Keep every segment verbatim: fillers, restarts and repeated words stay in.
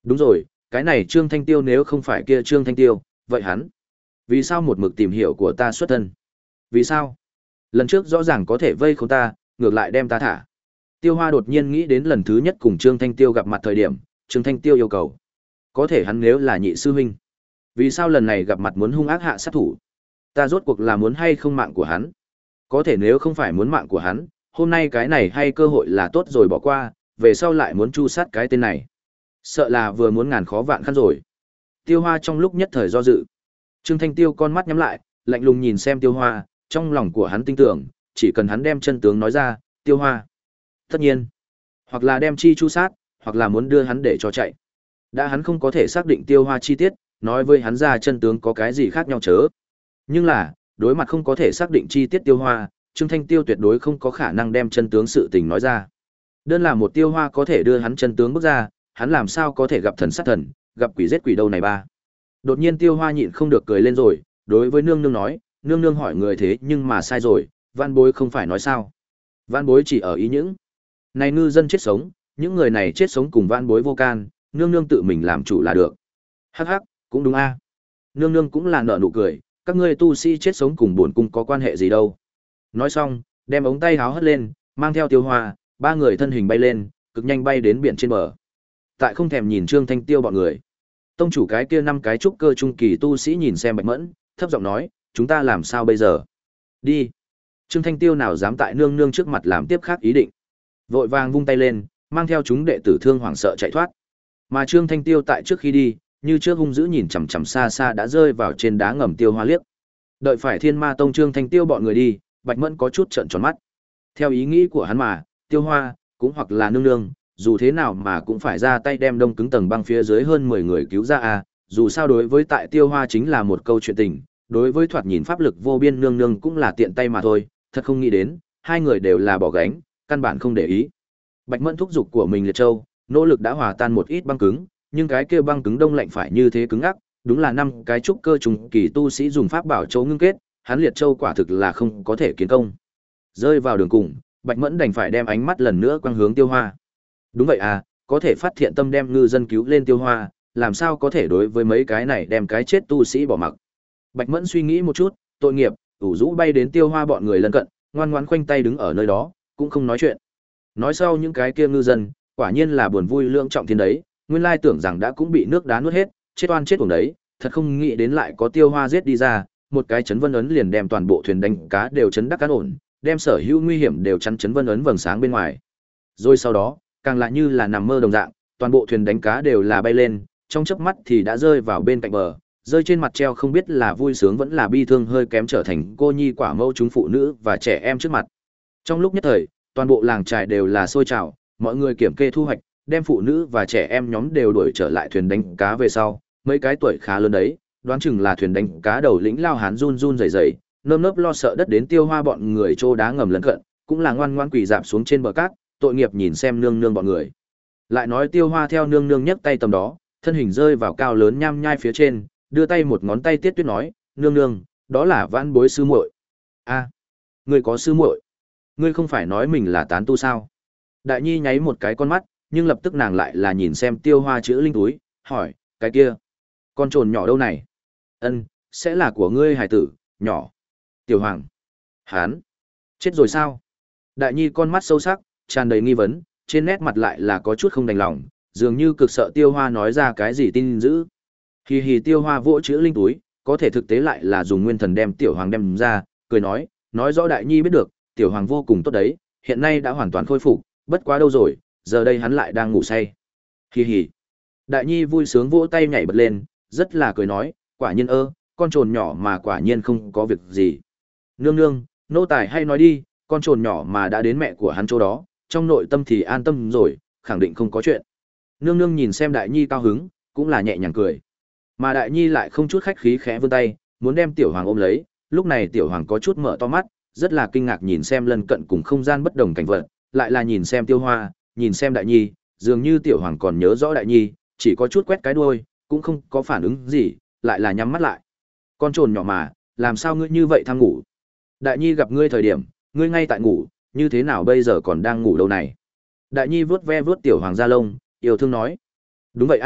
Đúng rồi, cái này Trương Thanh Tiêu nếu không phải kia Trương Thanh Tiêu, vậy hắn, vì sao một mực tìm hiểu của ta xuất thân? Vì sao? Lần trước rõ ràng có thể vây khốn ta, ngược lại đem ta thả. Tiêu Hoa đột nhiên nghĩ đến lần thứ nhất cùng Trương Thanh Tiêu gặp mặt thời điểm, Trương Thanh Tiêu yêu cầu. Có thể hắn nếu là nhị sư huynh, vì sao lần này gặp mặt muốn hung ác hạ sát thủ? Ta rốt cuộc là muốn hay không mạng của hắn? Có thể nếu không phải muốn mạng của hắn, hôm nay cái này hay cơ hội là tốt rồi bỏ qua, về sau lại muốn chu sát cái tên này. Sợ là vừa muốn ngàn khó vạn khăn rồi. Tiêu Hoa trong lúc nhất thời do dự. Trương Thanh Tiêu con mắt nhắm lại, lạnh lùng nhìn xem Tiêu Hoa, trong lòng của hắn tin tưởng, chỉ cần hắn đem chân tướng nói ra, Tiêu Hoa. Tất nhiên, hoặc là đem chi chu sát, hoặc là muốn đưa hắn để cho chạy. Đã hắn không có thể xác định Tiêu Hoa chi tiết, nói với hắn ra chân tướng có cái gì khác nhau chớ. Nhưng là, đối mặt không có thể xác định chi tiết Tiêu Hoa, Trương Thanh Tiêu tuyệt đối không có khả năng đem chân tướng sự tình nói ra. Đơn là một Tiêu Hoa có thể đưa hắn chân tướng bước ra, hắn làm sao có thể gặp thần sát thần, gặp quỷ giết quỷ đâu này ba. Đột nhiên Tiêu Hoa nhịn không được cười lên rồi, đối với nương nương nói, nương nương hỏi người thế nhưng mà sai rồi, Văn Bối không phải nói sao. Văn Bối chỉ ở ý những này ngư dân chết sống, những người này chết sống cùng Văn Bối vô can, nương nương tự mình làm chủ là được. Hắc hắc, cũng đúng a. Nương nương cũng là nở nụ cười, các ngươi tu sĩ chết sống cùng bổn cung có quan hệ gì đâu. Nói xong, đem ống tay háo hất lên, mang theo Tiêu Hoa, ba người thân hình bay lên, cực nhanh bay đến biển trên bờ. Tại không thèm nhìn Trương Thanh Tiêu bọn người. Tông chủ cái kia năm cái trúc cơ trung kỳ tu sĩ nhìn xem Bạch Mẫn, thấp giọng nói, chúng ta làm sao bây giờ? Đi. Trương Thanh Tiêu nào dám tại nương nương trước mặt làm tiếp khác ý định. Vội vàng vung tay lên, mang theo chúng đệ tử thương hoảng sợ chạy thoát. Mà Trương Thanh Tiêu tại trước khi đi, như trước hung dữ nhìn chằm chằm xa xa đã rơi vào trên đá ngầm Tiêu Hoa liếc. Đợi phải Thiên Ma Tông Trương Thanh Tiêu bọn người đi, Bạch Mẫn có chút trợn tròn mắt. Theo ý nghĩ của hắn mà, Tiêu Hoa, cũng hoặc là nương nương, dù thế nào mà cũng phải ra tay đem đông cứng tầng băng phía dưới hơn mười người cứu ra à, dù sao đối với tại Tiêu Hoa chính là một câu chuyện tình, đối với thoạt nhìn pháp lực vô biên nương nương cũng là tiện tay mà thôi, thật không nghĩ đến, hai người đều là bỏ gánh, căn bản không để ý. Bạch Mẫn thúc giục của mình Liệt Châu, nỗ lực đã hòa tan một ít băng cứng, nhưng cái kia băng cứng đông lạnh phải như thế cứng ắc, đúng là năm cái trúc cơ trùng kỳ tu sĩ dùng pháp bảo châu ngưng kết, hắn Liệt Châu quả thực là không có thể kiến công. Rơi vào đường cùng, Bạch Mẫn đành phải đem ánh mắt lần nữa quang hướng Tiêu Hoa. Đúng vậy à, có thể phát thiện tâm đem ngư dân cứu lên Tiêu Hoa, làm sao có thể đối với mấy cái này đem cái chết tu sĩ bỏ mặc. Bạch Mẫn suy nghĩ một chút, tội nghiệp, ủ rũ bay đến Tiêu Hoa bọn người lân cận, ngoan ngoãn khoanh tay đứng ở nơi đó, cũng không nói chuyện. Nói sau những cái kia ngư dân, quả nhiên là buồn vui lưỡng trọng thiên đấy, nguyên lai tưởng rằng đã cũng bị nước đá nuốt hết, chết oan chết uổng đấy, thật không nghĩ đến lại có Tiêu Hoa giết đi ra, một cái chấn vân ấn liền đem toàn bộ thuyền đánh cá đều chấn đắc cán ổn, đem sở hữu nguy hiểm đều chắn chấn vân ấn vầng sáng bên ngoài. Rồi sau đó, càng lại như là nằm mơ đồng dạng, toàn bộ thuyền đánh cá đều là bay lên, trong chớp mắt thì đã rơi vào bên cạnh bờ, rơi trên mặt treo không biết là vui sướng vẫn là bi thương hơi kém trở thành cô nhi quả mẫu chúng phụ nữ và trẻ em trước mặt. Trong lúc nhất thời, toàn bộ làng trài đều là sôi trào, mọi người kiểm kê thu hoạch, đem phụ nữ và trẻ em nhóm đều đuổi trở lại thuyền đánh cá về sau, mấy cái tuổi khá lớn đấy, đoán chừng là thuyền đánh cá đầu lĩnh lao hán run run rẩy rẩy, nơm nớp lo sợ đất đến Tiêu Hoa bọn người trô đá ngầm lấn cận, cũng là ngoan ngoan quỳ dạp xuống trên bờ cát, tội nghiệp nhìn xem nương nương bọn người. Lại nói Tiêu Hoa theo nương nương nhấc tay tầm đó, thân hình rơi vào cao lớn nham nhai phía trên, đưa tay một ngón tay Tiết Tuyết nói, "Nương nương, đó là Vãn Bối sư muội." "A, ngươi có sư muội? Ngươi không phải nói mình là tán tu sao?" Đại Nhi nháy một cái con mắt, nhưng lập tức nàng lại là nhìn xem Tiêu Hoa chữ linh túi, hỏi, "Cái kia, con trồn nhỏ đâu này?" "Ân, sẽ là của ngươi hải tử, nhỏ." "Tiểu Hoàng, hán, chết rồi sao?" Đại Nhi con mắt sâu sắc, tràn đầy nghi vấn, trên nét mặt lại là có chút không đành lòng, dường như cực sợ Tiêu Hoa nói ra cái gì tin dữ. Hì hì Tiêu Hoa vỗ chữ linh túi, có thể thực tế lại là dùng nguyên thần đem Tiểu Hoàng đem ra, cười nói, nói rõ Đại Nhi biết được, Tiểu Hoàng vô cùng tốt đấy, hiện nay đã hoàn toàn khôi phục, bất quá đâu rồi, giờ đây hắn lại đang ngủ say. Hì hì. Đại Nhi vui sướng vỗ tay nhảy bật lên, rất là cười nói, quả nhiên ơ, con trồn nhỏ mà quả nhiên không có việc gì. Nương nương, nô tài hay nói đi, con trồn nhỏ mà đã đến mẹ của hắn chỗ đó, trong nội tâm thì an tâm rồi, khẳng định không có chuyện. Nương nương nhìn xem Đại Nhi cao hứng, cũng là nhẹ nhàng cười. Mà Đại Nhi lại không chút khách khí khẽ vươn tay, muốn đem Tiểu Hoàng ôm lấy, lúc này Tiểu Hoàng có chút mở to mắt, rất là kinh ngạc nhìn xem lân cận cùng không gian bất đồng cảnh vật, lại là nhìn xem Tiêu Hoa, nhìn xem Đại Nhi, dường như Tiểu Hoàng còn nhớ rõ Đại Nhi, chỉ có chút quét cái đuôi, cũng không có phản ứng gì, lại là nhắm mắt lại. Con trồn nhỏ mà, làm sao ngươi như vậy tham ngủ? Đại Nhi gặp ngươi thời điểm, ngươi ngay tại ngủ, như thế nào bây giờ còn đang ngủ đâu này? Đại Nhi vuốt ve vuốt Tiểu Hoàng da lông, yêu thương nói. Đúng vậy a,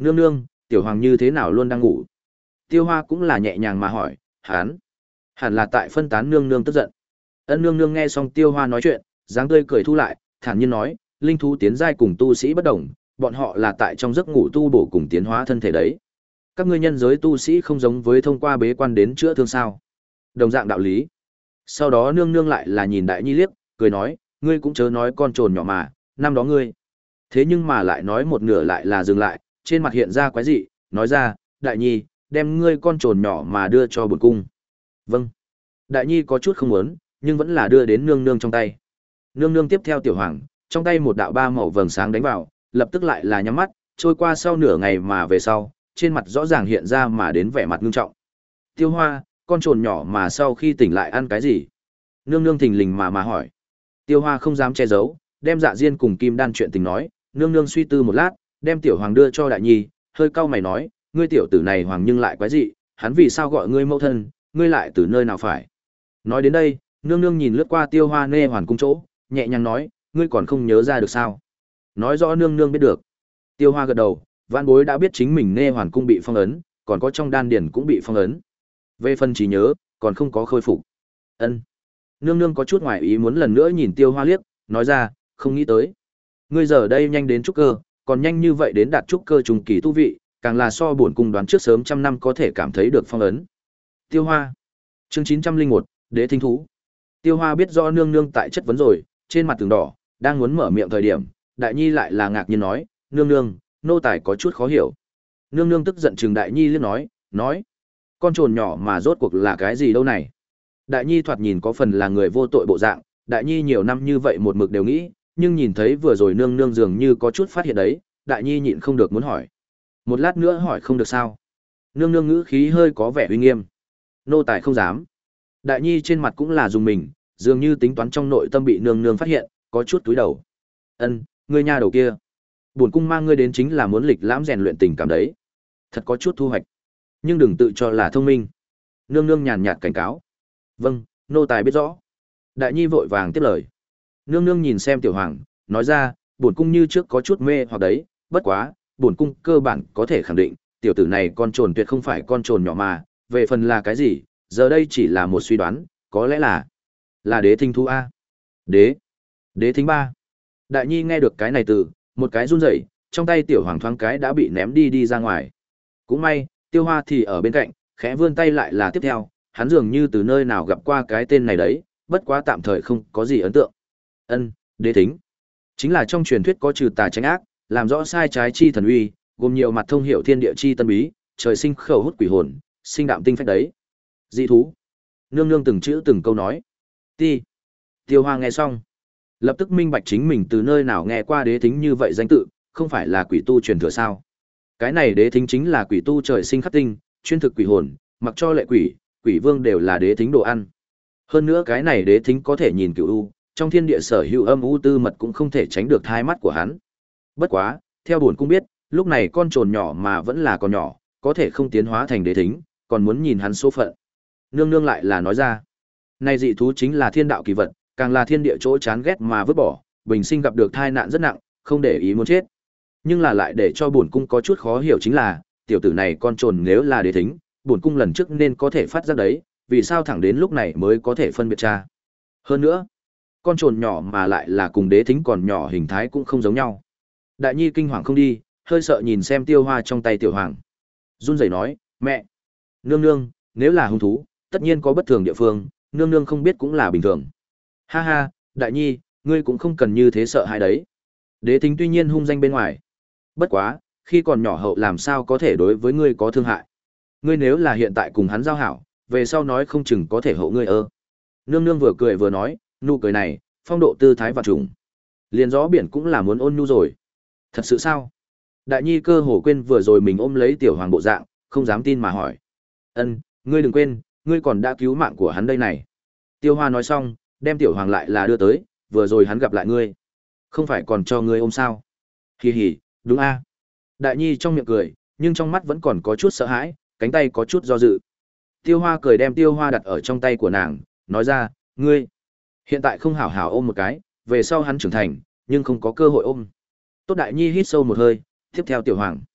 Nương nương, tiểu hoàng như thế nào luôn đang ngủ? Tiêu Hoa cũng là nhẹ nhàng mà hỏi, hắn hẳn là tại phân tán nương nương tức giận. Ân nương nương nghe xong Tiêu Hoa nói chuyện, dáng tươi cười thu lại, thản nhiên nói, linh thú tiến giai cùng tu sĩ bất đồng, bọn họ là tại trong giấc ngủ tu bổ cùng tiến hóa thân thể đấy. Các ngươi nhân giới tu sĩ không giống với thông qua bế quan đến chữa thương sao? Đồng dạng đạo lý. Sau đó nương nương lại là nhìn Đại Nhi liếc, cười nói, ngươi cũng chớ nói con trồn nhỏ mà, năm đó ngươi. Thế nhưng mà lại nói một nửa lại là dừng lại, trên mặt hiện ra quái dị, nói ra, Đại Nhi, đem ngươi con trồn nhỏ mà đưa cho bổn cung. Vâng. Đại Nhi có chút không muốn, nhưng vẫn là đưa đến nương nương trong tay. Nương nương tiếp theo tiểu hoàng, trong tay một đạo ba màu vầng sáng đánh vào, lập tức lại là nhắm mắt, trôi qua sau nửa ngày mà về sau, trên mặt rõ ràng hiện ra mà đến vẻ mặt nghiêm trọng. Tiêu Hoa, con trồn nhỏ mà sau khi tỉnh lại ăn cái gì? Nương nương thình lình mà mà hỏi. Tiêu Hoa không dám che giấu, đem Dạ Diên cùng Kim Đan chuyện tình nói, nương nương suy tư một lát, đem tiểu hoàng đưa cho Đại Nhi, hơi cau mày nói, ngươi tiểu tử này hoàng nhưng lại quái dị, hắn vì sao gọi ngươi mẫu thân, ngươi lại từ nơi nào phải? Nói đến đây, nương nương nhìn lướt qua Tiêu Hoa nê hoàn cung chỗ, nhẹ nhàng nói, ngươi còn không nhớ ra được sao? Nói rõ nương nương biết được. Tiêu Hoa gật đầu, vãn bối đã biết chính mình nê hoàn cung bị phong ấn, còn có trong đan điển cũng bị phong ấn. Về phần trí nhớ, còn không có khôi phục. Ân. Nương nương có chút ngoài ý muốn lần nữa nhìn Tiêu Hoa liếc, nói ra, không nghĩ tới. Ngươi giờ đây nhanh đến trúc cơ, còn nhanh như vậy đến đạt trúc cơ trùng kỳ tu vị, càng là so bổn cung đoán trước sớm trăm năm có thể cảm thấy được phong ấn. Tiêu Hoa. Chương chín trăm linh một, Đế Thính Thú. Tiêu Hoa biết rõ nương nương tại chất vấn rồi, trên mặt tường đỏ, đang muốn mở miệng thời điểm, Đại Nhi lại là ngạc nhiên nói, nương nương, nô tài có chút khó hiểu. Nương nương tức giận chừng Đại Nhi liếc nói, nói, con trồn nhỏ mà rốt cuộc là cái gì đâu này? Đại Nhi thoạt nhìn có phần là người vô tội bộ dạng, Đại Nhi nhiều năm như vậy một mực đều nghĩ, nhưng nhìn thấy vừa rồi nương nương dường như có chút phát hiện đấy, Đại Nhi nhịn không được muốn hỏi. Một lát nữa hỏi không được sao? Nương nương ngữ khí hơi có vẻ uy nghiêm. Nô tài không dám. Đại Nhi trên mặt cũng là dùng mình, dường như tính toán trong nội tâm bị nương nương phát hiện, có chút túi đầu. Ân, ngươi nha đầu kia. Bổn cung mang ngươi đến chính là muốn lịch lãm rèn luyện tình cảm đấy. Thật có chút thu hoạch. Nhưng đừng tự cho là thông minh. Nương nương nhàn nhạt cảnh cáo. Vâng, nô tài biết rõ. Đại Nhi vội vàng tiếp lời. Nương nương nhìn xem tiểu hoàng, nói ra, bổn cung như trước có chút mê hoặc đấy, bất quá, bổn cung cơ bản có thể khẳng định, tiểu tử này con trồn tuyệt không phải con trồn nhỏ mà, về phần là cái gì, giờ đây chỉ là một suy đoán, có lẽ là là đế thính thú a. Đế, đế thính ba. Đại Nhi nghe được cái này từ, một cái run rẩy, trong tay tiểu hoàng thoáng cái đã bị ném đi đi ra ngoài. Cũng may, Tiêu Hoa thì ở bên cạnh, khẽ vươn tay lại là tiếp theo, hắn dường như từ nơi nào gặp qua cái tên này đấy, bất quá tạm thời không có gì ấn tượng. Ân, đế thính. Chính là trong truyền thuyết có trừ tà tránh ác, làm rõ sai trái chi thần uy, gồm nhiều mặt thông hiểu thiên địa chi tân bí, trời sinh khẩu hút quỷ hồn, sinh đạm tinh phách đấy. Dị thú. Nương nương từng chữ từng câu nói. Ti. Tiêu Hoa nghe xong, lập tức minh bạch chính mình từ nơi nào nghe qua đế thính như vậy danh tự, không phải là quỷ tu truyền thừa sao? Cái này đế thính chính là quỷ tu trời sinh khắc tinh, chuyên thực quỷ hồn, mặc cho lệ quỷ, quỷ vương đều là đế thính đồ ăn. Hơn nữa cái này đế thính có thể nhìn cửu u, trong thiên địa sở hữu âm u tư mật cũng không thể tránh được hai mắt của hắn. Bất quá, theo bổn cung biết, lúc này con trồn nhỏ mà vẫn là con nhỏ, có thể không tiến hóa thành đế thính, còn muốn nhìn hắn số phận. Nương nương lại là nói ra, này dị thú chính là thiên đạo kỳ vật, càng là thiên địa chỗ chán ghét mà vứt bỏ, bình sinh gặp được tai nạn rất nặng, không để ý muốn chết. Nhưng là lại để cho bổn cung có chút khó hiểu chính là, tiểu tử này con trồn nếu là đế thính, bổn cung lần trước nên có thể phát giác đấy, vì sao thẳng đến lúc này mới có thể phân biệt ra. Hơn nữa, con trồn nhỏ mà lại là cùng đế thính còn nhỏ hình thái cũng không giống nhau. Đại Nhi kinh hoàng không đi, hơi sợ nhìn xem Tiêu Hoa trong tay tiểu hoàng. Run rẩy nói, mẹ, nương nương, nếu là hung thú, tất nhiên có bất thường địa phương, nương nương không biết cũng là bình thường. Ha ha, Đại Nhi, ngươi cũng không cần như thế sợ hãi đấy. Đế thính tuy nhiên hung danh bên ngoài, bất quá, khi còn nhỏ hậu làm sao có thể đối với ngươi có thương hại. Ngươi nếu là hiện tại cùng hắn giao hảo, về sau nói không chừng có thể hậu ngươi ơ. Nương nương vừa cười vừa nói, nụ cười này, phong độ tư thái và trùng. Liền gió biển cũng là muốn ôn nhu rồi. Thật sự sao? Đại Nhi cơ hồ quên vừa rồi mình ôm lấy tiểu hoàng bộ dạng, không dám tin mà hỏi. Ân, ngươi đừng quên, ngươi còn đã cứu mạng của hắn đây này. Tiêu Hoa nói xong, đem tiểu hoàng lại là đưa tới, vừa rồi hắn gặp lại ngươi. Không phải còn cho ngươi ôm sao? Hì hì, đúng a. Đại Nhi trong miệng cười, nhưng trong mắt vẫn còn có chút sợ hãi, cánh tay có chút do dự. Tiêu Hoa cười đem Tiêu Hoa đặt ở trong tay của nàng, nói ra, ngươi hiện tại không hảo hảo ôm một cái, về sau hắn trưởng thành, nhưng không có cơ hội ôm. Tốt. Đại Nhi hít sâu một hơi, tiếp theo tiểu hoàng.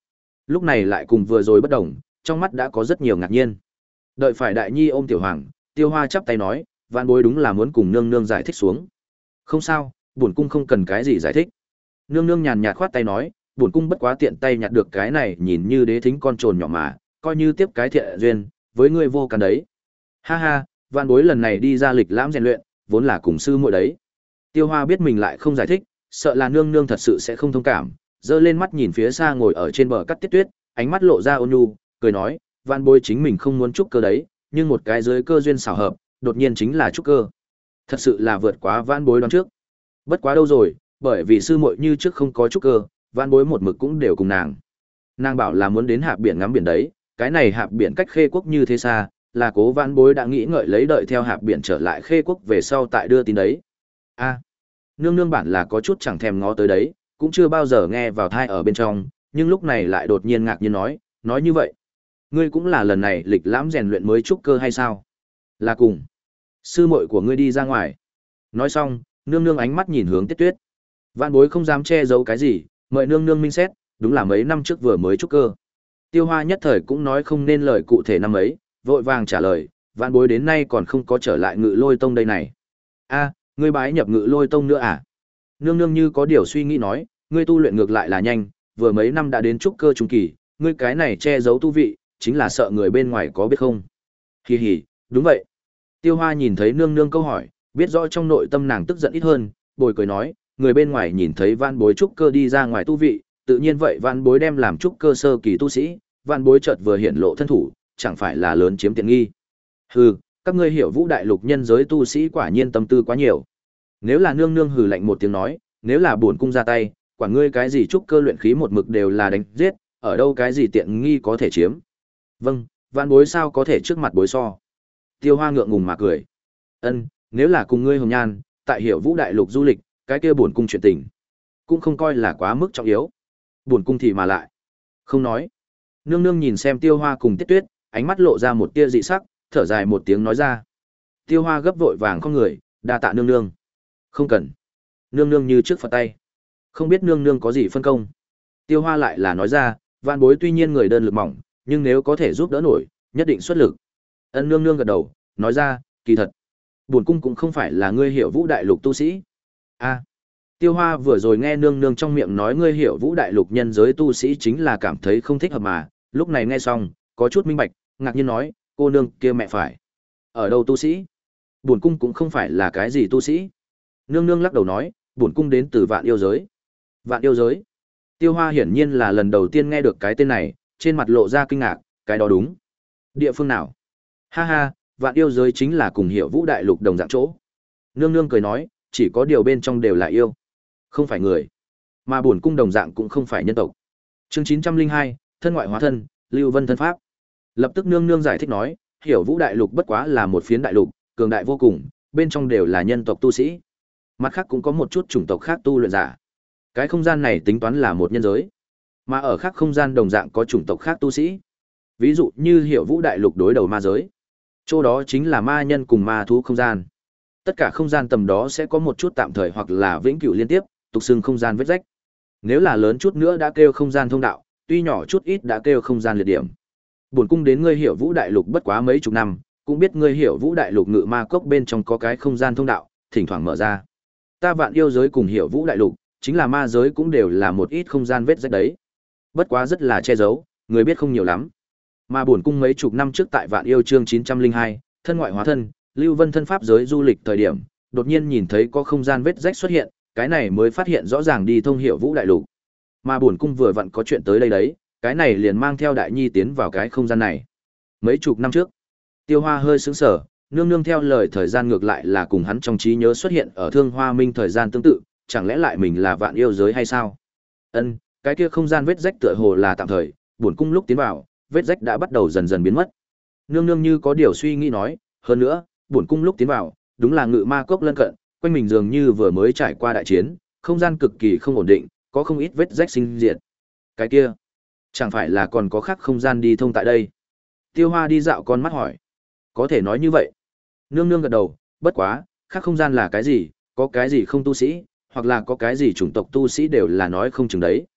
lúc này lại cùng vừa rồi bất đồng, trong mắt đã có rất nhiều ngạc nhiên. Đợi phải Đại Nhi ôm Tiểu Hoàng, Tiêu Hoa chắp tay nói, vạn bối đúng là muốn cùng nương nương giải thích xuống. Không sao, bổn cung không cần cái gì giải thích. Nương nương nhàn nhạt khoát tay nói, bổn cung bất quá tiện tay nhặt được cái này nhìn như đế thính con trồn nhỏ mà, coi như tiếp cái thiện duyên, với ngươi vô can đấy. Ha ha, vạn bối lần này đi ra lịch lãm rèn luyện, vốn là cùng sư muội đấy. Tiêu Hoa biết mình lại không giải thích, sợ là nương nương thật sự sẽ không thông cảm, giơ lên mắt nhìn phía xa ngồi ở trên bờ cắt Tiết Tuyết, ánh mắt lộ ra ôn nhu, cười nói, vạn bối chính mình không muốn trúc cơ đấy, nhưng một cái dưới cơ duyên xảo hợp, đột nhiên chính là trúc cơ. Thật sự là vượt quá vạn bối đoán trước. Bất quá đâu rồi, bởi vì sư muội như trước không có trúc cơ, vạn bối một mực cũng đều cùng nàng. Nàng bảo là muốn đến hạp biển ngắm biển đấy, cái này hạp biển cách Khê Quốc như thế xa, là cố vạn bối đã nghĩ ngợi lấy đợi theo hạp biển trở lại Khê Quốc về sau tại đưa tin đấy. A, nương nương bản là có chút chẳng thèm ngó tới đấy, cũng chưa bao giờ nghe vào thai ở bên trong, nhưng lúc này lại đột nhiên ngạc nhiên nói, nói như vậy, ngươi cũng là lần này lịch lãm rèn luyện mới trúc cơ hay sao? Là cùng sư muội của ngươi đi ra ngoài. Nói xong, nương nương ánh mắt nhìn hướng Tiết Tuyết. Vạn bối không dám che giấu cái gì, mời nương nương minh xét, đúng là mấy năm trước vừa mới trúc cơ. Tiêu Hoa nhất thời cũng nói không nên lời cụ thể năm ấy, vội vàng trả lời, vạn bối đến nay còn không có trở lại Ngự Lôi Tông đây này. A, ngươi bái nhập Ngự Lôi Tông nữa à? Nương nương như có điều suy nghĩ nói, ngươi tu luyện ngược lại là nhanh, vừa mấy năm đã đến trúc cơ trung kỳ, ngươi cái này che giấu tu vị, chính là sợ người bên ngoài có biết không? Hì hì, đúng vậy. Tiêu Hoa nhìn thấy nương nương câu hỏi, biết rõ trong nội tâm nàng tức giận ít hơn, bồi cười nói, người bên ngoài nhìn thấy vạn bối trúc cơ đi ra ngoài tu vị, tự nhiên vậy vạn bối đem làm trúc cơ sơ kỳ tu sĩ, vạn bối chợt vừa hiện lộ thân thủ, chẳng phải là lớn chiếm tiện nghi. Hừ, các ngươi hiểu Vũ đại lục nhân giới tu sĩ quả nhiên tâm tư quá nhiều. Nếu là nương nương hừ lạnh một tiếng nói, nếu là bổn cung ra tay, quả ngươi cái gì trúc cơ luyện khí một mực đều là đánh giết, ở đâu cái gì tiện nghi có thể chiếm. Vâng, vạn bối sao có thể trước mặt bối so. Tiêu Hoa ngượng ngùng mà cười. Ân, nếu là cùng ngươi hồng nhan, tại hiểu Vũ đại lục du lịch, cái kia bổn cung chuyện tình, cũng không coi là quá mức trọng yếu. Bổn cung thì mà lại không nói. Nương nương nhìn xem Tiêu Hoa cùng Tiết Tuyết, ánh mắt lộ ra một tia dị sắc, thở dài một tiếng nói ra. Tiêu Hoa gấp vội vàng không người, đa tạ nương nương. Không cần. Nương nương như trước phật tay. Không biết nương nương có gì phân công. Tiêu Hoa lại là nói ra, vạn bối tuy nhiên người đơn lực mỏng, nhưng nếu có thể giúp đỡ nổi, nhất định xuất lực. Ân nương nương gật đầu, nói ra, kỳ thật, bổn cung cũng không phải là ngươi hiểu Vũ đại lục tu sĩ. A. Tiêu Hoa vừa rồi nghe nương nương trong miệng nói ngươi hiểu Vũ đại lục nhân giới tu sĩ chính là cảm thấy không thích hợp mà, lúc này nghe xong, có chút minh bạch, ngạc nhiên nói, cô nương kia mẹ phải. Ở đâu tu sĩ? Bổn cung cũng không phải là cái gì tu sĩ. Nương nương lắc đầu nói, bổn cung đến từ Vạn Yêu giới. Vạn Yêu giới? Tiêu Hoa hiển nhiên là lần đầu tiên nghe được cái tên này, trên mặt lộ ra kinh ngạc, cái đó đúng. Địa phương nào? Ha ha, Vạn Yêu giới chính là cùng hiểu Vũ đại lục đồng dạng chỗ. Nương nương cười nói, chỉ có điều bên trong đều là yêu, không phải người, mà bổn cung đồng dạng cũng không phải nhân tộc. Chương chín trăm linh hai, thân ngoại hóa thân, Lưu Vân thân pháp. Lập tức nương nương giải thích nói, hiểu Vũ đại lục bất quá là một phiến đại lục, cường đại vô cùng, bên trong đều là nhân tộc tu sĩ. Mặt khác cũng có một chút chủng tộc khác tu luyện giả. Cái không gian này tính toán là một nhân giới, mà ở khác không gian đồng dạng có chủng tộc khác tu sĩ. Ví dụ như hiểu Vũ đại lục đối đầu ma giới, chỗ đó chính là ma nhân cùng ma thú không gian. Tất cả không gian tầm đó sẽ có một chút tạm thời hoặc là vĩnh cửu liên tiếp, tục xưng không gian vết rách. Nếu là lớn chút nữa đã kêu không gian thông đạo, tuy nhỏ chút ít đã kêu không gian liệt điểm. Bổn cung đến ngươi hiểu Vũ đại lục bất quá mấy chục năm, cũng biết ngươi hiểu Vũ đại lục ngự ma cốc bên trong có cái không gian thông đạo, thỉnh thoảng mở ra. Ta Vạn Yêu giới cùng hiểu Vũ đại lục, chính là ma giới cũng đều là một ít không gian vết rách đấy. Bất quá rất là che giấu, người biết không nhiều lắm. Mà bổn cung mấy chục năm trước tại Vạn Yêu chương chín trăm linh hai, thân ngoại hóa thân, Lưu Vân thân pháp giới du lịch thời điểm, đột nhiên nhìn thấy có không gian vết rách xuất hiện, cái này mới phát hiện rõ ràng đi thông hiểu Vũ đại lục. Mà bổn cung vừa vặn có chuyện tới đây đấy, cái này liền mang theo Đại Nhi tiến vào cái không gian này. Mấy chục năm trước, Tiêu Hoa hơi sững sờ, nương nương theo lời thời gian ngược lại là cùng hắn trong trí nhớ xuất hiện ở Thương Hoa Minh thời gian tương tự, chẳng lẽ lại mình là Vạn Yêu giới hay sao? Ân, cái kia không gian vết rách tựa hồ là tạm thời, bổn cung lúc tiến vào, vết rách đã bắt đầu dần dần biến mất. Nương nương như có điều suy nghĩ nói, hơn nữa, bổn cung lúc tiến vào, đúng là ngự ma cốc lân cận, quanh mình dường như vừa mới trải qua đại chiến, không gian cực kỳ không ổn định, có không ít vết rách sinh diệt. Cái kia, chẳng phải là còn có khác không gian đi thông tại đây? Tiêu Hoa đi dạo con mắt hỏi. Có thể nói như vậy. Nương nương gật đầu, bất quá, khác không gian là cái gì, có cái gì không tu sĩ, hoặc là có cái gì chủng tộc tu sĩ đều là nói không chừng đấy.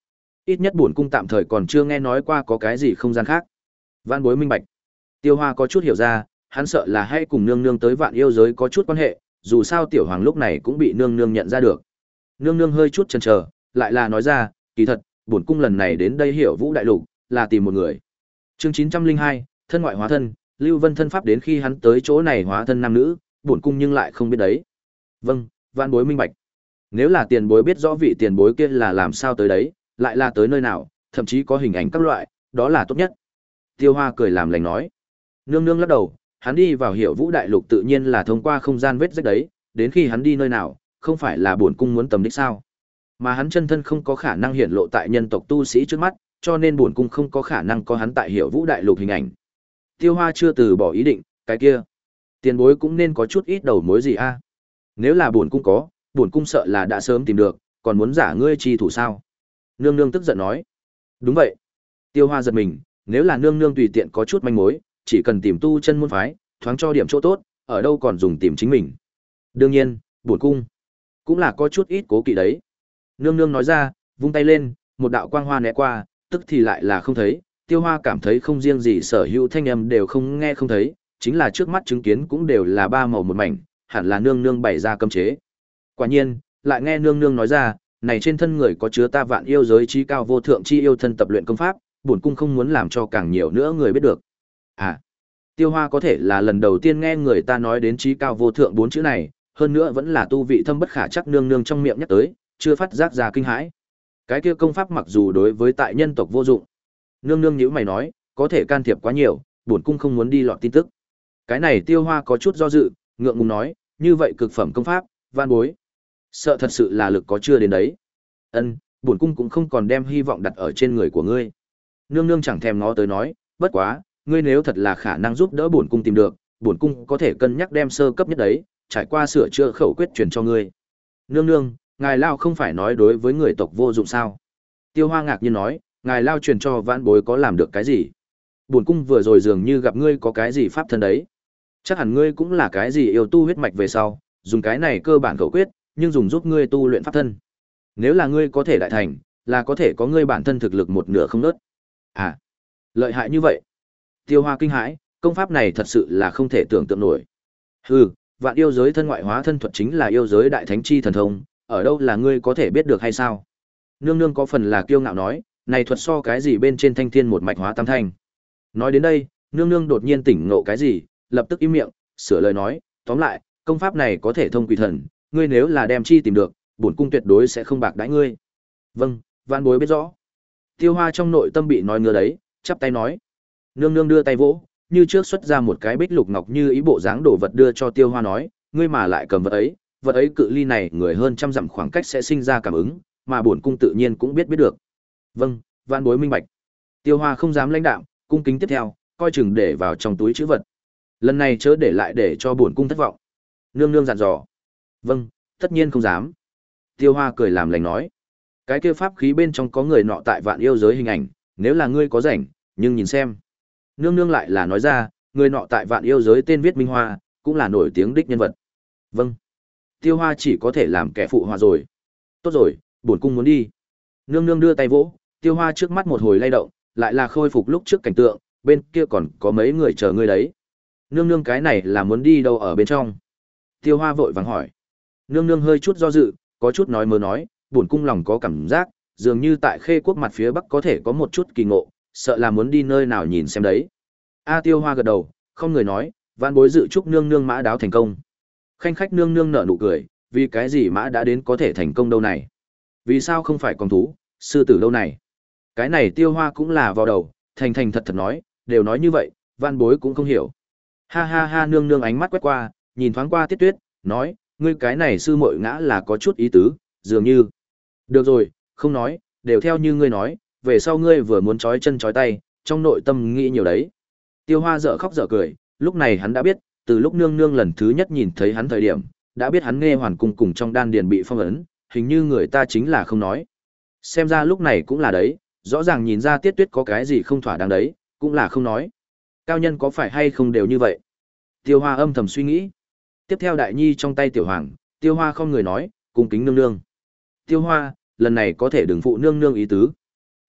Ít nhất bổn cung tạm thời còn chưa nghe nói qua có cái gì không gian khác. Vạn bối minh bạch. Tiêu Hoa có chút hiểu ra, hắn sợ là hay cùng nương nương tới vạn yêu giới có chút quan hệ, dù sao tiểu hoàng lúc này cũng bị nương nương nhận ra được. Nương nương hơi chút chần chờ, lại là nói ra, kỳ thật, bổn cung lần này đến đây Hiểu Vũ đại lục, là tìm một người. Chương chín trăm linh hai, thân ngoại hóa thân, Lưu Vân thân pháp đến khi hắn tới chỗ này hóa thân nam nữ, bổn cung nhưng lại không biết đấy. Vâng, vạn bối minh bạch. Nếu là tiền bối biết rõ vị tiền bối kia là làm sao tới đấy, lại là tới nơi nào, thậm chí có hình ảnh các loại, đó là tốt nhất. Tiêu Hoa cười làm lành nói. Nương nương lắc đầu, hắn đi vào Hiểu Vũ đại lục tự nhiên là thông qua không gian vết rách đấy, đến khi hắn đi nơi nào, không phải là bổn cung muốn tầm đích sao? Mà hắn chân thân không có khả năng hiển lộ tại nhân tộc tu sĩ trước mắt, cho nên bổn cung không có khả năng có hắn tại Hiểu Vũ đại lục hình ảnh. Tiêu Hoa chưa từ bỏ ý định, cái kia, tiền bối cũng nên có chút ít đầu mối gì a? Nếu là bổn cung có, bổn cung sợ là đã sớm tìm được, còn muốn giả ngươi chi thủ sao? Nương nương tức giận nói. Đúng vậy. Tiêu Hoa giật mình, nếu là nương nương tùy tiện có chút manh mối, chỉ cần tìm tu chân môn phái, thoáng cho điểm chỗ tốt, ở đâu còn dùng tìm chính mình. Đương nhiên, bổn cung cũng là có chút ít cố kỵ đấy. Nương nương nói ra, vung tay lên, một đạo quang hoa né qua, tức thì lại là không thấy. Tiêu Hoa cảm thấy không riêng gì sở hữu thanh âm đều không nghe không thấy, chính là trước mắt chứng kiến cũng đều là ba màu một mảnh, hẳn là nương nương bày ra cấm chế. Quả nhiên, lại nghe nương nương nói ra, này trên thân người có chứa ta vạn yêu giới trí cao vô thượng chi yêu thân tập luyện công pháp, bổn cung không muốn làm cho càng nhiều nữa người biết được. À, Tiêu Hoa có thể là lần đầu tiên nghe người ta nói đến trí cao vô thượng bốn chữ này, hơn nữa vẫn là tu vị thâm bất khả chắc nương nương trong miệng nhắc tới, chưa phát giác ra kinh hãi. Cái kia công pháp mặc dù đối với tại nhân tộc vô dụng, nương nương nhíu mày nói, có thể can thiệp quá nhiều, bổn cung không muốn đi lọt tin tức. Cái này Tiêu Hoa có chút do dự, ngượng ngùng nói, như vậy cực phẩm công pháp, van bối, sợ thật sự là lực có chưa đến đấy. Ân, bổn cung cũng không còn đem hy vọng đặt ở trên người của ngươi. Nương nương chẳng thèm ngó tới nói, bất quá, ngươi nếu thật là khả năng giúp đỡ bổn cung tìm được, bổn cung có thể cân nhắc đem sơ cấp nhất đấy, trải qua sửa chữa khẩu quyết truyền cho ngươi. Nương nương, ngài lao không phải nói đối với người tộc vô dụng sao? Tiêu Hoa ngạc nhiên nói, ngài lao truyền cho vãn bối có làm được cái gì? Bổn cung vừa rồi dường như gặp ngươi có cái gì pháp thân đấy. Chắc hẳn ngươi cũng là cái gì yêu tu huyết mạch về sau, dùng cái này cơ bản khẩu quyết, nhưng dùng giúp ngươi tu luyện pháp thân. Nếu là ngươi có thể đại thành, là có thể có ngươi bản thân thực lực một nửa không nớt. À, lợi hại như vậy. Tiêu Hoa kinh hãi, công pháp này thật sự là không thể tưởng tượng nổi. Hừ, vạn yêu giới thân ngoại hóa thân thuật chính là yêu giới đại thánh chi thần thông, ở đâu là ngươi có thể biết được hay sao? Nương nương có phần là kiêu ngạo nói, này thuật so cái gì bên trên thanh thiên một mạch hóa tam thanh. Nói đến đây, nương nương đột nhiên tỉnh ngộ cái gì, lập tức im miệng, sửa lời nói, tóm lại, công pháp này có thể thông quỷ thần, ngươi nếu là đem chi tìm được, bổn cung tuyệt đối sẽ không bạc đãi ngươi. Vâng, vạn bối biết rõ. Tiêu Hoa trong nội tâm bị nói ngứa đấy, chắp tay nói. Nương nương đưa tay vỗ, như trước xuất ra một cái bích lục ngọc như ý bộ dáng đồ vật đưa cho Tiêu Hoa nói, ngươi mà lại cầm vật ấy, vật ấy cự ly này người hơn trăm dặm khoảng cách sẽ sinh ra cảm ứng, mà bổn cung tự nhiên cũng biết biết được. Vâng, vạn bối minh bạch. Tiêu Hoa không dám lãnh đạm, cung kính tiếp theo, coi chừng để vào trong túi trữ vật. Lần này chớ để lại để cho bổn cung thất vọng. Nương nương dặn dò. Vâng, tất nhiên không dám. Tiêu Hoa cười làm lành nói, cái kia pháp khí bên trong có người nọ tại vạn yêu giới hình ảnh, nếu là ngươi có rảnh, nhưng nhìn xem. Nương nương lại là nói ra, người nọ tại vạn yêu giới tên viết Minh Hoa, cũng là nổi tiếng đích nhân vật. Vâng. Tiêu Hoa chỉ có thể làm kẻ phụ họa rồi. Tốt rồi, bổn cung muốn đi. Nương nương đưa tay vỗ, Tiêu Hoa trước mắt một hồi lay động, lại là khôi phục lúc trước cảnh tượng, bên kia còn có mấy người chờ ngươi đấy. Nương nương cái này là muốn đi đâu ở bên trong? Tiêu Hoa vội vàng hỏi. Nương nương hơi chút do dự, có chút nói mơ nói, bổn cung lòng có cảm giác, dường như tại Khê Quốc mặt phía bắc có thể có một chút kỳ ngộ, sợ là muốn đi nơi nào nhìn xem đấy. A Tiêu Hoa gật đầu, không người nói, vạn bối dự chúc nương nương mã đáo thành công. Khanh khách nương nương nở nụ cười, vì cái gì mã đã đến có thể thành công đâu này? Vì sao không phải con thú, sư tử đâu này? Cái này Tiêu Hoa cũng là vào đầu, thành thành thật thật nói, đều nói như vậy, vạn bối cũng không hiểu. Ha ha ha nương nương ánh mắt quét qua, nhìn thoáng qua Tiết Tuyết, nói, ngươi cái này sư muội ngã là có chút ý tứ, dường như. Được rồi, không nói, đều theo như ngươi nói, về sau ngươi vừa muốn trói chân trói tay, trong nội tâm nghĩ nhiều đấy. Tiêu Hoa dở khóc dở cười, lúc này hắn đã biết, từ lúc nương nương lần thứ nhất nhìn thấy hắn thời điểm, đã biết hắn nghe hoàn cung cùng trong đan điền bị phong ấn, hình như người ta chính là không nói. Xem ra lúc này cũng là đấy, rõ ràng nhìn ra Tiết Tuyết có cái gì không thỏa đáng đấy, cũng là không nói. Cao nhân có phải hay không đều như vậy? Tiêu Hoa âm thầm suy nghĩ. Tiếp theo đại nhi trong tay tiểu hoàng, Tiêu Hoa không người nói, cung kính nương nương. Tiêu Hoa, lần này có thể đừng phụ nương nương ý tứ.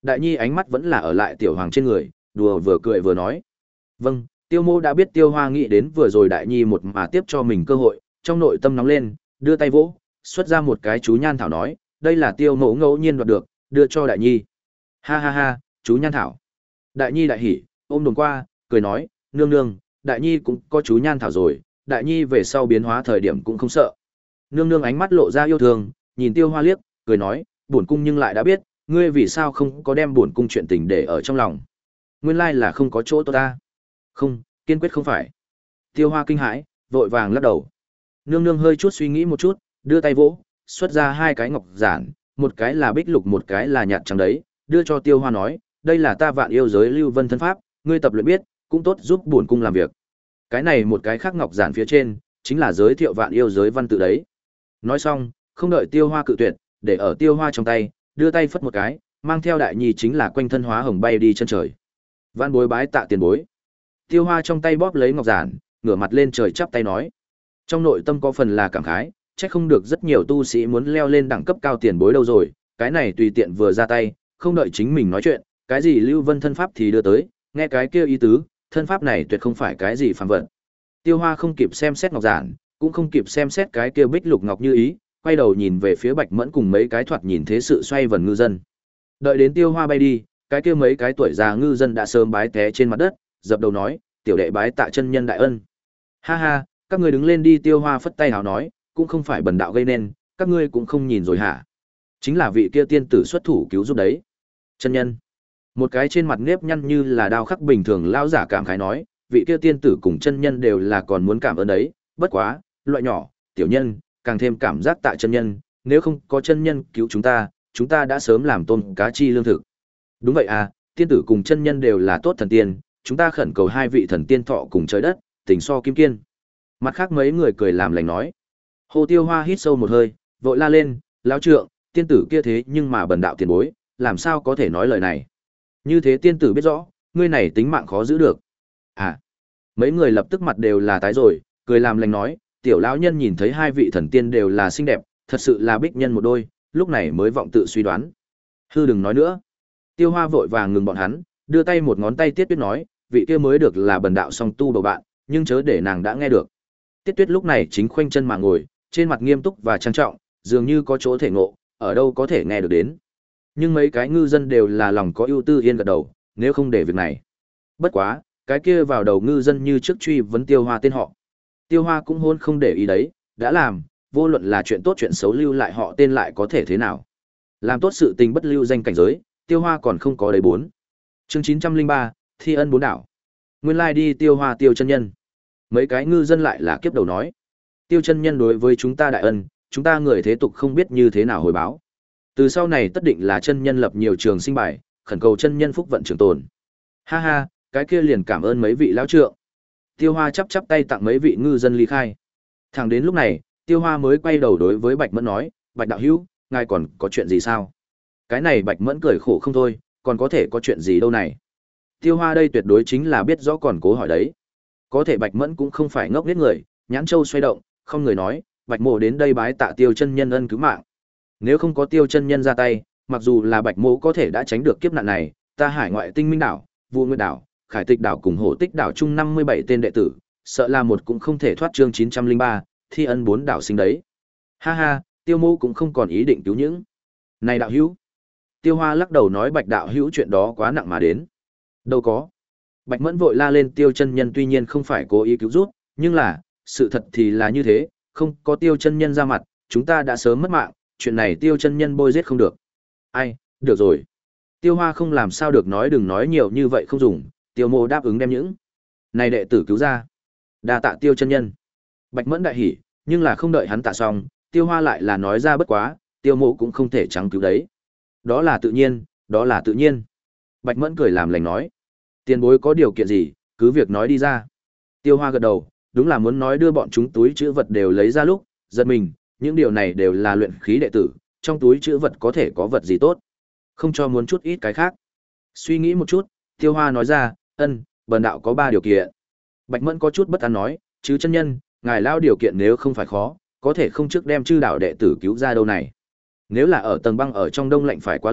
Đại nhi ánh mắt vẫn là ở lại tiểu hoàng trên người, đùa vừa cười vừa nói. Vâng, tiêu mô đã biết tiêu hoa nghĩ đến vừa rồi đại nhi một mà tiếp cho mình cơ hội, trong nội tâm nóng lên, đưa tay vỗ, xuất ra một cái chú nhan thảo nói, đây là tiêu mẫu ngẫu nhiên đoạt được, đưa cho đại nhi. Ha ha ha, chú nhan thảo. Đại nhi đại hỉ, ôm đồn qua, cười nói, nương nương, đại nhi cũng có chú nhan thảo rồi, đại nhi về sau biến hóa thời điểm cũng không sợ. Nương nương ánh mắt lộ ra yêu thương, nhìn tiêu hoa liếc, cười nói, bổn cung nhưng lại đã biết, ngươi vì sao không có đem bổn cung chuyện tình để ở trong lòng. Nguyên lai là không có chỗ tốt ta. Không, kiên quyết không phải. Tiêu hoa kinh hãi, vội vàng lắc đầu. Nương nương hơi chút suy nghĩ một chút, đưa tay vỗ, xuất ra hai cái ngọc giản, một cái là bích lục một cái là nhạt trắng đấy, đưa cho tiêu hoa nói, đây là ta vạn yêu giới lưu vân thân pháp, ngươi tập luyện biết, cũng tốt giúp bổn cung làm việc. Cái này một cái khác ngọc giản phía trên, chính là giới thiệu vạn yêu giới văn tự đấy. Nói xong, không đợi tiêu hoa cự tuyệt, để ở tiêu hoa trong tay, đưa tay phất một cái, mang theo đại nhi chính là quanh thân hóa hồng bay đi chân trời. Vạn bối bái tạ tiền bối. Tiêu hoa trong tay bóp lấy ngọc giản, ngửa mặt lên trời chắp tay nói. Trong nội tâm có phần là cảm khái, chắc không được rất nhiều tu sĩ muốn leo lên đẳng cấp cao tiền bối đâu rồi, cái này tùy tiện vừa ra tay, không đợi chính mình nói chuyện, cái gì lưu vân thân pháp thì đưa tới, nghe cái kia ý tứ, thân pháp này tuyệt không phải cái gì phàm vật. Tiêu hoa không kịp xem xét ngọc giản, cũng không kịp xem xét cái kia bích lục ngọc như ý, quay đầu nhìn về phía Bạch Mẫn cùng mấy cái thoạt nhìn thế sự xoay vần ngư dân. Đợi đến tiêu hoa bay đi, cái kia mấy cái tuổi già ngư dân đã sớm bái té trên mặt đất, dập đầu nói, tiểu đệ bái tạ chân nhân đại ân. Ha ha, các ngươi đứng lên đi. Tiêu hoa phất tay hào nói, cũng không phải bần đạo gây nên, các ngươi cũng không nhìn rồi hả? Chính là vị kia tiên tử xuất thủ cứu giúp đấy. Chân nhân. Một cái trên mặt nếp nhăn như là đao khắc bình thường lão giả cảm khái nói, vị kia tiên tử cùng chân nhân đều là còn muốn cảm ơn đấy, bất quá, loại nhỏ, tiểu nhân, càng thêm cảm giác tạ chân nhân, nếu không có chân nhân cứu chúng ta, chúng ta đã sớm làm tôm cá chi lương thực. Đúng vậy à, tiên tử cùng chân nhân đều là tốt thần tiên, chúng ta khẩn cầu hai vị thần tiên thọ cùng trời đất, tình so kim kiên. Mặt khác mấy người cười làm lành nói. Hồ Tiêu Hoa hít sâu một hơi, vội la lên, lão trượng, tiên tử kia thế nhưng mà bần đạo tiền bối, làm sao có thể nói lời này. Như thế tiên tử biết rõ, ngươi này tính mạng khó giữ được. À, mấy người lập tức mặt đều là tái rồi, cười làm lành nói, tiểu lão nhân nhìn thấy hai vị thần tiên đều là xinh đẹp, thật sự là bích nhân một đôi, lúc này mới vọng tự suy đoán. Hư đừng nói nữa. Tiêu Hoa vội vàng ngừng bọn hắn, đưa tay một ngón tay Tiết Tuyết nói, vị kia mới được là bần đạo song tu bầu bạn, nhưng chớ để nàng đã nghe được. Tiết Tuyết lúc này chính khoanh chân mà ngồi, trên mặt nghiêm túc và trang trọng, dường như có chỗ thể ngộ, ở đâu có thể nghe được đến. Nhưng mấy cái ngư dân đều là lòng có ưu tư yên gật đầu, nếu không để việc này. Bất quá, cái kia vào đầu ngư dân như trước truy vấn Tiêu Hoa tên họ. Tiêu Hoa cũng hôn không để ý đấy, đã làm, vô luận là chuyện tốt chuyện xấu lưu lại họ tên lại có thể thế nào. Làm tốt sự tình bất lưu danh cảnh giới, Tiêu Hoa còn không có đấy bốn. Chương chín trăm linh ba, Thi ân bốn đảo. Nguyên lai đi Tiêu Hoa Tiêu chân nhân. Mấy cái ngư dân lại là kiếp đầu nói. Tiêu chân nhân đối với chúng ta đại ân, chúng ta người thế tục không biết như thế nào hồi báo. Từ sau này tất định là chân nhân lập nhiều trường sinh bài, khẩn cầu chân nhân phúc vận trường tồn. Ha ha, cái kia liền cảm ơn mấy vị lão trượng. Tiêu Hoa chắp chắp tay tặng mấy vị ngư dân ly khai. Thẳng đến lúc này, Tiêu Hoa mới quay đầu đối với Bạch Mẫn nói, Bạch đạo hữu, ngài còn có chuyện gì sao? Cái này Bạch Mẫn cười khổ không thôi, còn có thể có chuyện gì đâu này? Tiêu Hoa đây tuyệt đối chính là biết rõ còn cố hỏi đấy. Có thể Bạch Mẫn cũng không phải ngốc nghếch người, nhãn châu xoay động, không người nói, Bạch Mộ đến đây bái tạ Tiêu chân nhân ân cứu mạng. Nếu không có Tiêu chân nhân ra tay, mặc dù là Bạch Mộ có thể đã tránh được kiếp nạn này, ta hải ngoại Tinh Minh đảo, Vu Nguyệt đảo, Khải Tịch đảo cùng Hổ Tích đảo chung năm mươi bảy tên đệ tử, sợ là một cũng không thể thoát chương chín trăm linh ba, thi ân bốn đảo sinh đấy. Ha ha, Tiêu Mộ cũng không còn ý định cứu những. Này đạo hữu. Tiêu Hoa lắc đầu nói Bạch đạo hữu chuyện đó quá nặng mà đến. Đâu có. Bạch Mẫn vội la lên Tiêu chân nhân tuy nhiên không phải cố ý cứu giúp, nhưng là, sự thật thì là như thế, không có Tiêu chân nhân ra mặt, chúng ta đã sớm mất mạng, chuyện này Tiêu chân nhân bôi giết không được. Ai, được rồi. Tiêu Hoa không làm sao được nói đừng nói nhiều như vậy không dùng, Tiêu Mộ đáp ứng đem những này đệ tử cứu ra. Đa tạ Tiêu chân nhân. Bạch Mẫn đại hỉ, nhưng là không đợi hắn tạ xong, Tiêu Hoa lại là nói ra bất quá, Tiêu Mộ cũng không thể trắng cứu đấy. Đó là tự nhiên, đó là tự nhiên. Bạch Mẫn cười làm lành nói. Tiền bối có điều kiện gì, cứ việc nói đi ra. Tiêu Hoa gật đầu, đúng là muốn nói đưa bọn chúng túi chữ vật đều lấy ra lúc, giật mình, những điều này đều là luyện khí đệ tử, trong túi chữ vật có thể có vật gì tốt. Không cho muốn chút ít cái khác. Suy nghĩ một chút, Tiêu Hoa nói ra, ân, bần đạo có ba điều kiện. Bạch Mẫn có chút bất an nói, chứ chân nhân, ngài lao điều kiện nếu không phải khó, có thể không trước đem chư đạo đệ tử cứu ra đâu này. Nếu là ở tầng băng ở trong đông lạnh phải quá lâu,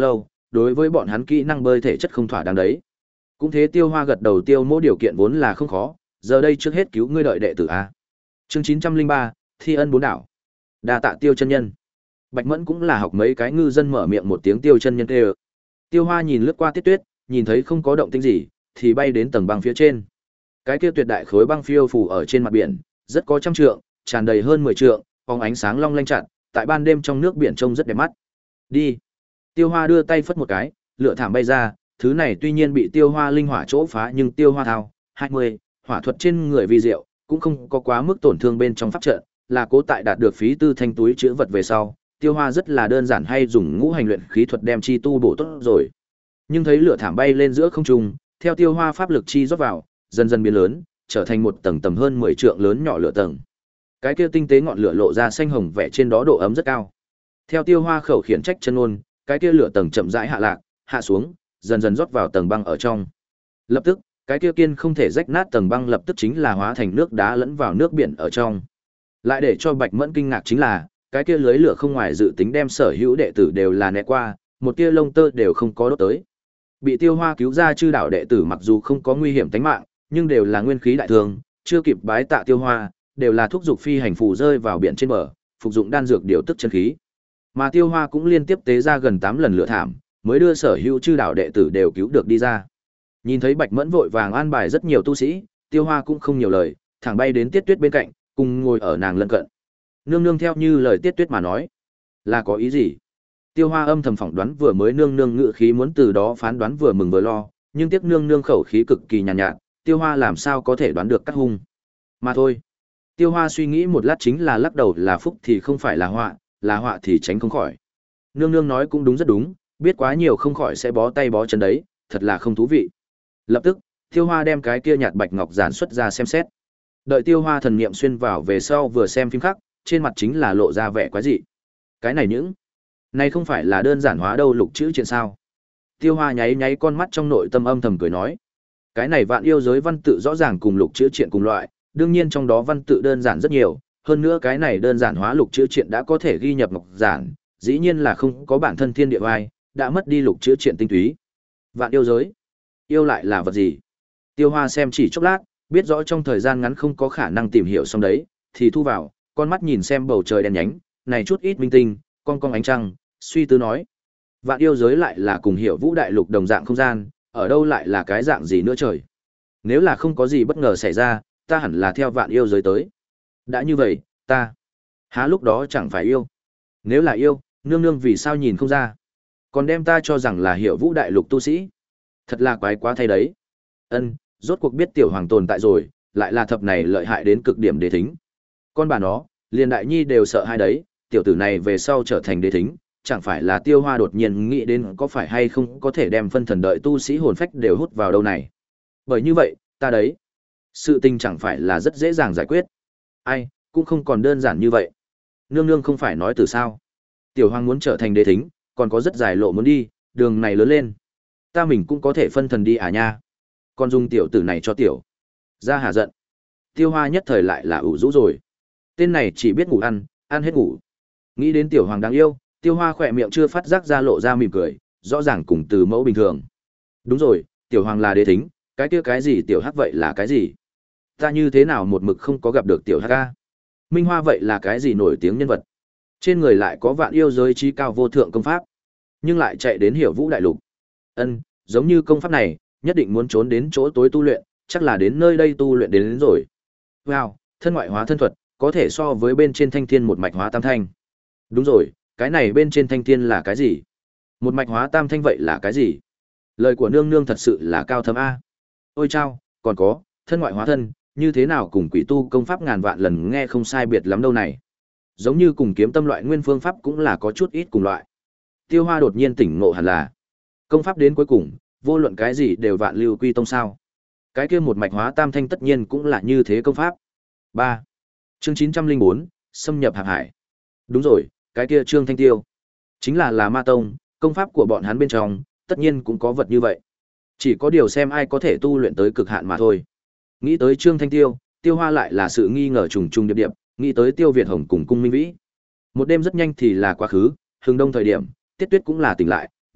đối với bọn hắn kỹ năng bơi thể chất không thỏa đáng đấy. Cũng thế Tiêu Hoa gật đầu, Tiêu Mỗ điều kiện vốn là không khó, giờ đây trước hết cứu ngươi đợi đệ tử a. Chương chín trăm linh ba, Thi ân bốn đảo. Đa tạ Tiêu chân nhân. Bạch Mẫn cũng là học mấy cái ngư dân mở miệng một tiếng Tiêu chân nhân kêu. Tiêu Hoa nhìn lướt qua Tiết Tuyết, nhìn thấy không có động tĩnh gì, thì bay đến tầng băng phía trên. Cái kia tuyệt đại khối băng phiêu phù ở trên mặt biển, rất có trăm trượng, tràn đầy hơn mười trượng, phóng ánh sáng long lanh chặt, tại ban đêm trong nước biển trông rất đẹp mắt. Đi. Tiêu Hoa đưa tay phất một cái, lửa thảm bay ra, thứ này tuy nhiên bị Tiêu Hoa linh hỏa chỗ phá nhưng Tiêu Hoa thao hai mươi, hỏa thuật trên người vi diệu, cũng không có quá mức tổn thương bên trong pháp trận, là cố tại đạt được phí tư thanh túi chứa vật về sau, Tiêu Hoa rất là đơn giản hay dùng ngũ hành luyện khí thuật đem chi tu bổ tốt rồi. Nhưng thấy lửa thảm bay lên giữa không trung, theo Tiêu Hoa pháp lực chi rót vào, dần dần biến lớn, trở thành một tầng tầm hơn mười trượng lớn nhỏ lửa tầng. Cái kia tinh tế ngọn lửa lộ ra xanh hồng vẻ, trên đó độ ấm rất cao. Theo Tiêu Hoa khẩu khiển trách chân ngôn, cái kia lửa tầng chậm rãi hạ lạc, hạ xuống, dần dần rót vào tầng băng ở trong. Lập tức, cái kia kiên không thể rách nát tầng băng lập tức chính là hóa thành nước đá lẫn vào nước biển ở trong. Lại để cho Bạch Mẫn kinh ngạc chính là, cái kia lưới lửa không ngoài dự tính đem sở hữu đệ tử đều là né qua, một tia lông tơ đều không có đốt tới. Bị Tiêu Hoa cứu ra chư đảo đệ tử mặc dù không có nguy hiểm tính mạng, nhưng đều là nguyên khí đại thương, chưa kịp bái tạ Tiêu Hoa, đều là thúc dục phi hành phù rơi vào biển trên bờ, phục dụng đan dược điều tức chân khí. Mà Tiêu Hoa cũng liên tiếp tế ra gần tám lần lửa thảm, mới đưa sở hữu chư đảo đệ tử đều cứu được đi ra. Nhìn thấy Bạch Mẫn vội vàng an bài rất nhiều tu sĩ, Tiêu Hoa cũng không nhiều lời, thẳng bay đến Tiết Tuyết bên cạnh, cùng ngồi ở nàng lân cận. Nương nương theo như lời Tiết Tuyết mà nói, là có ý gì? Tiêu Hoa âm thầm phỏng đoán vừa mới nương nương ngự khí muốn từ đó phán đoán vừa mừng vừa lo, nhưng tiếc nương nương khẩu khí cực kỳ nhàn nhạt, nhạt, Tiêu Hoa làm sao có thể đoán được cắt hung. Mà thôi. Tiêu Hoa suy nghĩ một lát chính là lắc đầu, là phúc thì không phải là họa, là họa thì tránh không khỏi. Nương nương nói cũng đúng rất đúng, biết quá nhiều không khỏi sẽ bó tay bó chân đấy, thật là không thú vị. Lập tức, Tiêu Hoa đem cái kia nhạt bạch ngọc giản xuất ra xem xét. Đợi Tiêu Hoa thần niệm xuyên vào về sau vừa xem phim khác, trên mặt chính là lộ ra vẻ quái dị. Cái này những này không phải là đơn giản hóa đâu lục chữ chuyện sao? Tiêu Hoa nháy nháy con mắt trong nội tâm âm thầm cười nói, cái này vạn yêu giới văn tự rõ ràng cùng lục chữ chuyện cùng loại, đương nhiên trong đó văn tự đơn giản rất nhiều, hơn nữa cái này đơn giản hóa lục chữ chuyện đã có thể ghi nhập ngọc giản, dĩ nhiên là không có bản thân thiên địa vai, đã mất đi lục chữ chuyện tinh túy. Vạn yêu giới, yêu lại là vật gì? Tiêu Hoa xem chỉ chốc lát, biết rõ trong thời gian ngắn không có khả năng tìm hiểu xong đấy, thì thu vào, con mắt nhìn xem bầu trời đen nhánh, này chút ít minh tinh, con con ánh trăng, suy tư nói, vạn yêu giới lại là cùng hiểu vũ đại lục đồng dạng không gian, ở đâu lại là cái dạng gì nữa trời? Nếu là không có gì bất ngờ xảy ra, ta hẳn là theo vạn yêu giới tới. Đã như vậy, ta há lúc đó chẳng phải yêu. Nếu là yêu, nương nương vì sao nhìn không ra? Còn đem ta cho rằng là hiểu vũ đại lục tu sĩ. Thật là quái quá thay đấy. Ân, rốt cuộc biết tiểu hoàng tồn tại rồi, lại là thập này lợi hại đến cực điểm đế thính. Con bà nó, liền đại nhi đều sợ hai đấy, tiểu tử này về sau trở thành đế thính, chẳng phải là Tiêu Hoa đột nhiên nghĩ đến có phải hay không có thể đem phân thần đợi tu sĩ hồn phách đều hút vào đâu này. Bởi như vậy, ta đấy, sự tình chẳng phải là rất dễ dàng giải quyết. Ai, cũng không còn đơn giản như vậy. Nương nương không phải nói từ sao. Tiểu hoàng muốn trở thành đế thính, còn có rất dài lộ muốn đi, đường này lớn lên. Ta mình cũng có thể phân thần đi à nha. Còn dùng tiểu tử này cho tiểu ra hà giận. Tiêu Hoa nhất thời lại là ủ rũ rồi. Tên này chỉ biết ngủ ăn, ăn hết ngủ. Nghĩ đến tiểu hoàng đáng yêu, Tiêu Hoa khỏe miệng chưa phát giác ra lộ ra mỉm cười, rõ ràng cùng từ mẫu bình thường. Đúng rồi, tiểu hoàng là đế thính, cái kia cái gì tiểu hắc vậy là cái gì? Ta như thế nào một mực không có gặp được tiểu hắc a? Minh Hoa vậy là cái gì nổi tiếng nhân vật? Trên người lại có vạn yêu giới trí cao vô thượng công pháp, nhưng lại chạy đến hiểu vũ đại lục. Ân, giống như công pháp này, nhất định muốn trốn đến chỗ tối tu luyện, chắc là đến nơi đây tu luyện đến, đến rồi. Wow, thân ngoại hóa thân thuật, có thể so với bên trên thanh thiên một mạch hóa tam thanh. Đúng rồi, cái này bên trên thanh thiên là cái gì? Một mạch hóa tam thanh vậy là cái gì? Lời của nương nương thật sự là cao thâm a. Ôi chao, còn có, thân ngoại hóa thân, như thế nào cùng quỷ tu công pháp ngàn vạn lần nghe không sai biệt lắm đâu này. Giống như cùng kiếm tâm loại nguyên phương pháp cũng là có chút ít cùng loại. Tiêu Hoa đột nhiên tỉnh ngộ hẳn là công pháp đến cuối cùng, vô luận cái gì đều vạn lưu quy tông sao. Cái kia một mạch hóa tam thanh tất nhiên cũng là như thế công pháp. ba. Chương chín trăm linh bốn, xâm nhập Hạp Hải. Đúng rồi, cái kia Trương Thanh Tiêu chính là là ma tông, công pháp của bọn hắn bên trong, tất nhiên cũng có vật như vậy. Chỉ có điều xem ai có thể tu luyện tới cực hạn mà thôi. Nghĩ tới Trương Thanh Tiêu, Tiêu Hoa lại là sự nghi ngờ trùng trùng điệp điệp, nghĩ tới Tiêu Việt Hồng cùng Cung Minh Vĩ. Một đêm rất nhanh thì là quá khứ, hừng đông thời điểm, Tiết Tuyết cũng là tỉnh lại,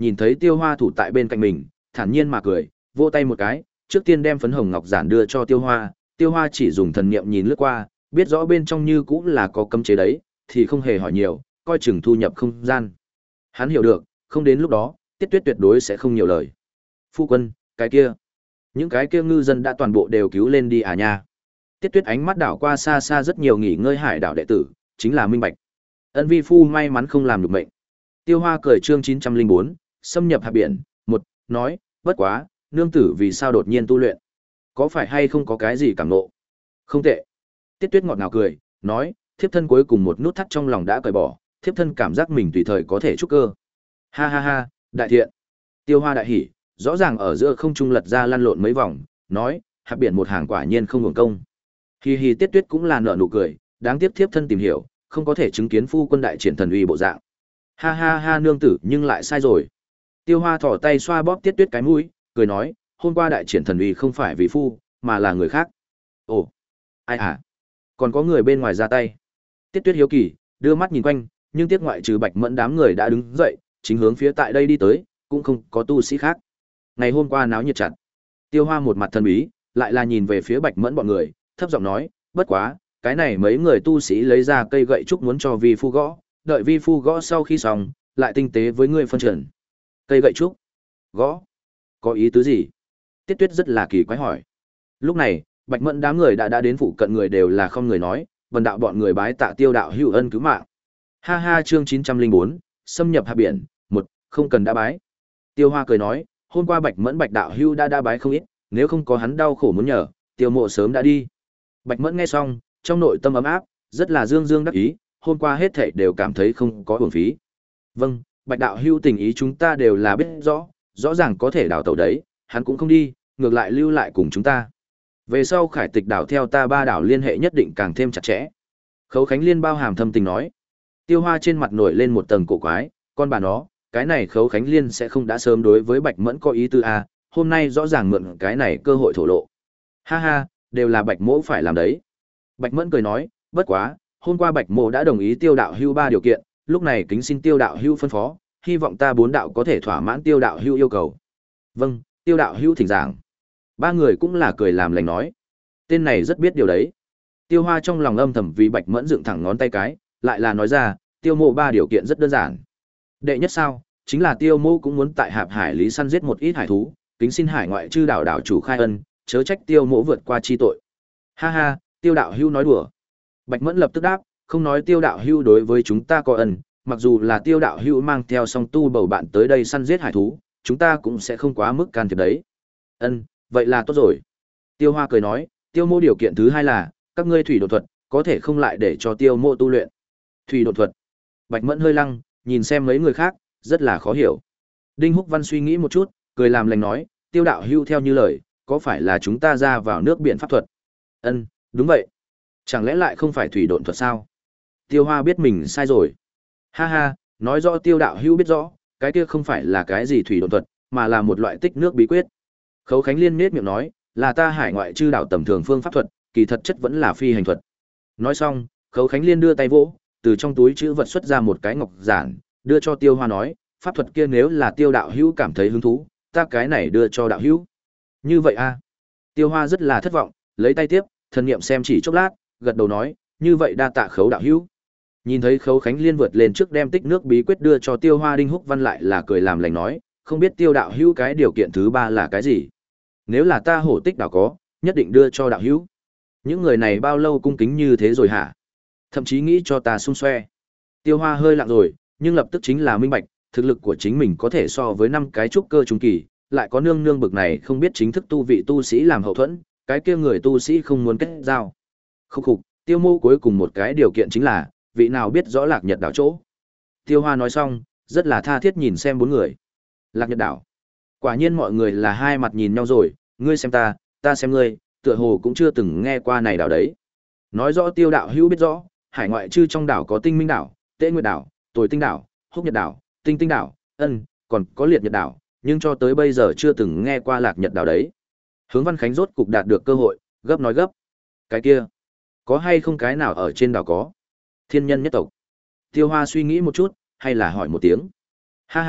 nhìn thấy Tiêu Hoa thủ tại bên cạnh mình, thản nhiên mà cười, vỗ tay một cái, trước tiên đem phấn hồng ngọc giản đưa cho Tiêu Hoa, Tiêu Hoa chỉ dùng thần niệm nhìn lướt qua, biết rõ bên trong như cũng là có cấm chế đấy, thì không hề hỏi nhiều, coi chừng thu nhập không gian. Hắn hiểu được, không đến lúc đó, Tiết Tuyết tuyệt đối sẽ không nhiều lời. Phu quân, cái kia, những cái kia ngư dân đã toàn bộ đều cứu lên đi à nha. Tiết Tuyết ánh mắt đảo qua xa xa rất nhiều nghỉ ngơi hải đảo đệ tử, chính là minh bạch. Ân vi phu may mắn không làm được mệnh. Tiêu Hoa cười chương chín trăm linh bốn, xâm nhập hạ biển, một, nói, bất quá, nương tử vì sao đột nhiên tu luyện? Có phải hay không có cái gì cảm nộ? Không tệ. Tiết Tuyết ngọt ngào cười, nói, thiếp thân cuối cùng một nút thắt trong lòng đã cởi bỏ, thiếp thân cảm giác mình tùy thời có thể trúc cơ. Ha ha ha, đại thiện. Tiêu Hoa đại hỉ, rõ ràng ở giữa không trung lật ra lăn lộn mấy vòng, nói, hạ biển một hàng quả nhiên không hưởng công. Hi hi Tiết Tuyết cũng là nở nụ cười, đáng tiếc thiếp thân tìm hiểu, không có thể chứng kiến phu quân đại triển thần uy bộ dạng. Ha ha ha nương tử nhưng lại sai rồi. Tiêu Hoa thỏ tay xoa bóp Tiết Tuyết cái mũi, cười nói, hôm qua đại triển thần uy không phải vì phu, mà là người khác. Ồ, ai à? Còn có người bên ngoài ra tay. Tiết Tuyết hiếu kỳ, đưa mắt nhìn quanh, nhưng tiếc ngoại trừ Bạch Mẫn đám người đã đứng dậy, chính hướng phía tại đây đi tới, cũng không có tu sĩ khác. Ngày hôm qua náo nhiệt chặt. Tiêu Hoa một mặt thần bí, lại là nhìn về phía Bạch Mẫn bọn người, thấp giọng nói, bất quá, cái này mấy người tu sĩ lấy ra cây gậy trúc muốn cho vi phu gõ, đợi vi phu gõ sau khi xong, lại tinh tế với ngươi phân trần. Cây gậy trúc? Gõ? Có ý tứ gì? Tiết Tuyết rất là kỳ quái hỏi. Lúc này, Bạch Mẫn đám người đã đã đến phụ cận người đều là không người nói, vần đạo bọn người bái tạ Tiêu đạo hữu ân cứu mạng. Ha ha chương chín trăm linh bốn, xâm nhập hạ biển, một, không cần đã bái. Tiêu Hoa cười nói, hôm qua Bạch Mẫn Bạch đạo hữu đã đã bái không ít, nếu không có hắn đau khổ muốn nhờ, Tiêu mộ sớm đã đi. Bạch Mẫn nghe xong, trong nội tâm ấm áp, rất là dương dương đắc ý, hôm qua hết thảy đều cảm thấy không có uổng phí. Vâng, Bạch đạo hữu tình ý chúng ta đều là biết rõ, rõ ràng có thể đào tẩu đấy, hắn cũng không đi, ngược lại lưu lại cùng chúng ta. Về sau Khải Tịch đảo theo ta ba đảo liên hệ nhất định càng thêm chặt chẽ. Khấu Khánh Liên bao hàm thâm tình nói. Tiêu Hoa trên mặt nổi lên một tầng cổ quái, con bà nó, cái này Khấu Khánh Liên sẽ không đã sớm đối với Bạch Mẫn có ý tư a, hôm nay rõ ràng mượn cái này cơ hội thổ lộ. Ha ha, đều là Bạch Mỗ phải làm đấy. Bạch Mẫn cười nói, bất quá, hôm qua Bạch Mỗ đã đồng ý Tiêu đạo hưu ba điều kiện, lúc này kính xin Tiêu đạo hưu phân phó, hy vọng ta bốn đạo có thể thỏa mãn Tiêu đạo hưu yêu cầu. Vâng, Tiêu đạo hưu thỉnh giảng. Ba người cũng là cười làm lành nói. Tên này rất biết điều đấy. Tiêu Hoa trong lòng âm thầm vì Bạch Mẫn dựng thẳng ngón tay cái, lại là nói ra, Tiêu mộ ba điều kiện rất đơn giản. Đệ nhất sao, chính là Tiêu mộ cũng muốn tại Hạp Hải Lý săn giết một ít hải thú, kính xin hải ngoại chư đảo đảo chủ khai ân, chớ trách Tiêu mộ vượt qua chi tội. Ha ha, Tiêu đạo hưu nói đùa. Bạch Mẫn lập tức đáp, không nói Tiêu đạo hưu đối với chúng ta có ân, mặc dù là Tiêu đạo hưu mang theo song tu bầu bạn tới đây săn giết hải thú, chúng ta cũng sẽ không quá mức can thiệp đấy. Ân, vậy là tốt rồi. Tiêu Hoa cười nói, Tiêu mộ điều kiện thứ hai là, các ngươi thủy độn thuật, có thể không lại để cho Tiêu mộ tu luyện. Thủy độn thuật. Bạch Mẫn hơi lăng, nhìn xem mấy người khác, rất là khó hiểu. Đinh Húc Văn suy nghĩ một chút, cười làm lành nói, Tiêu đạo hưu theo như lời, có phải là chúng ta ra vào nước biển pháp thuật? Ân, đúng vậy. Chẳng lẽ lại không phải thủy độn thuật sao? Tiêu Hoa biết mình sai rồi. Ha ha, nói rõ Tiêu đạo hưu biết rõ, cái kia không phải là cái gì thủy độn thuật, mà là một loại tích nước bí quyết. Khấu Khánh Liên nhếch miệng nói, là ta hải ngoại chư đảo tầm thường phương pháp thuật, kỳ thật chất vẫn là phi hành thuật. Nói xong, Khấu Khánh Liên đưa tay vỗ, từ trong túi chữ vật xuất ra một cái ngọc giản, đưa cho Tiêu Hoa nói, pháp thuật kia nếu là Tiêu đạo hữu cảm thấy hứng thú, ta cái này đưa cho đạo hữu. Như vậy a? Tiêu Hoa rất là thất vọng, lấy tay tiếp, thần niệm xem chỉ chốc lát, gật đầu nói, như vậy đa tạ Khấu đạo hữu. Nhìn thấy Khấu Khánh Liên vượt lên trước đem tích nước bí quyết đưa cho Tiêu Hoa, Đinh Húc Văn lại là cười làm lành nói, không biết Tiêu đạo hữu cái điều kiện thứ ba là cái gì? Nếu là ta hổ tích đảo có, nhất định đưa cho đạo hữu. Những người này bao lâu cung kính như thế rồi hả? Thậm chí nghĩ cho ta xung xoe. Tiêu Hoa hơi lặng rồi, nhưng lập tức chính là minh bạch, thực lực của chính mình có thể so với năm cái trúc cơ trung kỳ, lại có nương nương bực này không biết chính thức tu vị tu sĩ làm hậu thuẫn, cái kia người tu sĩ không muốn kết giao. Khúc khục, Tiêu mô cuối cùng một cái điều kiện chính là, vị nào biết rõ Lạc Nhật đảo chỗ. Tiêu Hoa nói xong, rất là tha thiết nhìn xem bốn người. Lạc Nhật đảo. Quả nhiên mọi người là hai mặt nhìn nhau rồi, ngươi xem ta, ta xem ngươi, tựa hồ cũng chưa từng nghe qua này đảo đấy. Nói rõ Tiêu đạo hữu biết rõ, hải ngoại chư trong đảo có Tinh Minh đảo, Tế Nguyệt đảo, Tồi Tinh đảo, Húc Nhật đảo, Tinh Tinh đảo, ân, còn có Liệt Nhật đảo, nhưng cho tới bây giờ chưa từng nghe qua Lạc Nhật đảo đấy. Hướng Văn Khánh rốt cục đạt được cơ hội, gấp nói gấp. Cái kia, có hay không cái nào ở trên đảo có? Thiên nhân nhất tộc. Tiêu Hoa suy nghĩ một chút, hay là hỏi một tiếng. Ha ha,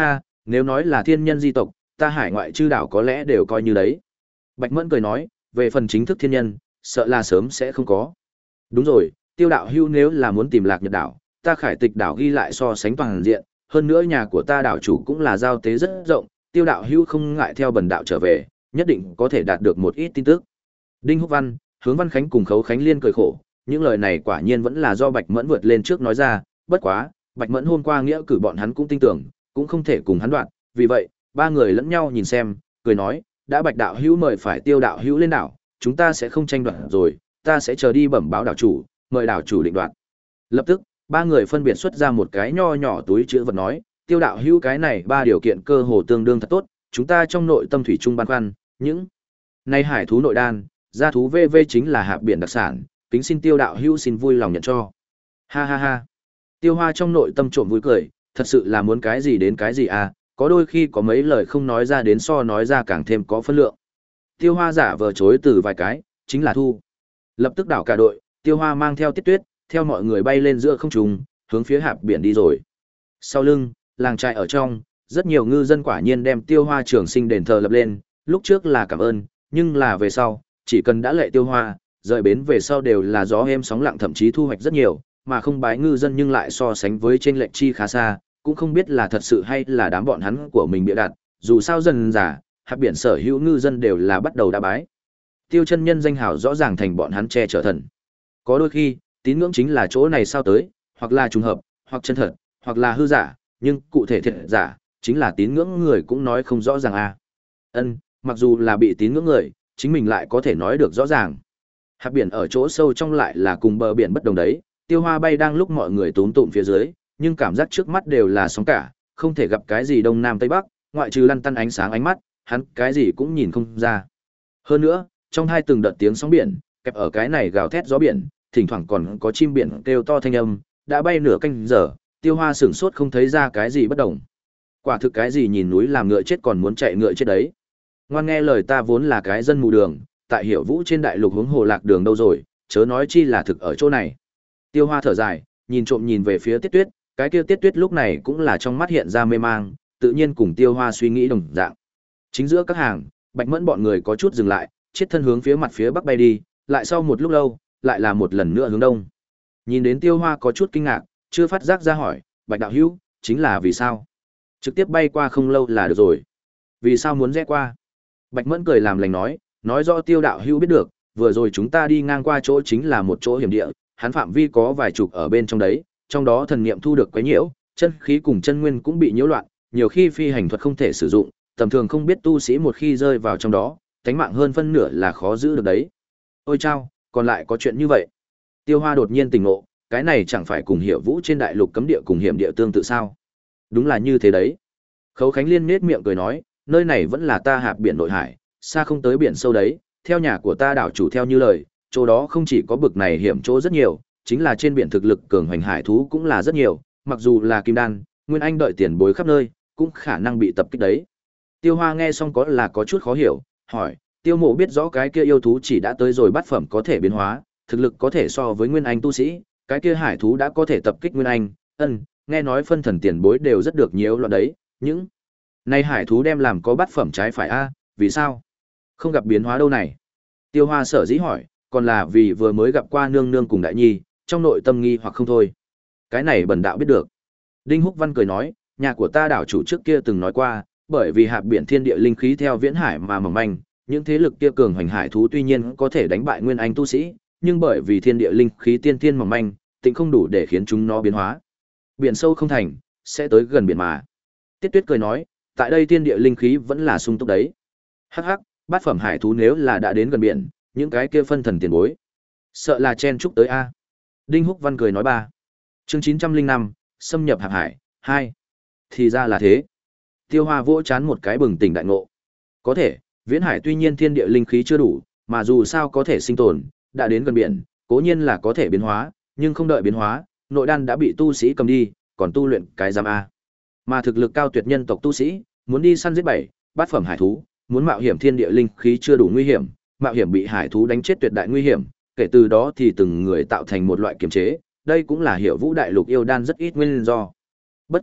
nếu nói là thiên nhân di tộc, ta hải ngoại chư đảo có lẽ đều coi như đấy. Bạch Mẫn cười nói, về phần chính thức thiên nhân, sợ là sớm sẽ không có. Đúng rồi, Tiêu đạo hữu nếu là muốn tìm Lạc Nhật đảo, ta Khải Tịch đảo ghi lại so sánh toàn diện, hơn nữa nhà của ta đảo chủ cũng là giao tế rất rộng, Tiêu đạo hữu không ngại theo bần đạo trở về, nhất định có thể đạt được một ít tin tức. Đinh Húc Văn, Hướng Văn Khánh cùng Khấu Khánh Liên cười khổ, những lời này quả nhiên vẫn là do Bạch Mẫn vượt lên trước nói ra, bất quá, Bạch Mẫn hôm qua nghĩa cử bọn hắn cũng tin tưởng, cũng không thể cùng hắn đoạn, vì vậy, ba người lẫn nhau nhìn xem, cười nói, đã Bạch đạo hữu mời phải Tiêu đạo hữu lên đảo, chúng ta sẽ không tranh đoạt rồi, ta sẽ chờ đi bẩm báo đảo chủ, mời đảo chủ định đoạt. Lập tức, ba người phân biệt xuất ra một cái nho nhỏ túi chứa vật nói, Tiêu đạo hữu cái này ba điều kiện cơ hồ tương đương thật tốt, chúng ta trong nội tâm thủy chung băn khoăn, những này hải thú nội đan, gia thú vê vê chính là hạp biển đặc sản, kính xin Tiêu đạo hữu xin vui lòng nhận cho. Ha ha ha. Tiêu Hoa trong nội tâm trộm vui cười, thật sự là muốn cái gì đến cái gì à, có đôi khi có mấy lời không nói ra đến so nói ra càng thêm có phân lượng. Tiêu Hoa giả vờ chối từ vài cái, chính là thu. Lập tức đảo cả đội, Tiêu Hoa mang theo Tiết Tuyết, theo mọi người bay lên giữa không trung, hướng phía hạp biển đi rồi. Sau lưng, làng trại ở trong, rất nhiều ngư dân quả nhiên đem Tiêu Hoa trường sinh đền thờ lập lên, lúc trước là cảm ơn, nhưng là về sau, chỉ cần đã lệ Tiêu Hoa, rời bến về sau đều là gió êm sóng lặng, thậm chí thu hoạch rất nhiều, mà không bái ngư dân nhưng lại so sánh với trên lệnh chi khá xa, cũng không biết là thật sự hay là đám bọn hắn của mình bịa đặt, dù sao dần giả, hạp biển sở hữu ngư dân đều là bắt đầu đã bái. Tiêu chân nhân danh hào rõ ràng thành bọn hắn che chở thần. Có đôi khi, tín ngưỡng chính là chỗ này sao tới, hoặc là trùng hợp, hoặc chân thật, hoặc là hư giả, nhưng cụ thể thiệt giả, chính là tín ngưỡng người cũng nói không rõ ràng à. Ân, mặc dù là bị tín ngưỡng người, chính mình lại có thể nói được rõ ràng. Hạp biển ở chỗ sâu trong lại là cùng bờ biển bất đồng đấy, Tiêu Hoa bay đang lúc mọi người túm tụm phía dưới, nhưng cảm giác trước mắt đều là sóng cả, không thể gặp cái gì đông nam tây bắc, ngoại trừ lăn tăn ánh sáng ánh mắt, hắn cái gì cũng nhìn không ra. Hơn nữa, trong hai từng đợt tiếng sóng biển, kẹp ở cái này gào thét gió biển, thỉnh thoảng còn có chim biển kêu to thanh âm, đã bay nửa canh giờ, Tiêu Hoa sửng sốt không thấy ra cái gì bất đồng. Quả thực cái gì nhìn núi làm ngựa chết còn muốn chạy ngựa chết đấy. Ngoan nghe lời ta vốn là cái dân mù đường, tại Hiểu Vũ trên đại lục hướng hồ lạc đường đâu rồi, chớ nói chi là thực ở chỗ này. Tiêu Hoa thở dài, nhìn trộm nhìn về phía Tiết Tuyết, cái kia Tiết Tuyết lúc này cũng là trong mắt hiện ra mê mang, tự nhiên cùng Tiêu Hoa suy nghĩ đồng dạng. Chính giữa các hàng, Bạch Mẫn bọn người có chút dừng lại, chết thân hướng phía mặt phía bắc bay đi, lại sau một lúc lâu, lại là một lần nữa hướng đông. Nhìn đến Tiêu Hoa có chút kinh ngạc, chưa phát giác ra hỏi, Bạch đạo hữu, chính là vì sao? Trực tiếp bay qua không lâu là được rồi. Vì sao muốn rẽ qua? Bạch Mẫn cười làm lành nói, nói rõ Tiêu đạo hữu biết được, vừa rồi chúng ta đi ngang qua chỗ chính là một chỗ hiểm địa, hắn phạm vi có vài chục ở bên trong đấy, trong đó thần niệm thu được quấy nhiễu, chân khí cùng chân nguyên cũng bị nhiễu loạn, nhiều khi phi hành thuật không thể sử dụng, tầm thường không biết tu sĩ một khi rơi vào trong đó, tánh mạng hơn phân nửa là khó giữ được đấy. Ôi chao, còn lại có chuyện như vậy. Tiêu Hoa đột nhiên tỉnh ngộ, cái này chẳng phải cùng Hiểu Vũ trên đại lục cấm địa cùng hiểm địa tương tự sao? Đúng là như thế đấy. Khấu Khánh Liên nhếch miệng cười nói, nơi này vẫn là ta hạp biển nội hải, xa không tới biển sâu đấy, theo nhà của ta đảo chủ theo như lời, chỗ đó không chỉ có bực này hiểm chỗ rất nhiều, chính là trên biển thực lực cường hoành hải thú cũng là rất nhiều, mặc dù là kim đan, nguyên anh đợi tiền bối khắp nơi, cũng khả năng bị tập kích đấy. Tiêu Hoa nghe xong có là có chút khó hiểu, hỏi, Tiêu Mộ biết rõ cái kia yêu thú chỉ đã tới rồi bát phẩm có thể biến hóa, thực lực có thể so với nguyên anh tu sĩ, cái kia hải thú đã có thể tập kích nguyên anh, ân, nghe nói phân thần tiền bối đều rất được nhiều loạn đấy, những này hải thú đem làm có bát phẩm trái phải a, vì sao? Không gặp biến hóa đâu này. Tiêu Hoa sở dĩ hỏi, còn là vì vừa mới gặp qua nương nương cùng đại nhi, trong nội tâm nghi hoặc không thôi. Cái này bần đạo biết được. Đinh Húc Văn cười nói, nhà của ta đảo chủ trước kia từng nói qua, bởi vì hạp biển thiên địa linh khí theo viễn hải mà mỏng manh, những thế lực kia cường hoành hải thú tuy nhiên có thể đánh bại nguyên anh tu sĩ, nhưng bởi vì thiên địa linh khí tiên thiên mỏng manh, tịnh không đủ để khiến chúng nó biến hóa. Biển sâu không thành, sẽ tới gần biển mà. Tiết Tuyết cười nói, tại đây thiên địa linh khí vẫn là sung túc đấy. Hắc hắc, bát phẩm hải thú nếu là đã đến gần biển, những cái kia phân thần tiền bối, sợ là chen chúc tới a. Đinh Húc Văn cười nói ba. Chương chín trăm linh năm, xâm nhập hạp hải, hai. Thì ra là thế. Tiêu Hoa vỗ chán một cái bừng tỉnh đại ngộ. Có thể, viễn hải tuy nhiên thiên địa linh khí chưa đủ, mà dù sao có thể sinh tồn, đã đến gần biển, cố nhiên là có thể biến hóa, nhưng không đợi biến hóa, nội đan đã bị tu sĩ cầm đi, còn tu luyện cái giam a. Mà thực lực cao tuyệt nhân tộc tu sĩ, muốn đi săn giết bảy, bát phẩm hải thú, muốn mạo hiểm thiên địa linh khí chưa đủ nguy hiểm, mạo hiểm bị hải thú đánh chết tuyệt đại nguy hiểm, kể từ đó thì từng người tạo thành một loại kiềm chế, đây cũng là Hiểu Vũ đại lục yêu đan rất ít nguyên do. Bất quá,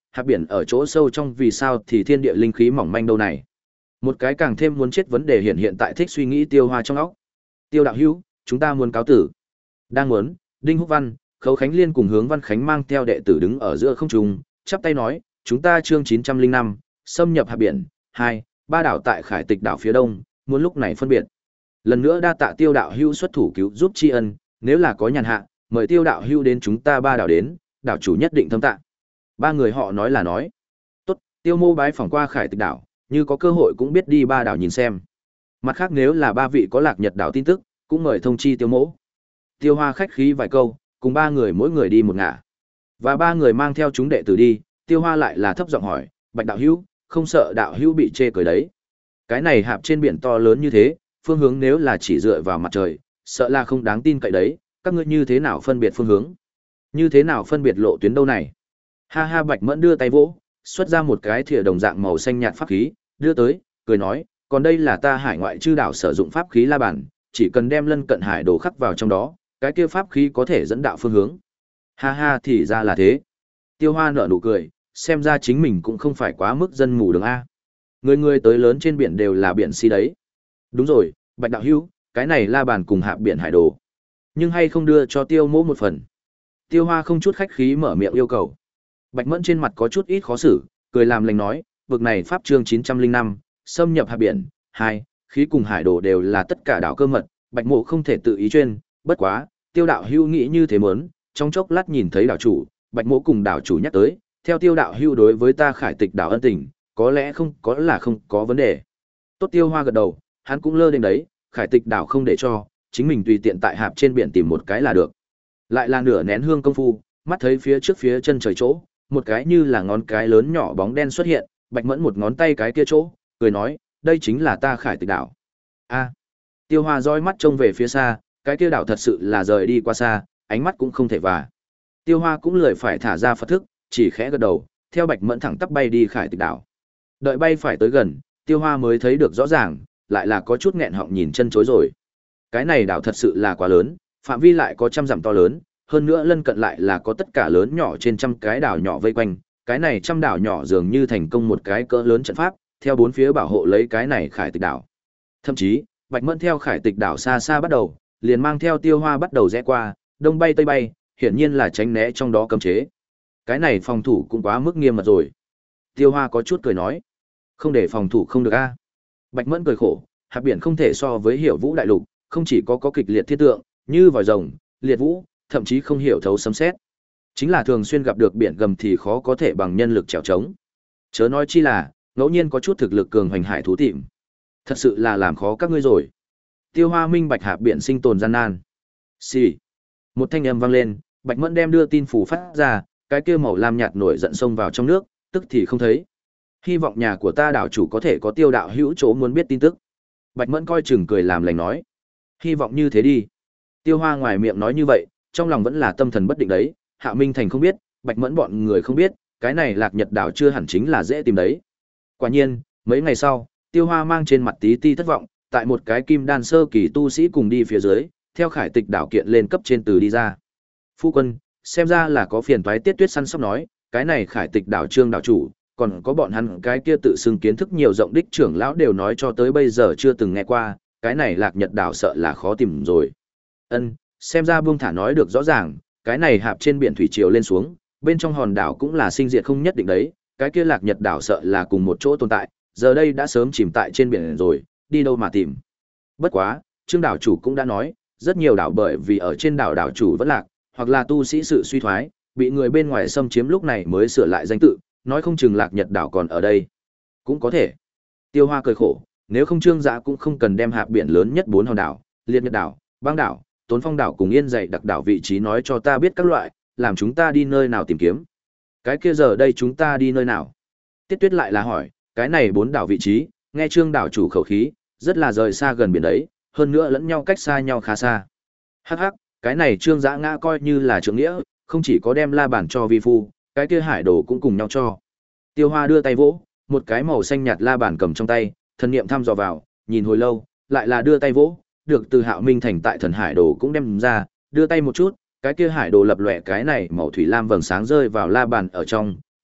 hạp biển ở chỗ sâu trong vì sao thì thiên địa linh khí mỏng manh đâu này. Một cái càng thêm muốn chết vấn đề hiện hiện tại thích suy nghĩ Tiêu Hoa trong óc. Tiêu đạo hữu, chúng ta muốn cáo tử. Đang muốn, Đinh Húc Văn, Khấu Khánh Liên cùng Hướng Văn Khánh mang theo đệ tử đứng ở giữa không trung, chắp tay nói, chúng ta chương chín trăm linh năm, xâm nhập hạp biển, hai, ba đảo tại Khải Tịch đảo phía đông, muốn lúc này phân biệt. Lần nữa đa tạ Tiêu đạo hữu xuất thủ cứu giúp tri ân, nếu là có nhàn hạ, mời Tiêu đạo hữu đến chúng ta ba đảo đến, đảo chủ nhất định thâm tạ. Ba người họ nói là nói. Tốt, Tiêu mô bái phỏng qua Khải Tịch đảo, như có cơ hội cũng biết đi ba đảo nhìn xem. Mặt khác nếu là ba vị có Lạc Nhật đảo tin tức, cũng mời thông chi Tiêu mỗ. Tiêu Hoa khách khí vài câu, cùng ba người mỗi người đi một ngả. Và ba người mang theo chúng đệ tử đi, Tiêu Hoa lại là thấp giọng hỏi, Bạch đạo hữu, không sợ đạo hữu bị chê cười đấy. Cái này hạp trên biển to lớn như thế, phương hướng nếu là chỉ dựa vào mặt trời, sợ là không đáng tin cậy đấy, các ngươi như thế nào phân biệt phương hướng? Như thế nào phân biệt lộ tuyến đâu này? Ha ha Bạch Mẫn đưa tay vỗ, xuất ra một cái thìa đồng dạng màu xanh nhạt pháp khí, đưa tới, cười nói, còn đây là ta hải ngoại chư đảo sử dụng pháp khí la bàn, chỉ cần đem lân cận hải đồ khắc vào trong đó, cái kia pháp khí có thể dẫn đạo phương hướng. Ha ha thì ra là thế. Tiêu Hoa nở nụ cười, xem ra chính mình cũng không phải quá mức dân mù đường A. Người người tới lớn trên biển đều là biển si đấy. Đúng rồi, Bạch đạo hữu, cái này la bàn cùng hạp biển hải đồ. Nhưng hay không đưa cho Tiêu mỗ một phần. Tiêu Hoa không chút khách khí mở miệng yêu cầu. Bạch Mẫn trên mặt có chút ít khó xử, cười làm lành nói, vực này pháp chương chín trăm linh năm, xâm nhập hạp biển, hai, khí cùng hải đồ đều là tất cả đảo cơ mật, Bạch mộ không thể tự ý chuyên, bất quá, Tiêu đạo hữu nghĩ như thế muốn, trong chốc lát nhìn thấy đảo chủ, Bạch mộ cùng đảo chủ nhắc tới, theo Tiêu đạo hữu đối với ta Khải Tịch đảo ân tình, có lẽ không có là không có vấn đề. Tốt Tiêu Hoa gật đầu, hắn cũng lơ đến đấy, Khải Tịch đảo không để cho, chính mình tùy tiện tại hạp trên biển tìm một cái là được. Lại là nửa nén hương công phu, mắt thấy phía trước phía chân trời chỗ, một cái như là ngón cái lớn nhỏ bóng đen xuất hiện, Bạch Mẫn một ngón tay cái kia chỗ, cười nói, đây chính là ta Khải Tịch đảo. A. Tiêu Hoa dõi mắt trông về phía xa, cái kia đảo thật sự là rời đi qua xa, ánh mắt cũng không thể và. Tiêu Hoa cũng lười phải thả ra Phật thức, chỉ khẽ gật đầu, theo Bạch Mẫn thẳng tắp bay đi Khải Tịch đảo. Đợi bay phải tới gần, Tiêu Hoa mới thấy được rõ ràng, lại là có chút nghẹn họng nhìn chân chối rồi. Cái này đảo thật sự là quá lớn, phạm vi lại có trăm dặm to lớn, hơn nữa lân cận lại là có tất cả lớn nhỏ trên trăm cái đảo nhỏ vây quanh, cái này trăm đảo nhỏ dường như thành công một cái cỡ lớn trận pháp, theo bốn phía bảo hộ lấy cái này Khải Tịch đảo. Thậm chí, Bạch Mẫn theo Khải Tịch đảo xa xa bắt đầu, liền mang theo Tiêu Hoa bắt đầu rẽ qua, đông bay tây bay, hiển nhiên là tránh né trong đó cấm chế. Cái này phòng thủ cũng quá mức nghiêm mật rồi. Tiêu Hoa có chút cười nói, không để phòng thủ không được a. Bạch Mẫn cười khổ, hạp biển không thể so với Hiểu Vũ đại lục, không chỉ có có kịch liệt thiên tượng, như vòi rồng, liệt vũ, thậm chí không hiểu thấu sấm sét. Chính là thường xuyên gặp được biển gầm thì khó có thể bằng nhân lực chèo chống. Chớ nói chi là, ngẫu nhiên có chút thực lực cường hoành hải thú tìm. Thật sự là làm khó các ngươi rồi. Tiêu Hoa minh bạch hạp biển sinh tồn gian nan. Xì. Một thanh âm vang lên, Bạch Mẫn đem đưa tin phủ phát ra, cái kia màu lam nhạt nổi giận xông vào trong nước, tức thì không thấy. Hy vọng nhà của ta đảo chủ có thể có Tiêu đạo hữu chỗ muốn biết tin tức. Bạch Mẫn coi chừng cười làm lành nói. Hy vọng như thế đi. Tiêu Hoa ngoài miệng nói như vậy, trong lòng vẫn là tâm thần bất định đấy, Hạ Minh Thành không biết, Bạch Mẫn bọn người không biết, cái này Lạc Nhật đảo chưa hẳn chính là dễ tìm đấy. Quả nhiên, mấy ngày sau, Tiêu Hoa mang trên mặt tí ti thất vọng, tại một cái kim đan sơ kỳ tu sĩ cùng đi phía dưới, theo Khải Tịch đảo kiện lên cấp trên từ đi ra. Phu quân, xem ra là có phiền toái Tiết Tuyết săn sóc nói, cái này Khải Tịch đảo trương đảo chủ, còn có bọn hắn cái kia tự xưng kiến thức nhiều rộng đích trưởng lão đều nói cho tới bây giờ chưa từng nghe qua, cái này Lạc Nhật đảo sợ là khó tìm rồi. Ân, xem ra buông thả nói được rõ ràng, cái này hạp trên biển thủy triều lên xuống, bên trong hòn đảo cũng là sinh diệt không nhất định đấy, cái kia Lạc Nhật đảo sợ là cùng một chỗ tồn tại, giờ đây đã sớm chìm tại trên biển rồi, đi đâu mà tìm. Bất quá, Trương đảo chủ cũng đã nói, rất nhiều đảo bởi vì ở trên đảo đảo chủ vẫn lạc, hoặc là tu sĩ sự suy thoái, bị người bên ngoài xâm chiếm lúc này mới sửa lại danh tự, nói không chừng Lạc Nhật đảo còn ở đây. Cũng có thể. Tiêu Hoa cười khổ, nếu không Trương Dạ cũng không cần đem hạp biển lớn nhất bốn hòn đảo, Liệt Nhật đảo, Băng đảo, Tốn Phong đảo cùng Yên Dày đặc đảo vị trí nói cho ta biết các loại, làm chúng ta đi nơi nào tìm kiếm. Cái kia giờ đây chúng ta đi nơi nào? Tiết Tuyết lại là hỏi, cái này bốn đảo vị trí, nghe Trương đảo chủ khẩu khí, rất là rời xa gần biển đấy, hơn nữa lẫn nhau cách xa nhau khá xa. Hắc hắc, cái này Trương Dã ngã coi như là trưởng nghĩa, không chỉ có đem la bàn cho vi phu, cái kia hải đồ cũng cùng nhau cho. Tiêu Hoa đưa tay vỗ, một cái màu xanh nhạt la bàn cầm trong tay, thần niệm thăm dò vào, nhìn hồi lâu, lại là đưa tay vỗ, được từ Hạo Minh Thành tại thần hải đồ cũng đem ra, đưa tay một chút, cái kia hải đồ lập lòe cái này màu thủy lam vầng sáng rơi vào la bàn ở trong,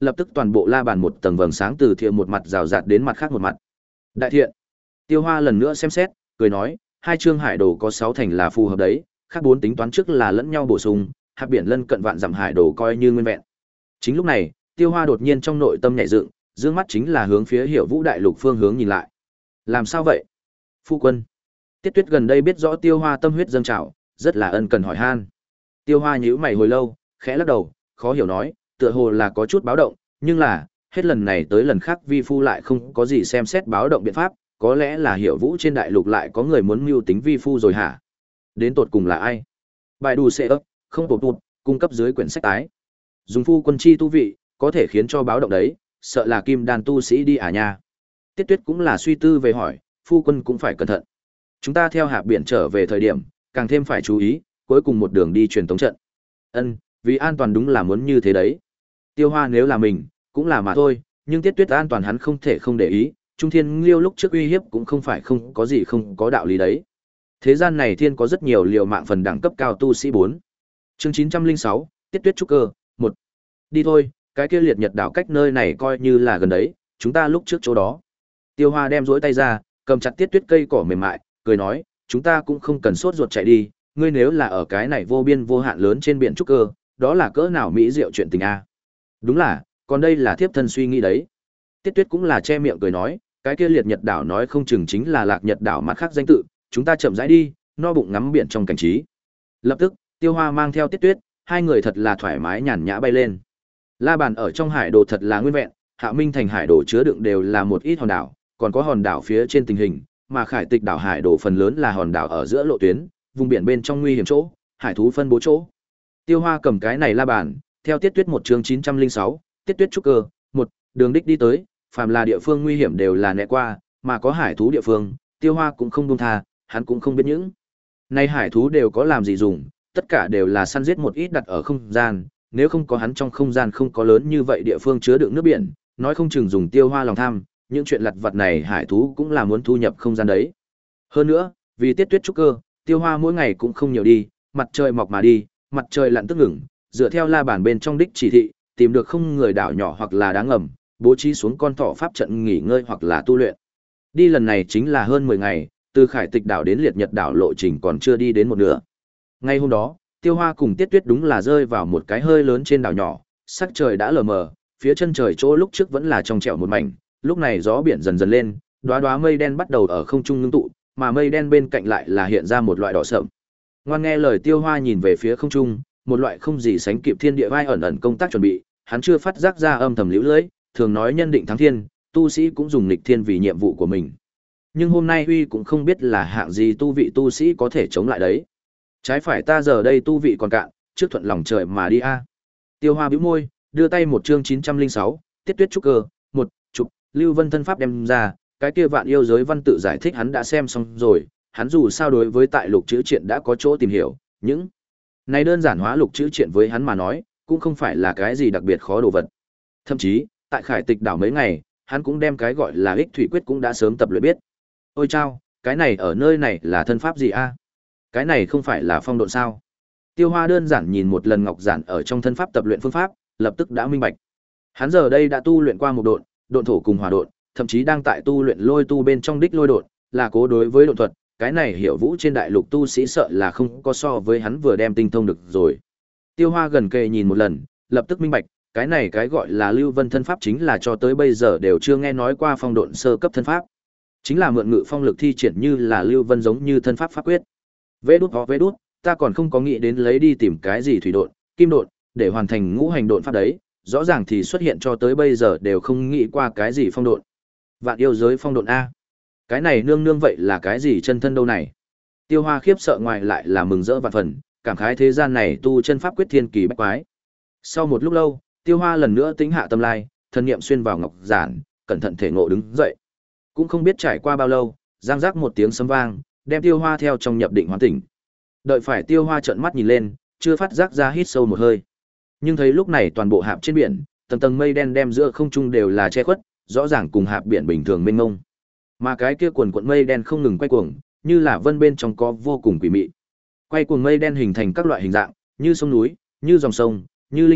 lập tức toàn bộ la bàn một tầng vầng sáng từ thiện một mặt rào rạt đến mặt khác một mặt. Đại thiện. Tiêu Hoa lần nữa xem xét, cười nói, hai chương hải đồ có sáu thành là phù hợp đấy, khác bốn tính toán trước là lẫn nhau bổ sung, hạp biển lân cận vạn dặm hải đồ coi như nguyên vẹn. Chính lúc này, Tiêu Hoa đột nhiên trong nội tâm nhảy dựng, dương mắt chính là hướng phía Hiểu Vũ đại lục phương hướng nhìn lại. Làm sao vậy? Phu quân. Tiết Tuyết gần đây biết rõ Tiêu Hoa tâm huyết dâng trào, rất là ân cần hỏi han. Tiêu Hoa nhíu mày hồi lâu, khẽ lắc đầu, khó hiểu nói, tựa hồ là có chút báo động, nhưng là, hết lần này tới lần khác vi phu lại không có gì xem xét báo động biện pháp, có lẽ là Hiểu Vũ trên đại lục lại có người muốn mưu tính vi phu rồi hả? Đến tột cùng là ai? Bài đủ sẽ ấp, không bột bụt, cung cấp dưới quyển sách tái. Dùng phu quân chi tu vị, có thể khiến cho báo động đấy, sợ là kim đan tu sĩ đi à nha. Tiết Tuyết cũng là suy tư về hỏi, phu quân cũng phải cẩn thận. Chúng ta theo hạp biển trở về thời điểm, càng thêm phải chú ý, cuối cùng một đường đi truyền tống trận. Ân, vì an toàn đúng là muốn như thế đấy. Tiêu Hoa nếu là mình, cũng là mà thôi, nhưng Tiết Tuyết an toàn hắn không thể không để ý, Trung Thiên Liêu lúc trước uy hiếp cũng không phải không có gì không có đạo lý đấy. Thế gian này thiên có rất nhiều liều mạng phần đẳng cấp cao tu sĩ bốn. Chương chín trăm lẻ sáu, Tiết Tuyết trúc cơ, một. Đi thôi, cái kia liệt nhật đảo cách nơi này coi như là gần đấy, chúng ta lúc trước chỗ đó. Tiêu Hoa đem duỗi tay ra, cầm chặt Tiết Tuyết cây cỏ mềm mại, cười nói, chúng ta cũng không cần sốt ruột chạy đi, ngươi nếu là ở cái này vô biên vô hạn lớn trên biển trúc cơ, đó là cỡ nào mỹ diệu chuyện tình a. Đúng là, còn đây là thiếp thân suy nghĩ đấy. Tiết Tuyết cũng là che miệng cười nói, cái kia liệt nhật đảo nói không chừng chính là lạc nhật đảo mặt khác danh tự, chúng ta chậm rãi đi, no bụng ngắm biển trong cảnh trí. Lập tức, Tiêu Hoa mang theo Tiết Tuyết, hai người thật là thoải mái nhàn nhã bay lên. La bàn ở trong hải đồ thật là nguyên vẹn, Hạ Minh thành hải đồ chứa đựng đều là một ít hòn đảo, còn có hòn đảo phía trên tình hình, mà Khải Tịch đảo hải đồ phần lớn là hòn đảo ở giữa lộ tuyến, vùng biển bên trong nguy hiểm chỗ, hải thú phân bố chỗ. Tiêu Hoa cầm cái này la bàn, theo Tiết Tuyết một chương chín trăm lẻ sáu, Tiết Tuyết trúc cơ, một, đường đích đi tới, phàm là địa phương nguy hiểm đều là né qua, mà có hải thú địa phương, Tiêu Hoa cũng không buông tha, hắn cũng không biết những này hải thú đều có làm gì dùng, tất cả đều là săn giết một ít đặt ở không gian, nếu không có hắn trong không gian không có lớn như vậy địa phương chứa đựng nước biển, nói không chừng dùng Tiêu Hoa lòng tham, những chuyện lặt vặt này hải thú cũng là muốn thu nhập không gian đấy. Hơn nữa, vì Tiết Tuyết trúc cơ, Tiêu Hoa mỗi ngày cũng không nhiều đi, mặt trời mọc mà đi, mặt trời lặn tức ngừng, dựa theo la bàn bên trong đích chỉ thị, tìm được không người đảo nhỏ hoặc là đá ngầm, bố trí xuống con thỏ pháp trận nghỉ ngơi hoặc là tu luyện. Đi lần này chính là hơn mười ngày, từ Khải Tịch đảo đến Liệt Nhật đảo lộ trình còn chưa đi đến một nửa. Ngay hôm đó, Tiêu Hoa cùng Tiết Tuyết đúng là rơi vào một cái hơi lớn trên đảo nhỏ, sắc trời đã lờ mờ, phía chân trời chỗ lúc trước vẫn là trong trẻo một mảnh, lúc này gió biển dần dần lên, đóa đóa mây đen bắt đầu ở không trung ngưng tụ, mà mây đen bên cạnh lại là hiện ra một loại đỏ sậm. Ngoan nghe lời Tiêu Hoa nhìn về phía không trung, một loại không gì sánh kịp thiên địa vai ẩn ẩn công tác chuẩn bị, hắn chưa phát giác ra âm thầm liễu lưỡi, thường nói nhân định thắng thiên, tu sĩ cũng dùng nghịch thiên vì nhiệm vụ của mình. Nhưng hôm nay Huy cũng không biết là hạng gì tu vị tu sĩ có thể chống lại đấy. Trái phải ta giờ đây tu vị còn cạn, trước thuận lòng trời mà đi a. Tiêu Hoa bĩu môi, đưa tay một chương chín trăm lẻ sáu, Tiết Tuyết trúc cơ, một, chụp, Lưu Vân thân pháp đem ra, cái kia vạn yêu giới văn tự giải thích hắn đã xem xong rồi, hắn dù sao đối với tại lục chữ triện đã có chỗ tìm hiểu, những này đơn giản hóa lục chữ triện với hắn mà nói, cũng không phải là cái gì đặc biệt khó đồ vật. Thậm chí, tại Khải Tịch đảo mấy ngày, hắn cũng đem cái gọi là Ích Thủy Quyết cũng đã sớm tập luyện biết. Ôi chao, cái này ở nơi này là thân pháp gì a? Cái này không phải là phong độn sao? Tiêu Hoa đơn giản nhìn một lần ngọc giản ở trong thân pháp tập luyện phương pháp, lập tức đã minh bạch. Hắn giờ đây đã tu luyện qua một độn, độn thổ cùng hỏa độn, thậm chí đang tại tu luyện lôi tu bên trong đích lôi độn, là cố đối với độn thuật, cái này Hiểu Vũ trên đại lục tu sĩ sợ là không có so với hắn vừa đem tinh thông được rồi. Tiêu Hoa gần kề nhìn một lần, lập tức minh bạch, cái này cái gọi là Lưu Vân thân pháp chính là cho tới bây giờ đều chưa nghe nói qua phong độn sơ cấp thân pháp. Chính là mượn ngự phong lực thi triển như là Lưu Vân giống như thân pháp pháp quyết. Vế đút ho vế đút, ta còn không có nghĩ đến lấy đi tìm cái gì thủy độn, kim độn để hoàn thành ngũ hành độn pháp đấy, rõ ràng thì xuất hiện cho tới bây giờ đều không nghĩ qua cái gì phong độn. Vạn yêu giới phong độn a. Cái này nương nương vậy là cái gì chân thân đâu này? Tiêu Hoa khiếp sợ ngoài lại là mừng rỡ vạn phần, cảm khái thế gian này tu chân pháp quyết thiên kỳ bách quái. Sau một lúc lâu, Tiêu Hoa lần nữa tính hạ tâm lai, thần niệm xuyên vào ngọc giản, cẩn thận thể ngộ đứng dậy. Cũng không biết trải qua bao lâu, giang giác một tiếng sấm vang, đem Tiêu Hoa theo trong nhập định hoàn tỉnh. Đợi phải Tiêu Hoa trợn mắt nhìn lên, chưa phát giác ra hít sâu một hơi. Nhưng thấy lúc này toàn bộ hạp trên biển, tầng tầng mây đen đem giữa không trung đều là che khuất, rõ ràng cùng hạp biển bình thường mênh mông. Mà cái kia quần cuộn mây đen không ngừng quay cuồng, như là vân bên trong có vô cùng quỷ mị. Quay cuồng mây đen hình thành các loại hình dạng, như sông núi, như dòng sông, như linh thảo,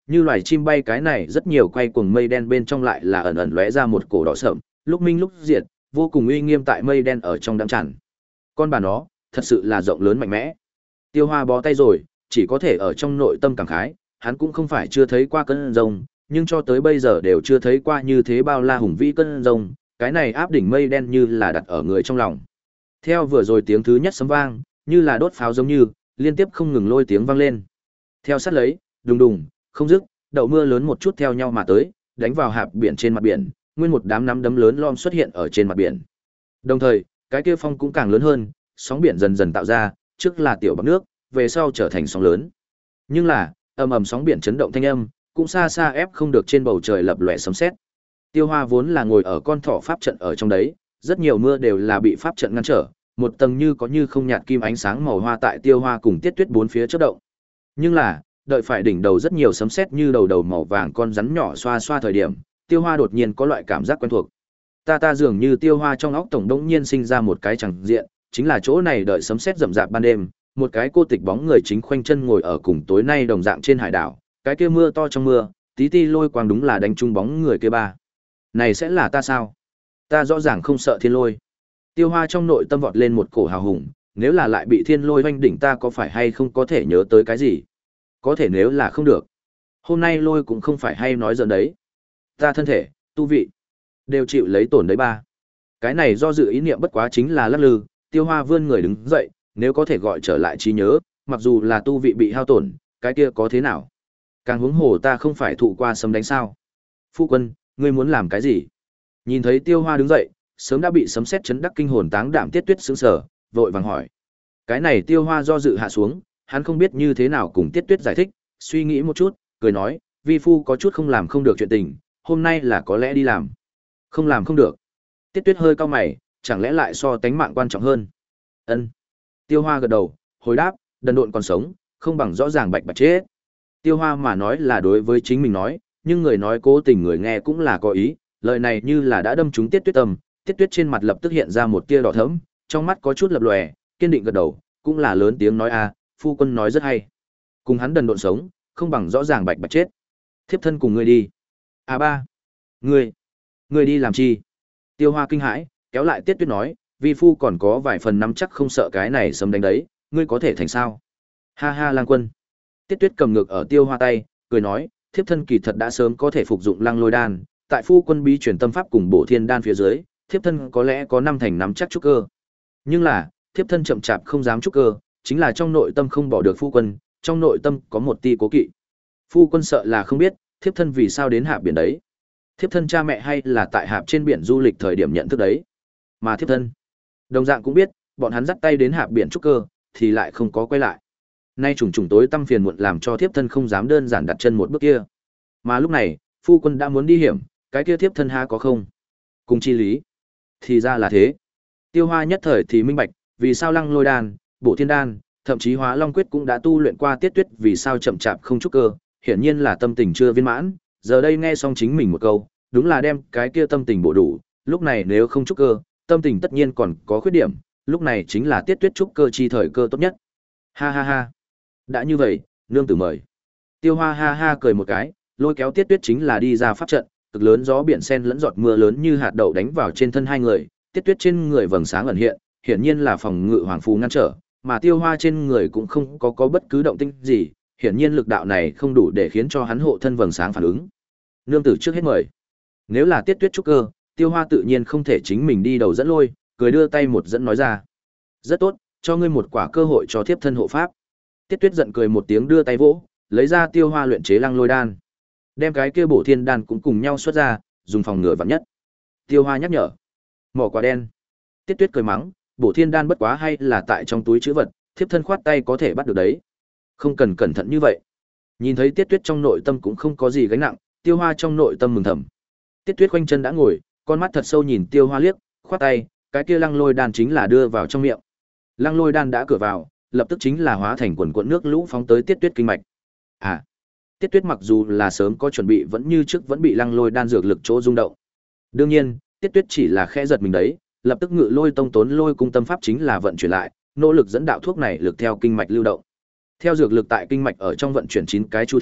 như loài chim bay cái này rất nhiều quay cuồng mây đen bên trong lại là ẩn ẩn lóe ra một cổ đỏ sậm, lúc minh lúc diệt, vô cùng uy nghiêm tại mây đen ở trong đám tràn. Con bà nó, thật sự là rộng lớn mạnh mẽ. Tiêu Hoa bó tay rồi, chỉ có thể ở trong nội tâm cảm khái, hắn cũng không phải chưa thấy qua cơn rồng, nhưng cho tới bây giờ đều chưa thấy qua như thế bao la hùng vĩ cơn rồng, cái này áp đỉnh mây đen như là đặt ở người trong lòng. Theo vừa rồi tiếng thứ nhất sấm vang, như là đốt pháo giống như, liên tiếp không ngừng lôi tiếng vang lên. Theo sát lấy, đùng đùng, không dứt, đậu mưa lớn một chút theo nhau mà tới, đánh vào hạp biển trên mặt biển, nguyên một đám nắm đấm lớn lom xuất hiện ở trên mặt biển. Đồng thời, cái kia phong cũng càng lớn hơn, sóng biển dần dần tạo ra, trước là tiểu bọt nước, về sau trở thành sóng lớn. Nhưng là, ầm ầm sóng biển chấn động thanh âm, cũng xa xa ép không được trên bầu trời lập lòe sấm sét. Tiêu Hoa vốn là ngồi ở con thỏ pháp trận ở trong đấy, rất nhiều mưa đều là bị pháp trận ngăn trở, một tầng như có như không nhạt kim ánh sáng màu hoa tại Tiêu Hoa cùng Tiết Tuyết bốn phía chớp động. Nhưng là, đợi phải đỉnh đầu rất nhiều sấm sét như đầu đầu màu vàng con rắn nhỏ xoa xoa thời điểm, Tiêu Hoa đột nhiên có loại cảm giác quen thuộc. Ta ta dường như Tiêu Hoa trong óc tổng đống nhiên sinh ra một cái chẳng diện, chính là chỗ này đợi sấm sét rậm rạp ban đêm, một cái cô tịch bóng người chính khoanh chân ngồi ở cùng tối nay đồng dạng trên hải đảo, cái kia mưa to trong mưa, tí ti lôi quang đúng là đánh trúng bóng người kia ba. Này sẽ là ta sao? Ta rõ ràng không sợ thiên lôi. Tiêu Hoa trong nội tâm vọt lên một cổ hào hùng, nếu là lại bị thiên lôi hoanh đỉnh ta có phải hay không có thể nhớ tới cái gì? Có thể nếu là không được. Hôm nay lôi cũng không phải hay nói giỡn đấy. Ta thân thể, tu vị, đều chịu lấy tổn đấy ba. Cái này do dự ý niệm bất quá chính là lắc lư, Tiêu Hoa vươn người đứng dậy, nếu có thể gọi trở lại trí nhớ, mặc dù là tu vị bị hao tổn, cái kia có thế nào? Càng huống hồ ta không phải thụ qua sấm đánh sao? Phu quân, ngươi muốn làm cái gì? Nhìn thấy Tiêu Hoa đứng dậy, sớm đã bị sấm sét chấn đắc kinh hồn táng đảm Tiết Tuyết sững sờ, vội vàng hỏi. Cái này Tiêu Hoa do dự hạ xuống, hắn không biết như thế nào cùng Tiết Tuyết giải thích, suy nghĩ một chút, cười nói, vi phu có chút không làm không được chuyện tình, hôm nay là có lẽ đi làm. Không làm không được. Tiết Tuyết hơi cau mày, chẳng lẽ lại so tánh mạng quan trọng hơn? Ân. Tiêu Hoa gật đầu, hồi đáp, đần độn còn sống, không bằng rõ ràng bạch bạch chết. Tiêu Hoa mà nói là đối với chính mình nói, nhưng người nói cố tình người nghe cũng là có ý, lời này như là đã đâm trúng Tiết Tuyết tâm, Tiết Tuyết trên mặt lập tức hiện ra một tia đỏ thẫm, trong mắt có chút lập lòe, kiên định gật đầu, cũng là lớn tiếng nói a, phu quân nói rất hay. Cùng hắn đần độn sống, không bằng rõ ràng bạch bạch chết. Thiếp thân cùng ngươi đi. A ba, ngươi, ngươi đi làm chi? Tiêu Hoa kinh hãi, kéo lại Tiết Tuyết nói, vi phu còn có vài phần nắm chắc không sợ cái này sấm đánh đấy, ngươi có thể thành sao? Ha ha Lang Quân. Tiết Tuyết cầm ngược ở Tiêu Hoa tay, cười nói, thiếp thân kỳ thật đã sớm có thể phục dụng Lăng Lôi đan, tại phu quân bí truyền tâm pháp cùng Bổ Thiên đan phía dưới, thiếp thân có lẽ có năm thành nắm chắc trúc cơ. Nhưng là, thiếp thân chậm chạp không dám trúc cơ, chính là trong nội tâm không bỏ được phu quân, trong nội tâm có một tia cố kỵ. Phu quân sợ là không biết, thiếp thân vì sao đến Hạp biển đấy. Thiếp thân cha mẹ hay là tại Hạp trên biển du lịch thời điểm nhận thức đấy. Mà thiếp thân, đồng dạng cũng biết, bọn hắn dắt tay đến Hạp biển trúc cơ, thì lại không có quay lại. Nay trùng trùng tối tâm phiền muộn làm cho thiếp thân không dám đơn giản đặt chân một bước kia. Mà lúc này, phu quân đã muốn đi hiểm, cái kia thiếp thân ha có không? Cùng chi lý. Thì ra là thế. Tiêu Hoa nhất thời thì minh bạch, vì sao Lăng Lôi đan, Bổ Thiên đan, thậm chí Hóa Long quyết cũng đã tu luyện qua Tiết Tuyết vì sao chậm chạp không trúc cơ, hiển nhiên là tâm tình chưa viên mãn, giờ đây nghe xong chính mình một câu, đúng là đem cái kia tâm tình bổ đủ, lúc này nếu không trúc cơ, tâm tình tất nhiên còn có khuyết điểm, lúc này chính là Tiết Tuyết trúc cơ chi thời cơ tốt nhất. Ha ha ha. Đã như vậy, nương tử mời. Tiêu Hoa ha ha cười một cái, lôi kéo Tiết Tuyết chính là đi ra pháp trận, cực lớn gió biển sen lẫn giọt mưa lớn như hạt đậu đánh vào trên thân hai người, Tiết Tuyết trên người vầng sáng ẩn hiện, hiển nhiên là phòng ngự hoàng phù ngăn trở, mà Tiêu Hoa trên người cũng không có có bất cứ động tĩnh gì, hiển nhiên lực đạo này không đủ để khiến cho hắn hộ thân vầng sáng phản ứng. Nương tử trước hết mời. Nếu là Tiết Tuyết trúc cơ, Tiêu Hoa tự nhiên không thể chính mình đi đầu dẫn lôi, cười đưa tay một dẫn nói ra. Rất tốt, cho ngươi một quả cơ hội cho thiếp thân hộ pháp. Tiết Tuyết giận cười một tiếng đưa tay vỗ, lấy ra Tiêu Hoa luyện chế Lăng Lôi đan, đem cái kia Bổ Thiên đan cũng cùng nhau xuất ra, dùng phòng ngừa vạn nhất. Tiêu Hoa nhắc nhở. Mỏ quả đen. Tiết Tuyết cười mắng, Bổ Thiên đan bất quá hay là tại trong túi trữ vật, thiếp thân khoát tay có thể bắt được đấy. Không cần cẩn thận như vậy. Nhìn thấy Tiết Tuyết trong nội tâm cũng không có gì gánh nặng, Tiêu Hoa trong nội tâm mừng thầm. Tiết Tuyết khoanh chân đã ngồi, con mắt thật sâu nhìn Tiêu Hoa liếc, khoát tay, cái kia Lăng Lôi đan chính là đưa vào trong miệng. Lăng Lôi đan đã cửa vào, lập tức chính là hóa thành quần cuộn nước lũ phóng tới Tiết Tuyết kinh mạch. À, Tiết Tuyết mặc dù là sớm có chuẩn bị vẫn như trước vẫn bị Lăng Lôi đan dược lực chỗ rung động. Đương nhiên, Tiết Tuyết chỉ là khẽ giật mình đấy, lập tức Ngự Lôi tông tốn Lôi cung tâm pháp chính là vận chuyển lại, nỗ lực dẫn đạo thuốc này lực theo kinh mạch lưu động. Theo dược lực tại kinh mạch ở trong vận chuyển chín cái chu thiên,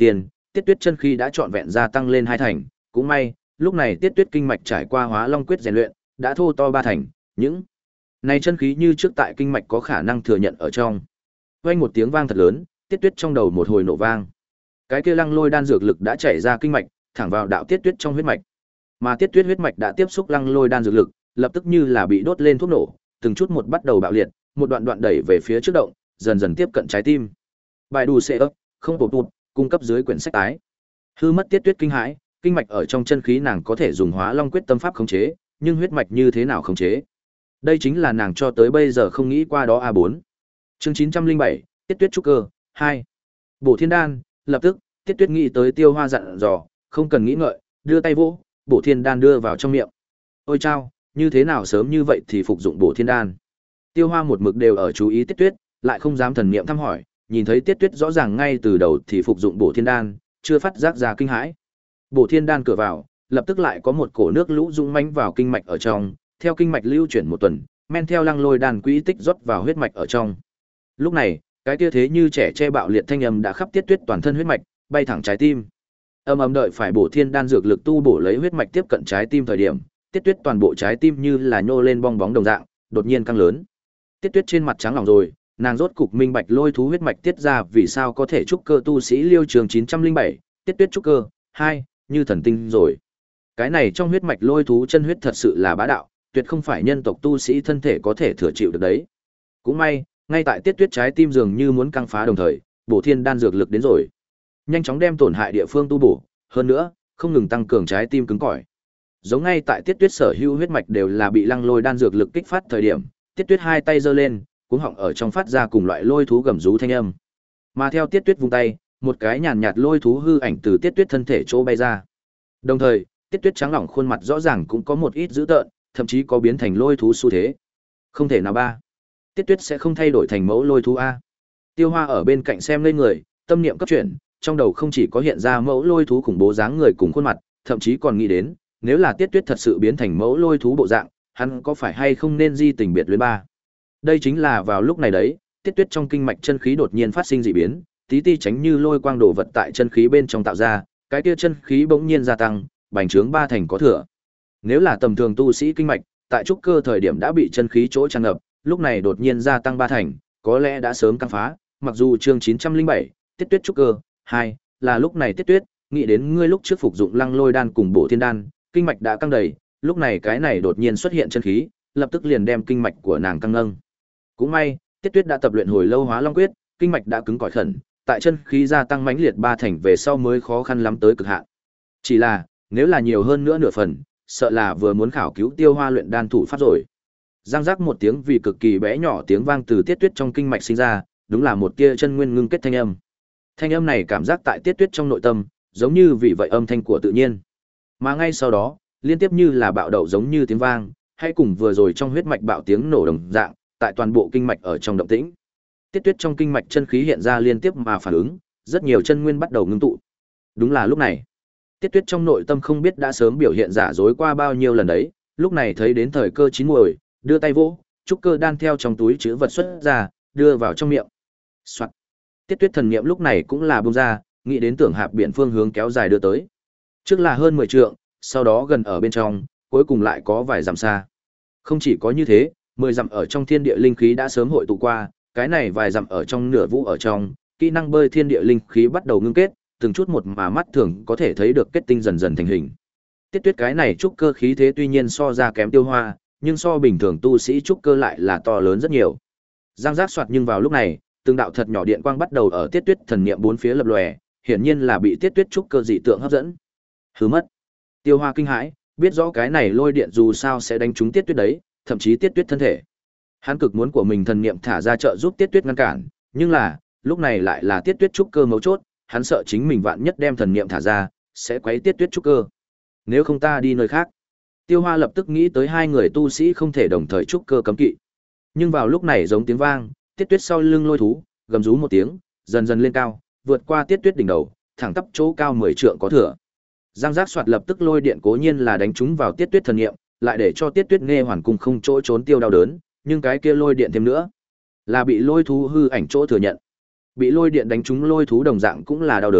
Tiết Tuyết chân khí đã trọn vẹn gia tăng lên hai thành, cũng may, lúc này Tiết Tuyết kinh mạch trải qua Hóa Long quyết rèn luyện, đã thô to ba thành, những này chân khí như trước tại kinh mạch có khả năng thừa nhận ở trong. Vang một tiếng vang thật lớn, Tiết Tuyết trong đầu một hồi nổ vang. Cái kia Lăng Lôi đan dược lực đã chảy ra kinh mạch, thẳng vào đạo Tiết Tuyết trong huyết mạch. Mà Tiết Tuyết huyết mạch đã tiếp xúc Lăng Lôi đan dược lực, lập tức như là bị đốt lên thuốc nổ, từng chút một bắt đầu bạo liệt, một đoạn đoạn đẩy về phía trước động, dần dần tiếp cận trái tim. Bài đủ sẽ ấp, không bổ tụt, cung cấp dưới quyển sách tái. Hư mất Tiết Tuyết kinh hãi, kinh mạch ở trong chân khí nàng có thể dùng Hóa Long quyết tâm pháp khống chế, nhưng huyết mạch như thế nào khống chế? Đây chính là nàng cho tới bây giờ không nghĩ qua đó a bốn. Chương chín trăm linh bảy, Tiết Tuyết trúc cơ hai. Bổ Thiên đan, lập tức, Tiết Tuyết nghĩ tới Tiêu Hoa dặn dò, không cần nghĩ ngợi, đưa tay vỗ, Bổ Thiên đan đưa vào trong miệng. Ôi chao, như thế nào sớm như vậy thì phục dụng Bổ Thiên đan? Tiêu Hoa một mực đều ở chú ý Tiết Tuyết, lại không dám thần niệm thăm hỏi, nhìn thấy Tiết Tuyết rõ ràng ngay từ đầu thì phục dụng Bổ Thiên đan, chưa phát giác ra kinh hãi. Bổ Thiên đan cửa vào, lập tức lại có một cổ nước lũ dũng mãnh vào kinh mạch ở trong, theo kinh mạch lưu chuyển một tuần, men theo Lăng Lôi đan quỹ tích rót vào huyết mạch ở trong. Lúc này, cái kia thế như trẻ che bạo liệt thanh âm đã khắp Tiết Tuyết toàn thân huyết mạch, bay thẳng trái tim. Âm ầm đợi phải Bổ Thiên đan dược lực tu bổ lấy huyết mạch tiếp cận trái tim thời điểm, Tiết Tuyết toàn bộ trái tim như là nhô lên bong bóng đồng dạng, đột nhiên căng lớn. Tiết Tuyết trên mặt trắng lòng rồi, nàng rốt cục minh bạch lôi thú huyết mạch tiết ra vì sao có thể trúc cơ tu sĩ Liêu Trường chín trăm linh bảy, Tiết Tuyết trúc cơ hai, như thần tinh rồi. Cái này trong huyết mạch lôi thú chân huyết thật sự là bá đạo, tuyệt không phải nhân tộc tu sĩ thân thể có thể thừa chịu được đấy. Cũng may, ngay tại Tiết Tuyết trái tim dường như muốn căng phá đồng thời, Bổ Thiên đan dược lực đến rồi. Nhanh chóng đem tổn hại địa phương tu bổ, hơn nữa, không ngừng tăng cường trái tim cứng cỏi. Giống ngay tại Tiết Tuyết sở hữu huyết mạch đều là bị Lăng Lôi đan dược lực kích phát thời điểm, Tiết Tuyết hai tay giơ lên, cuống họng ở trong phát ra cùng loại lôi thú gầm rú thanh âm. Mà theo Tiết Tuyết vung tay, một cái nhàn nhạt lôi thú hư ảnh từ Tiết Tuyết thân thể chỗ bay ra. Đồng thời, Tiết Tuyết trắng lỏng khuôn mặt rõ ràng cũng có một ít dữ tợn, thậm chí có biến thành lôi thú xu thế. Không thể nào ba. Tiết Tuyết sẽ không thay đổi thành mẫu lôi thú a. Tiêu Hoa ở bên cạnh xem lên người, tâm niệm cấp chuyển, trong đầu không chỉ có hiện ra mẫu lôi thú khủng bố dáng người cùng khuôn mặt, thậm chí còn nghĩ đến, nếu là Tiết Tuyết thật sự biến thành mẫu lôi thú bộ dạng, hắn có phải hay không nên di tình biệt luyến ba. Đây chính là vào lúc này đấy, Tiết Tuyết trong kinh mạch chân khí đột nhiên phát sinh dị biến, tí ti tránh như lôi quang đổ vật tại chân khí bên trong tạo ra, cái kia chân khí bỗng nhiên gia tăng, bành trướng ba thành có thừa. Nếu là tầm thường tu sĩ kinh mạch, tại trúc cơ thời điểm đã bị chân khí chỗ tràn ngập, lúc này đột nhiên gia tăng ba thành, có lẽ đã sớm căng phá, mặc dù chương chín trăm linh bảy, Tiết Tuyết trúc cơ hai, là lúc này Tiết Tuyết nghĩ đến ngươi lúc trước phục dụng Lăng Lôi đan cùng Bổ Thiên đan, kinh mạch đã căng đầy, lúc này cái này đột nhiên xuất hiện chân khí, lập tức liền đem kinh mạch của nàng căng nâng. Cũng may, Tiết Tuyết đã tập luyện hồi lâu Hóa Long quyết, kinh mạch đã cứng cỏi khẩn, tại chân khí gia tăng mãnh liệt ba thành về sau mới khó khăn lắm tới cực hạn. Chỉ là, nếu là nhiều hơn nữa nửa phần, sợ là vừa muốn khảo cứu Tiêu Hoa luyện đan thủ pháp rồi. Giang giác một tiếng vì cực kỳ bé nhỏ tiếng vang từ Tiết Tuyết trong kinh mạch sinh ra, đúng là một tia chân nguyên ngưng kết thanh âm. Thanh âm này cảm giác tại Tiết Tuyết trong nội tâm, giống như vị vậy âm thanh của tự nhiên. Mà ngay sau đó, liên tiếp như là bạo đậu giống như tiếng vang, hay cùng vừa rồi trong huyết mạch bạo tiếng nổ đồng dạng, tại toàn bộ kinh mạch ở trong động tĩnh. Tiết Tuyết trong kinh mạch chân khí hiện ra liên tiếp mà phản ứng, rất nhiều chân nguyên bắt đầu ngưng tụ. Đúng là lúc này, Tiết Tuyết trong nội tâm không biết đã sớm biểu hiện giả dối qua bao nhiêu lần đấy, lúc này thấy đến thời cơ chín muồi, đưa tay vỗ, trúc cơ đan theo trong túi chứa vật xuất ra, đưa vào trong miệng. Soạt. Tiết Tuyết thần niệm lúc này cũng là buông ra, nghĩ đến tưởng hạp biển phương hướng kéo dài đưa tới. Trước là hơn mười trượng, sau đó gần ở bên trong, cuối cùng lại có vài dặm xa. Không chỉ có như thế, mười dặm ở trong thiên địa linh khí đã sớm hội tụ qua, cái này vài dặm ở trong nửa vũ ở trong, kỹ năng bơi thiên địa linh khí bắt đầu ngưng kết, từng chút một mà mắt thường có thể thấy được kết tinh dần dần thành hình. Tiết Tuyết cái này trúc cơ khí thế tuy nhiên so ra kém Tiêu Hoa, nhưng so bình thường tu sĩ trúc cơ lại là to lớn rất nhiều. Giang giác soạt, nhưng vào lúc này, từng đạo thật nhỏ điện quang bắt đầu ở Tiết Tuyết thần niệm bốn phía lập lòe, hiển nhiên là bị Tiết Tuyết trúc cơ dị tượng hấp dẫn. Hứ mất. Tiêu Hoa kinh hãi, biết rõ cái này lôi điện dù sao sẽ đánh trúng Tiết Tuyết đấy, thậm chí Tiết Tuyết thân thể. Hắn cực muốn của mình thần niệm thả ra trợ giúp Tiết Tuyết ngăn cản, nhưng là, lúc này lại là Tiết Tuyết trúc cơ mấu chốt, hắn sợ chính mình vạn nhất đem thần niệm thả ra, sẽ quấy Tiết Tuyết trúc cơ. Nếu không ta đi nơi khác. Tiêu Hoa lập tức nghĩ tới hai người tu sĩ không thể đồng thời trúc cơ cấm kỵ. Nhưng vào lúc này giống tiếng vang, Tiết Tuyết sau lưng lôi thú, gầm rú một tiếng, dần dần lên cao, vượt qua Tiết Tuyết đỉnh đầu, thẳng tắp chỗ cao mười trượng có thừa. Giang giác soạt, lập tức lôi điện cố nhiên là đánh trúng vào Tiết Tuyết thần niệm, lại để cho Tiết Tuyết nghe hoàn cung không chỗ trốn tiêu đau đớn, nhưng cái kia lôi điện thêm nữa, là bị lôi thú hư ảnh chỗ thừa nhận. Bị lôi điện đánh trúng lôi thú đồng dạng cũng là đau đớn,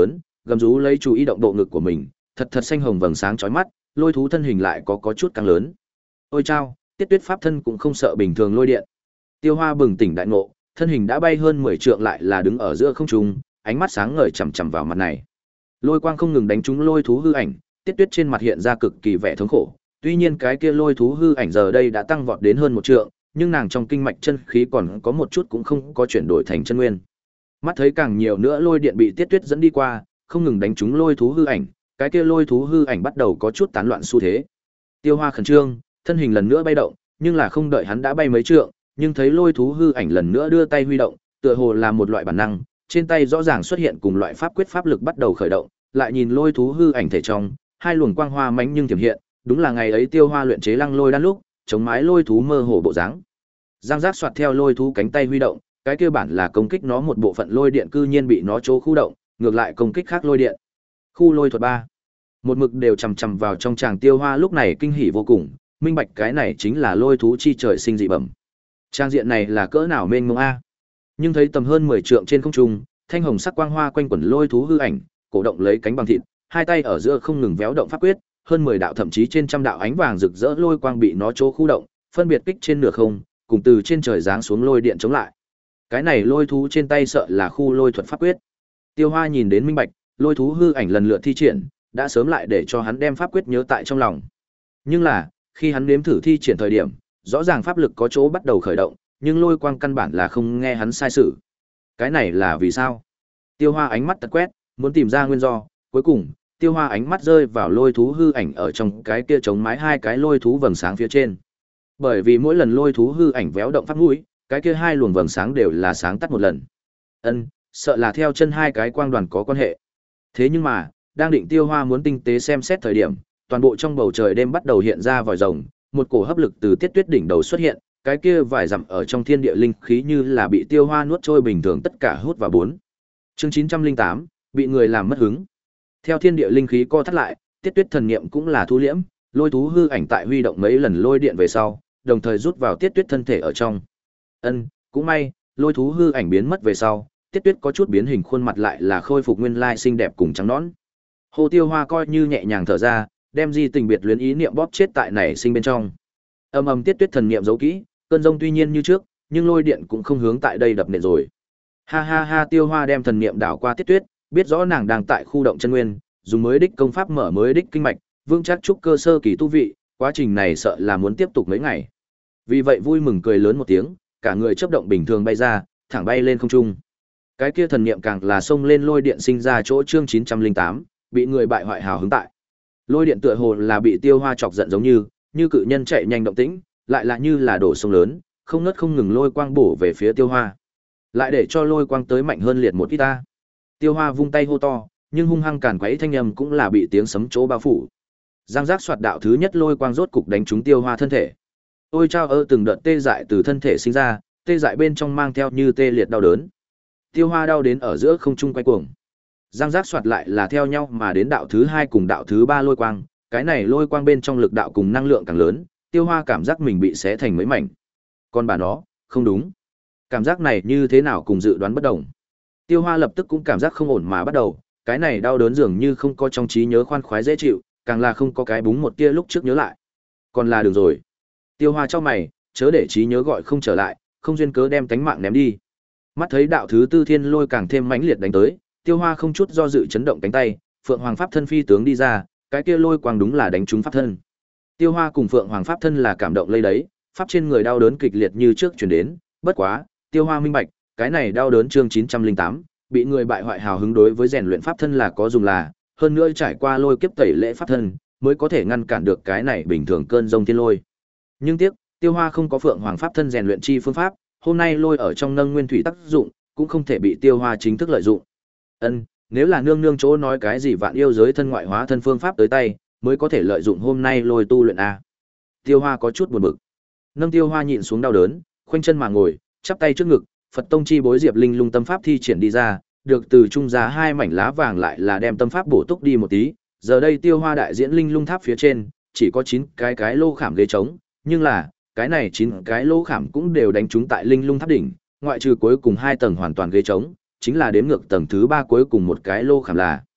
gầm rú lấy chú ý động bộ ngực của mình, thật thật xanh hồng vầng sáng chói mắt, lôi thú thân hình lại có có chút căng lớn. Ôi chao, Tiết Tuyết pháp thân cũng không sợ bình thường lôi điện. Tiêu Hoa bừng tỉnh đại ngộ, thân hình đã bay hơn mười trượng lại là đứng ở giữa không trung, ánh mắt sáng ngời chằm chằm vào mặt này. Lôi quang không ngừng đánh trúng lôi thú hư ảnh, Tiết Tuyết trên mặt hiện ra cực kỳ vẻ thống khổ. Tuy nhiên cái kia lôi thú hư ảnh giờ đây đã tăng vọt đến hơn một trượng, nhưng nàng trong kinh mạch chân khí còn có một chút cũng không có chuyển đổi thành chân nguyên. Mắt thấy càng nhiều nữa lôi điện bị Tiết Tuyết dẫn đi qua, không ngừng đánh trúng lôi thú hư ảnh, cái kia lôi thú hư ảnh bắt đầu có chút tán loạn xu thế. Tiêu Hoa khẩn trương, thân hình lần nữa bay động, nhưng là không đợi hắn đã bay mấy trượng, nhưng thấy lôi thú hư ảnh lần nữa đưa tay huy động, tựa hồ là một loại bản năng, trên tay rõ ràng xuất hiện cùng loại pháp quyết pháp lực bắt đầu khởi động, lại nhìn lôi thú hư ảnh thể trong, hai luồng quang hoa mãnh nhưng tiềm hiện, đúng là ngày ấy Tiêu Hoa luyện chế lăng lôi đan lúc, chống mái lôi thú mơ hồ bộ dáng. Giang giác soạt theo lôi thú cánh tay huy động, cái kia bản là công kích nó một bộ phận lôi điện cư nhiên bị nó chỗ khu động, ngược lại công kích khác lôi điện. Khu lôi thuật ba. Một mực đều chằm chằm vào trong chàng Tiêu Hoa lúc này kinh hỉ vô cùng, minh bạch cái này chính là lôi thú chi trời sinh dị bẩm. Trang diện này là cỡ nào mênh mông a. Nhưng thấy tầm hơn mười trượng trên không trung, thanh hồng sắc quang hoa quanh quẩn lôi thú hư ảnh, cổ động lấy cánh bằng thịt, hai tay ở giữa không ngừng véo động pháp quyết, hơn mười đạo thậm chí trên trăm đạo ánh vàng rực rỡ lôi quang bị nó chỗ khu động, phân biệt kích trên nửa không, cùng từ trên trời giáng xuống lôi điện chống lại. Cái này lôi thú trên tay sợ là khu lôi thuật pháp quyết. Tiêu Hoa nhìn đến minh bạch, lôi thú hư ảnh lần lượt thi triển, đã sớm lại để cho hắn đem pháp quyết nhớ tại trong lòng. Nhưng là, khi hắn nếm thử thi triển thời điểm, rõ ràng pháp lực có chỗ bắt đầu khởi động, nhưng lôi quang căn bản là không nghe hắn sai sử. Cái này là vì sao? Tiêu Hoa ánh mắt tật quét, muốn tìm ra nguyên do, cuối cùng, Tiêu Hoa ánh mắt rơi vào lôi thú hư ảnh ở trong cái kia chống mái hai cái lôi thú vầng sáng phía trên. Bởi vì mỗi lần lôi thú hư ảnh véo động pháp mũi, cái kia hai luồng vầng sáng đều là sáng tắt một lần. Ân, sợ là theo chân hai cái quang đoàn có quan hệ. Thế nhưng mà, đang định Tiêu Hoa muốn tinh tế xem xét thời điểm, toàn bộ trong bầu trời đêm bắt đầu hiện ra vòi rồng, một cổ hấp lực từ Tiết Tuyết đỉnh đầu xuất hiện, cái kia vài dặm ở trong thiên địa linh khí như là bị Tiêu Hoa nuốt trôi bình thường tất cả hút vào bốn. Chương chín trăm linh tám, bị người làm mất hứng. Theo thiên địa linh khí co thắt lại, Tiết Tuyết thần niệm cũng là thu liễm, lôi thú hư ảnh tại huy động mấy lần lôi điện về sau, đồng thời rút vào Tiết Tuyết thân thể ở trong. Ân, cũng may, lôi thú hư ảnh biến mất về sau, Tiết Tuyết có chút biến hình khuôn mặt lại là khôi phục nguyên lai xinh đẹp cùng trắng nõn. Hồ Tiêu Hoa coi như nhẹ nhàng thở ra, đem di tình biệt luyến ý niệm bóp chết tại nảy sinh bên trong. Âm ầm Tiết Tuyết thần niệm giấu kỹ, cơn rông tuy nhiên như trước, nhưng lôi điện cũng không hướng tại đây đập nện rồi. Ha ha ha, Tiêu Hoa đem thần niệm đảo qua Tiết Tuyết, biết rõ nàng đang tại khu động chân nguyên, dùng mới đích công pháp mở mới đích kinh mạch, vững chắc trúc cơ sơ kỳ tu vị, quá trình này sợ là muốn tiếp tục mấy ngày. Vì vậy vui mừng cười lớn một tiếng, cả người chớp động bình thường bay ra, thẳng bay lên không trung. Cái kia thần niệm càng là xông lên lôi điện sinh ra chỗ chương chín trăm linh tám, bị người bại hoại hào hứng tại. Lôi điện tựa hồ là bị Tiêu Hoa chọc giận giống như, như cự nhân chạy nhanh động tĩnh, lại là như là đổ sông lớn, không ngớt không ngừng lôi quang bổ về phía Tiêu Hoa. Lại để cho lôi quang tới mạnh hơn liệt một ít ta. Tiêu Hoa vung tay hô to, nhưng hung hăng càn quấy thanh âm cũng là bị tiếng sấm chỗ bao phủ. Giang giác soạt đạo thứ nhất lôi quang rốt cục đánh trúng Tiêu Hoa thân thể. Ôi chao ơ, từng đợt tê dại từ thân thể sinh ra, tê dại bên trong mang theo như tê liệt đau đớn. Tiêu Hoa đau đến ở giữa không trung quay cuồng. Giang giác soạt lại là theo nhau mà đến đạo thứ hai cùng đạo thứ ba lôi quang, cái này lôi quang bên trong lực đạo cùng năng lượng càng lớn, Tiêu Hoa cảm giác mình bị xé thành mấy mảnh. Còn bà nó, không đúng. Cảm giác này như thế nào cùng dự đoán bất đồng. Tiêu Hoa lập tức cũng cảm giác không ổn mà bắt đầu, cái này đau đớn dường như không có trong trí nhớ khoan khoái dễ chịu, càng là không có cái búng một tia lúc trước nhớ lại. Còn là được rồi. Tiêu Hoa cho mày, chớ để trí nhớ gọi không trở lại, không duyên cớ đem tánh mạng ném đi. Mắt thấy đạo thứ tư thiên lôi càng thêm mãnh liệt đánh tới, Tiêu Hoa không chút do dự chấn động cánh tay, Phượng Hoàng pháp thân phi tướng đi ra, cái kia lôi quang đúng là đánh trúng pháp thân. Tiêu Hoa cùng Phượng Hoàng pháp thân là cảm động lây đấy, pháp trên người đau đớn kịch liệt như trước truyền đến, bất quá, Tiêu Hoa minh bạch, cái này đau đớn chương chín trăm linh tám, bị người bại hoại hào hứng đối với rèn luyện pháp thân là có dùng là, hơn nữa trải qua lôi kiếp tẩy lễ pháp thân, mới có thể ngăn cản được cái này bình thường cơn rông thiên lôi. Nhưng tiếc, Tiêu Hoa không có Phượng Hoàng pháp thân rèn luyện chi phương pháp, hôm nay lôi ở trong nâng nguyên thủy tác dụng, cũng không thể bị Tiêu Hoa chính thức lợi dụng. Ân, nếu là nương nương chỗ nói cái gì vạn yêu giới thân ngoại hóa thân phương pháp tới tay, mới có thể lợi dụng hôm nay lôi tu luyện a. Tiêu Hoa có chút buồn bực. Nâng Tiêu Hoa nhịn xuống đau đớn, khoanh chân mà ngồi, chắp tay trước ngực, Phật tông chi bối Diệp Linh Lung tâm pháp thi triển đi ra, được từ trung giá hai mảnh lá vàng lại là đem tâm pháp bổ túc đi một tí. Giờ đây Tiêu Hoa đại diễn Linh Lung tháp phía trên, chỉ có chín cái cái lô khảm ghế trống, nhưng là, cái này chín cái lô khảm cũng đều đánh trúng tại Linh Lung tháp đỉnh, ngoại trừ cuối cùng hai tầng hoàn toàn ghế trống, chính là đếm ngược tầng thứ ba cuối cùng một cái lô khảm là.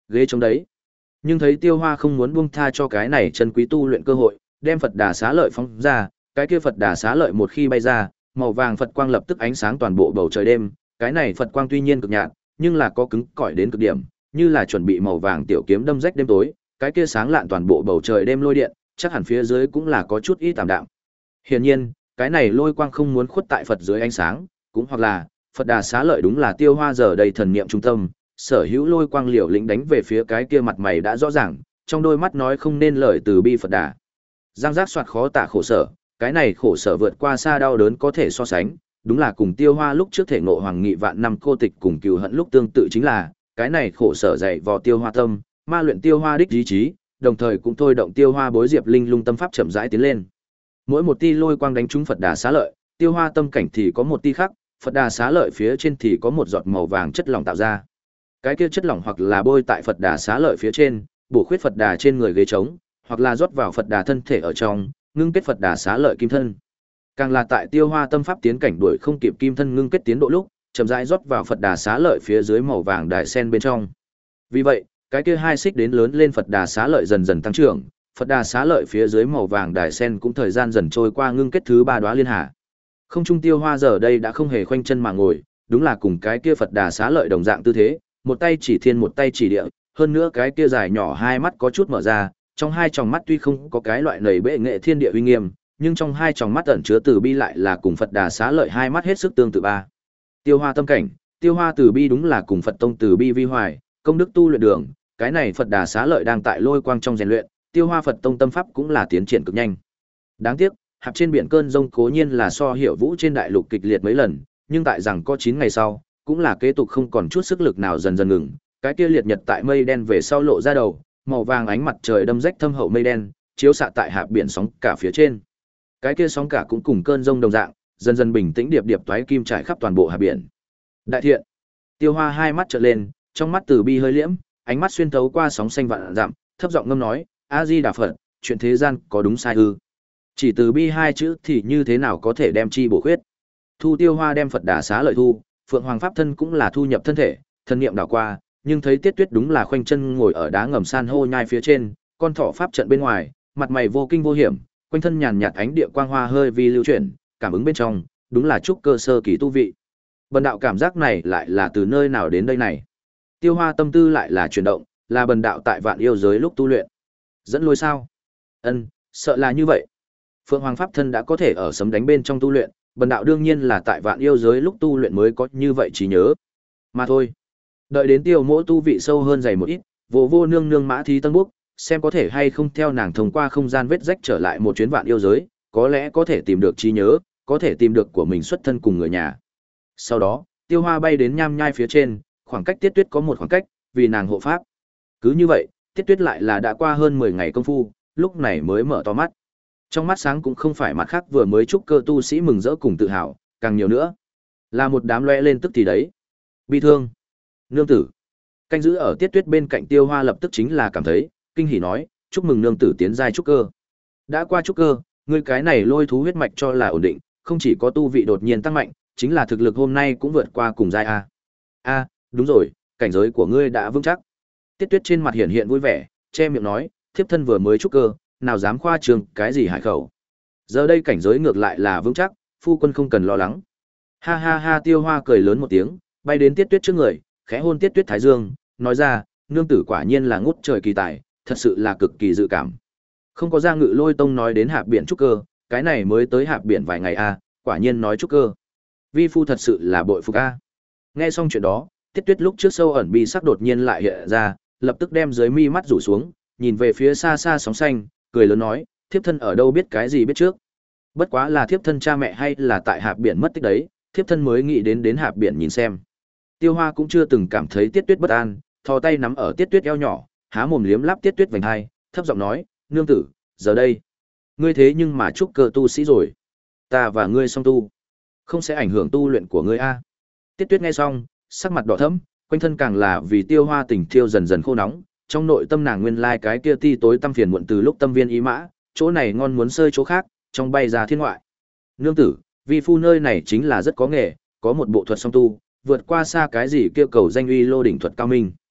ghế chống đấy. Nhưng thấy Tiêu Hoa không muốn buông tha cho cái này chân quý tu luyện cơ hội, đem Phật Đà Xá Lợi phóng ra, cái kia Phật Đà Xá Lợi một khi bay ra, màu vàng Phật quang lập tức ánh sáng toàn bộ bầu trời đêm, cái này Phật quang tuy nhiên cực nhạt, nhưng là có cứng cỏi đến cực điểm, như là chuẩn bị màu vàng tiểu kiếm đâm rách đêm tối, cái kia sáng lạn toàn bộ bầu trời đêm lôi điện, chắc hẳn phía dưới cũng là có chút ít tạm đạm. Hiển nhiên, cái này lôi quang không muốn khuất tại Phật dưới ánh sáng, cũng hoặc là Phật Đà Xá Lợi đúng là Tiêu Hoa giờ đây thần niệm trung tâm, sở hữu lôi quang liều lĩnh đánh về phía cái kia mặt mày đã rõ ràng, trong đôi mắt nói không nên lời từ bi Phật Đà. Giang giác soạt khó tả khổ sở, cái này khổ sở vượt qua xa đau đớn có thể so sánh, đúng là cùng Tiêu Hoa lúc trước thể ngộ hoàng nghị vạn năm cô tịch cùng cừu hận lúc tương tự chính là, cái này khổ sở dày vò Tiêu Hoa tâm, ma luyện Tiêu Hoa đích ý chí, đồng thời cũng thôi động Tiêu Hoa bối diệp linh lung tâm pháp chậm rãi tiến lên. Mỗi một tia lôi quang đánh trúng Phật Đà Xá Lợi, Tiêu Hoa tâm cảnh thì có một tia khác, Phật Đà Xá Lợi phía trên thì có một giọt màu vàng chất lỏng tạo ra. Cái kia chất lỏng hoặc là bôi tại Phật Đà Xá Lợi phía trên, bổ khuyết Phật Đà trên người ghế trống, hoặc là rót vào Phật Đà thân thể ở trong, ngưng kết Phật Đà Xá Lợi kim thân. Càng là tại Tiêu Hoa tâm pháp tiến cảnh đuổi không kịp kim thân ngưng kết tiến độ lúc, chậm rãi rót vào Phật Đà Xá Lợi phía dưới màu vàng đài sen bên trong. Vì vậy, cái kia hai xích đến lớn lên Phật Đà Xá Lợi dần dần tăng trưởng, Phật Đà Xá Lợi phía dưới màu vàng đài sen cũng thời gian dần trôi qua ngưng kết thứ ba đóa liên hà. Không trung Tiêu Hoa giờ đây đã không hề khoanh chân mà ngồi, đúng là cùng cái kia Phật Đà Xá Lợi đồng dạng tư thế, một tay chỉ thiên một tay chỉ địa, hơn nữa cái kia dài nhỏ hai mắt có chút mở ra, trong hai tròng mắt tuy không có cái loại nảy bệ nghệ thiên địa uy nghiêm, nhưng trong hai tròng mắt ẩn chứa từ bi lại là cùng Phật Đà Xá Lợi hai mắt hết sức tương tự ba. Tiêu Hoa tâm cảnh, Tiêu Hoa từ bi đúng là cùng Phật tông từ bi vi hoài, công đức tu luyện đường, cái này Phật Đà Xá Lợi đang tại lôi quang trong rèn luyện, Tiêu Hoa Phật tông tâm pháp cũng là tiến triển cực nhanh. Đáng tiếc, hạp trên biển cơn rông cố nhiên là so Hiểu Vũ trên đại lục kịch liệt mấy lần, nhưng tại rằng có chín ngày sau, cũng là kế tục không còn chút sức lực nào dần dần ngừng, cái kia liệt nhật tại mây đen về sau lộ ra đầu, màu vàng ánh mặt trời đâm rách thâm hậu mây đen, chiếu xạ tại hạp biển sóng cả phía trên. Cái kia sóng cả cũng cùng cơn rông đồng dạng, dần dần bình tĩnh điệp điệp toái kim trải khắp toàn bộ hạp biển. Đại thiện. Tiêu Hoa hai mắt trợn lên, trong mắt từ bi hơi liễm, ánh mắt xuyên thấu qua sóng xanh vạn dặm, thấp giọng ngâm nói: "A Di Đà Phật, chuyện thế gian có đúng sai ư? Chỉ từ bi hai chữ thì như thế nào có thể đem chi bổ khuyết?" Thu Tiêu Hoa đem Phật Đà Xá Lợi thu, Phượng Hoàng pháp thân cũng là thu nhập thân thể, thân niệm đảo qua, nhưng thấy Tiết Tuyết đúng là khoanh chân ngồi ở đá ngầm san hô nhai phía trên, con thỏ pháp trận bên ngoài, mặt mày vô kinh vô hiểm, quanh thân nhàn nhạt ánh địa quang hoa hơi vi lưu chuyển, cảm ứng bên trong, đúng là trúc cơ sơ kỳ tu vị. Bần đạo cảm giác này lại là từ nơi nào đến đây này? Tiêu Hoa tâm tư lại là chuyển động, là bần đạo tại vạn yêu giới lúc tu luyện. Dẫn lối sao? Ân, sợ là như vậy. Phượng Hoàng pháp thân đã có thể ở sấm đánh bên trong tu luyện, bần đạo đương nhiên là tại vạn yêu giới lúc tu luyện mới có như vậy trí nhớ. Mà thôi. Đợi đến Tiêu Mỗ tu vị sâu hơn dày một ít, vô vô nương nương mã thí tân búc, xem có thể hay không theo nàng thông qua không gian vết rách trở lại một chuyến vạn yêu giới, có lẽ có thể tìm được trí nhớ, có thể tìm được của mình xuất thân cùng người nhà. Sau đó, Tiêu Hoa bay đến nham nhai phía trên, khoảng cách Tiết Tuyết có một khoảng cách, vì nàng hộ pháp. Cứ như vậy, Tiết Tuyết lại là đã qua hơn mười ngày công phu, lúc này mới mở to mắt. Trong mắt sáng cũng không phải mặt khác vừa mới trúc cơ tu sĩ mừng rỡ cùng tự hào, càng nhiều nữa là một đám lóe lên tức thì đấy. Bi thương. Nương tử. Canh giữ ở Tiết Tuyết bên cạnh Tiêu Hoa lập tức chính là cảm thấy kinh hỉ nói: "Chúc mừng nương tử tiến giai trúc cơ. Đã qua trúc cơ, ngươi cái này lôi thú huyết mạch cho là ổn định, không chỉ có tu vị đột nhiên tăng mạnh, chính là thực lực hôm nay cũng vượt qua cùng giai a." "A, đúng rồi, cảnh giới của ngươi đã vững chắc." Tiết Tuyết trên mặt hiện hiện vui vẻ, che miệng nói: "Thiếp thân vừa mới trúc cơ, nào dám khoa trương cái gì hải khẩu. Giờ đây cảnh giới ngược lại là vững chắc, phu quân không cần lo lắng." Ha ha ha, Tiêu Hoa cười lớn một tiếng, bay đến Tiết Tuyết trước người, khẽ hôn Tiết Tuyết thái dương, nói ra: "Nương tử quả nhiên là ngút trời kỳ tài, thật sự là cực kỳ dự cảm." Không có ra Ngự Lôi Tông nói đến hạp biển trúc cơ, cái này mới tới hạp biển vài ngày a, quả nhiên nói trúc cơ. Vi phu thật sự là bội phục a. Nghe xong chuyện đó, Tiết Tuyết lúc trước sâu ẩn bi sắc đột nhiên lại hiện ra, lập tức đem dưới mi mắt rủ xuống, nhìn về phía xa xa sóng xanh, cười lớn nói: "Thiếp thân ở đâu biết cái gì biết trước. Bất quá là thiếp thân cha mẹ hay là tại hạp biển mất tích đấy, thiếp thân mới nghĩ đến đến hạp biển nhìn xem." Tiêu Hoa cũng chưa từng cảm thấy Tiết Tuyết bất an, thò tay nắm ở Tiết Tuyết eo nhỏ, há mồm liếm láp Tiết Tuyết vành hai, thấp giọng nói: "Nương tử, giờ đây, ngươi thế nhưng mà trúc cơ tu sĩ rồi, ta và ngươi song tu, không sẽ ảnh hưởng tu luyện của ngươi a." Tiết Tuyết nghe xong, sắc mặt đỏ thẫm, quanh thân càng là vì Tiêu Hoa tình thiêu dần dần khô nóng, trong nội tâm nàng nguyên lai cái kia ti tối tâm phiền muộn từ lúc tâm viên ý mã, chỗ này ngon muốn sơi chỗ khác, trong bay ra thiên ngoại. "Nương tử, vi phu nơi này chính là rất có nghề, có một bộ thuật song tu, vượt qua xa cái gì kêu cầu danh uy lô đỉnh thuật cao minh."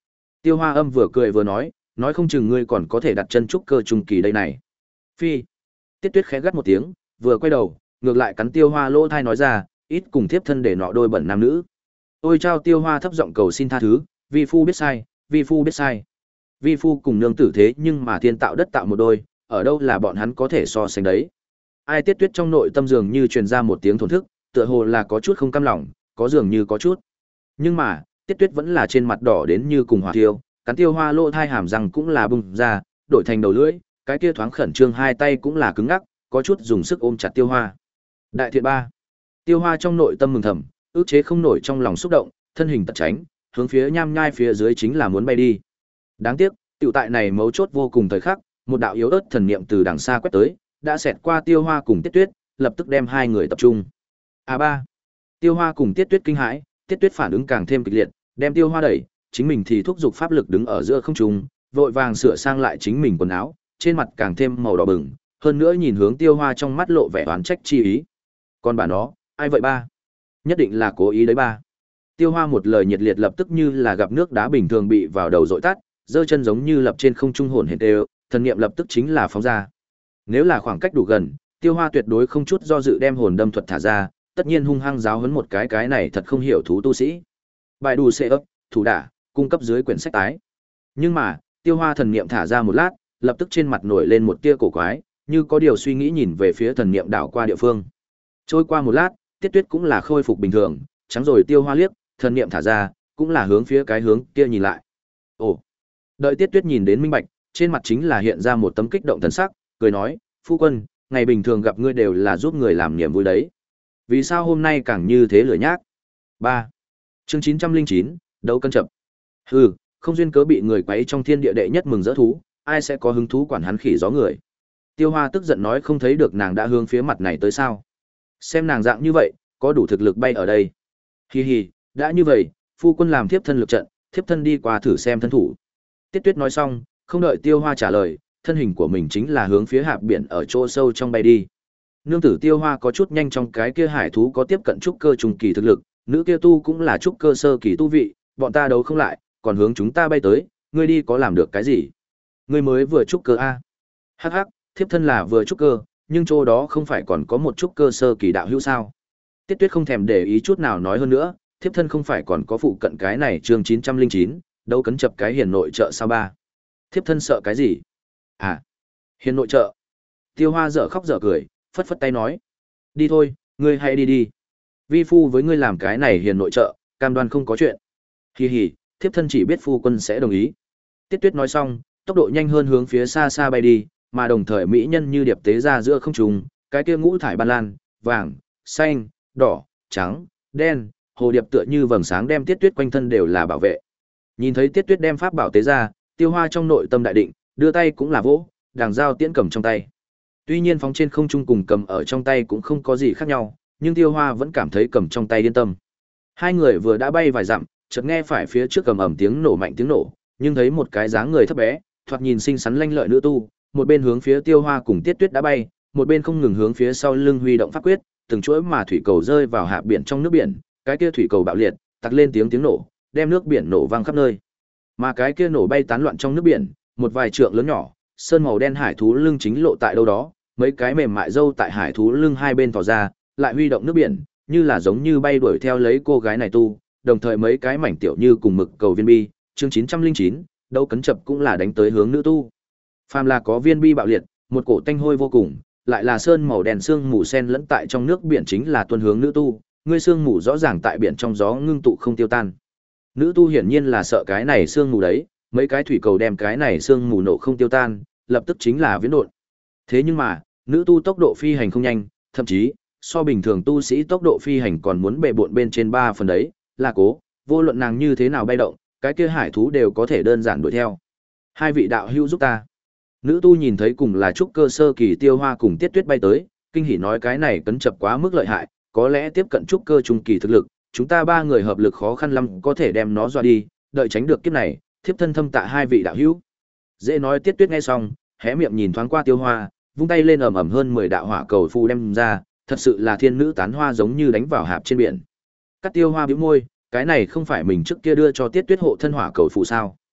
Tiêu Hoa Âm vừa cười vừa nói, nói không chừng ngươi còn có thể đặt chân trúc cơ trung kỳ đây này. Phi. Tiết Tuyết khẽ gắt một tiếng, vừa quay đầu, ngược lại cắn Tiêu Hoa lỗ thai nói ra, ít cùng tiếp thân để nọ đôi bẩn nam nữ. Ôi chao. Tiêu Hoa thấp giọng cầu xin tha thứ, vi phu biết sai, vi phu biết sai. Vi phu cùng nương tử thế nhưng mà thiên tạo đất tạo một đôi, ở đâu là bọn hắn có thể so sánh đấy. Ai Tiết Tuyết trong nội tâm dường như truyền ra một tiếng thổn thức, tựa hồ là có chút không cam lòng, có dường như có chút. Nhưng mà, Tiết Tuyết vẫn là trên mặt đỏ đến như cùng hỏa thiêu, cắn Tiêu Hoa lỗ thai hàm răng cũng là bung ra, đổi thành đầu lưỡi, cái kia thoáng khẩn trương hai tay cũng là cứng ngắc, có chút dùng sức ôm chặt Tiêu Hoa. Đại thiện ba. Tiêu Hoa trong nội tâm mừng thầm, ức chế không nổi trong lòng xúc động, thân hình tật tránh, hướng phía nham nhai phía dưới chính là muốn bay đi. Đáng tiếc, tiểu tại này mấu chốt vô cùng thời khắc, một đạo yếu ớt thần niệm từ đằng xa quét tới, đã xẹt qua Tiêu Hoa cùng Tiết Tuyết, lập tức đem hai người tập trung. A ba. Tiêu Hoa cùng Tiết Tuyết kinh hãi, Tiết Tuyết phản ứng càng thêm kịch liệt, đem Tiêu Hoa đẩy, chính mình thì thúc giục pháp lực đứng ở giữa không trung, vội vàng sửa sang lại chính mình quần áo, trên mặt càng thêm màu đỏ bừng, hơn nữa nhìn hướng Tiêu Hoa trong mắt lộ vẻ oán trách chi ý. Còn bà nó, ai vậy ba? Nhất định là cố ý đấy ba. Tiêu Hoa một lời nhiệt liệt lập tức như là gặp nước đá bình thường bị vào đầu dội tắt, giơ chân giống như lập trên không trung hồn hển đều, thần niệm lập tức chính là phóng ra. Nếu là khoảng cách đủ gần, Tiêu Hoa tuyệt đối không chút do dự đem hồn đâm thuật thả ra, tất nhiên hung hăng giáo huấn một cái cái này thật không hiểu thú tu sĩ. Bài đủ xệ ấp, thủ đả, cung cấp dưới quyển sách tái. Nhưng mà, Tiêu Hoa thần niệm thả ra một lát, lập tức trên mặt nổi lên một tia cổ quái, như có điều suy nghĩ nhìn về phía thần niệm đảo qua địa phương. Trôi qua một lát, Tiết Tuyết cũng là khôi phục bình thường, trắng rồi Tiêu Hoa liếc, thần niệm thả ra, cũng là hướng phía cái hướng kia nhìn lại. Ồ. Đợi Tiết Tuyết nhìn đến minh bạch, trên mặt chính là hiện ra một tấm kích động thần sắc, cười nói, "Phu quân, ngày bình thường gặp ngươi đều là giúp người làm niềm vui đấy. Vì sao hôm nay càng như thế lửa nhác?" ba. Chương chín trăm linh chín, đấu cân chập. Hừ, không duyên cớ bị người quấy trong thiên địa đệ nhất mừng rỡ thú, ai sẽ có hứng thú quản hắn khỉ gió người. Tiêu Hoa tức giận nói không thấy được nàng đã hướng phía mặt này tới sao? Xem nàng dạng như vậy, có đủ thực lực bay ở đây. Hi hi, đã như vậy, phu quân làm thiếp thân lực trận, thiếp thân đi qua thử xem thân thủ. Tiết Tuyết nói xong, không đợi Tiêu Hoa trả lời, thân hình của mình chính là hướng phía hạp biển ở chỗ sâu trong bay đi. Nương tử Tiêu Hoa có chút nhanh trong cái kia hải thú có tiếp cận trúc cơ trung kỳ thực lực, nữ kia tu cũng là trúc cơ sơ kỳ tu vị, bọn ta đấu không lại, còn hướng chúng ta bay tới, ngươi đi có làm được cái gì? Ngươi mới vừa trúc cơ a? Hắc hắc, thiếp thân là vừa trúc cơ, nhưng chỗ đó không phải còn có một trúc cơ sơ kỳ đạo hữu sao? Tiết Tuyết không thèm để ý chút nào nói hơn nữa, thiếp thân không phải còn có phụ cận cái này chương chín trăm linh chín, đâu cấn chập cái hiền nội trợ sao ba? Thiếp thân sợ cái gì? À, hiền nội trợ. Tiêu Hoa dở khóc dở cười, phất phất tay nói, đi thôi, ngươi hãy đi đi. Vi phu với ngươi làm cái này hiền nội trợ, cam đoan không có chuyện. Hì hì, thiếp thân chỉ biết phu quân sẽ đồng ý. Tiết Tuyết nói xong, tốc độ nhanh hơn hướng phía xa xa bay đi, mà đồng thời mỹ nhân như điệp tế ra giữa không trung, cái kia ngũ thải ban lan, vàng, xanh, đỏ, trắng, đen, hồ điệp tựa như vầng sáng đem Tiết Tuyết quanh thân đều là bảo vệ. Nhìn thấy Tiết Tuyết đem pháp bảo tế ra, Tiêu Hoa trong nội tâm đại định, đưa tay cũng là vỗ, đàng dao tiễn cầm trong tay. Tuy nhiên phóng trên không trung cùng cầm ở trong tay cũng không có gì khác nhau, nhưng Tiêu Hoa vẫn cảm thấy cầm trong tay yên tâm. Hai người vừa đã bay vài dặm, chợt nghe phải phía trước cầm ầm tiếng nổ mạnh tiếng nổ, nhưng thấy một cái dáng người thấp bé, thoạt nhìn xinh xắn lanh lợi nữ tu, một bên hướng phía Tiêu Hoa cùng Tiết Tuyết đã bay, một bên không ngừng hướng phía sau lưng huy động pháp quyết, từng chuỗi mà thủy cầu rơi vào hạ biển trong nước biển, cái kia thủy cầu bạo liệt, tặc lên tiếng tiếng nổ, đem nước biển nổ vang khắp nơi. Mà cái kia nổ bay tán loạn trong nước biển, một vài trượng lớn nhỏ, sơn màu đen hải thú lưng chính lộ tại đâu đó, mấy cái mềm mại râu tại hải thú lưng hai bên tỏ ra, lại huy động nước biển, như là giống như bay đuổi theo lấy cô gái này tu, đồng thời mấy cái mảnh tiểu như cùng mực cầu viên bi, chương chín trăm linh chín, đấu cấn chập cũng là đánh tới hướng nữ tu. Phàm là có viên bi bạo liệt, một cổ tanh hôi vô cùng, lại là sơn màu đen sương mù sen lẫn tại trong nước biển chính là tuân hướng nữ tu, ngươi sương mù rõ ràng tại biển trong gió ngưng tụ không tiêu tan. Nữ tu hiển nhiên là sợ cái này sương mù đấy, mấy cái thủy cầu đem cái này sương mù nổ không tiêu tan, lập tức chính là viễn độn. Thế nhưng mà, nữ tu tốc độ phi hành không nhanh, thậm chí so bình thường tu sĩ tốc độ phi hành còn muốn bệ bội bên trên ba phần đấy, là cố, vô luận nàng như thế nào bay động, cái kia hải thú đều có thể đơn giản đuổi theo. Hai vị đạo hữu giúp ta. Nữ tu nhìn thấy cùng là trúc cơ sơ kỳ Tiêu Hoa cùng Tiết Tuyết bay tới, kinh hỉ nói cái này cấn chập quá mức lợi hại, có lẽ tiếp cận trúc cơ trung kỳ thực lực, chúng ta ba người hợp lực khó khăn lắm có thể đem nó dọa đi, đợi tránh được kiếp này, thiếp thân thâm tạ hai vị đạo hữu. Dễ nói Tiết Tuyết nghe xong, hé miệng nhìn thoáng qua Tiêu Hoa, vung tay lên ầm ầm hơn mười đạo hỏa cầu phù đem ra, thật sự là thiên nữ tán hoa giống như đánh vào hạp trên biển. Cắt Tiêu Hoa bĩu môi, cái này không phải mình trước kia đưa cho Tiết Tuyết hộ thân hỏa cầu phù sao?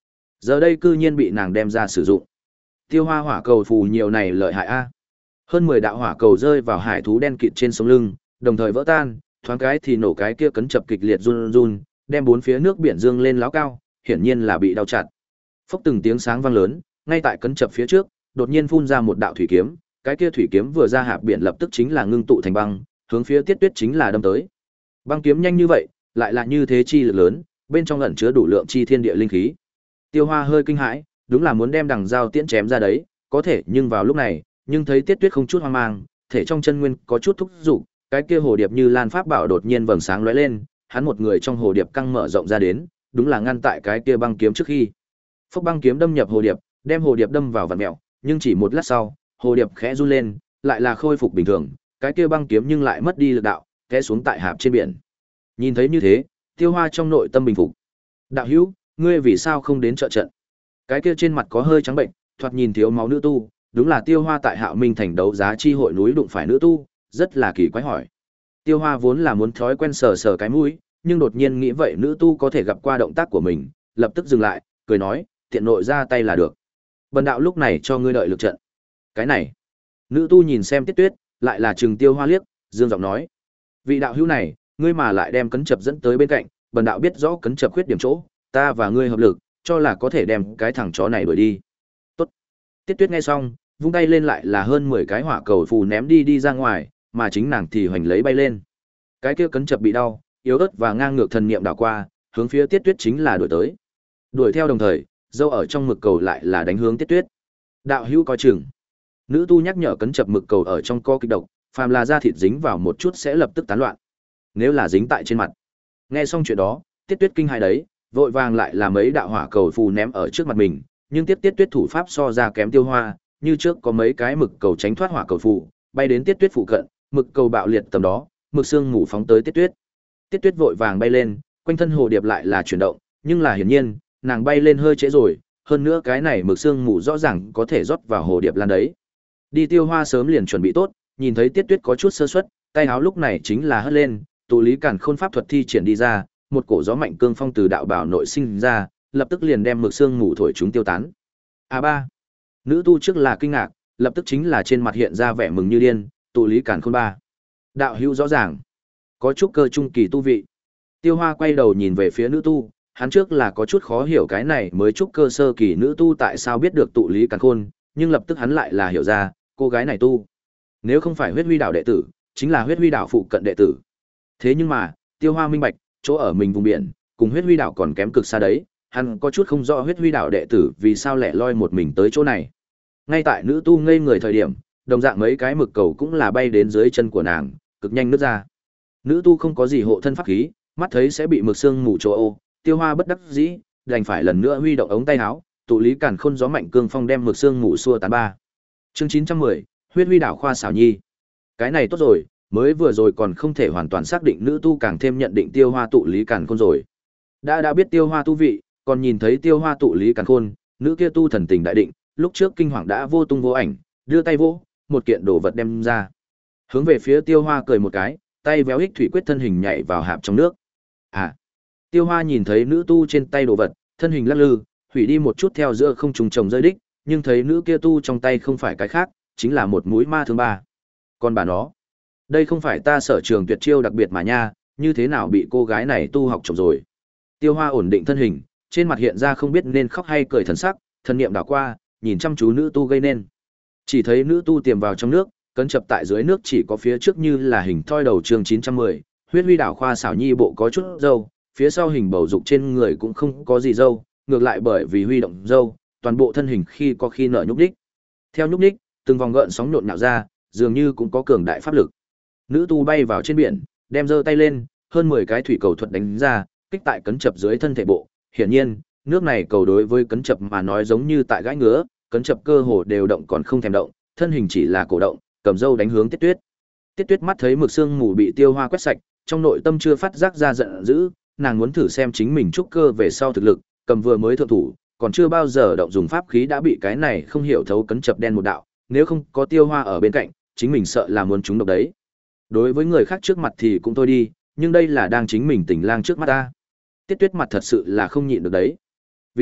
Giờ đây cư nhiên bị nàng đem ra sử dụng. Tiêu Hoa hỏa cầu phù nhiều này lợi hại a. Hơn mười đạo hỏa cầu rơi vào hải thú đen kịt trên sống lưng, đồng thời vỡ tan, thoáng cái thì nổ cái kia cấn chập kịch liệt run run, đem bốn phía nước biển dương lên láo cao, hiển nhiên là bị đau chặt. Phốc từng tiếng sáng vang lớn, ngay tại cấn chập phía trước, đột nhiên phun ra một đạo thủy kiếm, cái kia thủy kiếm vừa ra hạp biển lập tức chính là ngưng tụ thành băng, hướng phía Tiết Tuyết chính là đâm tới. Băng kiếm nhanh như vậy, lại là như thế chi lực lớn, bên trong ẩn chứa đủ lượng chi thiên địa linh khí. Tiêu Hoa hơi kinh hãi, đúng là muốn đem đằng dao tiễn chém ra đấy, có thể nhưng vào lúc này, nhưng thấy Tiết Tuyết không chút hoang mang, thể trong chân nguyên có chút thúc dục, cái kia hồ điệp như lan pháp bảo đột nhiên vầng sáng lóe lên, hắn một người trong hồ điệp căng mở rộng ra đến, đúng là ngăn tại cái kia băng kiếm trước khi. Phốc băng kiếm đâm nhập hồ điệp, đem hồ điệp đâm vào vặn mèo, nhưng chỉ một lát sau, hồ điệp khẽ run lên, lại là khôi phục bình thường, cái kia băng kiếm nhưng lại mất đi lực đạo, té xuống tại hạp trên biển. Nhìn thấy như thế, Tiêu Hoa trong nội tâm bình phục. Đạo hữu, ngươi vì sao không đến trợ trận? Cái kia trên mặt có hơi trắng bệnh, thoạt nhìn thiếu máu nữ tu, đúng là Tiêu Hoa tại Hạo Minh thành đấu giá chi hội núi đụng phải nữ tu, rất là kỳ quái hỏi. Tiêu Hoa vốn là muốn thói quen sờ sờ cái mũi, nhưng đột nhiên nghĩ vậy nữ tu có thể gặp qua động tác của mình, lập tức dừng lại, cười nói, tiện nội ra tay là được. Bần đạo lúc này cho ngươi đợi lực trận. Cái này. Nữ tu nhìn xem Tiết Tuyết, lại là trừng Tiêu Hoa liếc, dương giọng nói: "Vị đạo hữu này, ngươi mà lại đem cấn chập dẫn tới bên cạnh, bần đạo biết rõ cấn chập khuyết điểm chỗ, ta và ngươi hợp lực, cho là có thể đem cái thằng chó này đuổi đi." Tốt. Tiết Tuyết nghe xong, vung tay lên lại là hơn mười cái hỏa cầu phù ném đi đi ra ngoài, mà chính nàng thì hoành lấy bay lên. Cái kia cấn chập bị đau, yếu ớt và ngang ngược thần niệm đảo qua, hướng phía Tiết Tuyết chính là đuổi tới. Đuổi theo đồng thời, dâu ở trong mực cầu lại là đánh hướng Tiết Tuyết. Đạo hữu coi chừng. Nữ tu nhắc nhở cấn chập mực cầu ở trong co kịch độc, phàm là da thịt dính vào một chút sẽ lập tức tán loạn. Nếu là dính tại trên mặt. Nghe xong chuyện đó, Tiết Tuyết kinh hãi đấy, vội vàng lại là mấy đạo hỏa cầu phù ném ở trước mặt mình, nhưng tiếp Tiết Tuyết thủ pháp so ra kém Tiêu Hoa, như trước có mấy cái mực cầu tránh thoát hỏa cầu phù, bay đến Tiết Tuyết phụ cận, mực cầu bạo liệt tầm đó, mực xương ngủ phóng tới Tiết Tuyết. Tiết Tuyết vội vàng bay lên, quanh thân hồ điệp lại là chuyển động, nhưng là hiển nhiên, nàng bay lên hơi trễ rồi, hơn nữa cái này mực xương ngủ rõ ràng có thể rót vào hồ điệp lan đấy. Đi Tiêu Hoa sớm liền chuẩn bị tốt, nhìn thấy Tiết Tuyết có chút sơ suất, tay áo lúc này chính là hất lên, tụ lý càn khôn pháp thuật thi triển đi ra, một cổ gió mạnh cương phong từ đạo bảo nội sinh ra, lập tức liền đem mực xương ngủ thổi chúng tiêu tán. A ba. Nữ tu trước là kinh ngạc, lập tức chính là trên mặt hiện ra vẻ mừng như điên, tụ lý càn khôn ba. Đạo hữu rõ ràng, có chút cơ trung kỳ tu vị. Tiêu Hoa quay đầu nhìn về phía nữ tu, hắn trước là có chút khó hiểu cái này mới chút cơ sơ kỳ nữ tu tại sao biết được tụ lý càn khôn, nhưng lập tức hắn lại là hiểu ra, cô gái này tu, nếu không phải huyết huy đạo đệ tử, chính là huyết huy đạo phụ cận đệ tử. Thế nhưng mà, Tiêu Hoa minh bạch, chỗ ở mình vùng biển, cùng huyết huy đạo còn kém cực xa đấy, hắn có chút không rõ huyết huy đạo đệ tử vì sao lẻ loi một mình tới chỗ này. Ngay tại nữ tu ngây người thời điểm, đồng dạng mấy cái mực cầu cũng là bay đến dưới chân của nàng, cực nhanh nứt ra. Nữ tu không có gì hộ thân pháp khí, mắt thấy sẽ bị mực xương mù chỗ ô, Tiêu Hoa bất đắc dĩ, đành phải lần nữa huy động ống tay áo, tụ lý càn khôn gió mạnh cương phong đem mực xương mù xua tán ba. Chương chín trăm mười, huyết huy đảo khoa xảo nhi. Cái này tốt rồi, mới vừa rồi còn không thể hoàn toàn xác định nữ tu càng thêm nhận định Tiêu Hoa tụ lý càn khôn rồi. Đã đã biết Tiêu Hoa tu vị, còn nhìn thấy Tiêu Hoa tụ lý càn khôn, nữ kia tu thần tình đại định, lúc trước kinh hoàng đã vô tung vô ảnh, đưa tay vỗ, một kiện đồ vật đem ra. Hướng về phía Tiêu Hoa cười một cái, tay véo ích thủy quyết thân hình nhảy vào hạp trong nước. À. Tiêu Hoa nhìn thấy nữ tu trên tay đồ vật, thân hình lắc lư, hủy đi một chút theo giữa không trùng trồng rơi đích, nhưng thấy nữ kia tu trong tay không phải cái khác, chính là một mũi ma thương ba. Còn bà nó, đây không phải ta sở trường tuyệt chiêu đặc biệt mà nha, như thế nào bị cô gái này tu học trồng rồi. Tiêu Hoa ổn định thân hình, trên mặt hiện ra không biết nên khóc hay cười thần sắc, thần niệm đảo qua, nhìn chăm chú nữ tu gây nên. Chỉ thấy nữ tu tiềm vào trong nước, cấn chập tại dưới nước chỉ có phía trước như là hình thoi đầu chương chín trăm mười, huyết huy đảo khoa xảo nhi bộ có chút dâu, phía sau hình bầu dục trên người cũng không có gì dâu, ngược lại bởi vì huy động dâu, toàn bộ thân hình khi có khi nở nhúc nhích. Theo nhúc nhích, từng vòng gợn sóng nhộn nhạo ra, dường như cũng có cường đại pháp lực. Nữ tu bay vào trên biển, đem giơ tay lên, hơn mười cái thủy cầu thuật đánh ra, kích tại cấn chập dưới thân thể bộ. Hiển nhiên, nước này cầu đối với cấn chập mà nói giống như tại gãi ngứa, cấn chập cơ hồ đều động còn không thèm động, thân hình chỉ là cổ động, cầm dâu đánh hướng Tiết Tuyết. Tiết Tuyết mắt thấy mực xương mù bị Tiêu Hoa quét sạch, trong nội tâm chưa phát giác ra giận dữ, nàng muốn thử xem chính mình trúc cơ về sau thực lực, cầm vừa mới thượng thủ, còn chưa bao giờ động dùng pháp khí đã bị cái này không hiểu thấu cấn chập đen một đạo, nếu không có Tiêu Hoa ở bên cạnh, chính mình sợ là muốn trúng độc đấy. Đối với người khác trước mặt thì cũng thôi đi, nhưng đây là đang chính mình tình lang trước mắt ta. Tiết Tuyết mặt thật sự là không nhịn được đấy. Vì vậy,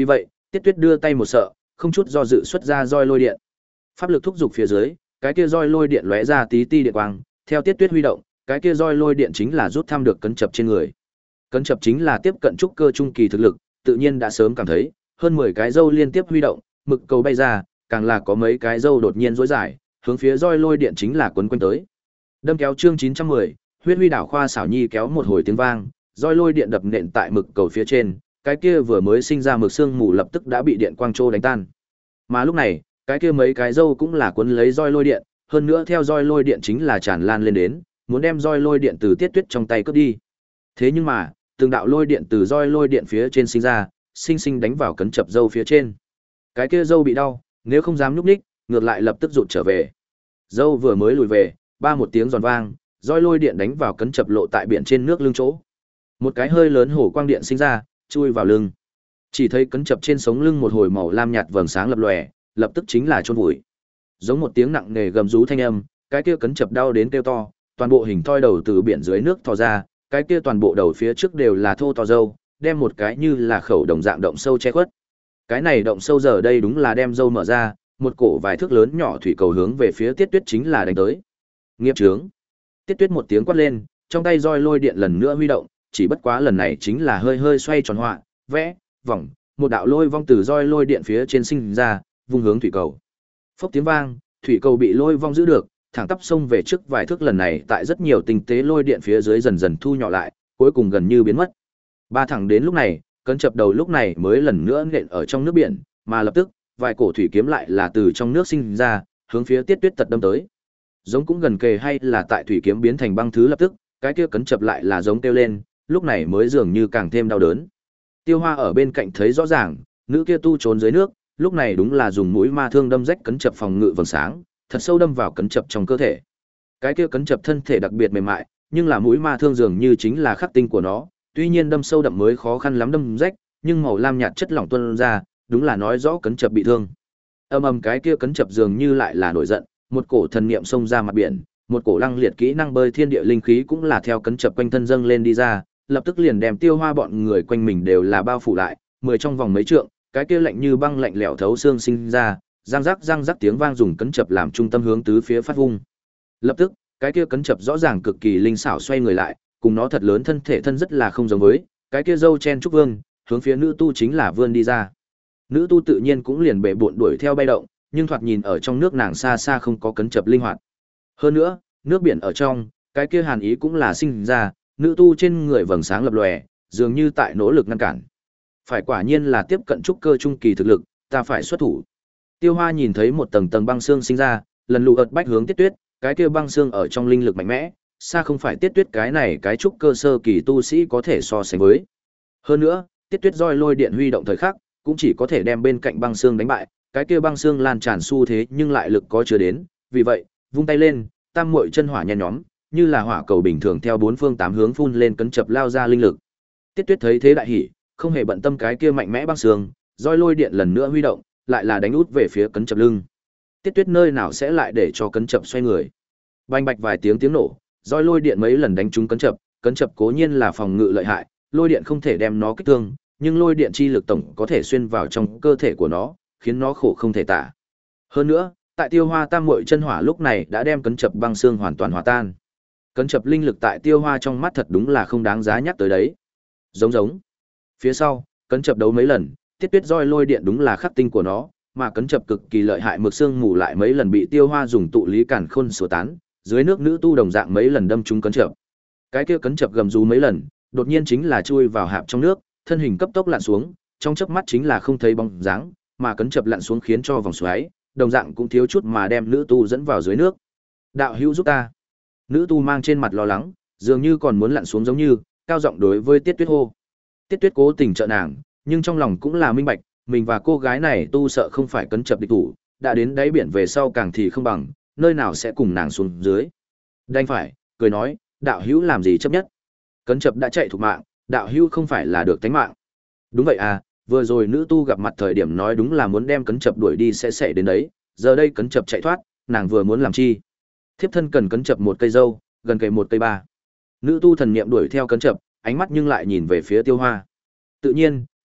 Tiết Tuyết đưa tay một sợ, không chút do dự xuất ra roi lôi điện. Pháp lực thúc giục phía dưới, cái kia roi lôi điện lóe ra tí ti điện quang, theo Tiết Tuyết huy động, cái kia roi lôi điện chính là rút thăm được cấn chập trên người. Cấn chập chính là tiếp cận trúc cơ trung kỳ thực lực, tự nhiên đã sớm cảm thấy, hơn mười cái râu liên tiếp huy động, mực cầu bay ra, càng là có mấy cái râu đột nhiên rối dài, hướng phía roi lôi điện chính là quấn quanh tới. Đâm kéo chương chín trăm mười, huyết huy đảo khoa xảo nhi kéo một hồi tiếng vang, roi lôi điện đập nện tại mực cầu phía trên, cái kia vừa mới sinh ra mực xương mù lập tức đã bị điện quang trô đánh tan. Mà lúc này, cái kia mấy cái râu cũng là quấn lấy roi lôi điện, hơn nữa theo roi lôi điện chính là tràn lan lên đến, muốn đem roi lôi điện từ Tiết Tuyết trong tay cướp đi. Thế nhưng mà, từng đạo lôi điện từ roi lôi điện phía trên sinh ra, sinh sinh đánh vào cấn chập râu phía trên. Cái kia râu bị đau, nếu không dám nhúc nhích, ngược lại lập tức rụt trở về. Râu vừa mới lùi về, ba một tiếng giòn vang, roi lôi điện đánh vào cấn chập lộ tại biển trên nước lưng chỗ. Một cái hơi lớn hổ quang điện sinh ra, chui vào lưng. Chỉ thấy cấn chập trên sống lưng một hồi màu lam nhạt vầng sáng lập lòe, lập tức chính là chôn vùi. Giống một tiếng nặng nề gầm rú thanh âm, cái kia cấn chập đau đến kêu to, toàn bộ hình thoi đầu từ biển dưới nước thò ra, cái kia toàn bộ đầu phía trước đều là thô to râu, đem một cái như là khẩu đồng dạng động sâu che khuất. Cái này động sâu giờ đây đúng là đem râu mở ra, một cổ vài thước lớn nhỏ thủy cầu hướng về phía Tiết Tuyết chính là đánh tới. Nghiệp chướng. Tiết Tuyết một tiếng quát lên, trong tay roi lôi điện lần nữa huy động, chỉ bất quá lần này chính là hơi hơi xoay tròn họa, vẽ, vòng, một đạo lôi vong từ roi lôi điện phía trên sinh ra, vung hướng thủy cầu. Phốc tiếng vang, thủy cầu bị lôi vong giữ được, thẳng tắp xông về trước vài thước lần này tại rất nhiều tinh tế lôi điện phía dưới dần dần thu nhỏ lại, cuối cùng gần như biến mất. Ba thẳng đến lúc này, cấn chập đầu lúc này mới lần nữa nện ở trong nước biển, mà lập tức, vài cổ thủy kiếm lại là từ trong nước sinh ra, hướng phía Tiết Tuyết tật đâm tới. Giống cũng gần kề hay là tại thủy kiếm biến thành băng thứ lập tức, cái kia cấn chập lại là giống kêu lên, lúc này mới dường như càng thêm đau đớn. Tiêu Hoa ở bên cạnh thấy rõ ràng, nữ kia tu trốn dưới nước, lúc này đúng là dùng mũi ma thương đâm rách cấn chập phòng ngự vầng sáng, thật sâu đâm vào cấn chập trong cơ thể. Cái kia cấn chập thân thể đặc biệt mềm mại, nhưng là mũi ma thương dường như chính là khắc tinh của nó, tuy nhiên đâm sâu đậm mới khó khăn lắm đâm rách, nhưng màu lam nhạt chất lỏng tuôn ra, đúng là nói rõ cấn chập bị thương. Ầm ầm cái kia cấn chập dường như lại là nổi giận, một cổ thần niệm xông ra mặt biển, một cổ lăng liệt kỹ năng bơi thiên địa linh khí cũng là theo cấn chập quanh thân dâng lên đi ra, lập tức liền đem Tiêu Hoa bọn người quanh mình đều là bao phủ lại, mười trong vòng mấy trượng, cái kia lạnh như băng lạnh lẽo thấu xương sinh ra, răng rắc răng rắc tiếng vang dùng cấn chập làm trung tâm hướng tứ phía phát vung. Lập tức, cái kia cấn chập rõ ràng cực kỳ linh xảo xoay người lại, cùng nó thật lớn thân thể thân rất là không giống với, cái kia dâu chen trúc vương, hướng phía nữ tu chính là vươn đi ra. Nữ tu tự nhiên cũng liền bệ bội đuổi theo bay động, nhưng thoạt nhìn ở trong nước nàng xa xa không có cấn chập linh hoạt. Hơn nữa, nước biển ở trong, cái kia hàn ý cũng là sinh ra, nữ tu trên người vầng sáng lập lòe, dường như tại nỗ lực ngăn cản. Phải quả nhiên là tiếp cận trúc cơ trung kỳ thực lực, ta phải xuất thủ. Tiêu Hoa nhìn thấy một tầng tầng băng xương sinh ra, lần lù ợt bách hướng Tiết Tuyết, cái kia băng xương ở trong linh lực mạnh mẽ, xa không phải Tiết Tuyết cái này cái trúc cơ sơ kỳ tu sĩ có thể so sánh với. Hơn nữa, Tiết Tuyết roi lôi điện huy động thời khắc, cũng chỉ có thể đem bên cạnh băng xương đánh bại, cái kia băng xương lan tràn xu thế nhưng lại lực có chưa đến, vì vậy, vung tay lên, tam muội chân hỏa nhen nhóm, như là hỏa cầu bình thường theo bốn phương tám hướng phun lên cấn chập lao ra linh lực. Tiết Tuyết thấy thế đại hỉ, không hề bận tâm cái kia mạnh mẽ băng xương, roi lôi điện lần nữa huy động, lại là đánh út về phía cấn chập lưng. Tiết Tuyết nơi nào sẽ lại để cho cấn chập xoay người. Bành bạch vài tiếng tiếng nổ, roi lôi điện mấy lần đánh trúng cấn chập, cấn chập cố nhiên là phòng ngự lợi hại, lôi điện không thể đem nó kích thương, nhưng lôi điện chi lực tổng có thể xuyên vào trong cơ thể của nó, khiến nó khổ không thể tả. Hơn nữa, tại Tiêu Hoa tam muội chân hỏa lúc này đã đem cấn chập băng xương hoàn toàn hòa tan. Cấn chập linh lực tại Tiêu Hoa trong mắt thật đúng là không đáng giá nhắc tới đấy. Giống giống. Phía sau, cấn chập đấu mấy lần, Tiết Tuyết roi lôi điện đúng là khắc tinh của nó, mà cấn chập cực kỳ lợi hại mực xương mù lại mấy lần bị Tiêu Hoa dùng tụ lý cản khôn sửa tán, dưới nước nữ tu đồng dạng mấy lần đâm trúng cấn chập. Cái kia cấn chập gầm rú mấy lần, đột nhiên chính là chui vào hạp trong nước, thân hình cấp tốc lặn xuống, trong chớp mắt chính là không thấy bóng dáng, mà cấn chập lặn xuống khiến cho vòng xoáy, đồng dạng cũng thiếu chút mà đem nữ tu dẫn vào dưới nước. Đạo hữu giúp ta. Nữ tu mang trên mặt lo lắng, dường như còn muốn lặn xuống giống như, cao giọng đối với Tiết Tuyết hô. Tiết Tuyết cố tình trợ nàng, nhưng trong lòng cũng là minh bạch, mình và cô gái này tu sợ không phải cấn chập địch thủ, đã đến đáy biển về sau càng thì không bằng, nơi nào sẽ cùng nàng xuống dưới. Đành phải, cười nói, đạo hữu làm gì chấp nhất. Cấn chập đã chạy thục mạng, đạo hữu không phải là được tánh mạng. Đúng vậy à, vừa rồi nữ tu gặp mặt thời điểm nói đúng là muốn đem cấn chập đuổi đi sẽ xảy đến đấy, giờ đây cấn chập chạy thoát, nàng vừa muốn làm chi. Thiếp thân cần cấn chập một cây dâu, gần cây một cây ba. Nữ tu thần niệm đuổi theo cấn chập, ánh mắt nhưng lại nhìn về phía Tiêu Hoa. Tự nhiên,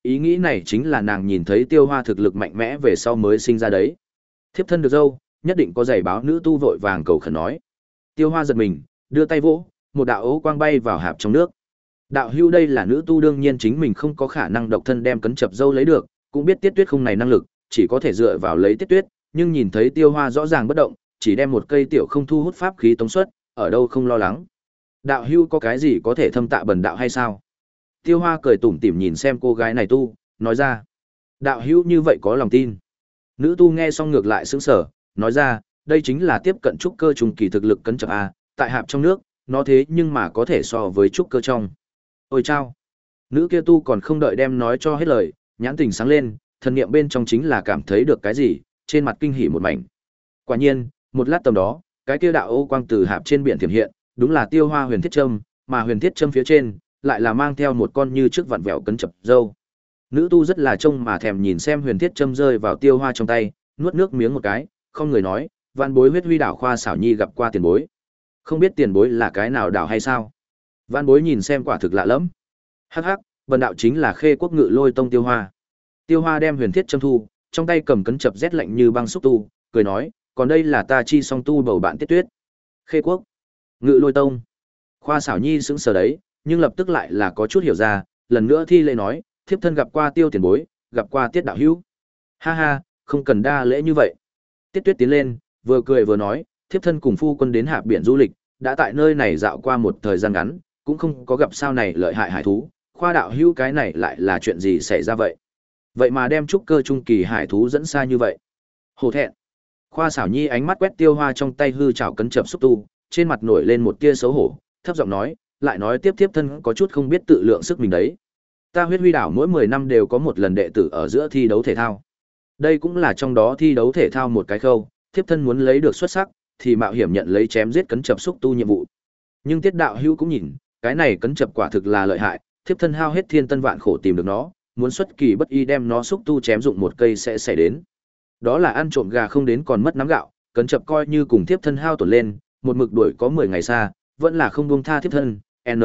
Ý nghĩ này chính là nàng nhìn thấy Tiêu Hoa thực lực mạnh mẽ về sau mới sinh ra đấy. Thiếp thân được dâu, nhất định có giày báo nữ tu vội vàng cầu khẩn nói. Tiêu Hoa giật mình, đưa tay vỗ, một đạo ấu quang bay vào hạp trong nước. Đạo hưu đây là nữ tu đương nhiên chính mình không có khả năng độc thân đem cấn chập dâu lấy được, cũng biết Tiết Tuyết không này năng lực, chỉ có thể dựa vào lấy Tiết Tuyết, nhưng nhìn thấy Tiêu Hoa rõ ràng bất động, chỉ đem một cây tiểu không thu hút pháp khí tống xuất, ở đâu không lo lắng. Đạo hưu có cái gì có thể thâm tạ bần đạo hay sao? Tiêu Hoa cười tủm tỉm nhìn xem cô gái này tu, nói ra. Đạo hưu như vậy có lòng tin. Nữ tu nghe xong ngược lại sững sờ, nói ra, đây chính là tiếp cận trúc cơ trùng kỳ thực lực cấn chập a, tại hạp trong nước, nó thế nhưng mà có thể so với trúc cơ trong. Ôi chao. Nữ kia tu còn không đợi đem nói cho hết lời, nhãn tình sáng lên, thần niệm bên trong chính là cảm thấy được cái gì, trên mặt kinh hỉ một mảnh. Quả nhiên, một lát tầm đó, cái kia đạo ô quang từ hạp trên biển tiềm hiện, đúng là Tiêu Hoa huyền thiết châm, mà huyền thiết châm phía trên lại là mang theo một con như trước vặn vẹo cấn chập dâu. Nữ tu rất là trông mà thèm nhìn xem huyền thiết châm rơi vào Tiêu Hoa trong tay, nuốt nước miếng một cái, không người nói, Vạn Bối huyết huy đảo khoa xảo nhi gặp qua tiền bối. Không biết tiền bối là cái nào đảo hay sao? Vạn Bối nhìn xem quả thực lạ lẫm. Hắc hắc, bần đạo chính là Khê Quốc Ngự Lôi Tông Tiêu Hoa. Tiêu Hoa đem huyền thiết châm thu, trong tay cầm cấn chập rét lạnh như băng xúc tu, cười nói, còn đây là ta chi song tu bầu bạn Tiết Tuyết. Khê Quốc, Ngự Lôi Tông. Khoa xảo nhi sững sờ đấy, nhưng lập tức lại là có chút hiểu ra, lần nữa thi lễ nói, thiếp thân gặp qua Tiêu tiền bối, gặp qua Tiết đạo hữu. Ha ha, không cần đa lễ như vậy. Tiết Tuyết tiến lên, vừa cười vừa nói, thiếp thân cùng phu quân đến hạp biển du lịch, đã tại nơi này dạo qua một thời gian ngắn, cũng không có gặp sao này lợi hại hải thú, khoa đạo hữu cái này lại là chuyện gì xảy ra vậy? Vậy mà đem trúc cơ trung kỳ hải thú dẫn xa như vậy. Hổ thẹn. Khoa xảo nhi ánh mắt quét Tiêu Hoa trong tay hư chảo cấn chập xúc tu, trên mặt nổi lên một tia xấu hổ, thấp giọng nói, lại nói tiếp tiếp thân có chút không biết tự lượng sức mình đấy. Ta huyết huy đảo mỗi mười năm đều có một lần đệ tử ở giữa thi đấu thể thao. Đây cũng là trong đó thi đấu thể thao một cái khâu, thiếp thân muốn lấy được xuất sắc, thì mạo hiểm nhận lấy chém giết cấn chập xúc tu nhiệm vụ. Nhưng Tiết đạo hữu cũng nhìn, cái này cấn chập quả thực là lợi hại, thiếp thân hao hết thiên tân vạn khổ tìm được nó, muốn xuất kỳ bất y đem nó xúc tu chém dụng một cây sẽ xảy đến. Đó là ăn trộm gà không đến còn mất nắm gạo, cấn chập coi như cùng thiếp thân hao tổn lên, một mực đuổi có mười ngày xa, vẫn là không buông tha thiếp thân, n.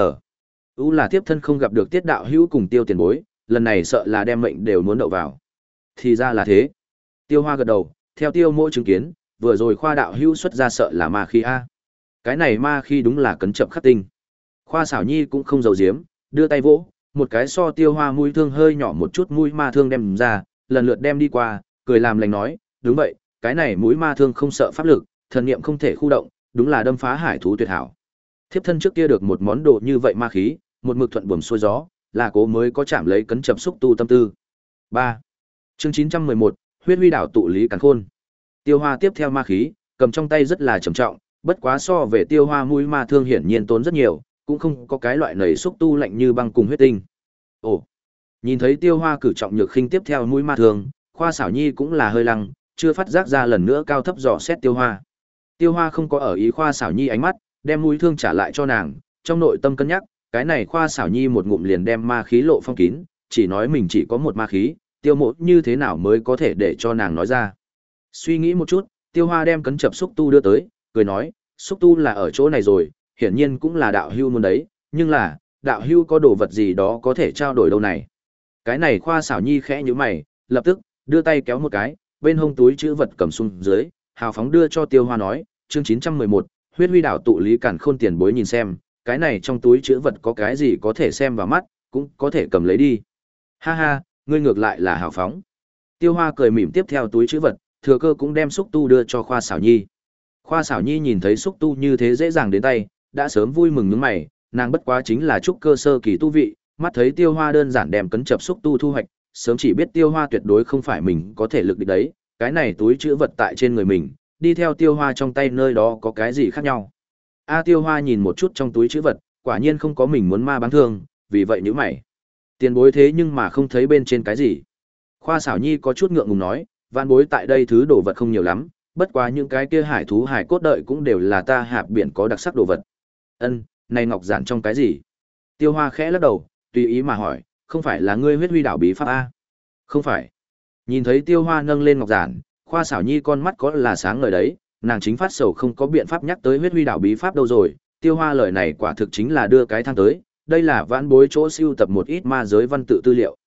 U là thiếp thân không gặp được Tiết đạo hữu cùng Tiêu tiền bối, lần này sợ là đem mệnh đều muốn đậu vào. Thì ra là thế. Tiêu Hoa gật đầu, theo Tiêu Mỗ chứng kiến, vừa rồi khoa đạo hữu xuất ra sợ là ma khí a. Cái này ma khí đúng là cấn chập khắc tinh. Khoa xảo nhi cũng không giấu giếm, đưa tay vỗ, một cái so Tiêu Hoa mũi thương hơi nhỏ một chút mũi ma thương đem ra, lần lượt đem đi qua, cười làm lành nói, đúng vậy, cái này mũi ma thương không sợ pháp lực, thần niệm không thể khu động, đúng là đâm phá hải thú tuyệt hảo. Thiếp thân trước kia được một món đồ như vậy ma khí, một mực thuận buồm xuôi gió, là cố mới có chạm lấy cấn chập xúc tu tâm tư. ba. Chương chín trăm mười một, huyết huy đảo tụ lý càn khôn. Tiêu Hoa tiếp theo ma khí, cầm trong tay rất là trầm trọng, bất quá so về Tiêu Hoa mũi ma thương hiển nhiên tốn rất nhiều, cũng không có cái loại nảy xúc tu lạnh như băng cùng huyết tinh. Ồ. Nhìn thấy Tiêu Hoa cử trọng nhược khinh tiếp theo mũi ma thương, Khoa xảo nhi cũng là hơi lăng, chưa phát giác ra lần nữa cao thấp dò xét Tiêu Hoa. Tiêu Hoa không có ở ý Khoa xảo nhi ánh mắt, đem mũi thương trả lại cho nàng, trong nội tâm cân nhắc, cái này Khoa xảo nhi một ngụm liền đem ma khí lộ phong kín, chỉ nói mình chỉ có một ma khí, Tiêu Mộ như thế nào mới có thể để cho nàng nói ra. Suy nghĩ một chút, Tiêu Hoa đem cấn chập xúc tu đưa tới, cười nói, xúc tu là ở chỗ này rồi, hiển nhiên cũng là đạo hưu muốn đấy, nhưng là, đạo hưu có đồ vật gì đó có thể trao đổi đâu này. Cái này Khoa xảo nhi khẽ nhíu mày, lập tức đưa tay kéo một cái, bên hông túi chữ vật cầm xuống dưới, hào phóng đưa cho Tiêu Hoa nói, chương chín trăm mười một, huyết huy đảo tụ lý càn khôn tiền bối nhìn xem, cái này trong túi chữ vật có cái gì có thể xem vào mắt, cũng có thể cầm lấy đi. Ha ha, ngươi ngược lại là hào phóng. Tiêu Hoa cười mỉm tiếp theo túi chữ vật, thừa cơ cũng đem xúc tu đưa cho Khoa xảo nhi. Khoa xảo nhi nhìn thấy xúc tu như thế dễ dàng đến tay, đã sớm vui mừng nhướng mày, nàng bất quá chính là trúc cơ sơ kỳ tu vị, mắt thấy Tiêu Hoa đơn giản đem cấn chập xúc tu thu hoạch, sớm chỉ biết Tiêu Hoa tuyệt đối không phải mình có thể lực địch đấy, cái này túi chữ vật tại trên người mình, đi theo Tiêu Hoa trong tay nơi đó có cái gì khác nhau. A Tiêu Hoa nhìn một chút trong túi chữ vật, quả nhiên không có mình muốn ma bán thương, vì vậy nhíu mày. Tiền bối thế nhưng mà không thấy bên trên cái gì. Khoa xảo nhi có chút ngượng ngùng nói, vạn bối tại đây thứ đồ vật không nhiều lắm, bất quá những cái kia hải thú hải cốt đợi cũng đều là ta hạp biển có đặc sắc đồ vật. Ân, này ngọc giản trong cái gì? Tiêu Hoa khẽ lắc đầu, tùy ý mà hỏi, không phải là ngươi huyết huy đảo bí pháp a? Không phải. Nhìn thấy Tiêu Hoa nâng lên ngọc giản, Khoa xảo nhi con mắt có là sáng ngời đấy, nàng chính phát sầu không có biện pháp nhắc tới huyết huy đảo bí pháp đâu rồi, Tiêu Hoa lời này quả thực chính là đưa cái thang tới, đây là vãn bối chỗ siêu tập một ít ma giới văn tự tư liệu.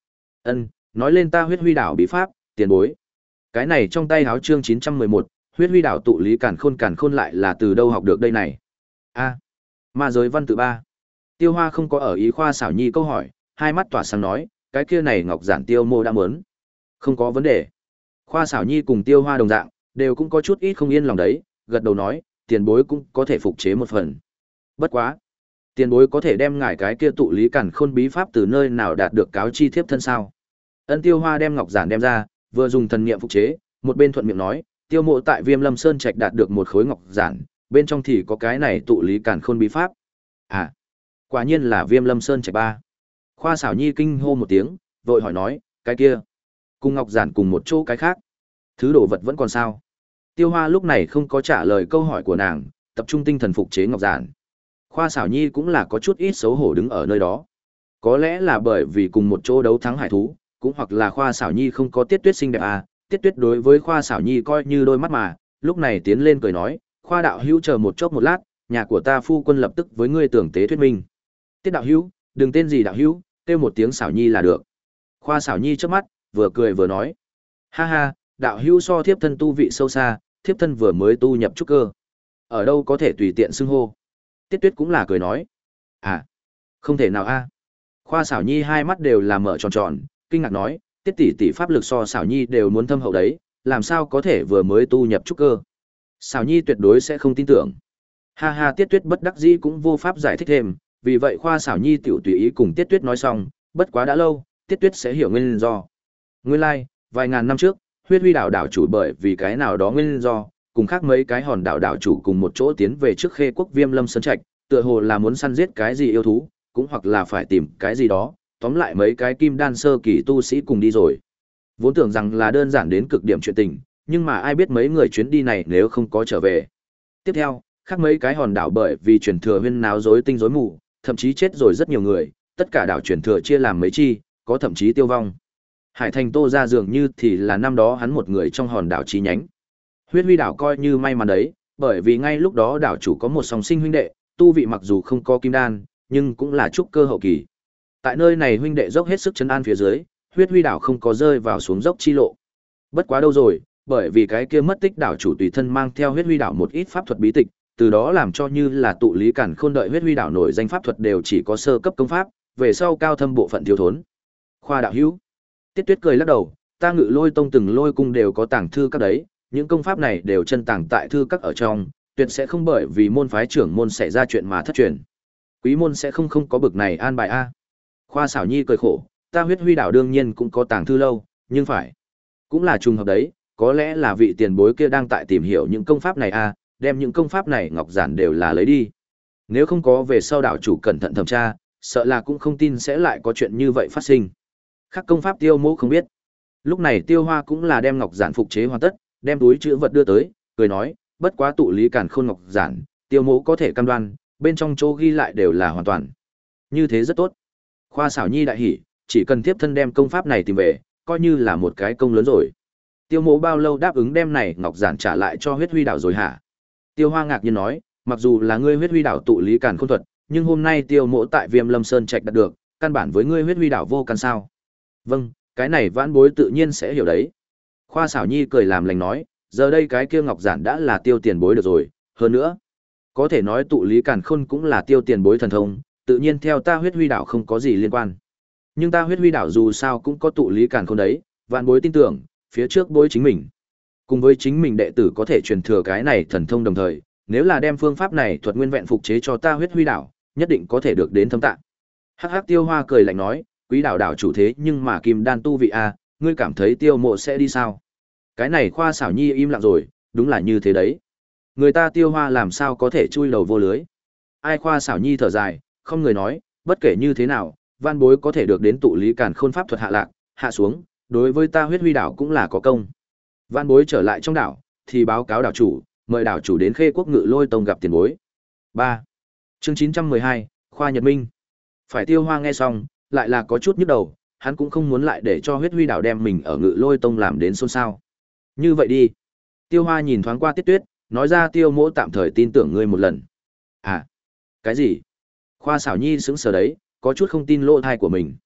Ân, nói lên ta huyết huy đảo bí pháp, tiền bối. Cái này trong tay háo chương chín trăm mười một, huyết huy đảo tụ lý càn khôn càn khôn lại là từ đâu học được đây này? A, ma giới văn tự ba. Tiêu Hoa không có ở ý Khoa Xảo Nhi câu hỏi, hai mắt tỏa sáng nói, cái kia này Ngọc Giản Tiêu Mô đã muốn. Không có vấn đề. Khoa Xảo Nhi cùng Tiêu Hoa đồng dạng, đều cũng có chút ít không yên lòng đấy, gật đầu nói, tiền bối cũng có thể phục chế một phần. Bất quá, tiền bối có thể đem ngài cái kia tụ lý càn khôn bí pháp từ nơi nào đạt được cáo chi thiếp thân sao? Ân Tiêu Hoa đem Ngọc Giản đem ra, vừa dùng thần niệm phục chế, một bên thuận miệng nói, Tiêu Mộ tại Viêm Lâm Sơn Trạch đạt được một khối ngọc giản, bên trong thì có cái này tụ lý càn khôn bí pháp. À, quả nhiên là Viêm Lâm Sơn Trạch ba. Khoa Xảo Nhi kinh hô một tiếng, vội hỏi nói, cái kia, cùng ngọc giản cùng một chỗ cái khác, thứ đồ vật vẫn còn sao? Tiêu Hoa lúc này không có trả lời câu hỏi của nàng, tập trung tinh thần phục chế ngọc giản. Khoa Xảo Nhi cũng là có chút ít xấu hổ đứng ở nơi đó. Có lẽ là bởi vì cùng một chỗ đấu thắng hải thú, cũng hoặc là Khoa Xảo Nhi không có Tiết Tuyết xinh đẹp à, Tiết Tuyết đối với Khoa Xảo Nhi coi như đôi mắt mà, lúc này tiến lên cười nói, Khoa đạo hữu chờ một chốc một lát, nhà của ta phu quân lập tức với ngươi tưởng tế thuyết minh. Tiết đạo hữu, đừng tên gì đạo hữu, kêu một tiếng Xảo Nhi là được. Khoa Xảo Nhi chớp mắt, vừa cười vừa nói, ha ha, đạo hữu so thiếp thân tu vị sâu xa, thiếp thân vừa mới tu nhập trúc cơ, ở đâu có thể tùy tiện xưng hô. Tiết Tuyết cũng là cười nói, à, không thể nào a. Khoa Xảo Nhi hai mắt đều là mở tròn tròn, kinh ngạc nói, Tiết tỷ tỷ pháp lực so Xảo Nhi đều muốn thâm hậu đấy, làm sao có thể vừa mới tu nhập trúc cơ? Xảo Nhi tuyệt đối sẽ không tin tưởng. Ha ha, Tiết Tuyết bất đắc dĩ cũng vô pháp giải thích thêm, vì vậy Khoa Xảo Nhi tiểu tùy ý cùng Tiết Tuyết nói xong, bất quá đã lâu, Tiết Tuyết sẽ hiểu nguyên do. Nguyên lai, like, vài ngàn năm trước, Huyết Huy đảo đảo chủ bởi vì cái nào đó nguyên do, cùng khác mấy cái hòn đảo đảo chủ cùng một chỗ tiến về trước Khê Quốc Viêm Lâm Sơn Trạch, tựa hồ là muốn săn giết cái gì yêu thú, cũng hoặc là phải tìm cái gì đó, tóm lại mấy cái kim đan sơ kỳ tu sĩ cùng đi rồi. Vốn tưởng rằng là đơn giản đến cực điểm chuyện tình, nhưng mà ai biết mấy người chuyến đi này nếu không có trở về. Tiếp theo, khác mấy cái hòn đảo bởi vì truyền thừa huyên náo rối tinh rối mù, thậm chí chết rồi rất nhiều người, tất cả đảo truyền thừa chia làm mấy chi, có thậm chí tiêu vong. Hải Thành Tô ra dường như thì là năm đó hắn một người trong hòn đảo chi nhánh. Huyết Huy đảo coi như may mắn đấy, bởi vì ngay lúc đó đảo chủ có một song sinh huynh đệ, tu vị mặc dù không có kim đan, nhưng cũng là trúc cơ hậu kỳ. Tại nơi này huynh đệ dốc hết sức trấn an phía dưới, Huyết Huy đảo không có rơi vào xuống dốc chi lộ. Bất quá đâu rồi, bởi vì cái kia mất tích đảo chủ tùy thân mang theo Huyết Huy đảo một ít pháp thuật bí tịch, từ đó làm cho như là tụ lý càn khôn đợi Huyết Huy đảo nổi danh pháp thuật đều chỉ có sơ cấp công pháp, về sau cao thâm bộ phận thiếu thốn. Khoa đạo hữu. Tiết Tuyết cười lắc đầu, ta Ngự Lôi tông từng lôi cung đều có tàng thư các đấy, những công pháp này đều chân tàng tại thư các ở trong, tuyệt sẽ không bởi vì môn phái trưởng môn xảy ra chuyện mà thất truyền. Quý môn sẽ không không có bực này an bài a. Khoa Xảo Nhi cười khổ, ta Huyết Huy đảo đương nhiên cũng có tàng thư lâu, nhưng phải, cũng là trùng hợp đấy, có lẽ là vị tiền bối kia đang tại tìm hiểu những công pháp này a, đem những công pháp này ngọc giản đều là lấy đi. Nếu không có về sau đảo chủ cẩn thận thẩm tra, sợ là cũng không tin sẽ lại có chuyện như vậy phát sinh. Khác công pháp Tiêu Mỗ không biết. Lúc này Tiêu Hoa cũng là đem ngọc giản phục chế hoàn tất, đem túi chữ vật đưa tới, cười nói, bất quá tụ lý càn khôn ngọc giản, Tiêu Mỗ có thể cam đoan, bên trong chỗ ghi lại đều là hoàn toàn. Như thế rất tốt. Khoa Xảo Nhi đại hỉ, chỉ cần tiếp thân đem công pháp này tìm về, coi như là một cái công lớn rồi. Tiêu Mỗ bao lâu đáp ứng đem này ngọc giản trả lại cho Huyết Huy đảo rồi hả? Tiêu Hoa ngạc nhiên nói, mặc dù là ngươi Huyết Huy đảo tụ lý càn khôn thuật, nhưng hôm nay Tiêu Mỗ tại Viêm Lâm Sơn Trạch đạt được, căn bản với ngươi Huyết Huy đảo vô căn sao? Vâng, cái này vãn bối tự nhiên sẽ hiểu đấy. Khoa Xảo Nhi cười làm lành nói, giờ đây cái kia ngọc giản đã là Tiêu tiền bối được rồi, hơn nữa, có thể nói tụ lý càn khôn cũng là Tiêu tiền bối thần thông, tự nhiên theo ta Huyết Huy đảo không có gì liên quan. Nhưng ta Huyết Huy đảo dù sao cũng có tụ lý càn khôn đấy, vạn bối tin tưởng, phía trước bối chính mình, cùng với chính mình đệ tử có thể truyền thừa cái này thần thông đồng thời, nếu là đem phương pháp này thuật nguyên vẹn phục chế cho ta Huyết Huy đảo, nhất định có thể được đến thâm tạng. Hắc hắc, Tiêu Hoa cười lạnh nói, quý đảo đảo chủ thế nhưng mà kim đan tu vị a, ngươi cảm thấy Tiêu Mộ sẽ đi sao? Cái này Khoa Xảo Nhi im lặng rồi, đúng là như thế đấy. Người ta Tiêu Hoa làm sao có thể chui đầu vô lưới? Ai? Khoa Xảo Nhi thở dài, không người nói, bất kể như thế nào, van bối có thể được đến tụ lý càn khôn pháp thuật hạ lạc, hạ xuống, đối với ta Huyết Huy đảo cũng là có công. Van bối trở lại trong đảo, thì báo cáo đảo chủ, mời đảo chủ đến Khê Quốc Ngự Lôi tông gặp tiền bối. ba. Chương chín trăm mười hai, Khoa Nhật Minh. Phải Tiêu Hoa nghe xong, lại là có chút nhức đầu, hắn cũng không muốn lại để cho Huyết Huy đảo đem mình ở Ngự Lôi tông làm đến xôn xao. Như vậy đi. Tiêu Hoa nhìn thoáng qua Tiết Tuyết, nói ra Tiêu Mỗ tạm thời tin tưởng ngươi một lần. À, cái gì? Khoa Xảo Nhi sững sờ đấy, có chút không tin lỗ thai của mình.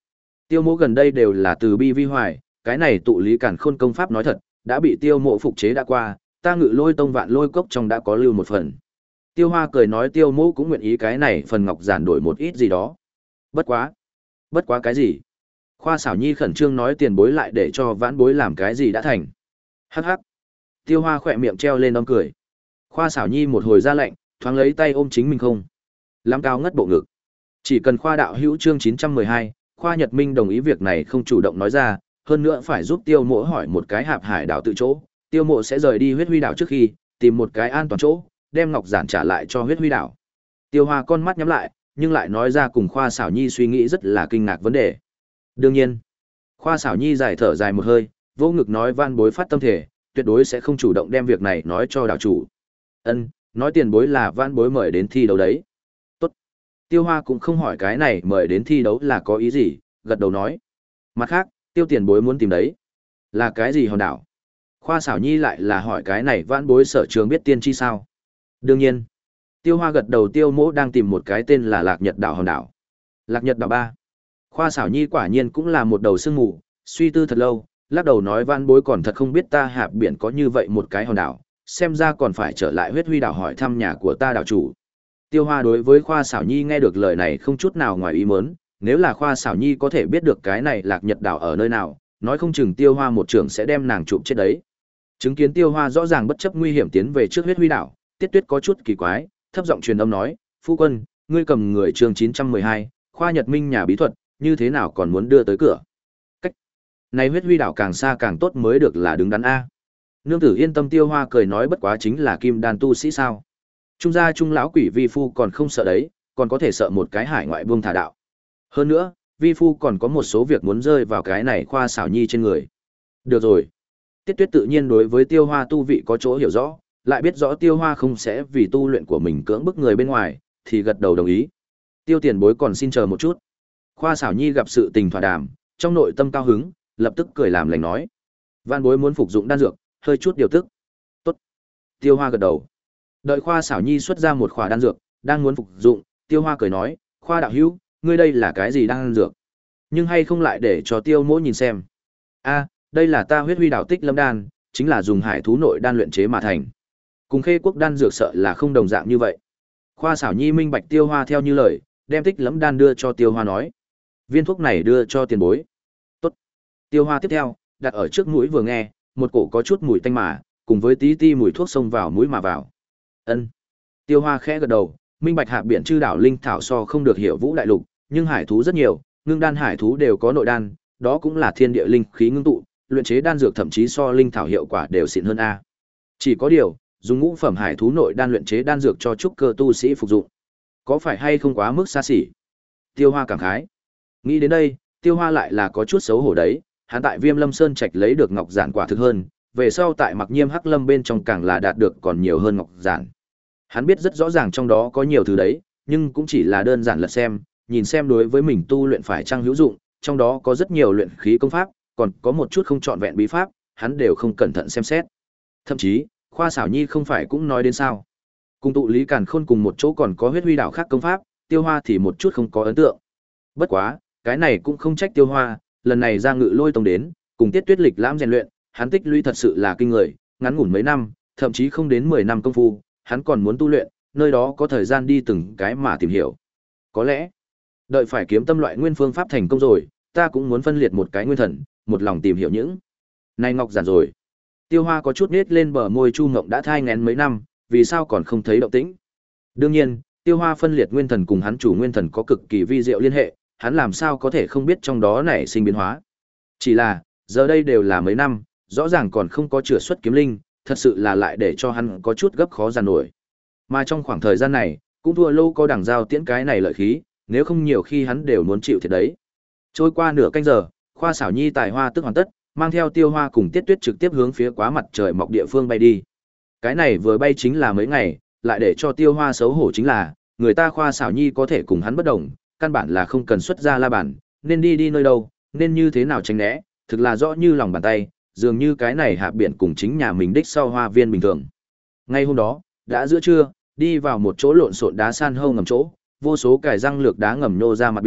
Tiêu Mỗ gần đây đều là từ bi vi hoài, cái này tụ lý càn khôn công pháp nói thật, đã bị Tiêu Mỗ phục chế đã qua, ta Ngự Lôi tông vạn lôi cốc trong đã có lưu một phần. Tiêu Hoa cười nói Tiêu Mỗ cũng nguyện ý cái này phần ngọc giản đổi một ít gì đó. Bất quá, bất quá cái gì? Khoa Xảo Nhi khẩn trương nói tiền bối lại để cho vãn bối làm cái gì đã thành. Hắc hắc. Tiêu Hoa khỏe miệng treo lên đom cười. Khoa Xảo Nhi một hồi ra lệnh, thoáng lấy tay ôm chính mình không. Lắm cao ngất bộ ngực. Chỉ cần Khoa đạo hữu chương chín trăm mười hai, Khoa Nhật Minh đồng ý việc này không chủ động nói ra, hơn nữa phải giúp Tiêu Mộ hỏi một cái Hạp Hải đảo tự chỗ, Tiêu Mộ sẽ rời đi Huyết Huy đảo trước khi, tìm một cái an toàn chỗ, đem ngọc giản trả lại cho Huyết Huy đảo. Tiêu Hoa con mắt nhắm lại, nhưng lại nói ra cùng Khoa Xảo Nhi suy nghĩ rất là kinh ngạc vấn đề. Đương nhiên, Khoa Xảo Nhi dài thở dài một hơi, vô ngực nói van bối phát tâm thể, tuyệt đối sẽ không chủ động đem việc này nói cho đảo chủ. Ân, nói tiền bối là van bối mời đến thi đấu đấy. Tốt. Tiêu Hoa cũng không hỏi cái này mời đến thi đấu là có ý gì, gật đầu nói. Mặt khác, Tiêu tiền bối muốn tìm đấy. Là cái gì hòn đảo? Khoa Xảo Nhi lại là hỏi cái này van bối sở trường biết tiên tri sao? Đương nhiên. Tiêu Hoa gật đầu Tiêu Mỗ đang tìm một cái tên là Lạc Nhật đảo hòn đảo. Lạc Nhật đảo ba. Khoa Xảo Nhi quả nhiên cũng là một đầu sương mù, suy tư thật lâu, lắc đầu nói van bối còn thật không biết ta Hạp biển có như vậy một cái hòn đảo, xem ra còn phải trở lại Huyết Huy đảo hỏi thăm nhà của ta đảo chủ. Tiêu Hoa đối với Khoa Xảo Nhi nghe được lời này không chút nào ngoài ý muốn, nếu là Khoa Xảo Nhi có thể biết được cái này Lạc Nhật đảo ở nơi nào, nói không chừng Tiêu Hoa một trưởng sẽ đem nàng chụp chết đấy. Chứng kiến Tiêu Hoa rõ ràng bất chấp nguy hiểm tiến về trước Huyết Huy đảo, Tiết Tuyết có chút kỳ quái, thấp giọng truyền âm nói, "Phu quân, ngươi cầm người chương chín trăm mười hai, Khoa Nhật Minh nhà bí thuật, như thế nào còn muốn đưa tới cửa?" Cách này Huyết Huy đảo càng xa càng tốt mới được là đứng đắn a. Nương tử yên tâm Tiêu Hoa cười nói bất quá chính là kim đan tu sĩ sao? Trung gia trung lão quỷ vi phu còn không sợ đấy, còn có thể sợ một cái hải ngoại buông thả đạo. Hơn nữa, vi phu còn có một số việc muốn rơi vào cái này Khoa Xảo Nhi trên người. Được rồi. Tiết Tuyết tự nhiên đối với Tiêu Hoa tu vị có chỗ hiểu rõ, lại biết rõ Tiêu Hoa không sẽ vì tu luyện của mình cưỡng bức người bên ngoài, thì gật đầu đồng ý. Tiêu tiền bối còn xin chờ một chút. Khoa Xảo Nhi gặp sự tình thỏa đàm, trong nội tâm cao hứng, lập tức cười làm lành nói. Van bối muốn phục dụng đan dược, hơi chút điều tức. Tốt. Tiêu Hoa gật đầu. Đợi Khoa Xảo Nhi xuất ra một khỏa đan dược, đang muốn phục dụng, Tiêu Hoa cười nói, Khoa đạo hữu, ngươi đây là cái gì đan dược? Nhưng hay không lại để cho Tiêu Mỗ nhìn xem. A, đây là ta Huyết Huy đảo tích lâm đan, chính là dùng hải thú nội đan luyện chế mà thành. Cùng Khê Quốc đan dược sợ là không đồng dạng như vậy. Khoa Xảo Nhi minh bạch Tiêu Hoa theo như lời, đem tích lẫm đan đưa cho Tiêu Hoa nói. Viên thuốc này đưa cho tiền bối. Tốt. Tiêu Hoa tiếp theo, đặt ở trước mũi vừa nghe, một cổ có chút mùi tanh mà, cùng với tí ti mùi thuốc xông vào mũi mà vào. Ân. Tiêu Hoa khẽ gật đầu, minh bạch Hạp biển chư đảo linh thảo so không được hiểu vũ đại lục, nhưng hải thú rất nhiều, ngưng đan hải thú đều có nội đan, đó cũng là thiên địa linh khí ngưng tụ, luyện chế đan dược thậm chí so linh thảo hiệu quả đều xịn hơn a. Chỉ có điều, dùng ngũ phẩm hải thú nội đan luyện chế đan dược cho trúc cơ tu sĩ phục dụng, có phải hay không quá mức xa xỉ? Tiêu Hoa cảm khái. Nghĩ đến đây, Tiêu Hoa lại là có chút xấu hổ đấy, hắn tại Viêm Lâm Sơn Trạch lấy được ngọc giản quả thực hơn, về sau tại Mặc Nhiêm Hắc Lâm bên trong càng là đạt được còn nhiều hơn ngọc giản. Hắn biết rất rõ ràng trong đó có nhiều thứ đấy, nhưng cũng chỉ là đơn giản lật xem, nhìn xem đối với mình tu luyện phải chăng hữu dụng, trong đó có rất nhiều luyện khí công pháp, còn có một chút không trọn vẹn bí pháp, hắn đều không cẩn thận xem xét. Thậm chí, Khoa Xảo Nhi không phải cũng nói đến sao? Cùng tụ lý càn khôn cùng một chỗ còn có Huyết Huy đảo khác công pháp, Tiêu Hoa thì một chút không có ấn tượng. Bất quá, cái này cũng không trách Tiêu Hoa, lần này ra Ngự Lôi tông đến, cùng Tiết Tuyết lịch lãm rèn luyện, hắn tích lũy thật sự là kinh người, ngắn ngủn mấy năm, thậm chí không đến mười năm công phu, hắn còn muốn tu luyện, nơi đó có thời gian đi từng cái mà tìm hiểu. Có lẽ, đợi phải kiếm tâm loại nguyên phương pháp thành công rồi, ta cũng muốn phân liệt một cái nguyên thần, một lòng tìm hiểu những này ngọc giản rồi. Tiêu Hoa có chút nết lên bờ môi, Chu Ngộng đã thai nghén mấy năm, vì sao còn không thấy động tĩnh? Đương nhiên, Tiêu Hoa phân liệt nguyên thần cùng hắn chủ nguyên thần có cực kỳ vi diệu liên hệ, hắn làm sao có thể không biết trong đó nảy sinh biến hóa. Chỉ là, giờ đây đều là mấy năm, rõ ràng còn không có chữa xuất kiếm linh, thật sự là lại để cho hắn có chút gấp khó giàn nổi. Mà trong khoảng thời gian này, cũng thua lâu có đằng giao tiễn cái này lợi khí, nếu không nhiều khi hắn đều muốn chịu thiệt đấy. Trôi qua nửa canh giờ, Khoa Xảo Nhi tài hoa tức hoàn tất, mang theo Tiêu Hoa cùng Tiết Tuyết trực tiếp hướng phía quá mặt trời mọc địa phương bay đi. Cái này vừa bay chính là mấy ngày, lại để cho Tiêu Hoa xấu hổ chính là, người ta Khoa Xảo Nhi có thể cùng hắn bất đồng, căn bản là không cần xuất ra la bàn, nên đi đi nơi đâu, nên như thế nào tránh né, thực là rõ như lòng bàn tay, dường như cái này Hạp biển cùng chính nhà mình đích sau hoa viên bình thường. Ngay hôm đó, đã giữa trưa, đi vào một chỗ lộn xộn đá san hô ngầm chỗ, vô số cài răng lược đá ngầm nhô ra mặt biển,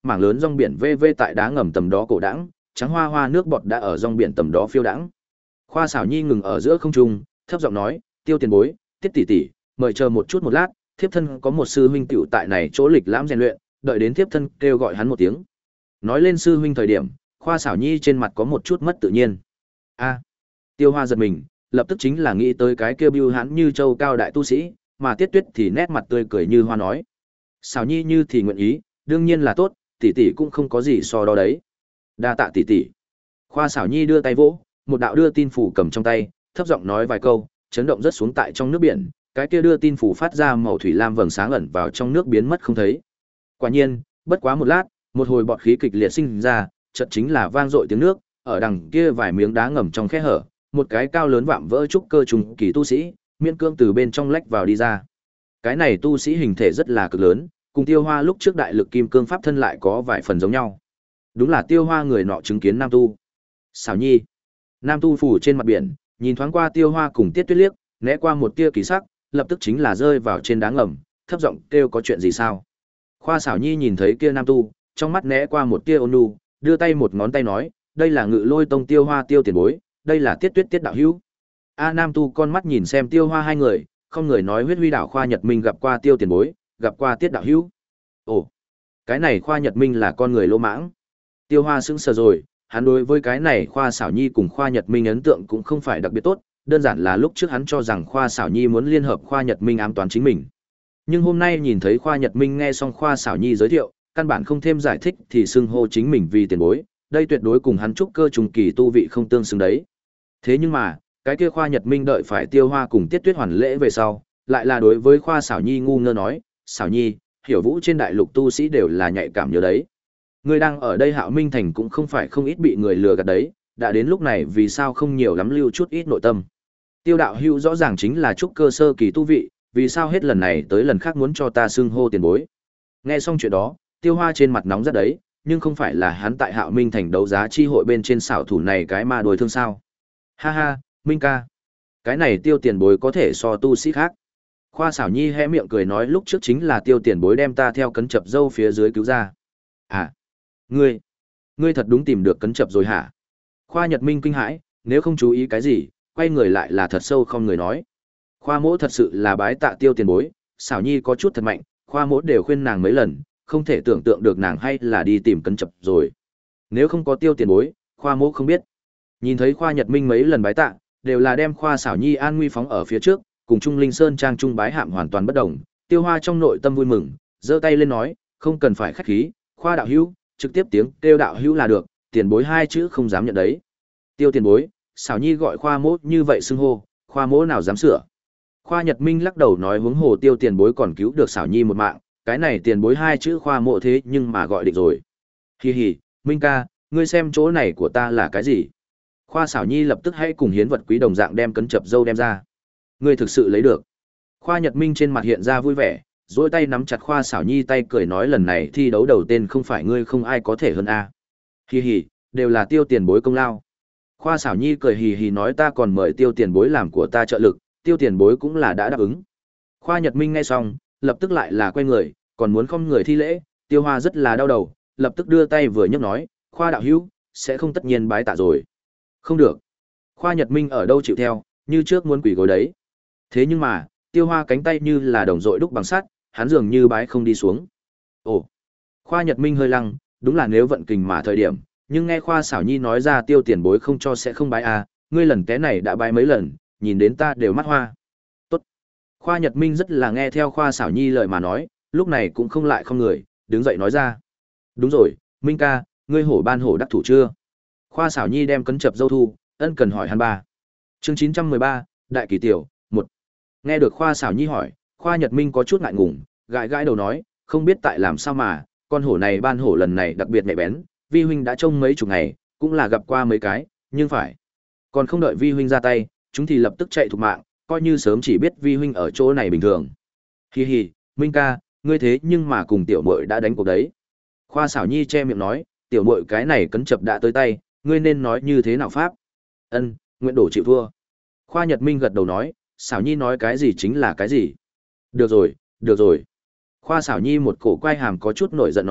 mảng lớn rong biển vê vê tại đá ngầm tầm đó cổ đãng, trắng hoa hoa nước bọt đã ở rong biển tầm đó phiêu đãng. Khoa Sảo Nhi ngừng ở giữa không trung, thấp giọng nói, "Tiêu tiền bối, Tiết tỷ tỷ, mời chờ một chút một lát, thiếp thân có một sư huynh tiểu tại này chỗ lịch lãm rèn luyện, đợi đến thiếp thân kêu gọi hắn một tiếng." Nói lên sư huynh thời điểm, Khoa Sảo Nhi trên mặt có một chút mất tự nhiên. A. Tiêu Hoa giật mình, lập tức chính là nghĩ tới cái kia bưu hãn như châu cao đại tu sĩ, mà Tiết Tuyết thì nét mặt tươi cười như hoa nói: "Sảo Nhi như thì nguyện ý, đương nhiên là tốt, tỷ tỷ cũng không có gì so đó đấy." Đa tạ tỷ tỷ. Khoa Sảo Nhi đưa tay vỗ, một đạo đưa tin phủ cầm trong tay, thấp giọng nói vài câu, chấn động rất xuống tại trong nước biển, cái kia đưa tin phủ phát ra màu thủy lam vầng sáng ẩn vào trong nước biến mất không thấy. Quả nhiên, bất quá một lát, một hồi bọt khí kịch liệt sinh ra, chợt chính là vang dội tiếng nước, ở đằng kia vài miếng đá ngầm trong khe hở, một cái cao lớn vạm vỡ trúc cơ trùng kỳ tu sĩ, miễn cương từ bên trong lách vào đi ra. Cái này tu sĩ hình thể rất là cực lớn, cùng Tiêu Hoa lúc trước đại lực kim cương pháp thân lại có vài phần giống nhau. Đúng là Tiêu Hoa người nọ chứng kiến nam tu. Sảo Nhi. Nam tu phủ trên mặt biển, nhìn thoáng qua Tiêu Hoa cùng Tiết Tuyết liếc, né qua một tia kỳ sắc, lập tức chính là rơi vào trên đá ngầm, thấp giọng kêu có chuyện gì sao? Khoa Sảo Nhi nhìn thấy kia nam tu, trong mắt né qua một tia ôn nhu, đưa tay một ngón tay nói, đây là Ngự Lôi Tông Tiêu Hoa Tiêu tiền bối, đây là Tiết Tuyết Tiết đạo hữu. A nam tu con mắt nhìn xem Tiêu Hoa hai người, không người nói huyết huy đảo Khoa Nhật Minh gặp qua Tiêu tiền bối, gặp qua Tiết đạo hữu. Ồ, cái này Khoa Nhật Minh là con người lỗ mãng. Tiêu Hoa sững sờ rồi, hắn đối với cái này Khoa Sảo Nhi cùng Khoa Nhật Minh ấn tượng cũng không phải đặc biệt tốt, đơn giản là lúc trước hắn cho rằng Khoa Sảo Nhi muốn liên hợp Khoa Nhật Minh ám toán chính mình. Nhưng hôm nay nhìn thấy Khoa Nhật Minh nghe xong Khoa Sảo Nhi giới thiệu, căn bản không thêm giải thích thì xưng hô chính mình vì tiền bối, đây tuyệt đối cùng hắn trúc cơ trùng kỳ tu vị không tương xứng đấy. Thế nhưng mà, cái kia Khoa Nhật Minh đợi phải Tiêu Hoa cùng Tiết Tuyết hoàn lễ về sau, lại là đối với Khoa Sảo Nhi ngu ngơ nói, "Sảo Nhi, hiểu vũ trên đại lục tu sĩ đều là nhạy cảm nhớ đấy. Người đang ở đây Hạo Minh Thành cũng không phải không ít bị người lừa gạt đấy, đã đến lúc này vì sao không nhiều lắm lưu chút ít nội tâm. Tiêu đạo hữu rõ ràng chính là trúc cơ sơ kỳ tu vị, vì sao hết lần này tới lần khác muốn cho ta xưng hô tiền bối." Nghe xong chuyện đó, Tiêu Hoa trên mặt nóng rất đấy, nhưng không phải là hắn tại Hạo Minh Thành đấu giá chi hội bên trên xảo thủ này cái mà đồi thương sao. Ha ha, Minh ca. Cái này Tiêu tiền bối có thể so tu sĩ khác. Khoa Sảo Nhi hé miệng cười nói lúc trước chính là Tiêu tiền bối đem ta theo cấn chập dâu phía dưới cứu ra. À, ngươi, ngươi thật đúng tìm được cấn chập rồi hả? Khoa Nhật Minh kinh hãi, nếu không chú ý cái gì, quay người lại là thật sâu không người nói. Khoa mỗ thật sự là bái tạ Tiêu tiền bối, Sảo Nhi có chút thật mạnh, khoa mỗ đều khuyên nàng mấy lần, không thể tưởng tượng được nàng hay là đi tìm cấn chập rồi. Nếu không có Tiêu tiền bối, khoa mỗ không biết. Nhìn thấy Khoa Nhật Minh mấy lần bái tạ, đều là đem Khoa Sảo Nhi an nguy phóng ở phía trước, cùng Trung Linh Sơn trang trung bái hạm hoàn toàn bất đồng. Tiêu Hoa trong nội tâm vui mừng, giơ tay lên nói, không cần phải khách khí, Khoa đạo hữu, trực tiếp tiếng kêu đạo hữu là được, tiền bối hai chữ không dám nhận đấy. Tiêu tiền bối, Sảo Nhi gọi khoa mỗ như vậy xưng hô, khoa mỗ nào dám sửa. Khoa Nhật Minh lắc đầu nói huống hồ Tiêu tiền bối còn cứu được Sảo Nhi một mạng, cái này tiền bối hai chữ khoa mộ thế nhưng mà gọi định rồi. Hi hi, Minh ca, ngươi xem chỗ này của ta là cái gì? Khoa Sảo Nhi lập tức hãy cùng hiến vật quý đồng dạng đem cấn chập dâu đem ra. Ngươi thực sự lấy được. Khoa Nhật Minh trên mặt hiện ra vui vẻ, duỗi tay nắm chặt Khoa Sảo Nhi tay cười nói lần này thi đấu đầu tên không phải ngươi không ai có thể hơn a. Hi hi, đều là Tiêu tiền bối công lao. Khoa Sảo Nhi cười hì hì nói ta còn mời Tiêu tiền bối làm của ta trợ lực, Tiêu tiền bối cũng là đã đáp ứng. Khoa Nhật Minh nghe xong, lập tức lại là quay người, còn muốn không người thi lễ, Tiêu Hoa rất là đau đầu, lập tức đưa tay vừa nhấc nói, Khoa đạo hữu, sẽ không tất nhiên bái tạ rồi. Không được. Khoa Nhật Minh ở đâu chịu theo, như trước muốn quỳ gối đấy. Thế nhưng mà, Tiêu Hoa cánh tay như là đồng dội đúc bằng sắt, hắn dường như bái không đi xuống. Ồ. Khoa Nhật Minh hơi lăng, đúng là nếu vận kình mà thời điểm, nhưng nghe Khoa Sảo Nhi nói ra Tiêu tiền bối không cho sẽ không bái à, ngươi lần té này đã bái mấy lần, nhìn đến ta đều mắt hoa. Tốt. Khoa Nhật Minh rất là nghe theo Khoa Sảo Nhi lời mà nói, lúc này cũng không lại không người, đứng dậy nói ra. Đúng rồi, Minh ca, ngươi hổ ban hổ đắc thủ chưa? Khoa Sảo Nhi đem cấn chập dâu thu, ân cần hỏi hắn ba. Chương chín trăm mười ba, Đại Kỳ Tiểu, một. Nghe được Khoa Sảo Nhi hỏi, Khoa Nhật Minh có chút ngại ngùng, gãi gãi đầu nói, không biết tại làm sao mà, con hổ này ban hổ lần này đặc biệt nhạy bén, vi huynh đã trông mấy chục ngày, cũng là gặp qua mấy cái, nhưng phải. Còn không đợi vi huynh ra tay, chúng thì lập tức chạy thục mạng, coi như sớm chỉ biết vi huynh ở chỗ này bình thường. Hi hi, Minh ca, ngươi thế nhưng mà cùng tiểu muội đã đánh cuộc đấy. Khoa Sảo Nhi che miệng nói, tiểu muội cái này cấn chập đã tới tay, ngươi nên nói như thế nào pháp? Ân, nguyện đổ chịu thua. Khoa Nhật Minh gật đầu nói, Sảo Nhi nói cái gì chính là cái gì. Được rồi, được rồi. Khoa Sảo Nhi một cổ quay hàm có chút nổi giận nói,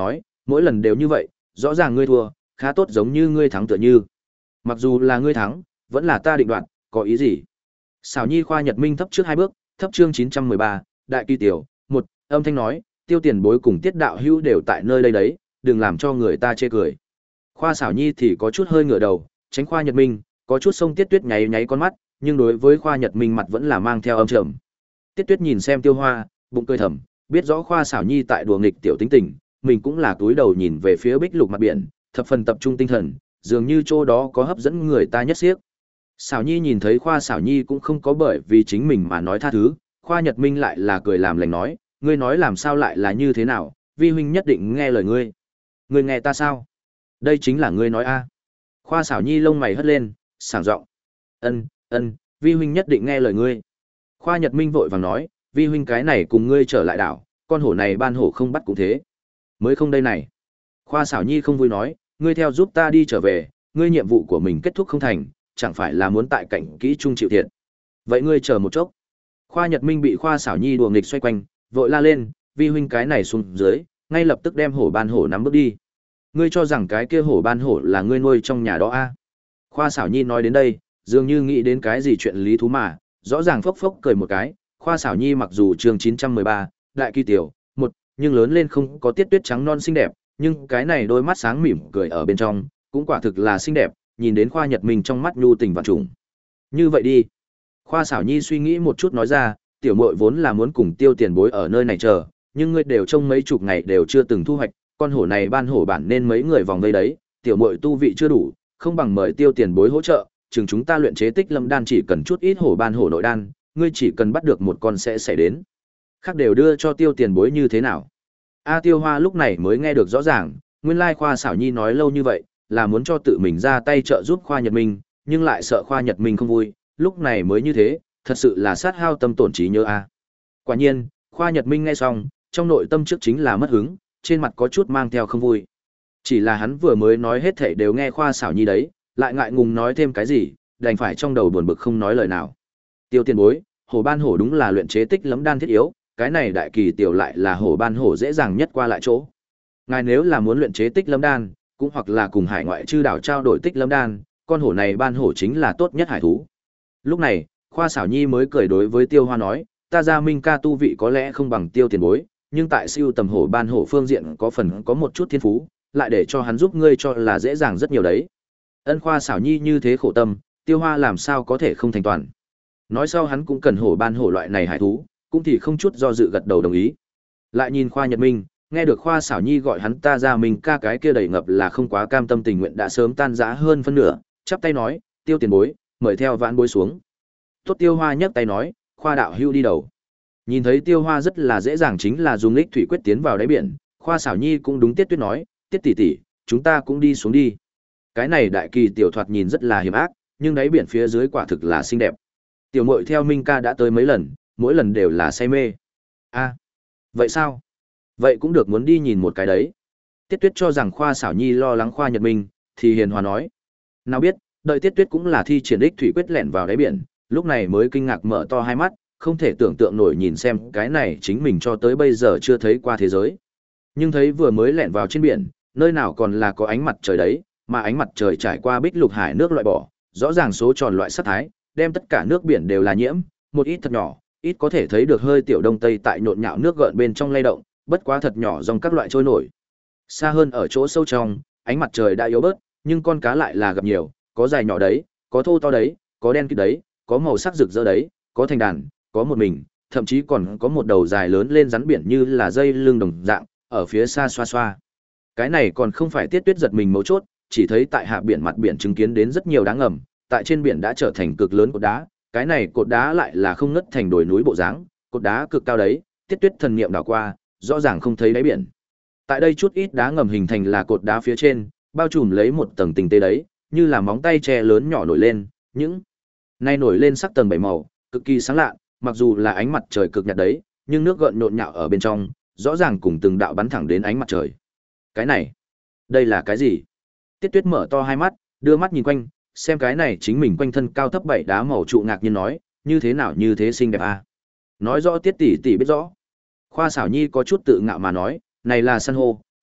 Mỗi lần đều như vậy, rõ ràng ngươi thua, khá tốt giống như ngươi thắng tựa như. Mặc dù là ngươi thắng, vẫn là ta định đoạt, có ý gì? Xảo Nhi khoa Nhật Minh thấp trước hai bước, thấp chương chín trăm mười ba, đại kỳ tiểu, một, âm thanh nói, Tiêu Tiền Bối cùng Tiết Đạo Hữu đều tại nơi đây đấy, đừng làm cho người ta chê cười. Khoa Xảo Nhi thì có chút hơi ngửa đầu, tránh khoa Nhật Minh, có chút sông Tiết Tuyết nháy nháy con mắt, nhưng đối với khoa Nhật Minh mặt vẫn là mang theo âm trầm. Tiết Tuyết nhìn xem Tiêu Hoa, bụng cười thầm, biết rõ khoa Xảo Nhi tại đùa nghịch tiểu tính tình, mình cũng là túi đầu nhìn về phía bích lục mặt biển, thập phần tập trung tinh thần, dường như chỗ đó có hấp dẫn người ta nhất xiếc. Xảo Nhi nhìn thấy khoa Xảo Nhi cũng không có bởi vì chính mình mà nói tha thứ, khoa Nhật Minh lại là cười làm lành nói, ngươi nói làm sao lại là như thế nào, vi huynh nhất định nghe lời ngươi. Ngươi nghe ta sao? Đây chính là ngươi nói a. Khoa Xảo Nhi lông mày hất lên, sảng giọng. Ân, ân, vi huynh nhất định nghe lời ngươi. Khoa Nhật Minh vội vàng nói, vi huynh cái này cùng ngươi trở lại đảo, con hổ này ban hổ không bắt cũng thế. Mới không đây này. Khoa Xảo Nhi không vui nói, ngươi theo giúp ta đi trở về, ngươi nhiệm vụ của mình kết thúc không thành, chẳng phải là muốn tại cảnh kỹ trung chịu thiệt. Vậy ngươi chờ một chốc. Khoa Nhật Minh bị Khoa Xảo Nhi đùa nghịch xoay quanh, vội la lên, vi huynh cái này xuống dưới, ngay lập tức đem hổ ban hổ nắm bước đi. Ngươi cho rằng cái kia hổ ban hổ là ngươi nuôi trong nhà đó a? Khoa Xảo Nhi nói đến đây, dường như nghĩ đến cái gì chuyện lý thú mà, rõ ràng phốc phốc cười một cái. Khoa Xảo Nhi mặc dù chương chín trăm mười ba, đại kỳ tiểu, một, nhưng lớn lên không có Tiết Tuyết trắng non xinh đẹp, nhưng cái này đôi mắt sáng mỉm cười ở bên trong, cũng quả thực là xinh đẹp, nhìn đến Khoa Nhật Minh trong mắt nhu tình vạn trùng. Như vậy đi. Khoa Xảo Nhi suy nghĩ một chút nói ra, tiểu muội vốn là muốn cùng Tiêu Tiền Bối ở nơi này chờ, nhưng ngươi đều trông mấy chục ngày đều chưa từng thu hoạch, con hổ này ban hổ bản nên mấy người vòng vây đấy, tiểu muội tu vị chưa đủ, không bằng mời Tiêu Tiền Bối hỗ trợ, chừng chúng ta luyện chế Tích Lâm đan chỉ cần chút ít hổ ban hổ nội đan, ngươi chỉ cần bắt được một con sẽ xảy đến. Khác đều đưa cho Tiêu Tiền Bối như thế nào? A Tiêu Hoa lúc này mới nghe được rõ ràng, nguyên lai Khoa Xảo Nhi nói lâu như vậy, là muốn cho tự mình ra tay trợ giúp Khoa Nhật Minh, nhưng lại sợ Khoa Nhật Minh không vui, lúc này mới như thế, thật sự là sát hao tâm tổn trí nhớ a. Quả nhiên, Khoa Nhật Minh nghe xong, trong nội tâm trước chính là mất hứng, trên mặt có chút mang theo không vui. Chỉ là hắn vừa mới nói hết thảy đều nghe Khoa Xảo Nhi đấy, lại ngại ngùng nói thêm cái gì, đành phải trong đầu buồn bực không nói lời nào. Tiêu Tiền Bối, hổ ban hổ đúng là luyện chế Tích Lẫm đan thiết yếu, cái này đại kỳ tiểu lại là hổ ban hổ dễ dàng nhất qua lại chỗ. Ngài nếu là muốn luyện chế Tích Lâm đan, cũng hoặc là cùng hải ngoại chư đảo trao đổi Tích Lâm đan, con hổ này ban hổ chính là tốt nhất hải thú. Lúc này, Khoa Xảo Nhi mới cười đối với Tiêu Hoa nói, ta gia Minh ca tu vị có lẽ không bằng Tiêu Tiền Bối, nhưng tại siêu tầm hổ ban hổ phương diện có phần có một chút thiên phú, lại để cho hắn giúp ngươi cho là dễ dàng rất nhiều đấy. Ân Khoa Xảo Nhi như thế khổ tâm, Tiêu Hoa làm sao có thể không thành toàn. Nói sau hắn cũng cần hổ ban hổ loại này hải thú, cũng thì không chút do dự gật đầu đồng ý. Lại nhìn Khoa Nhật Minh, nghe được Khoa Xảo Nhi gọi hắn ta ra mình ca cái kia đầy ngập là không quá cam tâm tình nguyện đã sớm tan rã hơn phân nửa, chắp tay nói, Tiêu Tiền Bối, mời theo vãn bối xuống. Tốt Tiêu Hoa nhấc tay nói, Khoa đạo hưu đi đầu. Nhìn thấy Tiêu Hoa rất là dễ dàng chính là dùng lịch thủy quyết tiến vào đáy biển, Khoa Xảo Nhi cũng đúng Tiết Tuyết nói, Tiết tỷ tỷ, chúng ta cũng đi xuống đi. Cái này đại kỳ tiểu thoạt nhìn rất là hiểm ác, nhưng đáy biển phía dưới quả thực là xinh đẹp. Tiểu muội theo Minh ca đã tới mấy lần, mỗi lần đều là say mê. A, vậy sao? Vậy cũng được muốn đi nhìn một cái đấy. Tiết Tuyết cho rằng Khoa Xảo Nhi lo lắng Khoa Nhật Minh, thì hiền hòa nói. Nào biết, đợi Tiết Tuyết cũng là thi triển đích thủy quyết lẻn vào đáy biển, lúc này mới kinh ngạc mở to hai mắt, không thể tưởng tượng nổi nhìn xem cái này chính mình cho tới bây giờ chưa thấy qua thế giới. Nhưng thấy vừa mới lẻn vào trên biển, nơi nào còn là có ánh mặt trời đấy, mà ánh mặt trời trải qua bích lục hải nước loại bỏ, rõ ràng số tròn loại sắc thái, đem tất cả nước biển đều là nhiễm, một ít thật nhỏ, ít có thể thấy được hơi tiểu đông tây tại nhộn nhạo nước gợn bên trong lay động, bất quá thật nhỏ dòng các loại trôi nổi. Xa hơn ở chỗ sâu trong, ánh mặt trời đã yếu bớt, nhưng con cá lại là gặp nhiều, có dài nhỏ đấy, có thô to đấy, có đen kịt đấy, có màu sắc rực rỡ đấy, có thành đàn, có một mình, thậm chí còn có một đầu dài lớn lên rắn biển như là dây lưng đồng dạng, ở phía xa xoa xoa. Cái này còn không phải Tiết Tuyết giật mình mấu chốt, chỉ thấy tại hạ biển mặt biển chứng kiến đến rất nhiều đá ngầm, tại trên biển đã trở thành cực lớn cột đá, cái này cột đá lại là không ngất thành đồi núi bộ dáng, cột đá cực cao đấy, Tiết Tuyết thần niệm đảo qua, rõ ràng không thấy đáy biển. Tại đây chút ít đá ngầm hình thành là cột đá phía trên, bao trùm lấy một tầng tinh tế đấy, như là móng tay tre lớn nhỏ nổi lên, những nay nổi lên sắc tầng bảy màu, cực kỳ sáng lạ, mặc dù là ánh mặt trời cực nhạt đấy, nhưng nước gợn nhộn nhạo ở bên trong, rõ ràng cùng từng đạo bắn thẳng đến ánh mặt trời. Cái này, đây là cái gì? Tiết Tuyết mở to hai mắt, đưa mắt nhìn quanh, xem cái này chính mình quanh thân cao thấp bảy đá màu trụ ngạc nhiên nói, như thế nào như thế xinh đẹp a. À? Nói rõ Tiết tỷ tỷ biết rõ. Khoa Xảo Nhi có chút tự ngạo mà nói, này là san hô,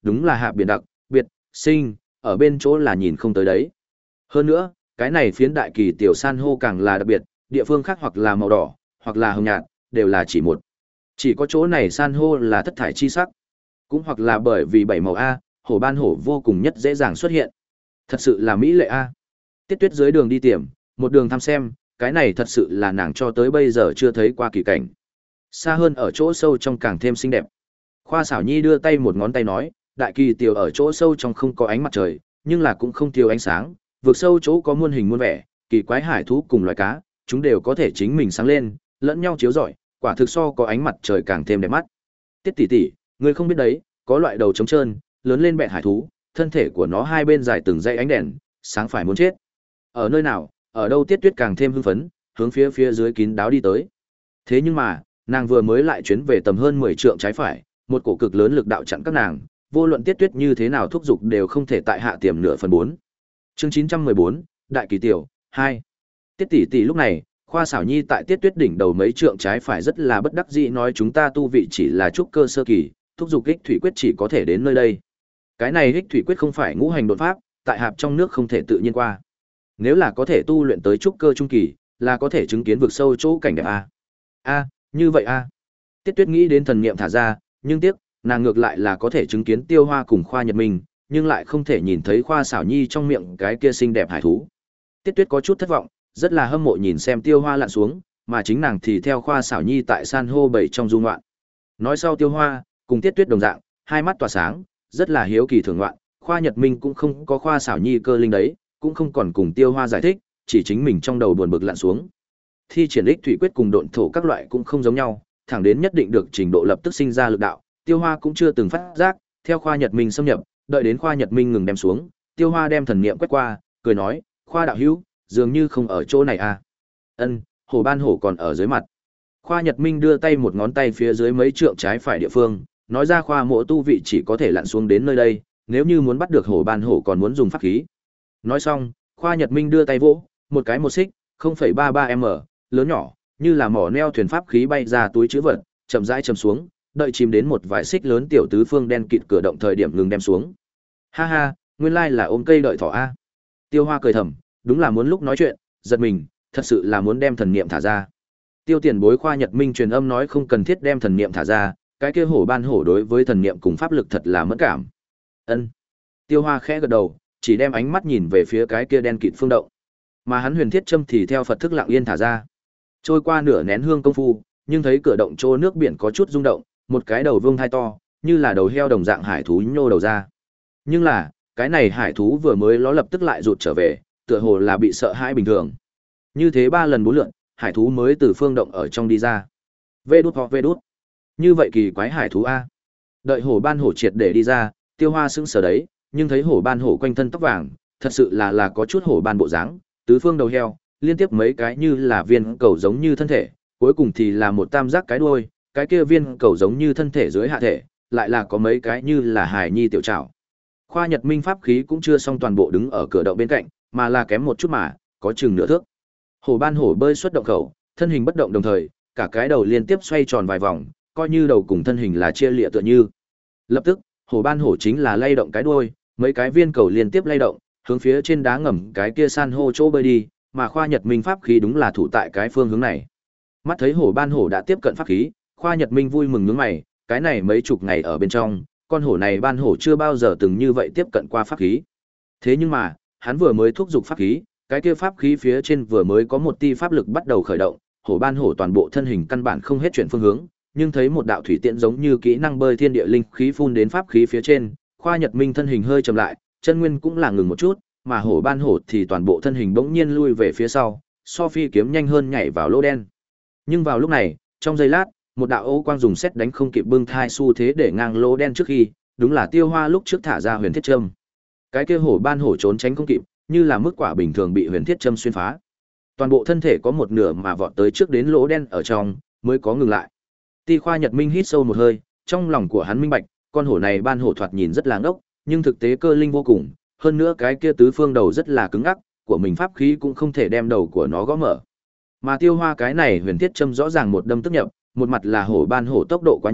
đúng là hạ biển đặc biệt sinh, ở bên chỗ là nhìn không tới đấy. Hơn nữa, cái này phiến đại kỳ tiểu san hô càng là đặc biệt, địa phương khác hoặc là màu đỏ, hoặc là hồng nhạt, đều là chỉ một. Chỉ có chỗ này san hô là thất thải chi sắc, cũng hoặc là bởi vì bảy màu A, hổ ban hổ vô cùng nhất dễ dàng xuất hiện. Thật sự là mỹ lệ A. Tiết Tuyết dưới đường đi tiệm, một đường thăm xem, cái này thật sự là nàng cho tới bây giờ chưa thấy qua kỳ cảnh. Xa hơn ở chỗ sâu trong càng thêm xinh đẹp. Khoa Xảo Nhi đưa tay một ngón tay nói, đại kỳ tiểu ở chỗ sâu trong không có ánh mặt trời, nhưng là cũng không thiếu ánh sáng, vực sâu chỗ có muôn hình muôn vẻ, kỳ quái hải thú cùng loài cá, chúng đều có thể chính mình sáng lên, lẫn nhau chiếu rọi, quả thực so có ánh mặt trời càng thêm đẹp mắt. Tiết tỷ tỷ, ngươi không biết đấy, có loại đầu trống trơn, lớn lên bẹt hải thú, thân thể của nó hai bên dài từng dãy ánh đèn, sáng phải muốn chết. Ở nơi nào, ở đâu Tiết Tuyết càng thêm hưng phấn, hướng phía phía dưới kín đáo đi tới. Thế nhưng mà, nàng vừa mới lại chuyến về tầm hơn mười trượng trái phải, một cổ cực lớn lực đạo chặn các nàng, vô luận Tiết Tuyết như thế nào thúc giục đều không thể tại hạ tiềm nửa phần bốn. Chương chín trăm mười bốn, Đại kỳ tiểu hai. Tiết tỷ tỷ lúc này, Khoa Xảo Nhi tại Tiết Tuyết đỉnh đầu mấy trượng trái phải rất là bất đắc dĩ nói chúng ta tu vị chỉ là trúc cơ sơ kỳ, thúc giục Hích Thủy Quyết chỉ có thể đến nơi đây. Cái này Hích Thủy Quyết không phải ngũ hành đột pháp, tại hạp trong nước không thể tự nhiên qua. Nếu là có thể tu luyện tới trúc cơ trung kỳ, là có thể chứng kiến vực sâu chỗ cảnh đẹp a. A, như vậy a. Tiết Tuyết nghĩ đến thần niệm thả ra, nhưng tiếc, nàng ngược lại là có thể chứng kiến Tiêu Hoa cùng Khoa Nhật Minh, nhưng lại không thể nhìn thấy Khoa Xảo Nhi trong miệng cái kia xinh đẹp hải thú. Tiết Tuyết có chút thất vọng, rất là hâm mộ nhìn xem Tiêu Hoa lặn xuống, mà chính nàng thì theo Khoa Xảo Nhi tại san hô bảy trong du ngoạn. Nói sau Tiêu Hoa, cùng Tiết Tuyết đồng dạng, hai mắt tỏa sáng, rất là hiếu kỳ thưởng ngoạn, Khoa Nhật Minh cũng không có Khoa Xảo Nhi cơ linh đấy, cũng không còn cùng Tiêu Hoa giải thích, chỉ chính mình trong đầu buồn bực lặn xuống. Thi triển Hích Thủy Quyết cùng độn thổ các loại cũng không giống nhau, thẳng đến nhất định được trình độ lập tức sinh ra lực đạo, Tiêu Hoa cũng chưa từng phát giác, theo Khoa Nhật Minh xâm nhập, đợi đến Khoa Nhật Minh ngừng đem xuống, Tiêu Hoa đem thần niệm quét qua, cười nói, "Khoa đạo hữu, dường như không ở chỗ này à?" "Ân, hổ ban hổ còn ở dưới mặt." Khoa Nhật Minh đưa tay một ngón tay phía dưới mấy trượng trái phải địa phương, nói ra Khoa Mộ tu vị chỉ có thể lặn xuống đến nơi đây, nếu như muốn bắt được hổ ban hổ còn muốn dùng pháp khí. Nói xong, Khoa Nhật Minh đưa tay vỗ, một cái một xích, không phẩy ba ba m, lớn nhỏ, như là mỏ neo thuyền pháp khí bay ra túi trữ vật, chậm rãi chầm xuống, đợi chìm đến một vài xích lớn tiểu tứ phương đen kịt cửa động thời điểm ngừng đem xuống. Ha ha, nguyên lai là ôm cây đợi thỏ a. Tiêu Hoa cười thầm, đúng là muốn lúc nói chuyện, giật mình, thật sự là muốn đem thần niệm thả ra. Tiêu Tiền Bối Khoa Nhật Minh truyền âm nói không cần thiết đem thần niệm thả ra, cái kia hổ ban hổ đối với thần niệm cùng pháp lực thật là mẫn cảm. Ân. Tiêu Hoa khẽ gật đầu, chỉ đem ánh mắt nhìn về phía cái kia đen kịt phương động. Mà hắn huyền thiết châm thì theo Phật thức lặng yên thả ra. Trôi qua nửa nén hương công phu, nhưng thấy cửa động trô nước biển có chút rung động, một cái đầu vương thai to, như là đầu heo đồng dạng hải thú nhô đầu ra. Nhưng là, cái này hải thú vừa mới nó lập tức lại rụt trở về, tựa hồ là bị sợ hãi bình thường. Như thế ba lần bốn lượn, hải thú mới từ phương động ở trong đi ra. Vê đút hoặc vê đút. Như vậy kỳ quái hải thú a. Đợi hổ ban hổ triệt để đi ra, Tiêu Hoa sững sờ đấy, nhưng thấy hổ ban hổ quanh thân tóc vàng, thật sự là là có chút hổ ban bộ dáng, tứ phương đầu heo, liên tiếp mấy cái như là viên cầu giống như thân thể, cuối cùng thì là một tam giác cái đuôi, cái kia viên cầu giống như thân thể dưới hạ thể, lại là có mấy cái như là hài nhi tiểu trảo. Khoa Nhật Minh pháp khí cũng chưa xong toàn bộ đứng ở cửa động bên cạnh, mà là kém một chút mà, có chừng nửa thước. Hổ ban hổ bơi xuất động khẩu, thân hình bất động đồng thời, cả cái đầu liên tiếp xoay tròn vài vòng, coi như đầu cùng thân hình là chia lịa tựa như. Lập tức, hổ ban hổ chính là lay động cái đuôi, mấy cái viên cầu liên tiếp lay động, hướng phía trên đá ngầm cái kia san hô chỗ bơi đi, mà Khoa Nhật Minh pháp khí đúng là thủ tại cái phương hướng này. Mắt thấy hổ ban hổ đã tiếp cận pháp khí, Khoa Nhật Minh vui mừng nhướng mày, cái này mấy chục ngày ở bên trong, con hổ này ban hổ chưa bao giờ từng như vậy tiếp cận qua pháp khí. Thế nhưng mà, hắn vừa mới thúc giục pháp khí, cái kia pháp khí phía trên vừa mới có một tia pháp lực bắt đầu khởi động, hổ ban hổ toàn bộ thân hình căn bản không hết chuyển phương hướng, nhưng thấy một đạo thủy tiễn giống như kỹ năng bơi thiên địa linh khí phun đến pháp khí phía trên, Khoa Nhật Minh thân hình hơi chậm lại, chân nguyên cũng là ngừng một chút, mà hổ ban hổ thì toàn bộ thân hình bỗng nhiên lui về phía sau, so phi kiếm nhanh hơn nhảy vào lỗ đen. Nhưng vào lúc này, trong giây lát, một đạo ô quang dùng xét đánh không kịp bưng thai xu thế để ngang lỗ đen trước khi, đúng là Tiêu Hoa lúc trước thả ra huyền thiết châm. Cái kia hổ ban hổ trốn tránh không kịp, như là mức quả bình thường bị huyền thiết châm xuyên phá. Toàn bộ thân thể có một nửa mà vọt tới trước đến lỗ đen ở trong, mới có ngừng lại. Ti Khoa Nhật Minh hít sâu một hơi, trong lòng của hắn minh bạch, con hổ này ban hổ thoạt nhìn rất là ngốc, nhưng thực tế cơ linh vô cùng, hơn nữa cái kia tứ phương đầu rất là cứng ngắc, của mình pháp khí cũng không thể đem đầu của nó gõ mở. Mà Tiêu Hoa cái này huyền thiết châm rõ ràng một đâm tức nhập, một mặt là hổ ban hổ tốc độ quá nhanh,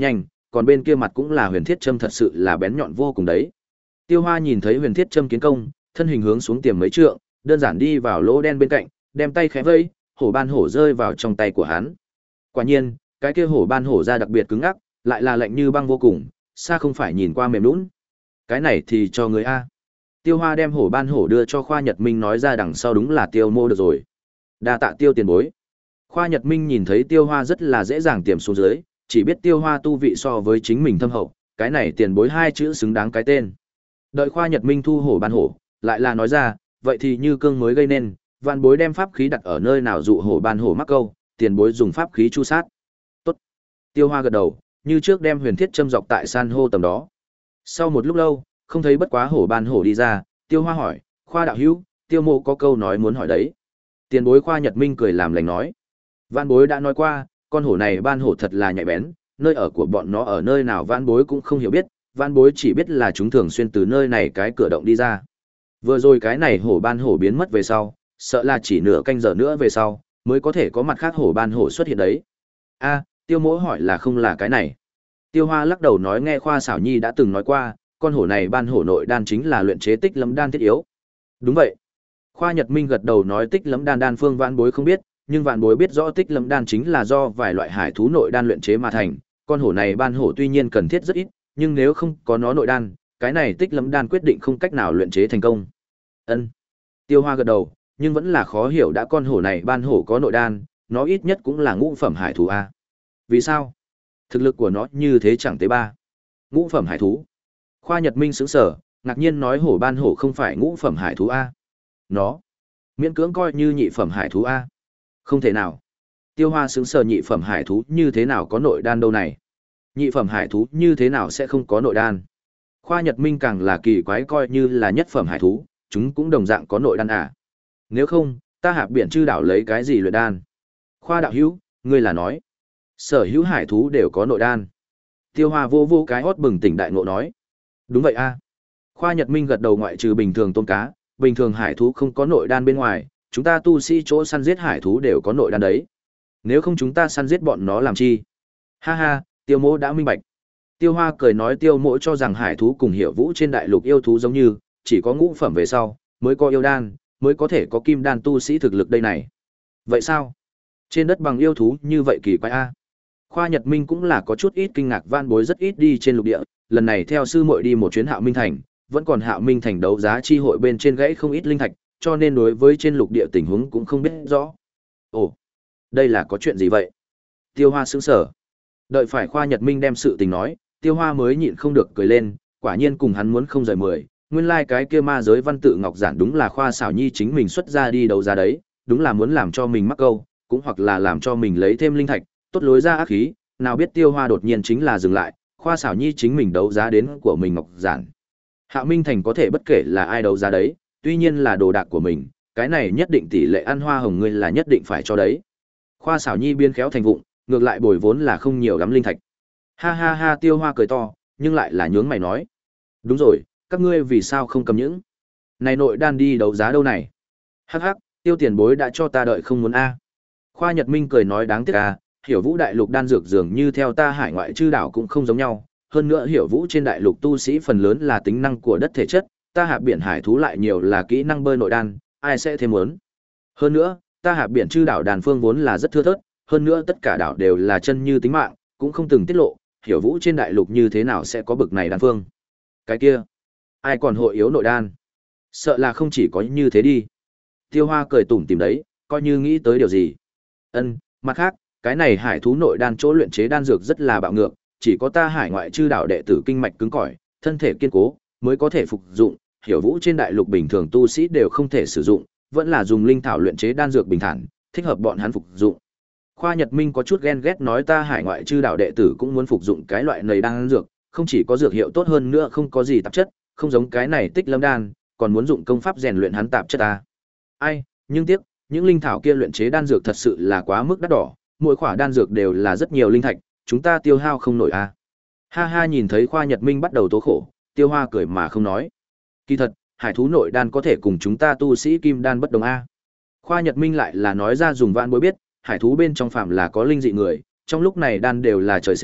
còn bên kia mặt cũng là huyền thiết châm thật sự là bén nhọn vô cùng đấy. Tiêu Hoa nhìn thấy huyền thiết châm kiến công, thân hình hướng xuống tiềm mấy trượng, đơn giản đi vào lỗ đen bên cạnh, đem tay khẽ vây, hổ ban hổ rơi vào trong tay của hắn. Quả nhiên, cái kia hổ ban hổ ra đặc biệt cứng ngắc, lại là lạnh như băng vô cùng, xa không phải nhìn qua mềm nhũn. Cái này thì cho người a. Tiêu Hoa đem hổ ban hổ đưa cho Khoa Nhật Minh nói ra đằng sau đúng là Tiêu Mô được rồi. Đa tạ Tiêu tiền bối. Khoa Nhật Minh nhìn thấy Tiêu Hoa rất là dễ dàng tiềm xuống dưới, chỉ biết Tiêu Hoa tu vị so với chính mình thâm hậu, cái này tiền bối hai chữ xứng đáng cái tên. Đợi Khoa Nhật Minh thu hổ ban hổ, lại là nói ra, vậy thì như cương mới gây nên, vạn bối đem pháp khí đặt ở nơi nào dụ hổ ban hổ mắc câu, tiền bối dùng pháp khí chu sát. Tốt. Tiêu Hoa gật đầu, như trước đem huyền thiết châm dọc tại san hô tầm đó. Sau một lúc lâu, không thấy bất quá hổ ban hổ đi ra, Tiêu Hoa hỏi, Khoa đạo hữu, Tiêu Mộ có câu nói muốn hỏi đấy. Tiền bối Khoa Nhật Minh cười làm lành nói, vạn bối đã nói qua, con hổ này ban hổ thật là nhạy bén, nơi ở của bọn nó ở nơi nào vạn bối cũng không hiểu biết, vạn bối chỉ biết là chúng thường xuyên từ nơi này cái cửa động đi ra. Vừa rồi cái này hổ ban hổ biến mất về sau, sợ là chỉ nửa canh giờ nữa về sau, mới có thể có mặt khác hổ ban hổ xuất hiện đấy. A, Tiêu Mỗ hỏi là không là cái này. Tiêu Hoa lắc đầu nói nghe Khoa Xảo Nhi đã từng nói qua, con hổ này ban hổ nội đan chính là luyện chế tích lẫm đan thiết yếu. Đúng vậy. Khoa Nhật Minh gật đầu nói tích lẫm đan đan phương vạn bối không biết, nhưng vạn bối biết rõ tích lẫm đan chính là do vài loại hải thú nội đan luyện chế mà thành, con hổ này ban hổ tuy nhiên cần thiết rất ít, nhưng nếu không có nó nội đan, cái này tích lẫm đan quyết định không cách nào luyện chế thành công. Ân. Tiêu Hoa gật đầu, nhưng vẫn là khó hiểu đã con hổ này ban hổ có nội đan, nó ít nhất cũng là ngũ phẩm hải thú a. Vì sao? Thực lực của nó như thế chẳng tới ba. Ngũ phẩm hải thú. Khoa Nhật Minh sững sờ, ngạc nhiên nói hổ ban hổ không phải ngũ phẩm hải thú a. Nó miễn cưỡng coi như nhị phẩm hải thú a. Không thể nào. Tiêu Hoa sững sờ nhị phẩm hải thú như thế nào có nội đan đâu này? Nhị phẩm hải thú như thế nào sẽ không có nội đan? Khoa Nhật Minh càng là kỳ quái coi như là nhất phẩm hải thú, chúng cũng đồng dạng có nội đan à? Nếu không, ta Hạp Biển Chư Đảo lấy cái gì luyện đan? Khoa đạo hữu, ngươi là nói, sở hữu hải thú đều có nội đan. Tiêu Hoa vô vô cái hót bừng tỉnh đại ngộ nói, đúng vậy a. Khoa Nhật Minh gật đầu ngoại trừ bình thường tôm cá, bình thường hải thú không có nội đan bên ngoài, chúng ta tu sĩ chỗ săn giết hải thú đều có nội đan đấy. Nếu không chúng ta săn giết bọn nó làm chi? Ha ha, Tiêu Mỗ đã minh bạch. Tiêu Hoa cười nói Tiêu Mỗ cho rằng hải thú cùng Hiểu Vũ trên đại lục yêu thú giống như, chỉ có ngũ phẩm về sau mới có yêu đan, mới có thể có kim đan tu sĩ thực lực đây này. Vậy sao? Trên đất bằng yêu thú như vậy kỳ quái a. Khoa Nhật Minh cũng là có chút ít kinh ngạc van bối rất ít đi trên lục địa, lần này theo sư muội đi một chuyến Hạo Minh Thành, vẫn còn Hạo Minh Thành đấu giá chi hội bên trên gãy không ít linh thạch, cho nên đối với trên lục địa tình huống cũng không biết rõ. Ồ, đây là có chuyện gì vậy? Tiêu Hoa sững sờ. Đợi phải Khoa Nhật Minh đem sự tình nói, Tiêu Hoa mới nhịn không được cười lên, quả nhiên cùng hắn muốn không rời mười, nguyên lai like cái kia ma giới văn tự ngọc giản đúng là Khoa Xảo Nhi chính mình xuất ra đi đấu giá đấy, đúng là muốn làm cho mình mắc câu, cũng hoặc là làm cho mình lấy thêm linh thạch, tốt lối ra ác khí, nào biết Tiêu Hoa đột nhiên chính là dừng lại, Khoa Xảo Nhi chính mình đấu giá đến của mình ngọc giản. Hạo Minh Thành có thể bất kể là ai đấu giá đấy, tuy nhiên là đồ đạc của mình, cái này nhất định tỷ lệ ăn hoa hồng ngươi là nhất định phải cho đấy. Khoa Xảo Nhi biên khéo thành vụng, ngược lại bồi vốn là không nhiều lắm linh thạch. Ha ha ha, Tiêu Hoa cười to, nhưng lại là nhướng mày nói, đúng rồi, các ngươi vì sao không cầm những này nội đan đi đấu giá đâu này? Hắc hắc, Tiêu tiền bối đã cho ta đợi không muốn a. Khoa Nhật Minh cười nói đáng tiếc a, Hiểu Vũ đại lục đan dược dường như theo ta Hải Ngoại Chư Đảo cũng không giống nhau, hơn nữa Hiểu Vũ trên đại lục tu sĩ phần lớn là tính năng của đất thể chất, ta Hạp Biển hải thú lại nhiều là kỹ năng bơi nội đan, ai sẽ thêm muốn? Hơn nữa, ta Hạp Biển Chư Đảo đàn phương vốn là rất thưa thớt, hơn nữa tất cả đảo đều là chân như tính mạng, cũng không từng tiết lộ, Hiểu Vũ trên đại lục như thế nào sẽ có bực này đan phương? Cái kia, ai còn hội yếu nội đan? Sợ là không chỉ có như thế đi. Tiêu Hoa cười tủm tỉm đấy, coi như nghĩ tới điều gì. Ân, mặt khác, cái này hải thú nội đan chỗ luyện chế đan dược rất là bạo ngược, chỉ có ta Hải Ngoại Chư Đảo đệ tử kinh mạch cứng cỏi, thân thể kiên cố, mới có thể phục dụng, Hiểu Vũ trên đại lục bình thường tu sĩ đều không thể sử dụng, vẫn là dùng linh thảo luyện chế đan dược bình thản, thích hợp bọn hắn phục dụng. Khoa Nhật Minh có chút ghen ghét nói ta Hải Ngoại Chư Đảo đệ tử cũng muốn phục dụng cái loại này đan dược, không chỉ có dược hiệu tốt hơn nữa không có gì tạp chất, không giống cái này tích lâm đan, còn muốn dụng công pháp rèn luyện hắn tạp chất ta. Ai, nhưng tiếc, những linh thảo kia luyện chế đan dược thật sự là quá mức đắt đỏ, mỗi khỏa đan dược đều là rất nhiều linh thạch, chúng ta tiêu hao không nổi a. Ha ha, nhìn thấy Khoa Nhật Minh bắt đầu tố khổ, Tiêu Hoa cười mà không nói. Kỳ thật, hải thú nội đan có thể cùng chúng ta tu sĩ kim đan bất đồng a. Khoa Nhật Minh lại là nói ra dùng vạn bối biết, hải thú bên trong phạm là có linh dị người, trong lúc này đan đều là trời sinh,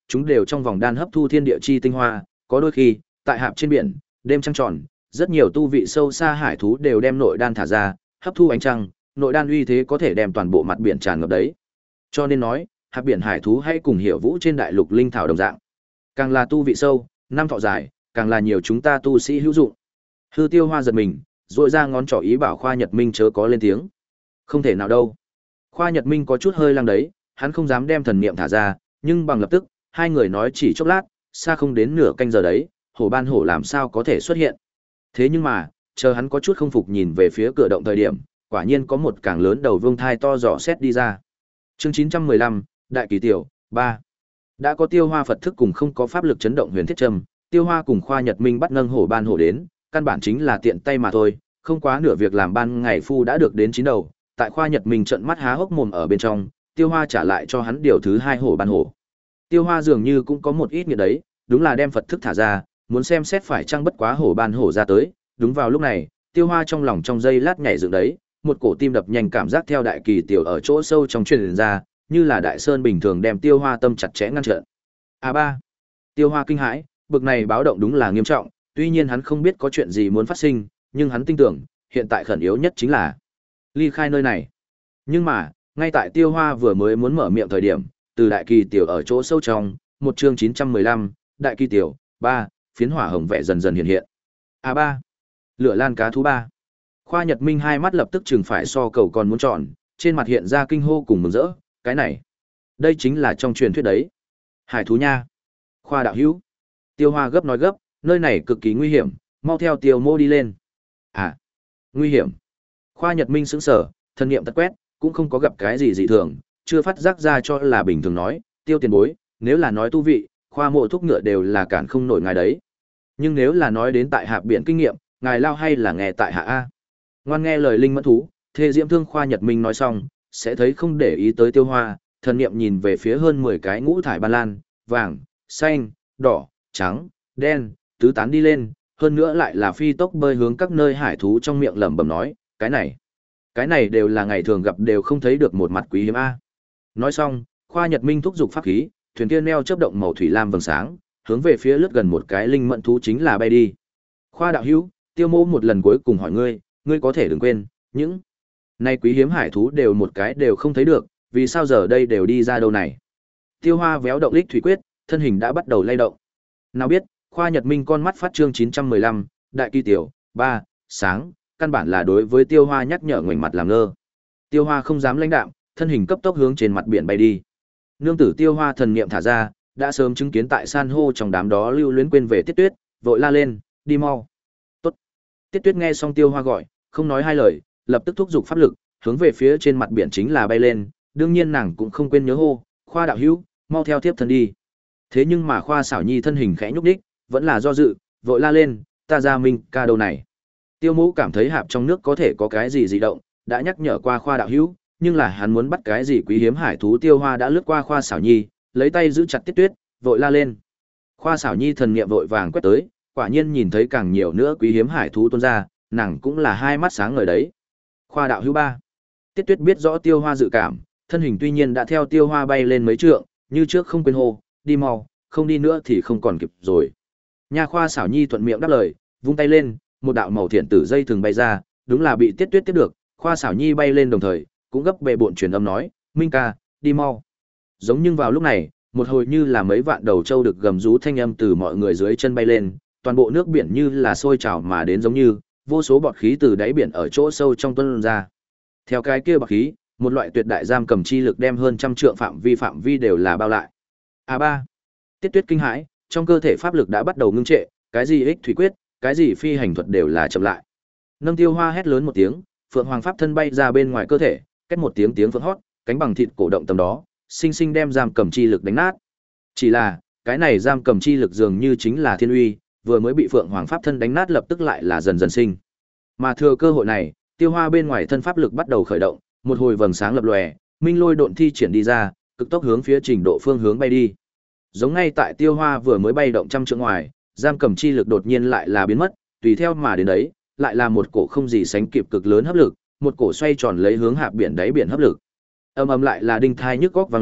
chúng đều trong vòng đan hấp thu thiên địa chi tinh hoa, có đôi khi, tại hạp trên biển, đêm trăng tròn, rất nhiều tu vị sâu xa hải thú đều đem nội đan thả ra, hấp thu ánh trăng, nội đan uy thế có thể đem toàn bộ mặt biển tràn ngập đấy. Cho nên nói, hạp biển hải thú hay cùng hiểu vũ trên đại lục linh thảo đồng dạng. Càng là tu vị sâu, năm thọ dài, càng là nhiều chúng ta tu sĩ hữu dụng. Hư Tiêu Hoa giật mình, rỗi ra ngón trỏ ý bảo Khoa Nhật Minh chớ có lên tiếng. Không thể nào đâu. Khoa Nhật Minh có chút hơi lăng đấy, hắn không dám đem thần niệm thả ra, nhưng bằng lập tức, hai người nói chỉ chốc lát, xa không đến nửa canh giờ đấy, hổ ban hổ làm sao có thể xuất hiện. Thế nhưng mà, chờ hắn có chút không phục nhìn về phía cửa động thời điểm, quả nhiên có một càng lớn đầu vương thai to dò xét đi ra. Chương chín trăm mười lăm, Đại Kỳ Tiểu, ba. Đã có Tiêu Hoa Phật thức cùng không có pháp lực chấn động huyền thiết trầm, Tiêu Hoa cùng Khoa Nhật Minh bắt nâng hổ ban hổ đến, căn bản chính là tiện tay mà thôi, không quá nửa việc làm ban ngày phu đã được đến chín đầu, tại Khoa Nhật Minh trợn mắt há hốc mồm ở bên trong, Tiêu Hoa trả lại cho hắn điều thứ hai hổ ban hổ. Tiêu Hoa dường như cũng có một ít nghĩa đấy, đúng là đem Phật thức thả ra, muốn xem xét phải chăng bất quá hổ ban hổ ra tới, đúng vào lúc này, Tiêu Hoa trong lòng trong giây lát nhảy dựng đấy, một cổ tim đập nhanh cảm giác theo Đại Kỳ Tiểu ở chỗ sâu trong truyền ra, như là đại sơn bình thường đem Tiêu Hoa tâm chặt chẽ ngăn trở. A ba. Tiêu Hoa kinh hãi, bực này báo động đúng là nghiêm trọng, tuy nhiên hắn không biết có chuyện gì muốn phát sinh, nhưng hắn tin tưởng, hiện tại khẩn yếu nhất chính là ly khai nơi này. Nhưng mà, ngay tại Tiêu Hoa vừa mới muốn mở miệng thời điểm, từ Đại Kỳ Tiểu ở chỗ sâu trong, một chương chín trăm mười lăm, Đại Kỳ Tiểu, ba, phiến hỏa hồng vẽ dần dần hiện hiện. A ba. Lửa lan cá thú ba. Khoa Nhật Minh hai mắt lập tức chừng phải so cầu còn muốn tròn, trên mặt hiện ra kinh hô cùng mừng rỡ, cái này, đây chính là trong truyền thuyết đấy. Hải thú nha. Khoa đạo hữu. Tiêu Hoa gấp nói gấp, nơi này cực kỳ nguy hiểm, mau theo Tiêu Mô đi lên. À, nguy hiểm. Khoa Nhật Minh sững sờ, thân niệm tật quét, cũng không có gặp cái gì dị thường, chưa phát giác ra cho là bình thường nói, Tiêu tiền bối, nếu là nói tu vị, Khoa mộ thúc ngựa đều là cản không nổi ngài đấy. Nhưng nếu là nói đến tại hạ biển kinh nghiệm, ngài lao hay là nghe tại hạ a? Ngoan nghe lời linh mẫn thú, Thê Diễm Thương Khoa Nhật Minh nói xong, sẽ thấy không để ý tới Tiêu Hoa, thần niệm nhìn về phía hơn mười cái ngũ thải ban lan, vàng, xanh, đỏ, trắng, đen, tứ tán đi lên, hơn nữa lại là phi tốc bơi hướng các nơi hải thú trong miệng lẩm bẩm nói, cái này, cái này đều là ngày thường gặp đều không thấy được một mặt quý hiếm a. Nói xong, Khoa Nhật Minh thúc giục pháp khí, thuyền kia neo chớp động màu thủy lam vầng sáng, hướng về phía lướt gần một cái linh mẫn thú chính là bay đi. Khoa đạo hữu, Tiêu Mô một lần cuối cùng hỏi ngươi, ngươi có thể đừng quên, những nay quý hiếm hải thú đều một cái đều không thấy được, vì sao giờ đây đều đi ra đâu này? Tiêu Hoa véo động lích thủy quyết, thân hình đã bắt đầu lay động. Nào biết, Khoa Nhật Minh con mắt phát chương chín trăm mười lăm, Đại Kỳ Tiểu, ba, sáng, căn bản là đối với Tiêu Hoa nhắc nhở ngoảnh mặt làm ngơ. Tiêu Hoa không dám lãnh đạm, thân hình cấp tốc hướng trên mặt biển bay đi. Nương tử Tiêu Hoa thần niệm thả ra, đã sớm chứng kiến tại san hô trong đám đó lưu luyến quên về Tiết Tuyết, vội la lên, đi mau. Tốt. Tiết Tuyết nghe xong Tiêu Hoa gọi, không nói hai lời, lập tức thúc giục pháp lực, hướng về phía trên mặt biển chính là bay lên, đương nhiên nàng cũng không quên nhớ hô, Khoa đạo hữu, mau theo tiếp thân đi. Thế nhưng mà Khoa Xảo Nhi thân hình khẽ nhúc nhích, vẫn là do dự, vội la lên, ta ra Minh ca đâu này. Tiêu Mẫu cảm thấy hạp trong nước có thể có cái gì dị động, đã nhắc nhở qua Khoa đạo hữu, nhưng là hắn muốn bắt cái gì quý hiếm hải thú. Tiêu Hoa đã lướt qua Khoa Xảo Nhi, lấy tay giữ chặt Tiết Tuyết, vội la lên. Khoa Xảo Nhi thần niệm vội vàng quét tới, quả nhiên nhìn thấy càng nhiều nữa quý hiếm hải thú tuôn ra, nàng cũng là hai mắt sáng ngời đấy. Khoa đạo hữu ba. Tiết Tuyết biết rõ Tiêu Hoa dự cảm, thân hình tuy nhiên đã theo Tiêu Hoa bay lên mấy trượng, như trước không quên hô, đi mau, không đi nữa thì không còn kịp rồi. Nha Khoa Xảo Nhi thuận miệng đáp lời, vung tay lên, một đạo màu thiện tử dây thường bay ra, đúng là bị Tiết Tuyết tiếp được. Khoa Xảo Nhi bay lên đồng thời, cũng gấp bệ bộn truyền âm nói, Minh ca, đi mau. Giống nhưng vào lúc này, một hồi như là mấy vạn đầu trâu được gầm rú thanh âm từ mọi người dưới chân bay lên, toàn bộ nước biển như là sôi trào mà đến giống như vô số bọt khí từ đáy biển ở chỗ sâu trong tuôn ra. Theo cái kia bọt khí, một loại tuyệt đại giam cầm chi lực đem hơn trăm trượng phạm vi phạm vi đều là bao lại. A ba. Tiết Tuyết kinh hãi, trong cơ thể pháp lực đã bắt đầu ngưng trệ, cái gì ích thủy quyết, cái gì phi hành thuật đều là chậm lại. Nâng Tiêu Hoa hét lớn một tiếng, phượng hoàng pháp thân bay ra bên ngoài cơ thể, két một tiếng tiếng phượng hót, cánh bằng thịt cổ động tầm đó, sinh sinh đem giam cầm chi lực đánh nát. Chỉ là, cái này giam cầm chi lực dường như chính là thiên uy, vừa mới bị phượng hoàng pháp thân đánh nát lập tức lại là dần dần sinh. Mà thừa cơ hội này, Tiêu Hoa bên ngoài thân pháp lực bắt đầu khởi động, một hồi vầng sáng lập lòe, minh lôi độn thi triển đi ra, cực tốc hướng phía trình độ phương hướng bay đi. Giống ngay tại Tiêu Hoa vừa mới bay động trăm trượng ngoài, giam cầm chi lực đột nhiên lại là biến mất, tùy theo mà đến đấy, lại là một cổ không gì sánh kịp cực lớn hấp lực, một cổ xoay tròn lấy hướng hạ biển đáy biển hấp lực. Ầm ầm lại là đinh thai nhức góc vang lớn,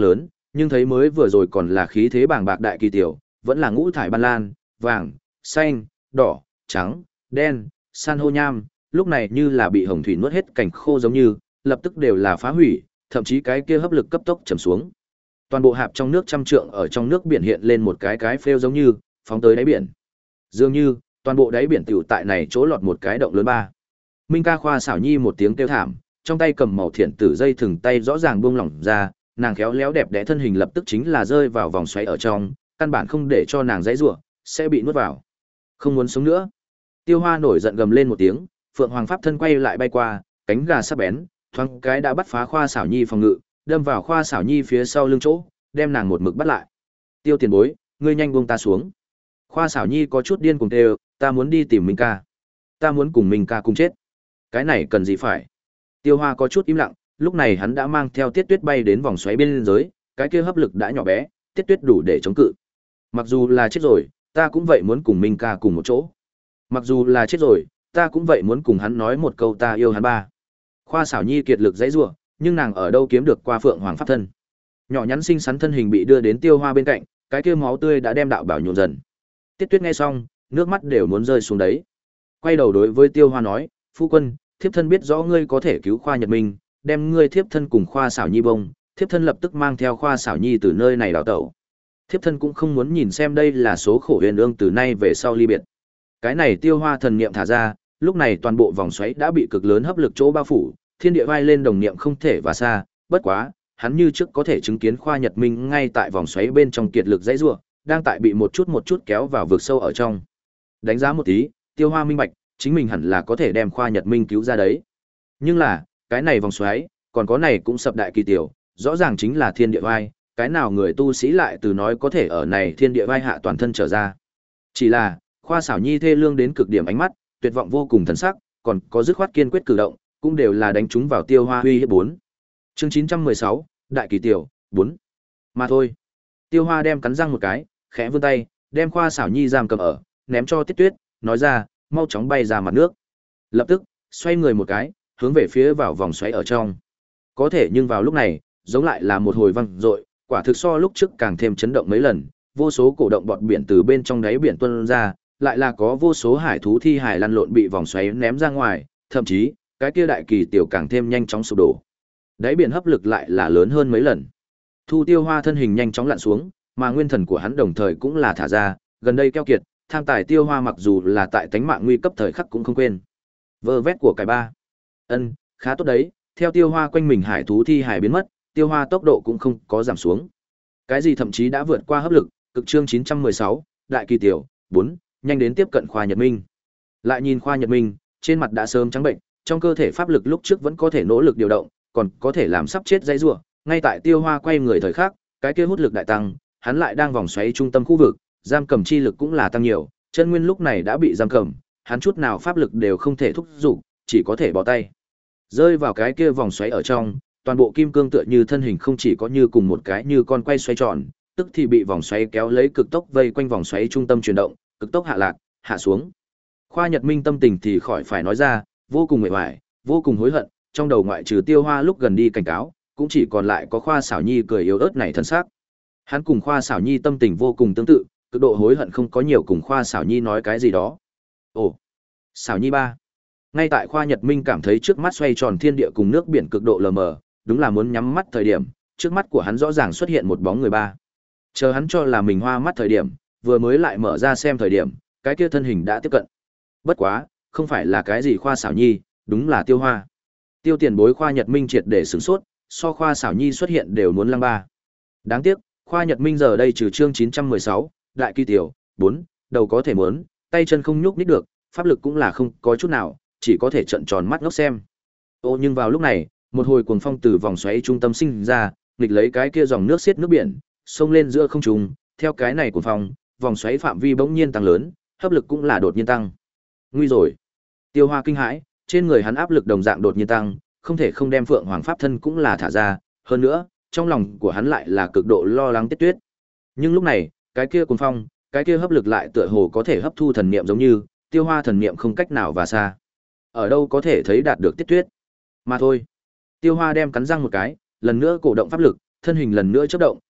nhưng thấy mới vừa rồi còn là khí thế bàng bạc đại kỳ tiểu, vẫn là ngũ thải ban lan, vàng, xanh, đỏ, trắng, đen, san hô nham, lúc này như là bị hồng thủy nuốt hết cảnh khô giống như, lập tức đều là phá hủy, thậm chí cái kia hấp lực cấp tốc trầm xuống. Toàn bộ hạp trong nước trăm trượng ở trong nước biển hiện lên một cái cái phêu giống như, phóng tới đáy biển. Dường như, toàn bộ đáy biển tiểu tại này chỗ lọt một cái động lớn ba. Minh Ca Khoa xảo nhi một tiếng kêu thảm, trong tay cầm màu thiện tử dây thừng tay rõ ràng buông lỏng ra, nàng khéo léo đẹp đẽ thân hình lập tức chính là rơi vào vòng xoáy ở trong, căn bản không để cho nàng dãy rủa, sẽ bị nuốt vào. Không muốn sống nữa. Tiêu Hoa nổi giận gầm lên một tiếng, Phượng Hoàng pháp thân quay lại bay qua, cánh gà sắc bén, thoáng cái đã bắt phá Khoa xảo nhi phòng ngự, đâm vào Khoa xảo nhi phía sau lưng chỗ, đem nàng một mực bắt lại. Tiêu tiền bối, ngươi nhanh buông ta xuống. Khoa xảo nhi có chút điên cuồng kêu, ta muốn đi tìm Minh Ca. Ta muốn cùng Minh Ca cùng chết. Cái này cần gì phải? Tiêu Hoa có chút im lặng, lúc này hắn đã mang theo Tiết Tuyết bay đến vòng xoáy bên dưới, cái kia hấp lực đã nhỏ bé, Tiết Tuyết đủ để chống cự. Mặc dù là chết rồi, ta cũng vậy muốn cùng Minh Ca cùng một chỗ. Mặc dù là chết rồi, ta cũng vậy muốn cùng hắn nói một câu ta yêu hắn ba. Khoa xảo nhi kiệt lực dãy rủa, nhưng nàng ở đâu kiếm được qua Phượng Hoàng pháp thân. Nhỏ nhắn xinh xắn thân hình bị đưa đến Tiêu Hoa bên cạnh, cái kia máu tươi đã đem đạo bảo nhuộm dần. Tiết Tuyết nghe xong, nước mắt đều muốn rơi xuống đấy. Quay đầu đối với Tiêu Hoa nói, phu quân, thiếp thân biết rõ ngươi có thể cứu Khoa Nhật Minh, đem ngươi thiếp thân cùng Khoa xảo nhi bông, thiếp thân lập tức mang theo Khoa xảo nhi từ nơi này đào tẩu. Thiếp thân cũng không muốn nhìn xem đây là số khổ huyền ương từ nay về sau ly biệt. Cái này Tiêu Hoa thần niệm thả ra, lúc này toàn bộ vòng xoáy đã bị cực lớn hấp lực chỗ bao phủ, thiên địa vai lên đồng niệm không thể và xa, bất quá, hắn như trước có thể chứng kiến Khoa Nhật Minh ngay tại vòng xoáy bên trong kiệt lực dãy rủa, đang tại bị một chút một chút kéo vào vực sâu ở trong. Đánh giá một tí, Tiêu Hoa minh bạch, chính mình hẳn là có thể đem Khoa Nhật Minh cứu ra đấy. Nhưng là, cái này vòng xoáy, còn có này cũng sập đại kỳ tiểu, rõ ràng chính là thiên địa vai, cái nào người tu sĩ lại từ nói có thể ở này thiên địa vai hạ toàn thân trở ra. Chỉ là, Khoa xảo nhi thê lương đến cực điểm ánh mắt, tuyệt vọng vô cùng thần sắc, còn có dứt khoát kiên quyết cử động, cũng đều là đánh trúng vào Tiêu Hoa huy hiếp bốn. Chương chín trăm mười sáu, đại kỳ tiểu, bốn. Mà thôi. Tiêu Hoa đem cắn răng một cái, khẽ vươn tay, đem Khoa xảo nhi giam cầm ở, ném cho Tiết Tuyết, nói ra, mau chóng bay ra mặt nước. Lập tức, xoay người một cái, hướng về phía vào vòng xoáy ở trong. Có thể nhưng vào lúc này, giống lại là một hồi vang dội, quả thực so lúc trước càng thêm chấn động mấy lần, vô số cổ động bọt biển từ bên trong đáy biển tuôn ra, lại là có vô số hải thú thi hải lăn lộn bị vòng xoáy ném ra ngoài, thậm chí, cái kia đại kỳ tiểu càng thêm nhanh chóng sụp đổ. Đáy biển hấp lực lại là lớn hơn mấy lần. Thu Tiêu Hoa thân hình nhanh chóng lặn xuống, mà nguyên thần của hắn đồng thời cũng là thả ra, gần đây keo kiệt, tham tài Tiêu Hoa mặc dù là tại tánh mạng nguy cấp thời khắc cũng không quên. Vơ vét của cải ba. Ân, khá tốt đấy, theo Tiêu Hoa quanh mình hải thú thi hải biến mất, Tiêu Hoa tốc độ cũng không có giảm xuống. Cái gì thậm chí đã vượt qua hấp lực, cực chương chín trăm mười sáu, đại kỳ tiểu, bốn, nhanh đến tiếp cận Khoa Nhật Minh. Lại nhìn Khoa Nhật Minh, trên mặt đã sớm trắng bệnh, trong cơ thể pháp lực lúc trước vẫn có thể nỗ lực điều động, còn có thể làm sắp chết dãy rủa, ngay tại Tiêu Hoa quay người thời khắc, cái kia hút lực đại tăng, hắn lại đang vòng xoáy trung tâm khu vực, giam cầm chi lực cũng là tăng nhiều, chân nguyên lúc này đã bị giam cầm, hắn chút nào pháp lực đều không thể thúc giục, chỉ có thể bỏ tay. Rơi vào cái kia vòng xoáy ở trong, toàn bộ kim cương tựa như thân hình không chỉ có như cùng một cái như con quay xoay tròn, tức thì bị vòng xoáy kéo lấy cực tốc vây quanh vòng xoáy trung tâm chuyển động, cực tốc hạ lạc, hạ xuống. Khoa Nhật Minh tâm tình thì khỏi phải nói ra, vô cùng mệt mỏi, vô cùng hối hận, trong đầu ngoại trừ Tiêu Hoa lúc gần đi cảnh cáo, cũng chỉ còn lại có Khoa xảo nhi cười yếu ớt này thân xác. Hắn cùng Khoa xảo nhi tâm tình vô cùng tương tự, cực độ hối hận không có nhiều cùng Khoa xảo nhi nói cái gì đó. Ồ, xảo nhi ba. Ngay tại Khoa Nhật Minh cảm thấy trước mắt xoay tròn thiên địa cùng nước biển cực độ lờ mờ, đúng là muốn nhắm mắt thời điểm, trước mắt của hắn rõ ràng xuất hiện một bóng người ba. Chờ hắn cho là mình hoa mắt thời điểm, vừa mới lại mở ra xem thời điểm, cái kia thân hình đã tiếp cận. Bất quá, không phải là cái gì Khoa xảo nhi, đúng là Tiêu Hoa. Tiêu tiền bối Khoa Nhật Minh triệt để sửng sốt, so Khoa xảo nhi xuất hiện đều muốn lăng ba. Đáng tiếc, Khoa Nhật Minh giờ đây trừ chương chín trăm mười sáu, đại kỳ tiểu, bốn, đầu có thể muốn, tay chân không nhúc nhích được, pháp lực cũng là không có chút nào, chỉ có thể trợn tròn mắt ngốc xem. Ô nhưng vào lúc này, một hồi cuồng phong từ vòng xoáy trung tâm sinh ra, nghịch lấy cái kia dòng nước xiết nước biển, xông lên giữa không trung, theo cái này cuồng phong, vòng xoáy phạm vi bỗng nhiên tăng lớn, hấp lực cũng là đột nhiên tăng. Nguy rồi. Tiêu Hoa kinh hãi, trên người hắn áp lực đồng dạng đột nhiên tăng, không thể không đem Phượng Hoàng pháp thân cũng là thả ra, hơn nữa, trong lòng của hắn lại là cực độ lo lắng Tiết Tuyết. Nhưng lúc này, cái kia cuồng phong, cái kia hấp lực lại tựa hồ có thể hấp thu thần niệm giống như, Tiêu Hoa thần niệm không cách nào và xa. Ở đâu có thể thấy đạt được Tiết Tuyết. Mà thôi. Tiêu Hoa đem cắn răng một cái, lần nữa cổ động pháp lực, thân hình lần nữa chớp động,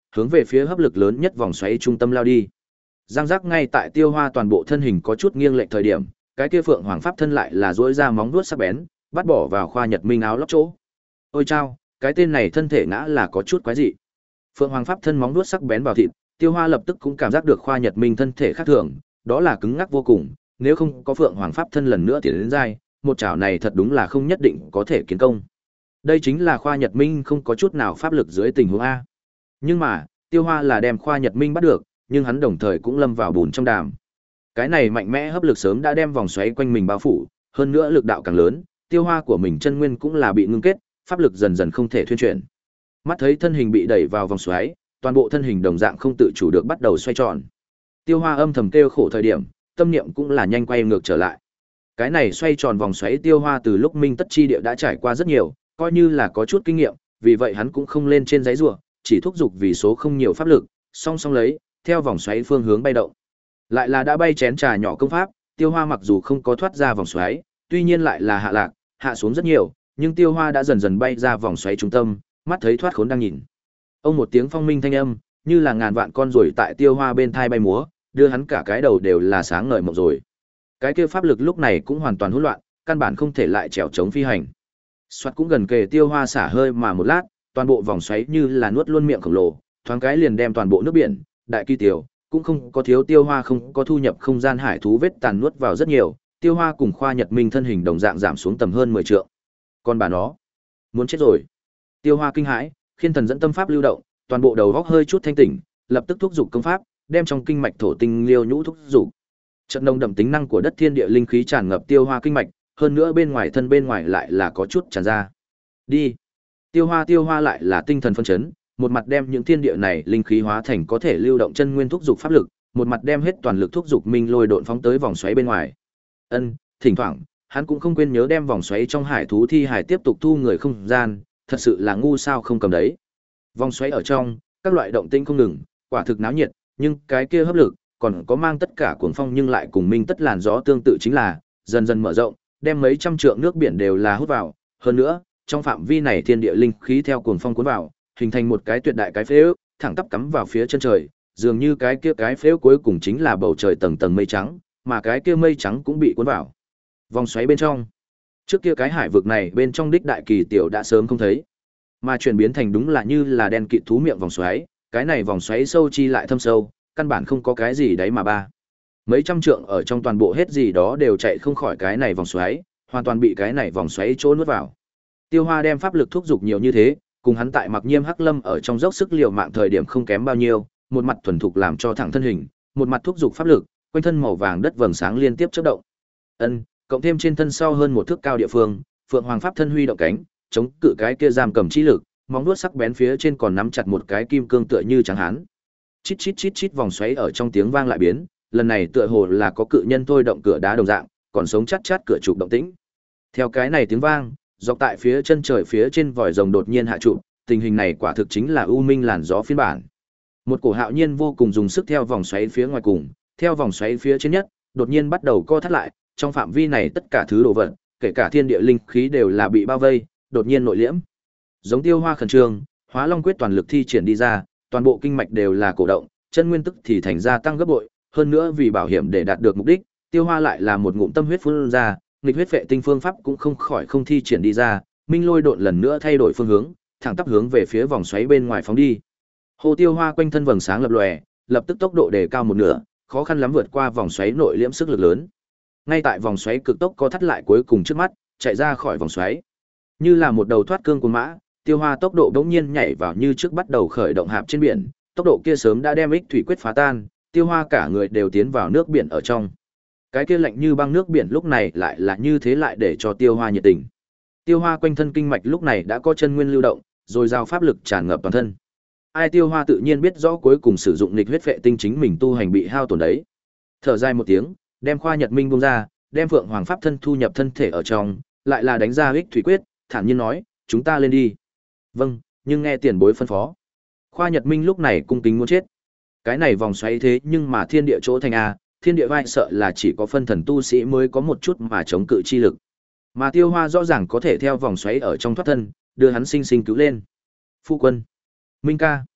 hướng về phía hấp lực lớn nhất vòng xoáy trung tâm lao đi. Giang giác, ngay tại Tiêu Hoa toàn bộ thân hình có chút nghiêng lệch thời điểm, cái kia Phượng Hoàng pháp thân lại là duỗi ra móng vuốt sắc bén, bắt bỏ vào Khoa Nhật Minh áo lót chỗ. Ôi chao, cái tên này thân thể ngã là có chút quái dị. Phượng Hoàng pháp thân móng vuốt sắc bén vào thịt, Tiêu Hoa lập tức cũng cảm giác được Khoa Nhật Minh thân thể khác thường, đó là cứng ngắc vô cùng, nếu không có Phượng Hoàng pháp thân lần nữa tiến đến giai, một chảo này thật đúng là không nhất định có thể kiến công. Đây chính là Khoa Nhật Minh không có chút nào pháp lực dưới tình huống a. Nhưng mà, Tiêu Hoa là đem Khoa Nhật Minh bắt được, nhưng hắn đồng thời cũng lâm vào bùn trong đàm. Cái này mạnh mẽ hấp lực sớm đã đem vòng xoáy quanh mình bao phủ, hơn nữa lực đạo càng lớn, Tiêu Hoa của mình chân nguyên cũng là bị ngưng kết, pháp lực dần dần không thể thuyên chuyển. Mắt thấy thân hình bị đẩy vào vòng xoáy, toàn bộ thân hình đồng dạng không tự chủ được bắt đầu xoay tròn. Tiêu Hoa âm thầm kêu khổ thời điểm, tâm niệm cũng là nhanh quay ngược trở lại. Cái này xoay tròn vòng xoáy Tiêu Hoa từ lúc Minh Tất Chi Địa đã trải qua rất nhiều, coi như là có chút kinh nghiệm, vì vậy hắn cũng không lên trên giấy rùa, chỉ thúc giục vì số không nhiều pháp lực, song song lấy, theo vòng xoáy phương hướng bay động. Lại là đã bay chén trà nhỏ công pháp, Tiêu Hoa mặc dù không có thoát ra vòng xoáy, tuy nhiên lại là hạ lạc, hạ xuống rất nhiều, nhưng Tiêu Hoa đã dần dần bay ra vòng xoáy trung tâm, mắt thấy thoát khốn đang nhìn. Ông một tiếng phong minh thanh âm, như là ngàn vạn con ruồi tại Tiêu Hoa bên thai bay múa, đưa hắn cả cái đầu đều là sáng ngời mộng rồi. Cái kia pháp lực lúc này cũng hoàn toàn hỗn loạn, căn bản không thể lại trèo chống phi hành. Soạt cũng gần kề Tiêu Hoa xả hơi mà một lát, toàn bộ vòng xoáy như là nuốt luôn miệng khổng lồ, thoáng cái liền đem toàn bộ nước biển, đại kỳ tiểu, cũng không có thiếu Tiêu Hoa không có thu nhập không gian hải thú vết tàn nuốt vào rất nhiều, Tiêu Hoa cùng Khoa Nhật Minh thân hình đồng dạng giảm xuống tầm hơn mười trượng. Còn bà nó, muốn chết rồi. Tiêu Hoa kinh hãi, khiên thần dẫn tâm pháp lưu động, toàn bộ đầu óc hơi chút thanh tỉnh, lập tức thúc giục công pháp, đem trong kinh mạch thổ tinh liêu nhũ thúc giục. Trận nồng đậm tính năng của đất thiên địa linh khí tràn ngập Tiêu Hoa kinh mạch, hơn nữa bên ngoài thân bên ngoài lại là có chút tràn ra. Đi. Tiêu Hoa Tiêu Hoa lại là tinh thần phân chấn, một mặt đem những thiên địa này linh khí hóa thành có thể lưu động chân nguyên thúc giục pháp lực, một mặt đem hết toàn lực thúc giục minh lôi độn phóng tới vòng xoáy bên ngoài. Ân, thỉnh thoảng, hắn cũng không quên nhớ đem vòng xoáy trong hải thú thi hải tiếp tục thu người không gian, thật sự là ngu sao không cầm đấy. Vòng xoáy ở trong, các loại động tĩnh không ngừng, quả thực náo nhiệt, nhưng cái kia hấp lực, còn có mang tất cả cuồng phong nhưng lại cùng minh tất làn gió tương tự chính là dần dần mở rộng, đem mấy trăm trượng nước biển đều là hút vào, hơn nữa, trong phạm vi này thiên địa linh khí theo cuồng phong cuốn vào, hình thành một cái tuyệt đại cái phếu, thẳng tắp cắm vào phía chân trời, dường như cái kia cái phếu cuối cùng chính là bầu trời tầng tầng mây trắng, mà cái kia mây trắng cũng bị cuốn vào vòng xoáy bên trong. Trước kia cái hải vực này bên trong đích đại kỳ tiểu đã sớm không thấy, mà chuyển biến thành đúng là như là đen kịt thú miệng vòng xoáy, cái này vòng xoáy sâu chi lại thâm sâu, căn bản không có cái gì đấy mà ba. Mấy trăm trượng ở trong toàn bộ hết gì đó đều chạy không khỏi cái này vòng xoáy, hoàn toàn bị cái này vòng xoáy trốn nuốt vào. Tiêu Hoa đem pháp lực thúc giục nhiều như thế, cùng hắn tại Mặc Nhiêm Hắc Lâm ở trong dốc sức liều mạng thời điểm không kém bao nhiêu, một mặt thuần thục làm cho thẳng thân hình, một mặt thúc giục pháp lực, quanh thân màu vàng đất vầng sáng liên tiếp chớp động. Ân, cộng thêm trên thân sau hơn một thước cao địa phương, Phượng Hoàng pháp thân huy động cánh, chống cự cái kia giam cầm chi lực, móng vuốt sắc bén phía trên còn nắm chặt một cái kim cương tựa như trắng hán. Chít chít chít chít vòng xoáy ở trong tiếng vang lại biến, lần này tựa hồ là có cự nhân thôi động cửa đá đồng dạng, còn sống chát chát cửa trụ động tĩnh. Theo cái này tiếng vang, dọc tại phía chân trời phía trên vòi rồng đột nhiên hạ trụ, tình hình này quả thực chính là u minh làn gió phiên bản. Một cổ hạo nhiên vô cùng dùng sức theo vòng xoáy phía ngoài cùng, theo vòng xoáy phía trên nhất, đột nhiên bắt đầu co thắt lại, trong phạm vi này tất cả thứ đồ vật, kể cả thiên địa linh khí đều là bị bao vây, đột nhiên nội liễm. Giống Tiêu Hoa khẩn trương, Hóa Long quyết toàn lực thi triển đi ra, toàn bộ kinh mạch đều là cổ động, chân nguyên tức thì thành ra tăng gấp bội, hơn nữa vì bảo hiểm để đạt được mục đích, Tiêu Hoa lại là một ngụm tâm huyết phun ra, nghịch huyết vệ tinh phương pháp cũng không khỏi không thi triển đi ra, minh lôi độn lần nữa thay đổi phương hướng, thẳng tắp hướng về phía vòng xoáy bên ngoài phóng đi. Hồ Tiêu Hoa quanh thân vầng sáng lập lòe, lập tức tốc độ đề cao một nửa, khó khăn lắm vượt qua vòng xoáy nội liễm sức lực lớn. Ngay tại vòng xoáy cực tốc co thắt lại cuối cùng trước mắt, chạy ra khỏi vòng xoáy. Như là một đầu thoát cương của mã, Tiêu Hoa tốc độ bỗng nhiên nhảy vào như trước bắt đầu khởi động hạp trên biển, tốc độ kia sớm đã đem ích thủy quyết phá tan, Tiêu Hoa cả người đều tiến vào nước biển ở trong. Cái kia lạnh như băng nước biển lúc này lại là như thế lại để cho Tiêu Hoa nhiệt tình. Tiêu Hoa quanh thân kinh mạch lúc này đã có chân nguyên lưu động, rồi giao pháp lực tràn ngập toàn thân. Ai Tiêu Hoa tự nhiên biết rõ cuối cùng sử dụng nghịch huyết vệ tinh chính mình tu hành bị hao tổn đấy. Thở dài một tiếng, đem Khoa Nhật Minh buông ra, đem Phượng Hoàng pháp thân thu nhập thân thể ở trong, lại là đánh ra ích thủy quyết, thản nhiên nói, chúng ta lên đi. Vâng, nhưng nghe tiền bối phân phó. Khoa Nhật Minh lúc này cung kính muốn chết. Cái này vòng xoáy thế nhưng mà thiên địa chỗ thành a, thiên địa vai sợ là chỉ có phân thần tu sĩ mới có một chút mà chống cự chi lực. Mà Tiêu Hoa rõ ràng có thể theo vòng xoáy ở trong thoát thân, đưa hắn sinh sinh cứu lên. Phu quân, Minh ca.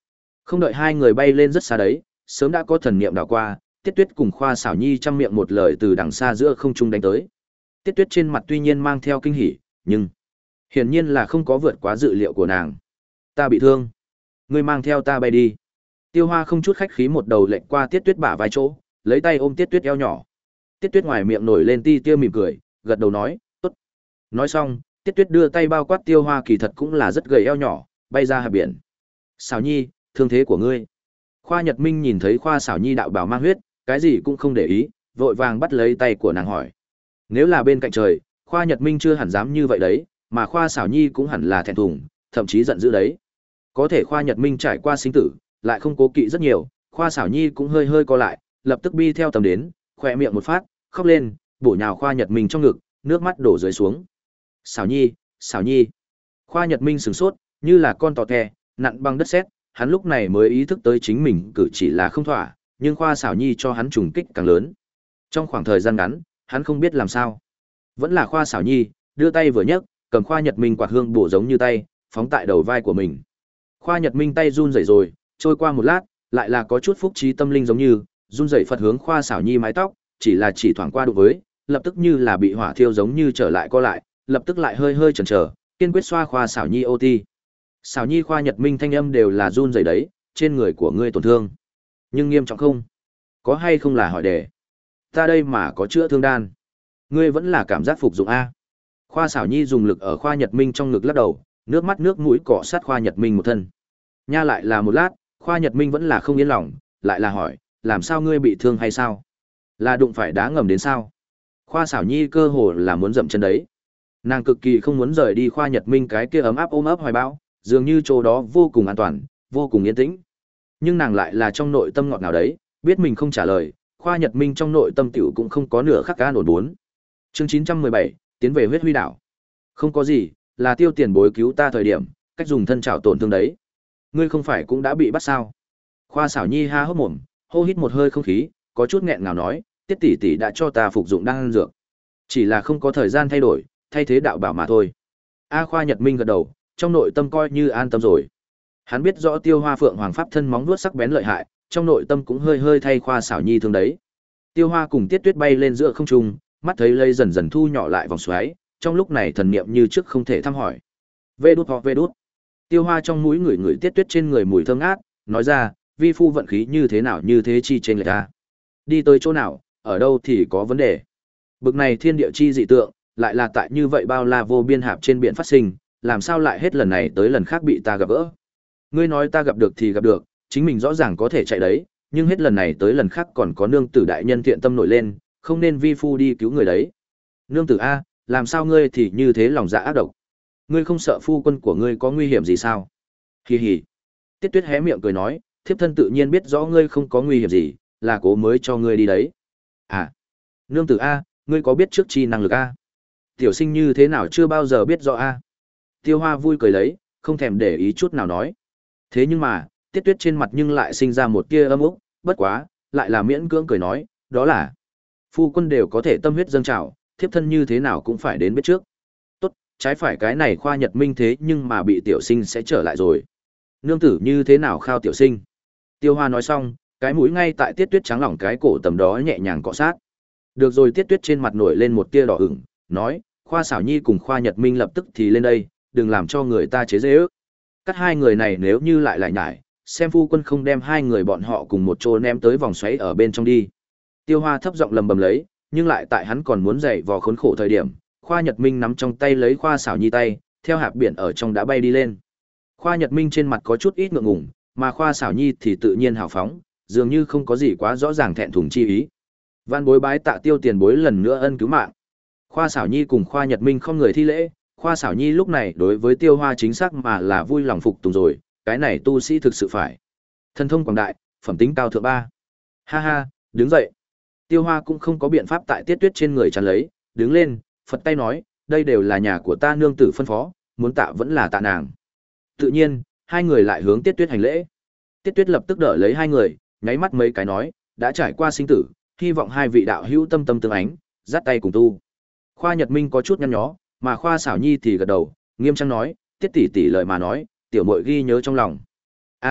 Không đợi hai người bay lên rất xa đấy, sớm đã có thần niệm đảo qua, Tiết Tuyết cùng Khoa Xảo Nhi trăm miệng một lời từ đằng xa giữa không trung đánh tới. Tiết Tuyết trên mặt tuy nhiên mang theo kinh hỉ, nhưng hiển nhiên là không có vượt quá dự liệu của nàng. Ta bị thương, ngươi mang theo ta bay đi. Tiêu Hoa không chút khách khí một đầu lệch qua Tiết Tuyết bả vai chỗ, lấy tay ôm Tiết Tuyết eo nhỏ. Tiết Tuyết ngoài miệng nổi lên ti tia mỉm cười, gật đầu nói, tốt. Nói xong, Tiết Tuyết đưa tay bao quát Tiêu Hoa, kỳ thật cũng là rất gầy eo nhỏ, bay ra hạ biển. Xảo Nhi, thương thế của ngươi. Khoa Nhật Minh nhìn thấy Khoa Xảo Nhi đạo bào mang huyết, cái gì cũng không để ý, vội vàng bắt lấy tay của nàng hỏi. Nếu là bên cạnh trời, Khoa Nhật Minh chưa hẳn dám như vậy đấy, mà Khoa Xảo Nhi cũng hẳn là thẹn thùng, thậm chí giận dữ đấy. Có thể Khoa Nhật Minh trải qua sinh tử, lại không cố kỵ rất nhiều, Khoa Xảo Nhi cũng hơi hơi co lại, lập tức bi theo tầm đến, khỏe miệng một phát, khóc lên, bổ nhào Khoa Nhật Minh trong ngực, nước mắt đổ dưới xuống. Xảo Nhi, Xảo Nhi. Khoa Nhật Minh sửng sốt, như là con tò te, nặn băng đất sét, hắn lúc này mới ý thức tới chính mình cử chỉ là không thỏa, nhưng Khoa Xảo Nhi cho hắn trùng kích càng lớn. Trong khoảng thời gian ngắn, hắn không biết làm sao. Vẫn là Khoa Xảo Nhi, đưa tay vừa nhấc, cầm Khoa Nhật Minh quạt hương bổ giống như tay, phóng tại đầu vai của mình. Khoa Nhật Minh tay run rẩy rồi, trôi qua một lát, lại là có chút phúc trí tâm linh giống như, run rẩy phật hướng Khoa Xảo Nhi mái tóc, chỉ là chỉ thoảng qua đụng với, lập tức như là bị hỏa thiêu giống như trở lại co lại, lập tức lại hơi hơi chần chờ, kiên quyết xoa Khoa Xảo Nhi ô ti. Xảo Nhi Khoa Nhật Minh thanh âm đều là run rẩy đấy, trên người của ngươi tổn thương, nhưng nghiêm trọng không? Có hay không là hỏi đề. Ta đây mà có chữa thương đan, ngươi vẫn là cảm giác phục dụng a. Khoa Xảo Nhi dùng lực ở Khoa Nhật Minh trong ngực lắc đầu, nước mắt nước mũi cọ sát Khoa Nhật Minh một thân. Nha lại là một lát, Khoa Nhật Minh vẫn là không yên lòng, lại là hỏi, làm sao ngươi bị thương hay sao? Là đụng phải đá ngầm đến sao? Khoa Xảo Nhi cơ hồ là muốn dậm chân đấy. Nàng cực kỳ không muốn rời đi Khoa Nhật Minh cái kia ấm áp ôm ấp hoài bão, dường như chỗ đó vô cùng an toàn, vô cùng yên tĩnh. Nhưng nàng lại là trong nội tâm ngọt ngào đấy, biết mình không trả lời, Khoa Nhật Minh trong nội tâm tiểu cũng không có nửa khắc ca nổi bốn. Chương chín trăm mười bảy, tiến về huyết huy đảo. Không có gì, là Tiêu tiền bối cứu ta thời điểm, cách dùng thân trảo tổn thương đấy. Ngươi không phải cũng đã bị bắt sao? Khoa Xảo Nhi ha hốc mồm, hô hít một hơi không khí, có chút nghẹn ngào nói, Tiết tỷ tỷ đã cho ta phục dụng đan dược, chỉ là không có thời gian thay đổi, thay thế đạo bảo mà thôi. A Khoa Nhật Minh gật đầu, trong nội tâm coi như an tâm rồi. Hắn biết rõ Tiêu Hoa Phượng Hoàng pháp thân móng vuốt sắc bén lợi hại, trong nội tâm cũng hơi hơi thay Khoa Xảo Nhi thương đấy. Tiêu Hoa cùng Tiết Tuyết bay lên giữa không trung, mắt thấy lây dần dần thu nhỏ lại vòng xoáy, trong lúc này thần niệm như trước không thể thăm hỏi. Vê đút hoặc vê đút. Tiêu Hoa trong mũi người người Tiết Tuyết trên người mùi thơm ngát, nói ra, vi phu vận khí như thế nào như thế chi trên người ta. Đi tới chỗ nào, ở đâu thì có vấn đề. Bực này thiên địa chi dị tượng, lại là tại như vậy bao la vô biên hạp trên biển phát sinh, làm sao lại hết lần này tới lần khác bị ta gặp gỡ. Ngươi nói ta gặp được thì gặp được, chính mình rõ ràng có thể chạy đấy, nhưng hết lần này tới lần khác còn có nương tử đại nhân thiện tâm nổi lên, không nên vi phu đi cứu người đấy. Nương tử A, làm sao ngươi thì như thế lòng dạ ác độc? Ngươi không sợ phu quân của ngươi có nguy hiểm gì sao? Hì hì. Tiết Tuyết hé miệng cười nói, thiếp thân tự nhiên biết rõ ngươi không có nguy hiểm gì, là cố mới cho ngươi đi đấy. À, nương tử A, ngươi có biết trước chi năng lực A? Tiểu sinh như thế nào chưa bao giờ biết rõ A? Tiêu Hoa vui cười lấy, không thèm để ý chút nào nói. Thế nhưng mà, Tiết Tuyết trên mặt nhưng lại sinh ra một tia âm úc, bất quá, lại là miễn cưỡng cười nói, đó là phu quân đều có thể tâm huyết dâng trào, thiếp thân như thế nào cũng phải đến biết trước. Tốt, trái phải cái này Khoa Nhật Minh thế nhưng mà bị tiểu sinh sẽ trở lại rồi. Nương tử như thế nào khao tiểu sinh? Tiêu Hoa nói xong, cái mũi ngay tại Tiết Tuyết trắng lỏng cái cổ tầm đó nhẹ nhàng cọ sát. Được rồi, Tiết Tuyết trên mặt nổi lên một tia đỏ ửng, nói, Khoa Xảo Nhi cùng Khoa Nhật Minh lập tức thì lên đây, đừng làm cho người ta chế giễu. Cắt hai người này nếu như lại lại nhải, xem phu quân không đem hai người bọn họ cùng một chỗ ném tới vòng xoáy ở bên trong đi. Tiêu Hoa thấp giọng lầm bầm lấy, nhưng lại tại hắn còn muốn dậy vò khốn khổ thời điểm, Khoa Nhật Minh nắm trong tay lấy Khoa Xảo Nhi tay, theo hạp biển ở trong đã bay đi lên. Khoa Nhật Minh trên mặt có chút ít ngượng ngùng, mà Khoa Xảo Nhi thì tự nhiên hào phóng, dường như không có gì quá rõ ràng thẹn thùng chi ý. Van bối bái tạ Tiêu tiền bối lần nữa ân cứu mạng. Khoa Xảo Nhi cùng Khoa Nhật Minh không người thi lễ, Khoa Xảo Nhi lúc này đối với Tiêu Hoa chính xác mà là vui lòng phục tùng rồi, cái này tu sĩ thực sự phải. Thần thông quảng đại, phẩm tính cao thượng ba. Ha ha, đứng dậy. Tiêu Hoa cũng không có biện pháp tại Tiết Tuyết trên người chắn lấy, đứng lên, phật tay nói, đây đều là nhà của ta nương tử phân phó, muốn tạ vẫn là tạ nàng. Tự nhiên, hai người lại hướng Tiết Tuyết hành lễ. Tiết Tuyết lập tức đỡ lấy hai người, nháy mắt mấy cái nói, đã trải qua sinh tử, hy vọng hai vị đạo hữu tâm tâm tương ánh, dắt tay cùng tu. Khoa Nhật Minh có chút nhăn nhó, mà Khoa Xảo Nhi thì gật đầu, nghiêm trang nói, Tiết tỷ tỷ lời mà nói, tiểu muội ghi nhớ trong lòng. A,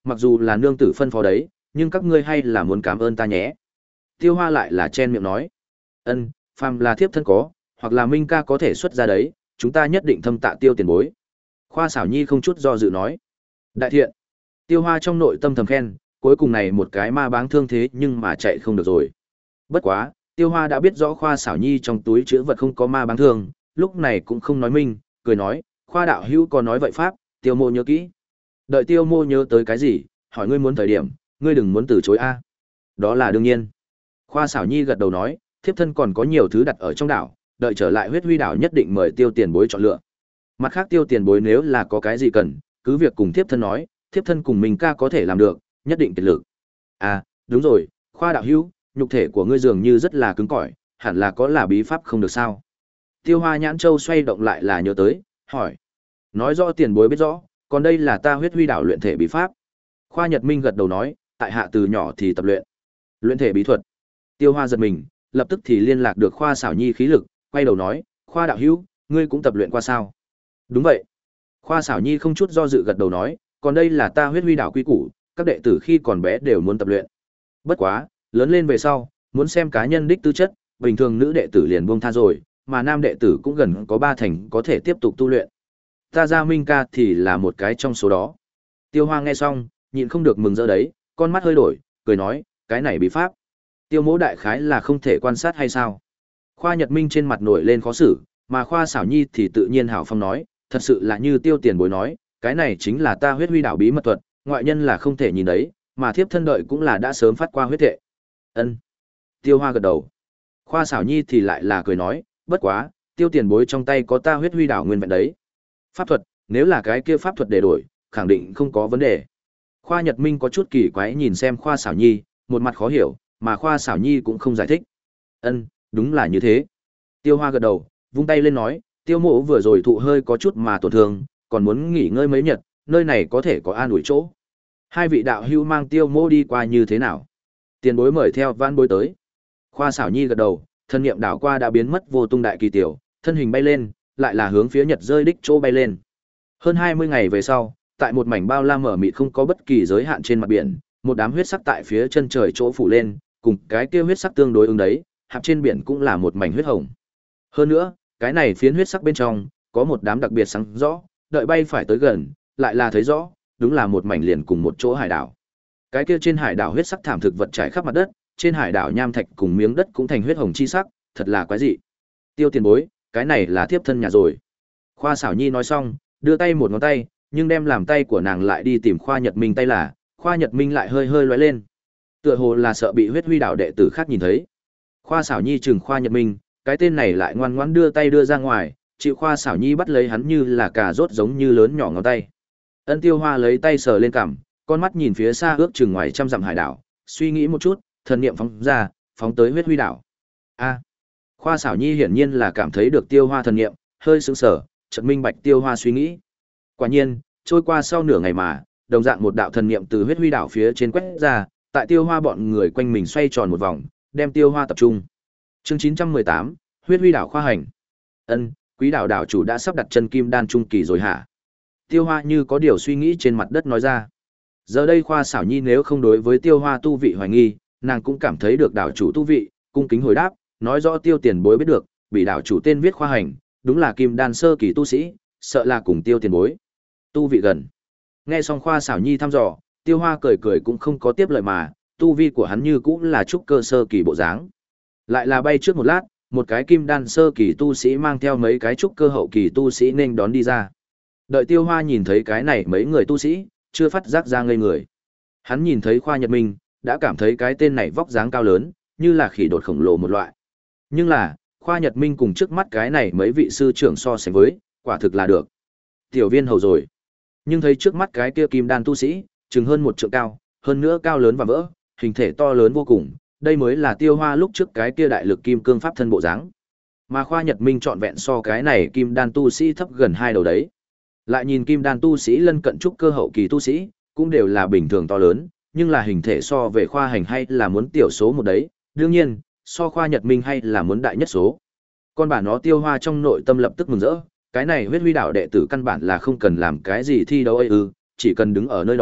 mặc dù là nương tử phân phó đấy, nhưng các ngươi hay là muốn cảm ơn ta nhé. Tiêu Hoa lại là chen miệng nói. Ân, phàm là thiếp thân có, hoặc là Minh ca có thể xuất ra đấy, chúng ta nhất định thâm tạ Tiêu tiền bối. Khoa xảo nhi không chút do dự nói. Đại thiện. Tiêu Hoa trong nội tâm thầm khen, cuối cùng này một cái ma báng thương thế nhưng mà chạy không được rồi. Bất quá, Tiêu Hoa đã biết rõ Khoa xảo nhi trong túi chứa vật không có ma báng thương, lúc này cũng không nói minh, cười nói, Khoa đạo hữu có nói vậy pháp, Tiêu mô nhớ kỹ. Đợi Tiêu mô nhớ tới cái gì, hỏi ngươi muốn thời điểm, ngươi đừng muốn từ chối a. Đó là đương nhiên. Khoa xảo nhi gật đầu nói, thiếp thân còn có nhiều thứ đặt ở trong đảo, đợi trở lại huyết huy đảo nhất định mời Tiêu tiền bối chọn lựa. Mặt khác Tiêu tiền bối nếu là có cái gì cần, cứ việc cùng thiếp thân nói, thiếp thân cùng mình ca có thể làm được, nhất định kiệt lực. À, đúng rồi, Khoa đạo hữu, nhục thể của ngươi dường như rất là cứng cỏi, hẳn là có là bí pháp không được sao? Tiêu Hoa nhãn châu xoay động lại là nhớ tới, hỏi. Nói rõ tiền bối biết rõ, còn đây là ta huyết huy đảo luyện thể bí pháp. Khoa Nhật Minh gật đầu nói, tại hạ từ nhỏ thì tập luyện. Luyện thể bí thuật. Tiêu Hoa giật mình, lập tức thì liên lạc được Khoa xảo nhi khí lực, quay đầu nói, Khoa đạo hữu, ngươi cũng tập luyện qua sao? Đúng vậy. Khoa xảo nhi không chút do dự gật đầu nói, còn đây là ta huyết huy đảo quy củ, các đệ tử khi còn bé đều muốn tập luyện. Bất quá, lớn lên về sau, muốn xem cá nhân đích tư chất, bình thường nữ đệ tử liền buông tha rồi, mà nam đệ tử cũng gần có ba thành có thể tiếp tục tu luyện. Ta ra Minh ca thì là một cái trong số đó. Tiêu Hoa nghe xong, nhịn không được mừng rỡ đấy, con mắt hơi đổi, cười nói, cái này bí pháp. Tiêu mỗ đại khái là không thể quan sát hay sao? Khoa Nhật Minh trên mặt nổi lên khó xử, mà Khoa xảo nhi thì tự nhiên hào phong nói, thật sự là như Tiêu tiền bối nói, cái này chính là ta huyết huy đảo bí mật thuật, ngoại nhân là không thể nhìn đấy, mà thiếp thân đợi cũng là đã sớm phát qua huyết thệ. Ân. Tiêu Hoa gật đầu. Khoa xảo nhi thì lại là cười nói, bất quá, Tiêu tiền bối trong tay có ta huyết huy đảo nguyên vẹn đấy. Pháp thuật, nếu là cái kia pháp thuật để đổi, khẳng định không có vấn đề. Khoa Nhật Minh có chút kỳ quái nhìn xem Khoa xảo nhi, một mặt khó hiểu, mà Khoa xảo nhi cũng không giải thích. Ân, đúng là như thế. Tiêu Hoa gật đầu, vung tay lên nói, Tiêu mộ vừa rồi thụ hơi có chút mà tổn thương, còn muốn nghỉ ngơi mấy nhật, nơi này có thể có an ủi chỗ. Hai vị đạo hữu mang Tiêu mộ đi qua như thế nào? Tiền bối mời theo vãn bối tới. Khoa xảo nhi gật đầu, thân niệm đảo qua đã biến mất vô tung đại kỳ tiểu, thân hình bay lên, lại là hướng phía nhật rơi đích chỗ bay lên. Hơn hai mươi ngày về sau, tại một mảnh bao la mở mịt không có bất kỳ giới hạn trên mặt biển, một đám huyết sắc tại phía chân trời chỗ phủ lên, cùng cái kia huyết sắc tương đối ứng đấy, hạp trên biển cũng là một mảnh huyết hồng. Hơn nữa, cái này phiến huyết sắc bên trong, có một đám đặc biệt sáng rõ, đợi bay phải tới gần, lại là thấy rõ, đúng là một mảnh liền cùng một chỗ hải đảo. Cái kia trên hải đảo huyết sắc thảm thực vật trải khắp mặt đất, trên hải đảo nham thạch cùng miếng đất cũng thành huyết hồng chi sắc, thật là quái dị. Tiêu tiền bối, cái này là thiếp thân nhà rồi. Khoa xảo nhi nói xong, đưa tay một ngón tay, nhưng đem làm tay của nàng lại đi tìm Khoa Nhật Minh tay là, Khoa Nhật Minh lại hơi hơi lóe lên. Tựa hồ là sợ bị huyết huy đảo đệ tử khác nhìn thấy. Khoa xảo nhi chừng Khoa Nhật Minh, cái tên này lại ngoan ngoãn đưa tay đưa ra ngoài, chịu Khoa xảo nhi bắt lấy hắn như là cà rốt giống như lớn nhỏ ngón tay. Ân Tiêu Hoa lấy tay sờ lên cằm, con mắt nhìn phía xa ước chừng ngoài trăm dặm hải đảo, suy nghĩ một chút, thần niệm phóng ra, phóng tới huyết huy đảo. A. Khoa xảo nhi hiển nhiên là cảm thấy được Tiêu Hoa thần niệm, hơi sững sờ, chợt minh bạch Tiêu Hoa suy nghĩ. Quả nhiên, trôi qua sau nửa ngày mà, đồng dạng một đạo thần niệm từ huyết huy đảo phía trên quét ra, tại Tiêu Hoa bọn người quanh mình xoay tròn một vòng, đem Tiêu Hoa tập trung. Chương chín trăm mười tám, huyết huy đảo khoa hành. Ân, quý đảo đảo chủ đã sắp đặt chân kim đan trung kỳ rồi hả? Tiêu Hoa như có điều suy nghĩ trên mặt đất nói ra. Giờ đây Khoa xảo nhi nếu không đối với Tiêu Hoa tu vị hoài nghi, nàng cũng cảm thấy được đảo chủ tu vị, cung kính hồi đáp, nói rõ Tiêu tiền bối biết được, bị đảo chủ tên viết khoa hành, đúng là kim đan sơ kỳ tu sĩ, sợ là cùng Tiêu tiền bối tu vị gần. Nghe xong Khoa xảo nhi thăm dò, Tiêu Hoa cười cười cũng không có tiếp lời mà, tu vi của hắn như cũng là trúc cơ sơ kỳ bộ dáng. Lại là bay trước một lát, một cái kim đan sơ kỳ tu sĩ mang theo mấy cái trúc cơ hậu kỳ tu sĩ nên đón đi ra. Đợi Tiêu Hoa nhìn thấy cái này mấy người tu sĩ, chưa phát giác ra ngây người. Hắn nhìn thấy Khoa Nhật Minh, đã cảm thấy cái tên này vóc dáng cao lớn, như là khỉ đột khổng lồ một loại. Nhưng là, Khoa Nhật Minh cùng trước mắt cái này mấy vị sư trưởng so sánh với, quả thực là được. Tiểu viên hầu rồi. Nhưng thấy trước mắt cái kia kim đan tu sĩ, chừng hơn một trượng cao, hơn nữa cao lớn và vỡ, hình thể to lớn vô cùng, đây mới là Tiêu Hoa lúc trước cái kia đại lực kim cương pháp thân bộ dáng. Mà Khoa Nhật Minh trọn vẹn so cái này kim đan tu sĩ thấp gần hai đầu đấy. Lại nhìn kim đan tu sĩ lân cận trúc cơ hậu kỳ tu sĩ, cũng đều là bình thường to lớn, nhưng là hình thể so về Khoa hành hay là muốn tiểu số một đấy, đương nhiên, so Khoa Nhật Minh hay là muốn đại nhất số. Con bản nó Tiêu Hoa trong nội tâm lập tức mừng rỡ, cái này huyết huy đảo đệ tử căn bản là không cần làm cái gì thi đấu ấy ư, chỉ cần đứng ở nơi đó,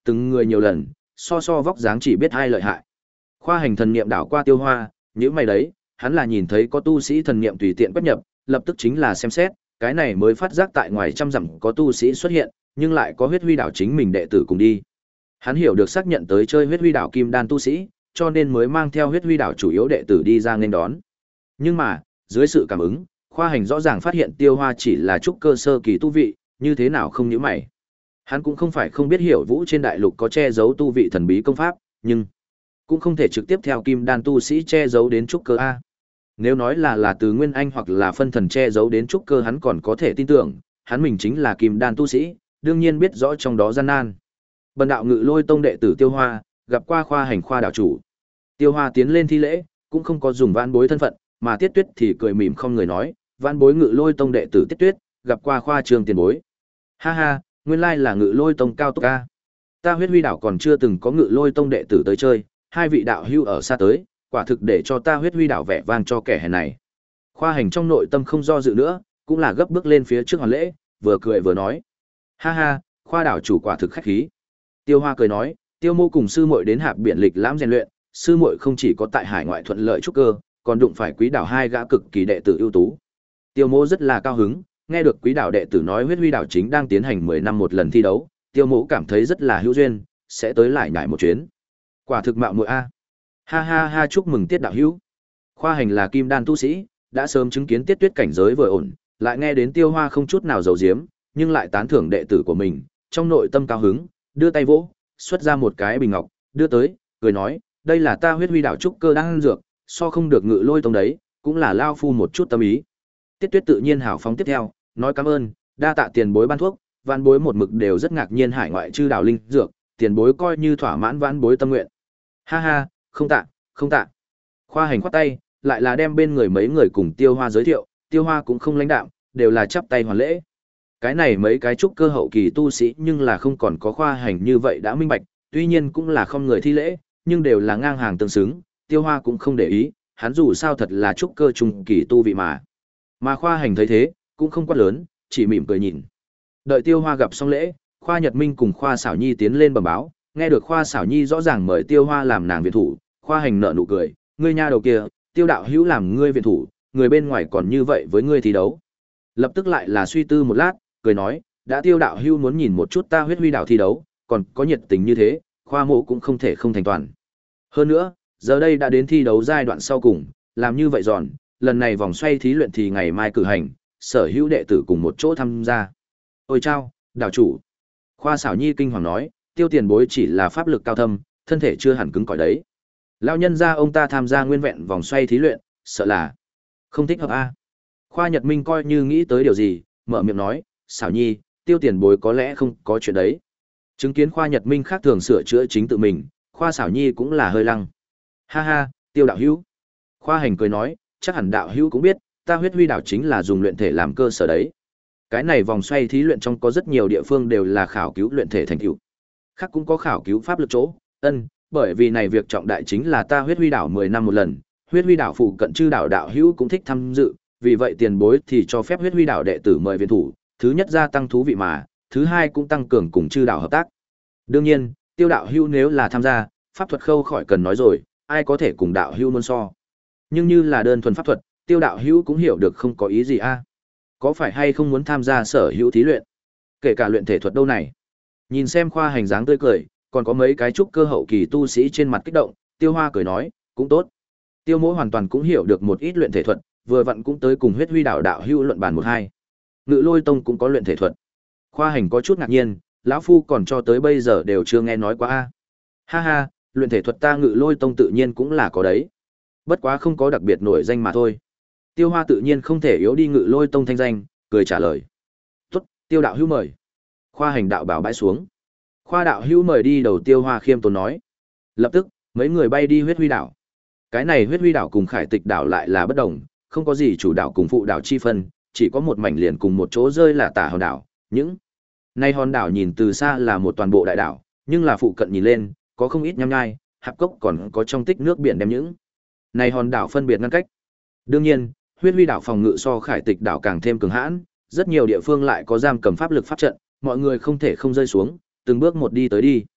từng người nhiều lần, so so vóc dáng chỉ biết ai lợi hại. Khoa hành thần niệm đảo qua Tiêu Hoa, nhíu mày đấy, hắn là nhìn thấy có tu sĩ thần niệm tùy tiện quét nhập, lập tức chính là xem xét, cái này mới phát giác tại ngoài trăm dặm có tu sĩ xuất hiện, nhưng lại có Huyết Huy đảo chính mình đệ tử cùng đi. Hắn hiểu được xác nhận tới chơi Huyết Huy đảo kim đan tu sĩ, cho nên mới mang theo Huyết Huy đảo chủ yếu đệ tử đi ra nên đón. Nhưng mà, dưới sự cảm ứng, Khoa hành rõ ràng phát hiện Tiêu Hoa chỉ là trúc cơ sơ kỳ tu vị, như thế nào không nhíu mày. Hắn cũng không phải không biết hiểu vũ trên đại lục có che giấu tu vị thần bí công pháp, nhưng cũng không thể trực tiếp theo kim đan tu sĩ che giấu đến trúc cơ a. Nếu nói là là từ nguyên anh hoặc là phân thần che giấu đến trúc cơ hắn còn có thể tin tưởng, hắn mình chính là kim đan tu sĩ, đương nhiên biết rõ trong đó gian nan. Bần đạo Ngự Lôi tông đệ tử Tiêu Hoa, gặp qua Khoa hành khoa đạo chủ. Tiêu Hoa tiến lên thi lễ, cũng không có dùng vãn bối thân phận, mà Tiết Tuyết thì cười mỉm không người nói, vãn bối Ngự Lôi tông đệ tử Tiết Tuyết, gặp qua Khoa trường tiền bối. Ha ha, nguyên lai là Ngự Lôi tông cao túc a. Ta Huyết Huy đảo còn chưa từng có Ngự Lôi tông đệ tử tới chơi, hai vị đạo hữu ở xa tới, quả thực để cho ta Huyết Huy đảo vẻ vang cho kẻ hèn này. Khoa hành trong nội tâm không do dự nữa, cũng là gấp bước lên phía trước hoàn lễ, vừa cười vừa nói: "Ha ha, Khoa đảo chủ quả thực khách khí." Tiêu Hoa cười nói: "Tiêu mô cùng sư muội đến Hạp Biển lịch lãm rèn luyện, sư muội không chỉ có tại hải ngoại thuận lợi trúc cơ, còn đụng phải Quý đảo hai gã cực kỳ đệ tử ưu tú." Tiêu mô rất là cao hứng, nghe được Quý đảo đệ tử nói Huyết Huy đảo chính đang tiến hành mười năm một lần thi đấu, Tiêu mô cảm thấy rất là hữu duyên, sẽ tới lại nhảy một chuyến. Quả thực mạo muội a. Ha ha ha, chúc mừng Tiết đạo hữu. Khoa hành là kim đan tu sĩ, đã sớm chứng kiến Tiết Tuyết cảnh giới vừa ổn, lại nghe đến Tiêu Hoa không chút nào giấu giếm, nhưng lại tán thưởng đệ tử của mình, trong nội tâm cao hứng, đưa tay vỗ, xuất ra một cái bình ngọc, đưa tới, cười nói, đây là ta Huyết Huy đảo trúc cơ đang ăn dược, so không được Ngự Lôi tông đấy, cũng là lao phu một chút tâm ý. Tiết Tuyết tự nhiên hào phóng tiếp theo, nói cảm ơn, đa tạ tiền bối ban thuốc, vãn bối một mực đều rất ngạc nhiên hải ngoại chư đảo linh dược, tiền bối coi như thỏa mãn vãn bối tâm nguyện. Ha ha, không tạ, không tạ. Khoa hành khoát tay, lại là đem bên người mấy người cùng Tiêu Hoa giới thiệu, Tiêu Hoa cũng không lãnh đạm, đều là chắp tay hoàn lễ. Cái này mấy cái trúc cơ hậu kỳ tu sĩ nhưng là không còn có khoa hành như vậy đã minh bạch, tuy nhiên cũng là không người thi lễ, nhưng đều là ngang hàng tương xứng, Tiêu Hoa cũng không để ý, hắn dù sao thật là trúc cơ trung kỳ tu vị mà. Mà khoa hành thấy thế, cũng không quát lớn, chỉ mỉm cười nhìn. Đợi Tiêu Hoa gặp xong lễ, Khoa Nhật Minh cùng Khoa Xảo Nhi tiến lên bẩm báo, nghe được Khoa Xảo Nhi rõ ràng mời Tiêu Hoa làm nàng viện thủ, Khoa hành nở nụ cười, ngươi nha đầu kia, Tiêu đạo hữu làm ngươi viện thủ, người bên ngoài còn như vậy với ngươi thi đấu. Lập tức lại là suy tư một lát, cười nói, đã Tiêu đạo hữu muốn nhìn một chút ta Huyết Huy đảo thi đấu, còn có nhiệt tình như thế, Khoa mộ cũng không thể không thành toàn. Hơn nữa, giờ đây đã đến thi đấu giai đoạn sau cùng, làm như vậy giòn, lần này vòng xoay thí luyện thì ngày mai cử hành, sở hữu đệ tử cùng một chỗ tham gia. Ôi chao, đảo chủ. Khoa Xảo Nhi kinh hoàng nói, Tiêu tiền bối chỉ là pháp lực cao thâm, thân thể chưa hẳn cứng cỏi đấy. Lão nhân gia ông ta tham gia nguyên vẹn vòng xoay thí luyện, sợ là không thích hợp a. Khoa Nhật Minh coi như nghĩ tới điều gì, mở miệng nói, Xảo Nhi, Tiêu tiền bối có lẽ không có chuyện đấy. Chứng kiến Khoa Nhật Minh khác thường sửa chữa chính tự mình, Khoa Xảo Nhi cũng là hơi lăng. Ha ha, Tiêu đạo hữu. Khoa hành cười nói, chắc hẳn đạo hữu cũng biết, ta Huyết Huy đảo chính là dùng luyện thể làm cơ sở đấy. Cái này vòng xoay thí luyện trong có rất nhiều địa phương đều là khảo cứu luyện thể thành tựu. Khác cũng có khảo cứu pháp lực chỗ. Ân, bởi vì này việc trọng đại chính là ta Huyết Huy đảo mười năm một lần, Huyết Huy đảo phụ cận chư đảo đạo hữu cũng thích tham dự, vì vậy tiền bối thì cho phép Huyết Huy đảo đệ tử mời viện thủ, thứ nhất gia tăng thú vị mà, thứ hai cũng tăng cường cùng chư đảo hợp tác. Đương nhiên, Tiêu đạo hữu nếu là tham gia, pháp thuật khâu khỏi cần nói rồi, ai có thể cùng đạo hữu luôn so. Nhưng như là đơn thuần pháp thuật, Tiêu đạo hữu cũng hiểu được không có ý gì a. Có phải hay không muốn tham gia sở hữu thí luyện? Kể cả luyện thể thuật đâu này. Nhìn xem Khoa hành dáng tươi cười, còn có mấy cái trúc cơ hậu kỳ tu sĩ trên mặt kích động, Tiêu Hoa cười nói, cũng tốt. Tiêu Mỗ hoàn toàn cũng hiểu được một ít luyện thể thuật, vừa vặn cũng tới cùng Huyết Huy đảo đạo hữu luận bàn một hai. Ngự Lôi tông cũng có luyện thể thuật. Khoa hành có chút ngạc nhiên, lão phu còn cho tới bây giờ đều chưa nghe nói qua a. Ha ha, luyện thể thuật ta Ngự Lôi tông tự nhiên cũng là có đấy. Bất quá không có đặc biệt nổi danh mà thôi. Tiêu Hoa tự nhiên không thể yếu đi Ngự Lôi tông thanh danh, cười trả lời. Tốt, Tiêu đạo hữu mời. Khoa hành đạo bảo bãi xuống. Khoa đạo hữu mời đi đầu, Tiêu Hoa khiêm tốn nói. Lập tức, mấy người bay đi Huyết Huy đảo. Cái này Huyết Huy đảo cùng Khải Tịch đảo lại là bất đồng, không có gì chủ đảo cùng phụ đảo chi phân, chỉ có một mảnh liền cùng một chỗ rơi là tả hòn đảo. Những này hòn đảo nhìn từ xa là một toàn bộ đại đảo, nhưng là phụ cận nhìn lên, có không ít nham nhai, hạp cốc còn có trong tích nước biển đem những này hòn đảo phân biệt ngăn cách. Đương nhiên, Huyết Huy đảo phòng ngự so Khải Tịch đảo càng thêm cường hãn, rất nhiều địa phương lại có giam cầm pháp lực pháp trận, mọi người không thể không rơi xuống, từng bước một đi tới đi.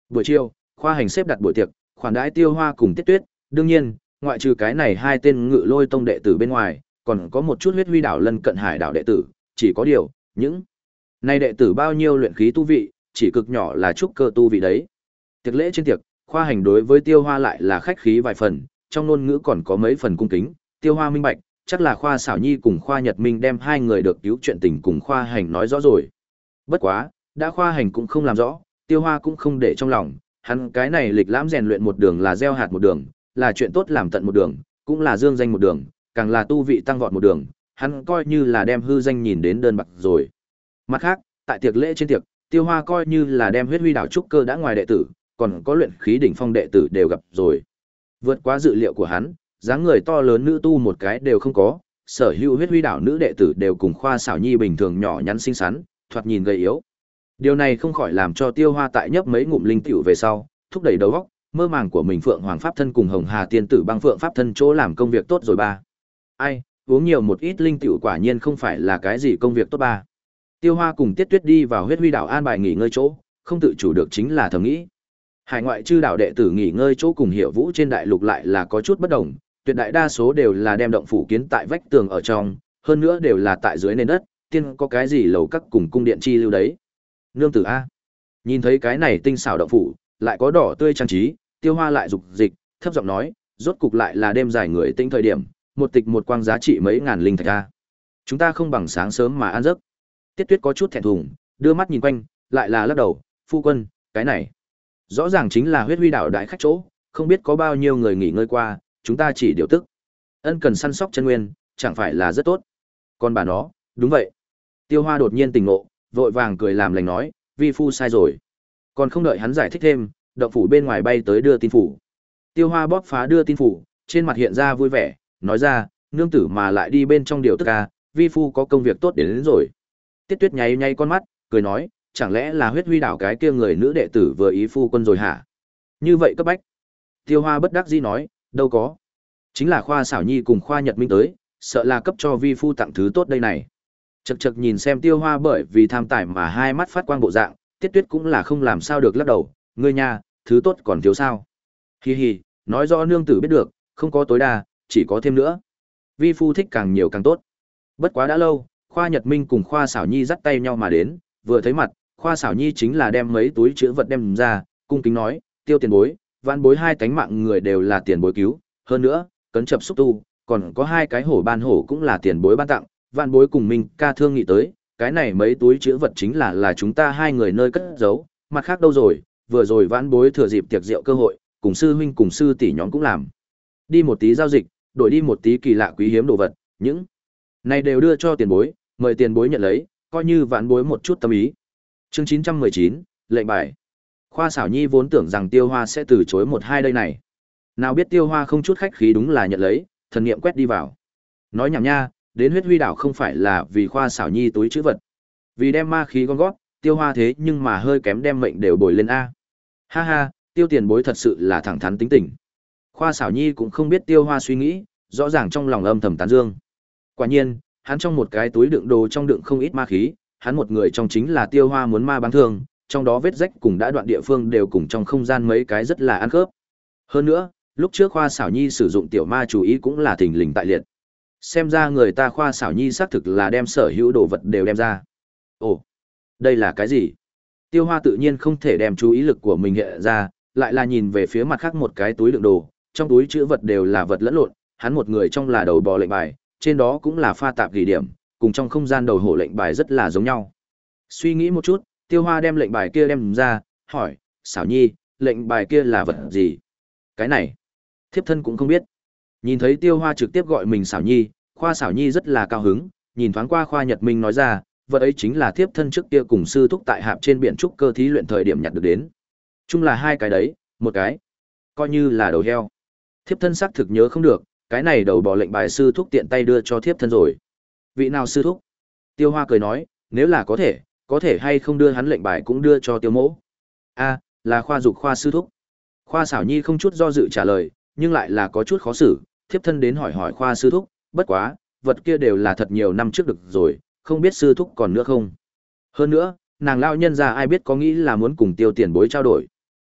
Buổi chiều, khoa hành xếp đặt buổi tiệc, khoản đãi Tiêu Hoa cùng Tiết Tuyết, đương nhiên, ngoại trừ cái này hai tên Ngự Lôi tông đệ tử bên ngoài, còn có một chút huyết huy đảo lân cận hải đảo đệ tử, chỉ có điều, những này đệ tử bao nhiêu luyện khí tu vị, chỉ cực nhỏ là trúc cơ tu vị đấy. Tiệc lễ trên tiệc, khoa hành đối với Tiêu Hoa lại là khách khí vài phần, trong ngôn ngữ còn có mấy phần cung kính, Tiêu Hoa minh bạch, chắc là khoa xảo nhi cùng khoa nhật minh đem hai người được cứu chuyện tình cùng khoa hành nói rõ rồi. Bất quá, đã khoa hành cũng không làm rõ, Tiêu Hoa cũng không để trong lòng, hắn cái này lịch lãm rèn luyện một đường là gieo hạt một đường, là chuyện tốt làm tận một đường, cũng là dương danh một đường, càng là tu vị tăng vọt một đường, hắn coi như là đem hư danh nhìn đến đơn bạc rồi. Mặt khác, tại tiệc lễ trên tiệc, Tiêu Hoa coi như là đem huyết huy đảo trúc cơ đã ngoài đệ tử, còn có luyện khí đỉnh phong đệ tử đều gặp rồi. Vượt quá dự liệu của hắn, dáng người to lớn nữ tu một cái đều không có, sở hữu huyết huy đảo nữ đệ tử đều cùng khoa xảo nhi bình thường nhỏ nhắn xinh xắn, thoạt nhìn gầy yếu. Điều này không khỏi làm cho Tiêu Hoa tại nhấp mấy ngụm linh tiểu về sau, thúc đẩy đầu óc, mơ màng của mình Phượng Hoàng pháp thân cùng Hồng Hà tiên tử băng phượng pháp thân chỗ làm công việc tốt rồi ba. Ai, uống nhiều một ít linh tiểu quả nhiên không phải là cái gì công việc tốt ba. Tiêu Hoa cùng Tiết Tuyết đi vào huyết huy đảo an bài nghỉ ngơi chỗ, không tự chủ được chính là thầm nghĩ. Hải ngoại chư đảo đệ tử nghỉ ngơi chỗ cùng Hiểu Vũ trên đại lục lại là có chút bất đồng, tuyệt đại đa số đều là đem động phủ kiến tại vách tường ở trong, hơn nữa đều là tại dưới nền đất, tiên có cái gì lầu các cùng cung điện chi lưu đấy. Nương tử a. Nhìn thấy cái này tinh xảo động phủ, lại có đỏ tươi trang trí, Tiêu Hoa lại dục dịch, thấp giọng nói, rốt cục lại là đêm dài người tĩnh thời điểm, một tịch một quang giá trị mấy ngàn linh thạch a. Chúng ta không bằng sáng sớm mà ăn giấc. Tiết Tuyết có chút thẹn thùng, đưa mắt nhìn quanh, lại là lắc đầu, phu quân, cái này rõ ràng chính là huyết huy đảo đại khách chỗ, không biết có bao nhiêu người nghỉ ngơi qua, chúng ta chỉ điều tức. Ân cần săn sóc chân nguyên, chẳng phải là rất tốt. Còn bà nó, đúng vậy. Tiêu Hoa đột nhiên tỉnh ngộ, vội vàng cười làm lành nói, vi phu sai rồi. Còn không đợi hắn giải thích thêm, động phủ bên ngoài bay tới đưa tin phủ. Tiêu Hoa bóp phá đưa tin phủ, trên mặt hiện ra vui vẻ, nói ra, nương tử mà lại đi bên trong điều tức à, vi phu có công việc tốt đến, đến rồi. Tiết Tuyết nháy nháy con mắt, cười nói, chẳng lẽ là huyết huy đảo cái kia người nữ đệ tử vừa ý phu quân rồi hả? Như vậy cấp bách. Tiêu Hoa bất đắc dĩ nói, đâu có. Chính là khoa xảo nhi cùng khoa nhật minh tới, sợ là cấp cho vi phu tặng thứ tốt đây này. Chậc chậc nhìn xem Tiêu Hoa bởi vì tham tài mà hai mắt phát quang bộ dạng, Tiết Tuyết cũng là không làm sao được lắc đầu, ngươi nha, thứ tốt còn thiếu sao? Hi hi, nói rõ nương tử biết được, không có tối đa, chỉ có thêm nữa. Vi phu thích càng nhiều càng tốt. Bất quá đã lâu, khoa nhật minh cùng khoa xảo nhi dắt tay nhau mà đến, vừa thấy mặt, khoa xảo nhi chính là đem mấy túi chứa vật đem ra, cung kính nói, Tiêu tiền bối, vãn bối hai tánh mạng người đều là tiền bối cứu, hơn nữa, cấn chập xúc tu, còn có hai cái hổ ban hổ cũng là tiền bối ban tặng, vãn bối cùng mình ca thương nghị tới, cái này mấy túi chứa vật chính là là chúng ta hai người nơi cất giấu, mặt khác đâu rồi, vừa rồi vãn bối thừa dịp tiệc rượu cơ hội, cùng sư huynh cùng sư tỷ nhóm cũng làm đi một tí giao dịch, đổi đi một tí kỳ lạ quý hiếm đồ vật, những này đều đưa cho tiền bối, mời tiền bối nhận lấy, coi như vãn bối một chút tâm ý. Chương chín trăm mười chín, lệnh bài. Khoa xảo nhi vốn tưởng rằng Tiêu Hoa sẽ từ chối một hai đây này. Nào biết Tiêu Hoa không chút khách khí đúng là nhận lấy, thần niệm quét đi vào. Nói nhảm nha, đến huyết huy đảo không phải là vì khoa xảo nhi túi chữ vật. Vì đem ma khí gom gót, Tiêu Hoa thế nhưng mà hơi kém đem mệnh đều bồi lên A. Ha ha, Tiêu tiền bối thật sự là thẳng thắn tính tình. Khoa xảo nhi cũng không biết Tiêu Hoa suy nghĩ, rõ ràng trong lòng âm thầm tán dương. Quả nhiên, hắn trong một cái túi đựng đồ trong đựng không ít ma khí, hắn một người trong chính là Tiêu Hoa muốn ma bán thương, trong đó vết rách cùng đã đoạn địa phương đều cùng trong không gian mấy cái rất là ăn khớp. Hơn nữa, lúc trước Khoa xảo nhi sử dụng tiểu ma chú ý cũng là thình lình tại liệt. Xem ra người ta Khoa xảo nhi xác thực là đem sở hữu đồ vật đều đem ra. Ồ, đây là cái gì? Tiêu Hoa tự nhiên không thể đem chú ý lực của mình hiện ra, lại là nhìn về phía mặt khác một cái túi đựng đồ, trong túi chứa vật đều là vật lẫn lộn, hắn một người trong là đầu bò lệnh bài, trên đó cũng là pha tạp ghi điểm, cùng trong không gian đầu hổ lệnh bài rất là giống nhau. Suy nghĩ một chút, Tiêu Hoa đem lệnh bài kia đem ra, hỏi, xảo nhi, lệnh bài kia là vật gì? Cái này, thiếp thân cũng không biết. Nhìn thấy Tiêu Hoa trực tiếp gọi mình xảo nhi, Khoa xảo nhi rất là cao hứng, nhìn thoáng qua Khoa Nhật Minh nói ra, vật ấy chính là thiếp thân trước kia cùng sư thúc tại hạp trên biển trúc cơ thí luyện thời điểm nhặt được đến. Chung là hai cái đấy, một cái, coi như là đầu heo. Thiếp thân xác thực nhớ không được, cái này đầu bò lệnh bài sư thúc tiện tay đưa cho thiếp thân rồi. Vị nào sư thúc? Tiêu Hoa cười nói, nếu là có thể, có thể hay không đưa hắn lệnh bài cũng đưa cho Tiêu mỗ. A, là Khoa Dục Khoa sư thúc. Khoa xảo nhi không chút do dự trả lời, nhưng lại là có chút khó xử, thiếp thân đến hỏi hỏi Khoa sư thúc, bất quá, vật kia đều là thật nhiều năm trước được rồi, không biết sư thúc còn nữa không. Hơn nữa, nàng lão nhân già ai biết có nghĩ là muốn cùng Tiêu tiền bối trao đổi.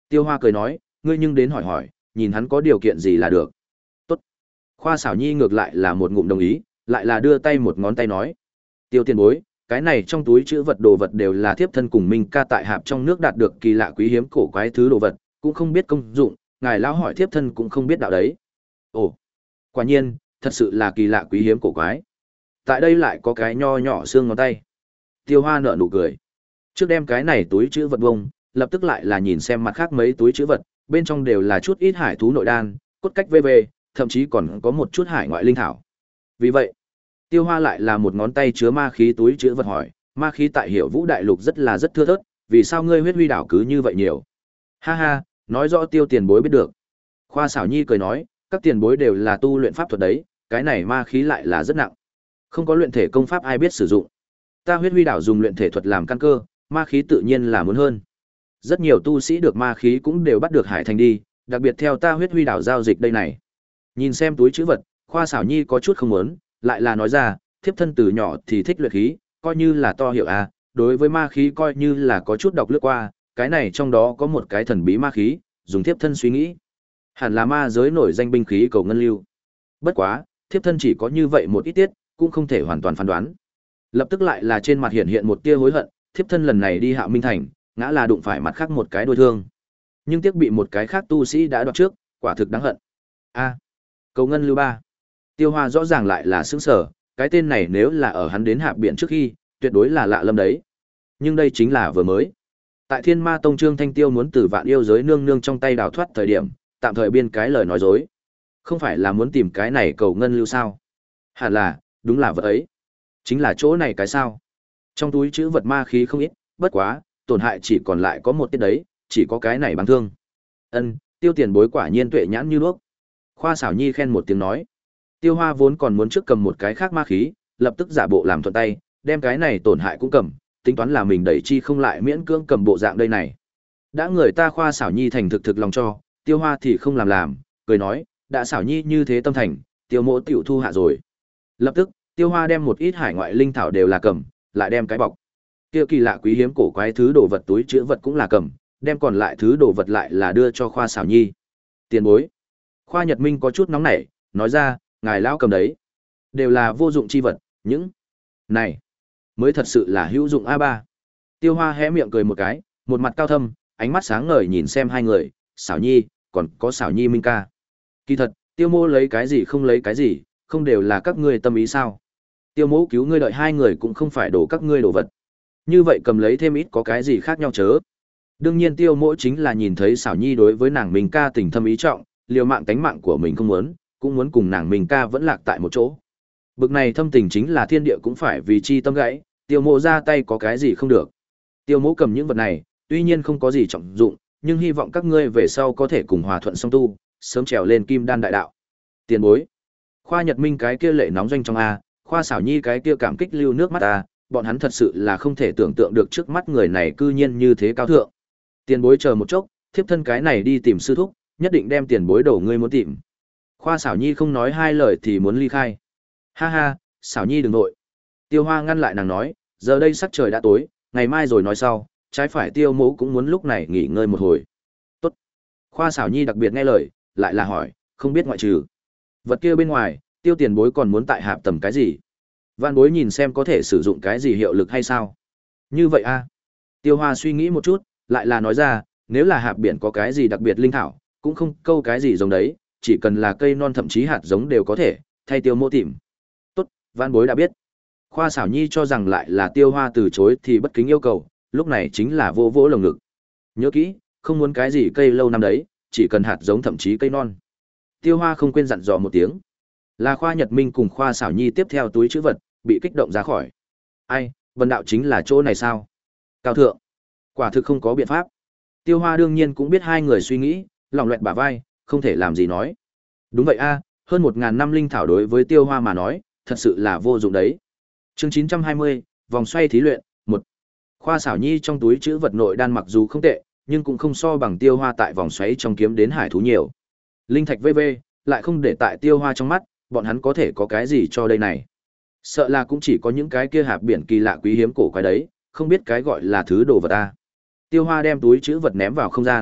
Tiêu Hoa cười nói, ngươi nhưng đến hỏi hỏi, nhìn hắn có điều kiện gì là được. Tốt. Khoa xảo nhi ngược lại là một ngụm đồng ý, lại là đưa tay một ngón tay nói. Tiêu tiền bối, cái này trong túi chữ vật đồ vật đều là thiếp thân cùng Minh ca tại hạp trong nước đạt được kỳ lạ quý hiếm cổ quái thứ đồ vật, cũng không biết công dụng, ngài lão hỏi thiếp thân cũng không biết đạo đấy. Ồ, quả nhiên, thật sự là kỳ lạ quý hiếm cổ quái. Tại đây lại có cái nho nhỏ xương ngón tay. Tiêu Hoa nở nụ cười. Trước đem cái này túi chữ vật bông, lập tức lại là nhìn xem mặt khác mấy túi chữ vật, bên trong đều là chút ít hải thú nội đan, cốt cách vê vê, thậm chí còn có một chút hải ngoại linh thảo. Vì vậy, Tiêu Hoa lại là một ngón tay chứa ma khí túi chữ vật hỏi, ma khí tại Hiểu Vũ đại lục rất là rất thưa thớt, vì sao ngươi huyết huy đảo cứ như vậy nhiều? Ha ha, nói rõ Tiêu tiền bối biết được. Khoa xảo nhi cười nói, các tiền bối đều là tu luyện pháp thuật đấy, cái này ma khí lại là rất nặng. Không có luyện thể công pháp ai biết sử dụng. Ta huyết huy đảo dùng luyện thể thuật làm căn cơ, ma khí tự nhiên là muốn hơn. Rất nhiều tu sĩ được ma khí cũng đều bắt được hải thành đi, đặc biệt theo ta huyết huy đảo giao dịch đây này. Nhìn xem túi chữ vật, Khoa xảo nhi có chút không muốn, lại là nói ra, thiếp thân từ nhỏ thì thích luyện khí, coi như là to hiểu à, đối với ma khí coi như là có chút đọc lướt qua, cái này trong đó có một cái thần bí ma khí, dùng thiếp thân suy nghĩ. Hẳn là ma giới nổi danh binh khí cầu ngân lưu. Bất quá, thiếp thân chỉ có như vậy một ít tiết, cũng không thể hoàn toàn phán đoán. Lập tức lại là trên mặt hiện hiện một tia hối hận, thiếp thân lần này đi Hạo Minh thành, ngã là đụng phải mặt khác một cái đôi thương. Nhưng tiếc bị một cái khác tu sĩ đã đoạt trước, quả thực đáng hận. A, cầu ngân lưu ba. Tiêu Hoa rõ ràng lại là sững sở, cái tên này nếu là ở hắn đến Hạp Biển trước khi, tuyệt đối là lạ lâm đấy. Nhưng đây chính là vừa mới. Tại Thiên Ma Tông Trương Thanh Tiêu muốn từ Vạn Yêu giới nương nương trong tay đào thoát thời điểm, tạm thời biên cái lời nói dối. Không phải là muốn tìm cái này cầu ngân lưu sao? Hẳn là, đúng là vật ấy. Chính là chỗ này cái sao? Trong túi chữ vật ma khí không ít, bất quá, tổn hại chỉ còn lại có một tiết đấy, chỉ có cái này bằng thương. Ân, Tiêu tiền bối quả nhiên tuệ nhãn như đuốc. Khoa xảo nhi khen một tiếng nói. Tiêu Hoa vốn còn muốn trước cầm một cái khác ma khí, lập tức giả bộ làm thuận tay, đem cái này tổn hại cũng cầm, tính toán là mình đẩy chi không lại miễn cưỡng cầm bộ dạng đây này. Đã người ta Khoa xảo nhi thành thực thực lòng cho, Tiêu Hoa thì không làm làm, cười nói, đã xảo nhi như thế tâm thành, Tiêu mỗ tiểu thu hạ rồi. Lập tức, Tiêu Hoa đem một ít hải ngoại linh thảo đều là cầm, lại đem cái bọc. Kia kỳ lạ quý hiếm cổ quái thứ đồ vật túi chứa vật cũng là cầm, đem còn lại thứ đồ vật lại là đưa cho Khoa xảo nhi. Tiền bối. Khoa Nhật Minh có chút nóng nảy, nói ra, ngài lão cầm đấy, đều là vô dụng chi vật, những này mới thật sự là hữu dụng a ba. Tiêu Hoa hé miệng cười một cái, một mặt cao thâm, ánh mắt sáng ngời nhìn xem hai người, xảo nhi, còn có xảo nhi Minh ca. Kỳ thật, Tiêu mô lấy cái gì không lấy cái gì, không đều là các ngươi tâm ý sao? Tiêu mô cứu ngươi đợi hai người cũng không phải đổ các ngươi đồ vật. Như vậy cầm lấy thêm ít có cái gì khác nhau chớ. Đương nhiên Tiêu mỗ chính là nhìn thấy xảo nhi đối với nàng Minh ca tình thâm ý trọng, liều mạng tánh mạng của mình không muốn, cũng muốn cùng nàng Minh ca vẫn lạc tại một chỗ. Bực này thâm tình chính là thiên địa cũng phải vì chi tâm gãy, Tiêu mộ ra tay có cái gì không được. Tiêu mộ cầm những vật này, tuy nhiên không có gì trọng dụng, nhưng hy vọng các ngươi về sau có thể cùng hòa thuận song tu, sớm trèo lên kim đan đại đạo. Tiền bối. Khoa Nhật Minh cái kia lệ nóng doanh trong a, Khoa xảo nhi cái kia cảm kích lưu nước mắt a, bọn hắn thật sự là không thể tưởng tượng được trước mắt người này cư nhiên như thế cao thượng. Tiền bối chờ một chốc, thiếp thân cái này đi tìm sư thúc, nhất định đem tiền bối đầu ngươi muốn tìm. Khoa xảo nhi không nói hai lời thì muốn ly khai. Ha ha, xảo nhi đừng nội. Tiêu Hoa ngăn lại nàng nói, giờ đây sắc trời đã tối, ngày mai rồi nói sau, trái phải Tiêu mẫu cũng muốn lúc này nghỉ ngơi một hồi. Tốt. Khoa xảo nhi đặc biệt nghe lời, lại là hỏi, không biết ngoại trừ vật kia bên ngoài, Tiêu tiền bối còn muốn tại hạp tầm cái gì? Vạn bối nhìn xem có thể sử dụng cái gì hiệu lực hay sao? Như vậy a. Tiêu Hoa suy nghĩ một chút, lại là nói ra, nếu là hạp biển có cái gì đặc biệt linh thảo, cũng không câu cái gì giống đấy, chỉ cần là cây non thậm chí hạt giống đều có thể, thay Tiêu mô tìm. Tốt, Vạn bối đã biết. Khoa xảo nhi cho rằng lại là Tiêu Hoa từ chối thì bất kính yêu cầu, lúc này chính là vô vỗ lồng ngực. Nhớ kỹ, không muốn cái gì cây lâu năm đấy, chỉ cần hạt giống thậm chí cây non. Tiêu Hoa không quên dặn dò một tiếng. Là Khoa Nhật Minh cùng Khoa xảo nhi tiếp theo túi chữ vật, bị kích động ra khỏi. Ai, vân đạo chính là chỗ này sao? Cao thượng. Quả thực không có biện pháp. Tiêu Hoa đương nhiên cũng biết hai người suy nghĩ, lòng loẹt bả vai, không thể làm gì nói. Đúng vậy a, hơn một ngàn năm linh thảo đối với Tiêu Hoa mà nói, thật sự là vô dụng đấy. Chương chín trăm hai mươi, vòng xoay thí luyện, một. Khoa xảo nhi trong túi chữ vật nội đan mặc dù không tệ, nhưng cũng không so bằng Tiêu Hoa tại vòng xoáy trong kiếm đến hải thú nhiều. Linh thạch vê vê, lại không để tại Tiêu Hoa trong mắt, bọn hắn có thể có cái gì cho đây này. Sợ là cũng chỉ có những cái kia hạp biển kỳ lạ quý hiếm cổ quái đấy, không biết cái gọi là thứ đồ vật ta. Tiêu Hoa đem túi chữ vật ném vào không gian,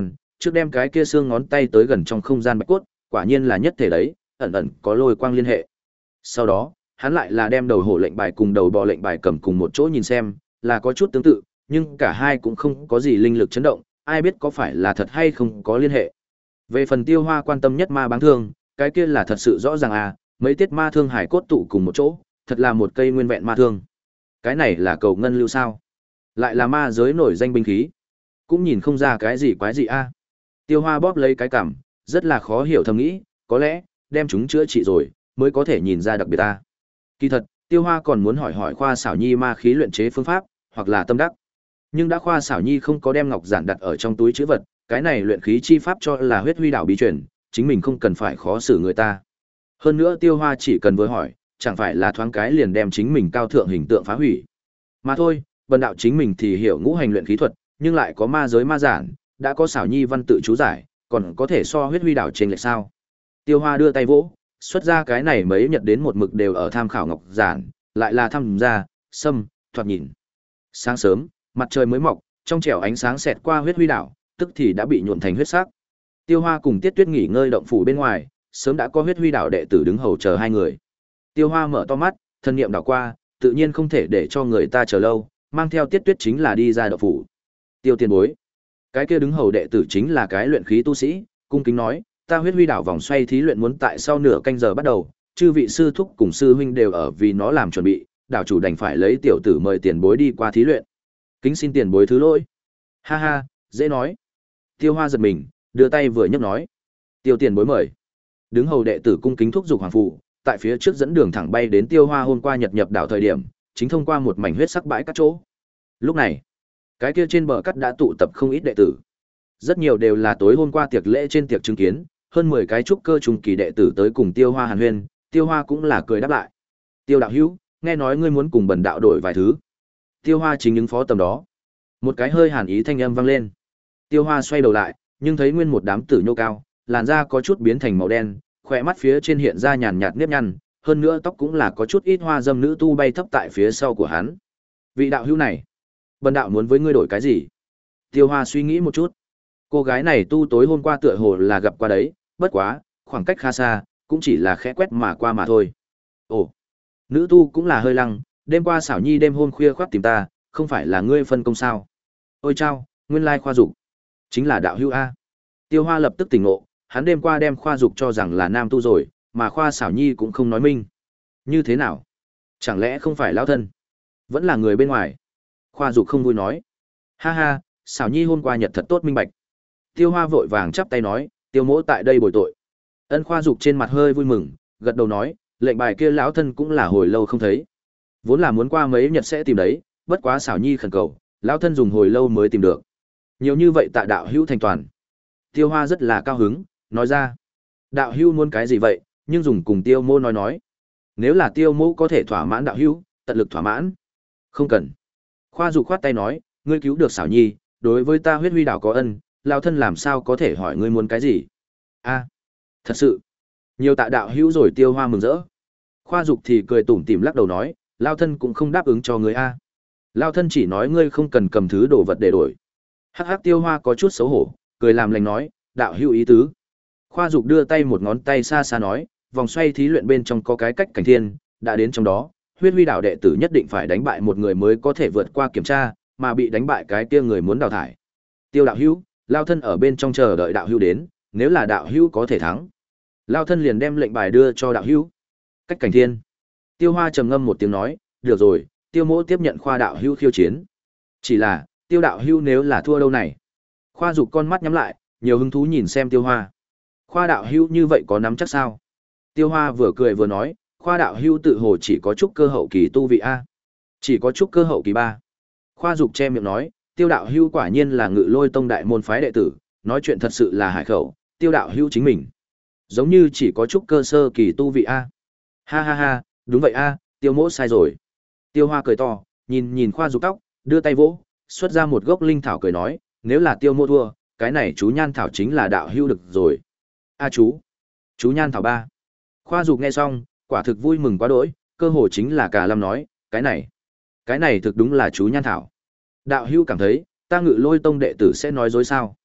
Trước đem cái kia xương ngón tay tới gần trong không gian bạch cốt, quả nhiên là nhất thể đấy, ẩn ẩn có lôi quang liên hệ. Sau đó, hắn lại là đem đầu hổ lệnh bài cùng đầu bò lệnh bài cầm cùng một chỗ nhìn xem, là có chút tương tự, nhưng cả hai cũng không có gì linh lực chấn động, ai biết có phải là thật hay không có liên hệ. Về phần Tiêu Hoa quan tâm nhất ma báng thương, cái kia là thật sự rõ ràng à, mấy tiết ma thương hải cốt tụ cùng một chỗ, thật là một cây nguyên vẹn ma thương. Cái này là cầu ngân lưu sao? Lại là ma giới nổi danh binh khí. Cũng nhìn không ra cái gì quái gì a. Tiêu Hoa bóp lấy cái cằm, rất là khó hiểu thầm nghĩ, có lẽ đem chúng chữa trị rồi mới có thể nhìn ra đặc biệt ta. Kỳ thật, Tiêu Hoa còn muốn hỏi hỏi Khoa Xảo Nhi ma khí luyện chế phương pháp, hoặc là tâm đắc. Nhưng đã Khoa Xảo Nhi không có đem ngọc giản đặt ở trong túi trữ vật, cái này luyện khí chi pháp cho là huyết huy đảo bí truyền, chính mình không cần phải khó xử người ta. Hơn nữa Tiêu Hoa chỉ cần vừa hỏi, chẳng phải là thoáng cái liền đem chính mình cao thượng hình tượng phá hủy. Mà thôi, bần đạo chính mình thì hiểu ngũ hành luyện khí thuật, nhưng lại có ma giới ma giản, đã có Xảo Nhi văn tự chú giải, còn có thể so huyết huy đảo trên lệch sao? Tiêu Hoa đưa tay vỗ, xuất ra cái này mấy nhật đến một mực đều ở tham khảo ngọc giản, lại là thăm ra, xâm, thoạt nhìn. Sáng sớm, mặt trời mới mọc, trong trẻo ánh sáng xẹt qua huyết huy đảo, tức thì đã bị nhuộm thành huyết sắc. Tiêu Hoa cùng Tiết Tuyết nghỉ ngơi động phủ bên ngoài, sớm đã có huyết huy đảo đệ tử đứng hầu chờ hai người. Tiêu Hoa mở to mắt, thân niệm đảo qua, tự nhiên không thể để cho người ta chờ lâu, mang theo Tiết Tuyết chính là đi ra động phủ. Tiêu tiền bối, cái kia đứng hầu đệ tử chính là cái luyện khí tu sĩ, cung kính nói, ta huyết huy đảo vòng xoay thí luyện muốn tại sau nửa canh giờ bắt đầu, chư vị sư thúc cùng sư huynh đều ở vì nó làm chuẩn bị, đảo chủ đành phải lấy tiểu tử mời tiền bối đi qua thí luyện. Kính xin tiền bối thứ lỗi. Ha ha, dễ nói. Tiêu Hoa giật mình, đưa tay vừa nhấc nói, tiêu tiền bối mời. Đứng hầu đệ tử cung kính thúc giục hoàng phụ, tại phía trước dẫn đường thẳng bay đến Tiêu Hoa hôm qua nhật nhập đảo thời điểm, chính thông qua một mảnh huyết sắc bãi cát chỗ. Lúc này, cái kia trên bờ cát đã tụ tập không ít đệ tử. Rất nhiều đều là tối hôm qua tiệc lễ trên tiệc chứng kiến, hơn mười cái trúc cơ trùng kỳ đệ tử tới cùng Tiêu Hoa hàn huyên, Tiêu Hoa cũng là cười đáp lại. Tiêu đạo hữu, nghe nói ngươi muốn cùng bần đạo đổi vài thứ. Tiêu Hoa chính ứng phó tầm đó. Một cái hơi hàn ý thanh âm vang lên. Tiêu Hoa xoay đầu lại, nhưng thấy nguyên một đám tử nhô cao, làn da có chút biến thành màu đen, khỏe mắt phía trên hiện ra nhàn nhạt nếp nhăn, hơn nữa tóc cũng là có chút ít hoa dâm nữ tu bay thấp tại phía sau của hắn. Vị đạo hữu này, bần đạo muốn với ngươi đổi cái gì? Tiêu Hoa suy nghĩ một chút. Cô gái này tu tối hôm qua tựa hồ là gặp qua đấy, bất quá, khoảng cách khá xa, cũng chỉ là khẽ quét mà qua mà thôi. Ồ, nữ tu cũng là hơi lăng, đêm qua Xảo Nhi đêm hôm khuya khoác tìm ta, không phải là ngươi phân công sao? Ôi chao, nguyên lai khoa dục, chính là đạo hữu a. Tiêu Hoa lập tức tỉnh ngộ, hắn đêm qua đem khoa dục cho rằng là nam tu rồi, mà khoa Xảo Nhi cũng không nói minh. Như thế nào? Chẳng lẽ không phải lão thân? Vẫn là người bên ngoài. Khoa dục không vui nói. Ha ha, Xảo Nhi hôm qua nhật thật tốt minh bạch. Tiêu Hoa vội vàng chắp tay nói, Tiêu mỗ tại đây bồi tội. Ân khoa dục trên mặt hơi vui mừng, gật đầu nói, lệnh bài kia lão thân cũng là hồi lâu không thấy. Vốn là muốn qua mấy nhật sẽ tìm đấy, bất quá Xảo Nhi khẩn cầu, lão thân dùng hồi lâu mới tìm được. Nhiều như vậy tạ đạo hữu thành toàn. Tiêu Hoa rất là cao hứng, nói ra, đạo hữu muốn cái gì vậy, nhưng dùng cùng Tiêu mô nói nói. Nếu là Tiêu mô có thể thỏa mãn đạo hữu, tận lực thỏa mãn. Không cần. Khoa dục khoát tay nói, ngươi cứu được Xảo Nhi, đối với ta huyết huy đảo có ân, lão thân làm sao có thể hỏi ngươi muốn cái gì? A, thật sự. Nhiều tạ đạo hữu rồi. Tiêu Hoa mừng rỡ. Khoa dục thì cười tủm tỉm lắc đầu nói, lão thân cũng không đáp ứng cho ngươi a. Lão thân chỉ nói ngươi không cần cầm thứ đồ vật để đổi. Hắc hắc. Tiêu Hoa có chút xấu hổ, cười làm lành nói, đạo hữu ý tứ. Khoa dục đưa tay một ngón tay xa xa nói, vòng xoay thí luyện bên trong có cái cách cảnh thiên, đã đến trong đó, huyết huy đảo đệ tử nhất định phải đánh bại một người mới có thể vượt qua kiểm tra, mà bị đánh bại cái kia người muốn đào thải. Tiêu đạo hữu, lao thân ở bên trong chờ đợi đạo hữu đến, nếu là đạo hữu có thể thắng, lao thân liền đem lệnh bài đưa cho đạo hữu. Cách cảnh thiên. Tiêu Hoa trầm ngâm một tiếng nói, được rồi, Tiêu mỗ tiếp nhận khoa đạo hữu khiêu chiến. Chỉ là, Tiêu đạo hữu nếu là thua đâu này? Khoa dục con mắt nhắm lại, nhiều hứng thú nhìn xem Tiêu Hoa. Khoa đạo hữu như vậy có nắm chắc sao? Tiêu Hoa vừa cười vừa nói, khoa đạo hữu tự hồ chỉ có chút cơ hậu kỳ tu vị a. Chỉ có chút cơ hậu kỳ ba. Khoa dục che miệng nói, Tiêu đạo hữu quả nhiên là Ngự Lôi tông đại môn phái đệ tử, nói chuyện thật sự là hải khẩu, Tiêu đạo hữu chính mình giống như chỉ có chút cơ sơ kỳ tu vị a. Ha ha ha, đúng vậy a, Tiêu mỗ sai rồi. Tiêu Hoa cười to, nhìn nhìn khoa dục tóc, đưa tay vỗ, xuất ra một gốc linh thảo cười nói, nếu là Tiêu mỗ thua, cái này chú nhan thảo chính là đạo hữu được rồi. A chú, chú nhan thảo ba. Khoa dục nghe xong, quả thực vui mừng quá đỗi, cơ hồ chính là cả lâm nói, cái này, cái này thực đúng là chú nhan thảo. Đạo hữu cảm thấy, ta Ngự Lôi tông đệ tử sẽ nói dối sao?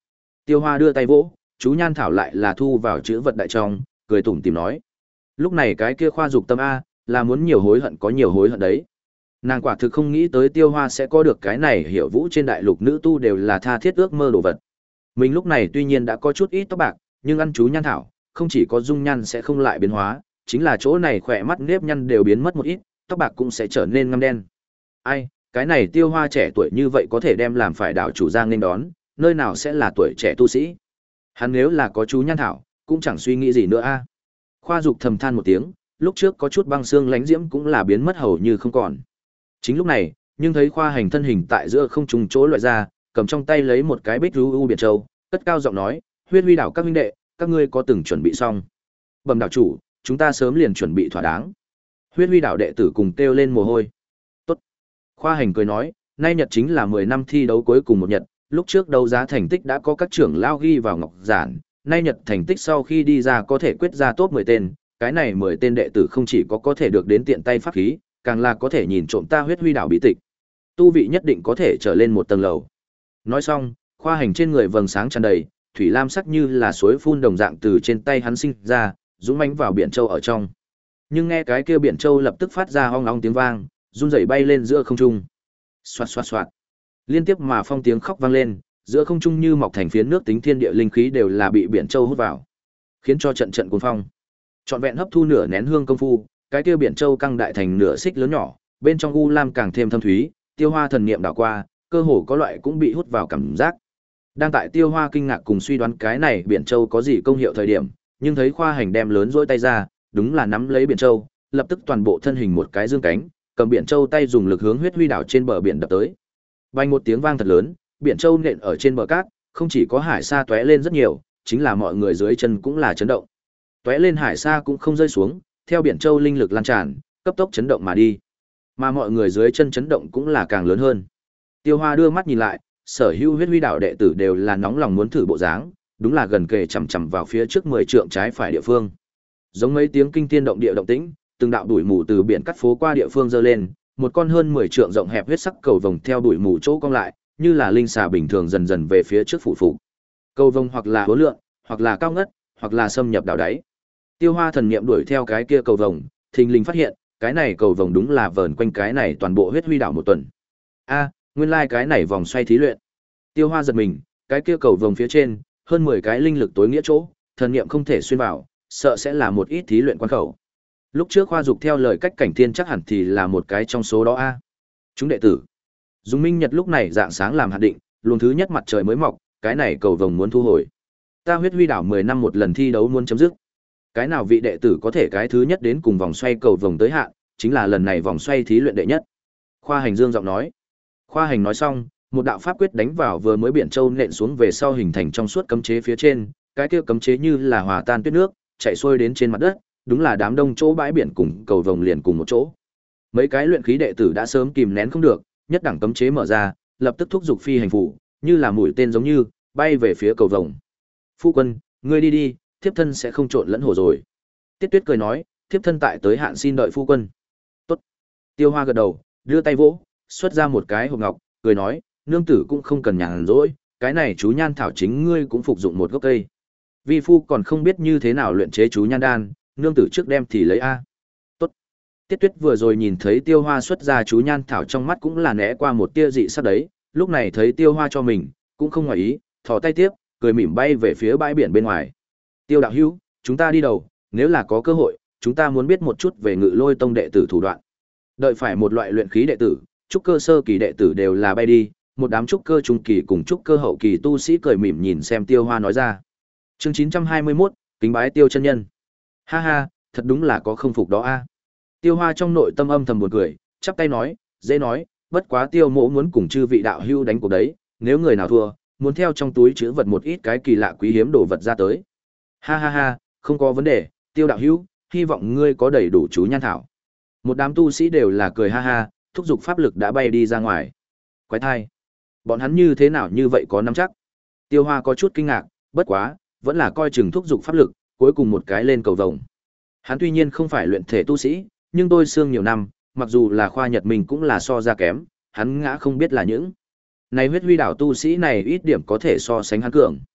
Tiêu Hoa đưa tay vỗ, chú nhan thảo lại là thu vào chữ vật đại trong, cười tủm tỉm nói. Lúc này cái kia khoa dục tâm a, là muốn nhiều hối hận có nhiều hối hận đấy. Nàng quả thực không nghĩ tới Tiêu Hoa sẽ có được cái này, hiểu vũ trên đại lục nữ tu đều là tha thiết ước mơ đồ vật. Mình lúc này tuy nhiên đã có chút ít tóc bạc, nhưng ăn chú nhan thảo, không chỉ có dung nhan sẽ không lại biến hóa, chính là chỗ này khỏe mắt nếp nhăn đều biến mất một ít, tóc bạc cũng sẽ trở nên ngăm đen. Ai, cái này Tiêu Hoa trẻ tuổi như vậy có thể đem làm phải đảo chủ giang nên đón, nơi nào sẽ là tuổi trẻ tu sĩ. Hắn nếu là có chú nhan thảo, cũng chẳng suy nghĩ gì nữa a. Khoa dục thầm than một tiếng, lúc trước có chút băng xương lánh diễm cũng là biến mất hầu như không còn. Chính lúc này, nhưng thấy Khoa Hành thân hình tại giữa không trung chỗ loại ra, cầm trong tay lấy một cái bích u u biển châu, cất cao giọng nói, "Huyết Huy đảo các huynh đệ, các ngươi có từng chuẩn bị xong?" "Bẩm đảo chủ, chúng ta sớm liền chuẩn bị thỏa đáng." Huyết Huy đảo đệ tử cùng kêu lên mồ hôi. "Tốt." Khoa Hành cười nói, "Nay nhật chính là mười năm thi đấu cuối cùng một nhật, lúc trước đấu giá thành tích đã có các trưởng lao ghi vào ngọc giản, nay nhật thành tích sau khi đi ra có thể quyết ra top mười tên, cái này mười tên đệ tử không chỉ có có thể được đến tiện tay pháp khí, càng là có thể nhìn trộm ta Huyết Huy đảo bí tịch. Tu vị nhất định có thể trở lên một tầng lầu." Nói xong, Khoa Hành trên người vầng sáng tràn đầy, thủy lam sắc như là suối phun đồng dạng từ trên tay hắn sinh ra, dũng mãnh vào biển châu ở trong. Nhưng nghe cái kia biển châu lập tức phát ra ong ong tiếng vang, run rẩy bay lên giữa không trung. Xoạt xoạt xoạt. Liên tiếp mà phong tiếng khóc vang lên, giữa không trung như mọc thành phiến nước tính thiên địa linh khí đều là bị biển châu hút vào, khiến cho trận trận cuồng phong. Trọn vẹn hấp thu nửa nén hương công phu, cái kia biển châu căng đại thành nửa xích lớn nhỏ, bên trong u lam càng thêm thâm thúy, Tiêu Hoa thần niệm đảo qua, cơ hồ có loại cũng bị hút vào cảm giác. Đang tại Tiêu Hoa kinh ngạc cùng suy đoán cái này biển châu có gì công hiệu thời điểm, nhưng thấy Khoa Hành đem lớn rỗi tay ra, đúng là nắm lấy biển châu, lập tức toàn bộ thân hình một cái dương cánh, cầm biển châu tay dùng lực hướng Huyết Huy đảo trên bờ biển đập tới. Vang một tiếng vang thật lớn, biển châu nện ở trên bờ cát, không chỉ có hải sa tóe lên rất nhiều, chính là mọi người dưới chân cũng là chấn động. Tóe lên hải sa cũng không rơi xuống, theo biển châu linh lực lan tràn, cấp tốc chấn động mà đi. Mà mọi người dưới chân chấn động cũng là càng lớn hơn. Tiêu Hoa đưa mắt nhìn lại, sở hữu Huyết Huy đảo đệ tử đều là nóng lòng muốn thử bộ dáng, đúng là gần kề chằm chằm vào phía trước mười trượng trái phải địa phương. Giống mấy tiếng kinh thiên động địa động tĩnh, từng đạo đuổi mù từ biển cắt phố qua địa phương dơ lên, một con hơn mười trượng rộng hẹp huyết sắc cầu vồng theo đuổi mù chỗ cong lại, như là linh xà bình thường dần dần về phía trước phủ phục. Cầu vồng hoặc là hố lượng, hoặc là cao ngất, hoặc là xâm nhập đảo đáy. Tiêu Hoa thần niệm đuổi theo cái kia cầu vồng, thình lình phát hiện, cái này cầu vồng đúng là vờn quanh cái này toàn bộ Huyết Huy đảo một tuần. A, nguyên lai like cái này vòng xoay thí luyện. Tiêu Hoa giật mình, cái kia cầu vồng phía trên, hơn mười cái linh lực tối nghĩa chỗ, thần niệm không thể xuyên vào, sợ sẽ là một ít thí luyện quan khẩu. Lúc trước Khoa Dục theo lời cách cảnh thiên chắc hẳn thì là một cái trong số đó a. Chúng đệ tử. Dùng Minh Nhật lúc này dạng sáng làm hạt định, luồng thứ nhất mặt trời mới mọc, cái này cầu vồng muốn thu hồi. Ta Huyết Huy đảo mười năm một lần thi đấu muốn chấm dứt. Cái nào vị đệ tử có thể cái thứ nhất đến cùng vòng xoay cầu vồng tới hạn, chính là lần này vòng xoay thí luyện đệ nhất. Khoa Hành dương giọng nói. Khoa Hành nói xong, một đạo pháp quyết đánh vào vừa mới biển châu nện xuống về sau hình thành trong suốt cấm chế phía trên, cái kia cấm chế như là hòa tan tuyết nước, chạy xuôi đến trên mặt đất, đúng là đám đông chỗ bãi biển cùng cầu vồng liền cùng một chỗ. Mấy cái luyện khí đệ tử đã sớm kìm nén không được, nhất đẳng cấm chế mở ra, lập tức thúc giục phi hành phủ, như là mũi tên giống như bay về phía cầu vồng. "Phu quân, ngươi đi đi, thiếp thân sẽ không trộn lẫn hồ rồi." Tiết Tuyết cười nói, "Thiếp thân tại tới hạn xin đợi phu quân." "Tốt." Tiêu Hoa gật đầu, đưa tay vỗ, xuất ra một cái hộp ngọc, cười nói, "Nương tử cũng không cần nhàn rỗi, cái này chú nhan thảo chính ngươi cũng phục dụng một gốc cây. Vi phu còn không biết như thế nào luyện chế chú nhan đan, nương tử trước đem thì lấy a." "Tốt." Tiết Tuyết vừa rồi nhìn thấy Tiêu Hoa xuất ra chú nhan thảo trong mắt cũng là né qua một tia dị sắc đấy, lúc này thấy Tiêu Hoa cho mình, cũng không ngoài ý, thò tay tiếp, cười mỉm bay về phía bãi biển bên ngoài. "Tiêu đạo hữu, chúng ta đi đầu, nếu là có cơ hội, chúng ta muốn biết một chút về Ngự Lôi tông đệ tử thủ đoạn." Đợi phải một loại luyện khí đệ tử, trúc cơ sơ kỳ đệ tử đều là bay đi, một đám trúc cơ trung kỳ cùng trúc cơ hậu kỳ tu sĩ cười mỉm nhìn xem Tiêu Hoa nói ra. Chương chín trăm hai mươi mốt, kính bái Tiêu chân nhân. Ha ha, thật đúng là có không phục đó a. Tiêu Hoa trong nội tâm âm thầm buồn cười, chắp tay nói, dễ nói, bất quá Tiêu mỗ muốn cùng chư vị đạo hữu đánh cuộc đấy, nếu người nào thua, muốn theo trong túi chứa vật một ít cái kỳ lạ quý hiếm đồ vật ra tới. Ha ha ha, không có vấn đề, Tiêu đạo hữu, hy vọng ngươi có đầy đủ chú nhan thảo. Một đám tu sĩ đều là cười ha ha, thúc giục pháp lực đã bay đi ra ngoài. Quái thai, bọn hắn như thế nào như vậy có nắm chắc? Tiêu Hoa có chút kinh ngạc, bất quá, vẫn là coi chừng thúc giục pháp lực, cuối cùng một cái lên cầu vồng. Hắn tuy nhiên không phải luyện thể tu sĩ, nhưng tôi xương nhiều năm, mặc dù là khoa nhật mình cũng là so ra kém, hắn ngã không biết là những. Này Huyết Huy đảo tu sĩ này ít điểm có thể so sánh hắn cường.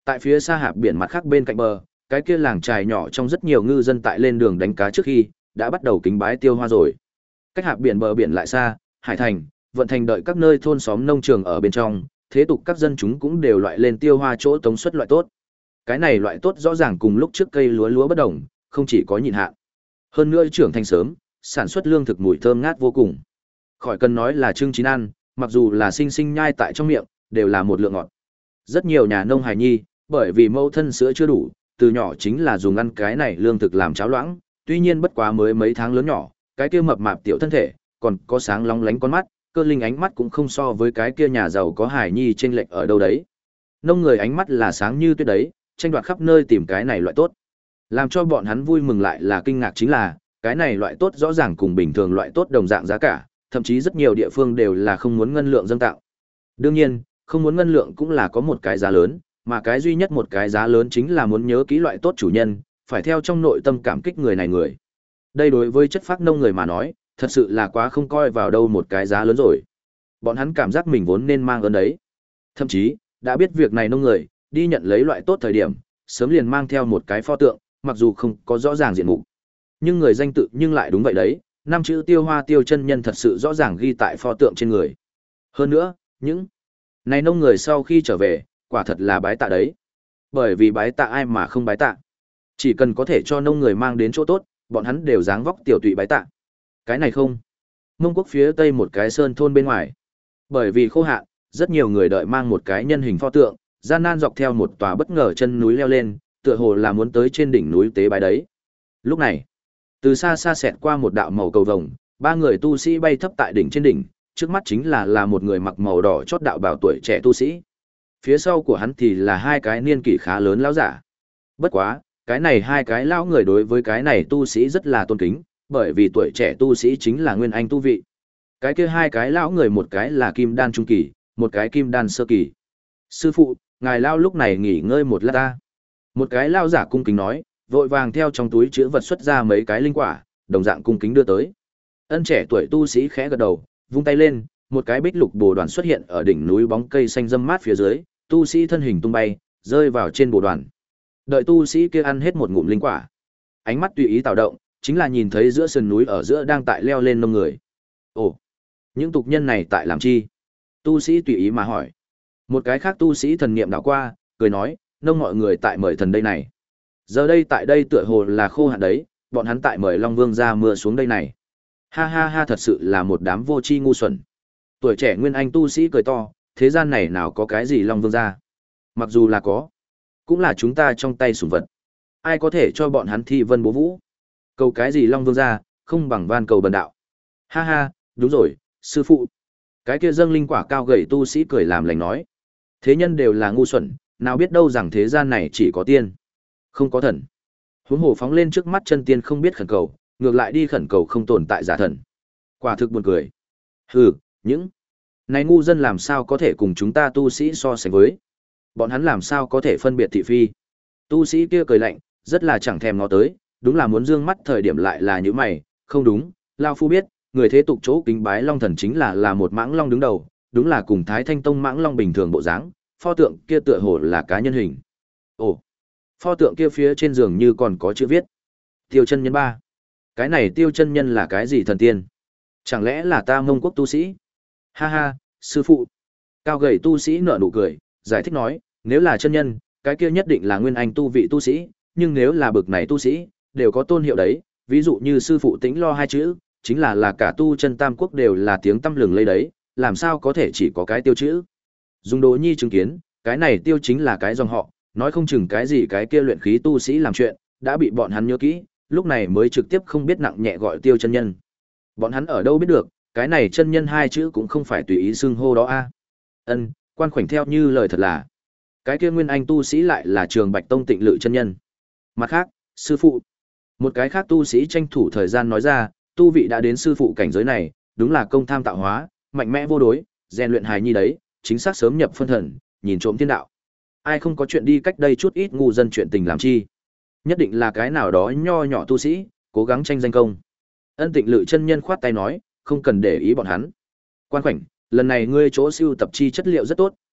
Tại phía xa hạp biển mặt khác bên cạnh bờ, cái kia làng trài nhỏ trong rất nhiều ngư dân tại lên đường đánh cá trước khi đã bắt đầu kính bái tiêu hoa rồi. Cách hạp biển bờ biển lại xa, Hải Thành, Vận Thành đợi các nơi thôn xóm nông trường ở bên trong, thế tục các dân chúng cũng đều loại lên tiêu hoa chỗ tống xuất loại tốt. Cái này loại tốt rõ ràng cùng lúc trước cây lúa lúa bất đồng, không chỉ có nhịn hạn. Hơn nữa trưởng thành sớm, sản xuất lương thực mùi thơm ngát vô cùng. Khỏi cần nói là trưng chín ăn, mặc dù là sinh sinh nhai tại trong miệng, đều là một lượng ngọt. Rất nhiều nhà nông hài nhi, bởi vì mẫu thân sữa chưa đủ, từ nhỏ chính là dùng ăn cái này lương thực làm cháo loãng, tuy nhiên bất quá mới mấy tháng lớn nhỏ, cái kia mập mạp tiểu thân thể, còn có sáng long lánh con mắt, cơ linh ánh mắt cũng không so với cái kia nhà giàu có hài nhi chênh lệch ở đâu đấy. Nông người ánh mắt là sáng như tuyết đấy, tranh đoạt khắp nơi tìm cái này loại tốt. Làm cho bọn hắn vui mừng lại là kinh ngạc chính là, cái này loại tốt rõ ràng cùng bình thường loại tốt đồng dạng giá cả, thậm chí rất nhiều địa phương đều là không muốn ngân lượng dâng tạo. Đương nhiên, không muốn ngân lượng cũng là có một cái giá lớn, mà cái duy nhất một cái giá lớn chính là muốn nhớ kỹ loại tốt chủ nhân, phải theo trong nội tâm cảm kích người này người. Đây đối với chất phác nông người mà nói, thật sự là quá không coi vào đâu một cái giá lớn rồi. Bọn hắn cảm giác mình vốn nên mang ơn đấy. Thậm chí, đã biết việc này nông người, đi nhận lấy loại tốt thời điểm, sớm liền mang theo một cái pho tượng, mặc dù không có rõ ràng diện mục. Nhưng người danh tự nhưng lại đúng vậy đấy, năm chữ Tiêu Hoa Tiêu chân nhân thật sự rõ ràng ghi tại pho tượng trên người. Hơn nữa, những này nông người sau khi trở về, quả thật là bái tạ đấy. Bởi vì bái tạ ai mà không bái tạ. Chỉ cần có thể cho nông người mang đến chỗ tốt, bọn hắn đều dáng vóc tiểu tụy bái tạ. Cái này không. Mông Quốc phía tây một cái sơn thôn bên ngoài. Bởi vì khô hạn, rất nhiều người đợi mang một cái nhân hình pho tượng, gian nan dọc theo một tòa bất ngờ chân núi leo lên, tựa hồ là muốn tới trên đỉnh núi tế bái đấy. Lúc này, từ xa xa xẹt qua một đạo màu cầu vồng, ba người tu sĩ bay thấp tại đỉnh trên đỉnh, trước mắt chính là là một người mặc màu đỏ chót đạo bào tuổi trẻ tu sĩ. Phía sau của hắn thì là hai cái niên kỷ khá lớn lão giả. Bất quá, cái này hai cái lão người đối với cái này tu sĩ rất là tôn kính, bởi vì tuổi trẻ tu sĩ chính là nguyên anh tu vị. Cái kia hai cái lão người một cái là kim đan trung kỳ, một cái kim đan sơ kỳ. Sư phụ, ngài lão lúc này nghỉ ngơi một lát ta. Một cái lão giả cung kính nói, vội vàng theo trong túi chứa vật xuất ra mấy cái linh quả, đồng dạng cung kính đưa tới. Ân trẻ tuổi tu sĩ khẽ gật đầu, vung tay lên, một cái bích lục bồ đoàn xuất hiện ở đỉnh núi bóng cây xanh râm mát phía dưới, tu sĩ thân hình tung bay, rơi vào trên bồ đoàn. Đợi tu sĩ kia ăn hết một ngụm linh quả, ánh mắt tùy ý tạo động, chính là nhìn thấy giữa sườn núi ở giữa đang tại leo lên nông người. Ồ, những tục nhân này tại làm chi? Tu sĩ tùy ý mà hỏi. Một cái khác tu sĩ thần niệm đảo qua, cười nói, nông mọi người tại mời thần đây này. Giờ đây tại đây tựa hồ là khô hạn đấy, bọn hắn tại mời Long Vương ra mưa xuống đây này. Ha ha ha, thật sự là một đám vô tri ngu xuẩn. Tuổi trẻ nguyên anh tu sĩ cười to, thế gian này nào có cái gì Long Vương ra? Mặc dù là có, cũng là chúng ta trong tay sủng vật. Ai có thể cho bọn hắn thi vân bố vũ? Cầu cái gì Long Vương ra, không bằng van cầu bần đạo. Ha ha, đúng rồi, sư phụ. Cái kia dâng linh quả cao gầy tu sĩ cười làm lành nói. Thế nhân đều là ngu xuẩn, nào biết đâu rằng thế gian này chỉ có tiên, không có thần. Huống hồ phóng lên trước mắt chân tiên không biết khẩn cầu, ngược lại đi khẩn cầu không tồn tại giả thần. Quả thực buồn cười. Hừ, những này ngu dân làm sao có thể cùng chúng ta tu sĩ so sánh với? Bọn hắn làm sao có thể phân biệt thị phi? Tu sĩ kia cười lạnh, rất là chẳng thèm ngó tới, đúng là muốn dương mắt thời điểm lại là như mày, không đúng, lao phu biết, người thế tục chỗ kính bái long thần chính là là một mãng long đứng đầu, đúng là cùng Thái Thanh Tông mãng long bình thường bộ dáng, pho tượng kia tựa hồ là cá nhân hình. Ồ, pho tượng kia phía trên giường như còn có chữ viết. Tiêu chân nhân ba. Cái này tiêu chân nhân là cái gì thần tiên? Chẳng lẽ là ta Mông Quốc tu sĩ? Ha ha, sư phụ. Cao gầy tu sĩ nở nụ cười, giải thích nói, nếu là chân nhân, cái kia nhất định là nguyên anh tu vị tu sĩ, nhưng nếu là bực này tu sĩ, đều có tôn hiệu đấy, ví dụ như sư phụ Tĩnh Lo hai chữ, chính là là cả tu chân tam quốc đều là tiếng tăm lừng lây đấy, làm sao có thể chỉ có cái tiêu chữ. Dùng Đỗ Nhi chứng kiến, cái này tiêu chính là cái dòng họ, nói không chừng cái gì cái kia luyện khí tu sĩ làm chuyện, đã bị bọn hắn nhớ kỹ, lúc này mới trực tiếp không biết nặng nhẹ gọi tiêu chân nhân. Bọn hắn ở đâu biết được, cái này chân nhân hai chữ cũng không phải tùy ý xưng hô đó a. Ân, quan khoảnh theo như lời thật là, cái kia nguyên anh tu sĩ lại là Trường Bạch Tông Tịnh Lự chân nhân. Mặt khác, sư phụ, một cái khác tu sĩ tranh thủ thời gian nói ra, tu vị đã đến sư phụ cảnh giới này, đúng là công tham tạo hóa, mạnh mẽ vô đối, rèn luyện hài nhi đấy, chính xác sớm nhập phân thần, nhìn trộm thiên đạo. Ai không có chuyện đi cách đây chút ít ngu dân chuyện tình làm chi? Nhất định là cái nào đó nho nhỏ tu sĩ, cố gắng tranh danh công. Ân Tịnh Lự chân nhân khoát tay nói, không cần để ý bọn hắn. Quan khoảnh, lần này ngươi chỗ siêu tập chi chất liệu rất tốt,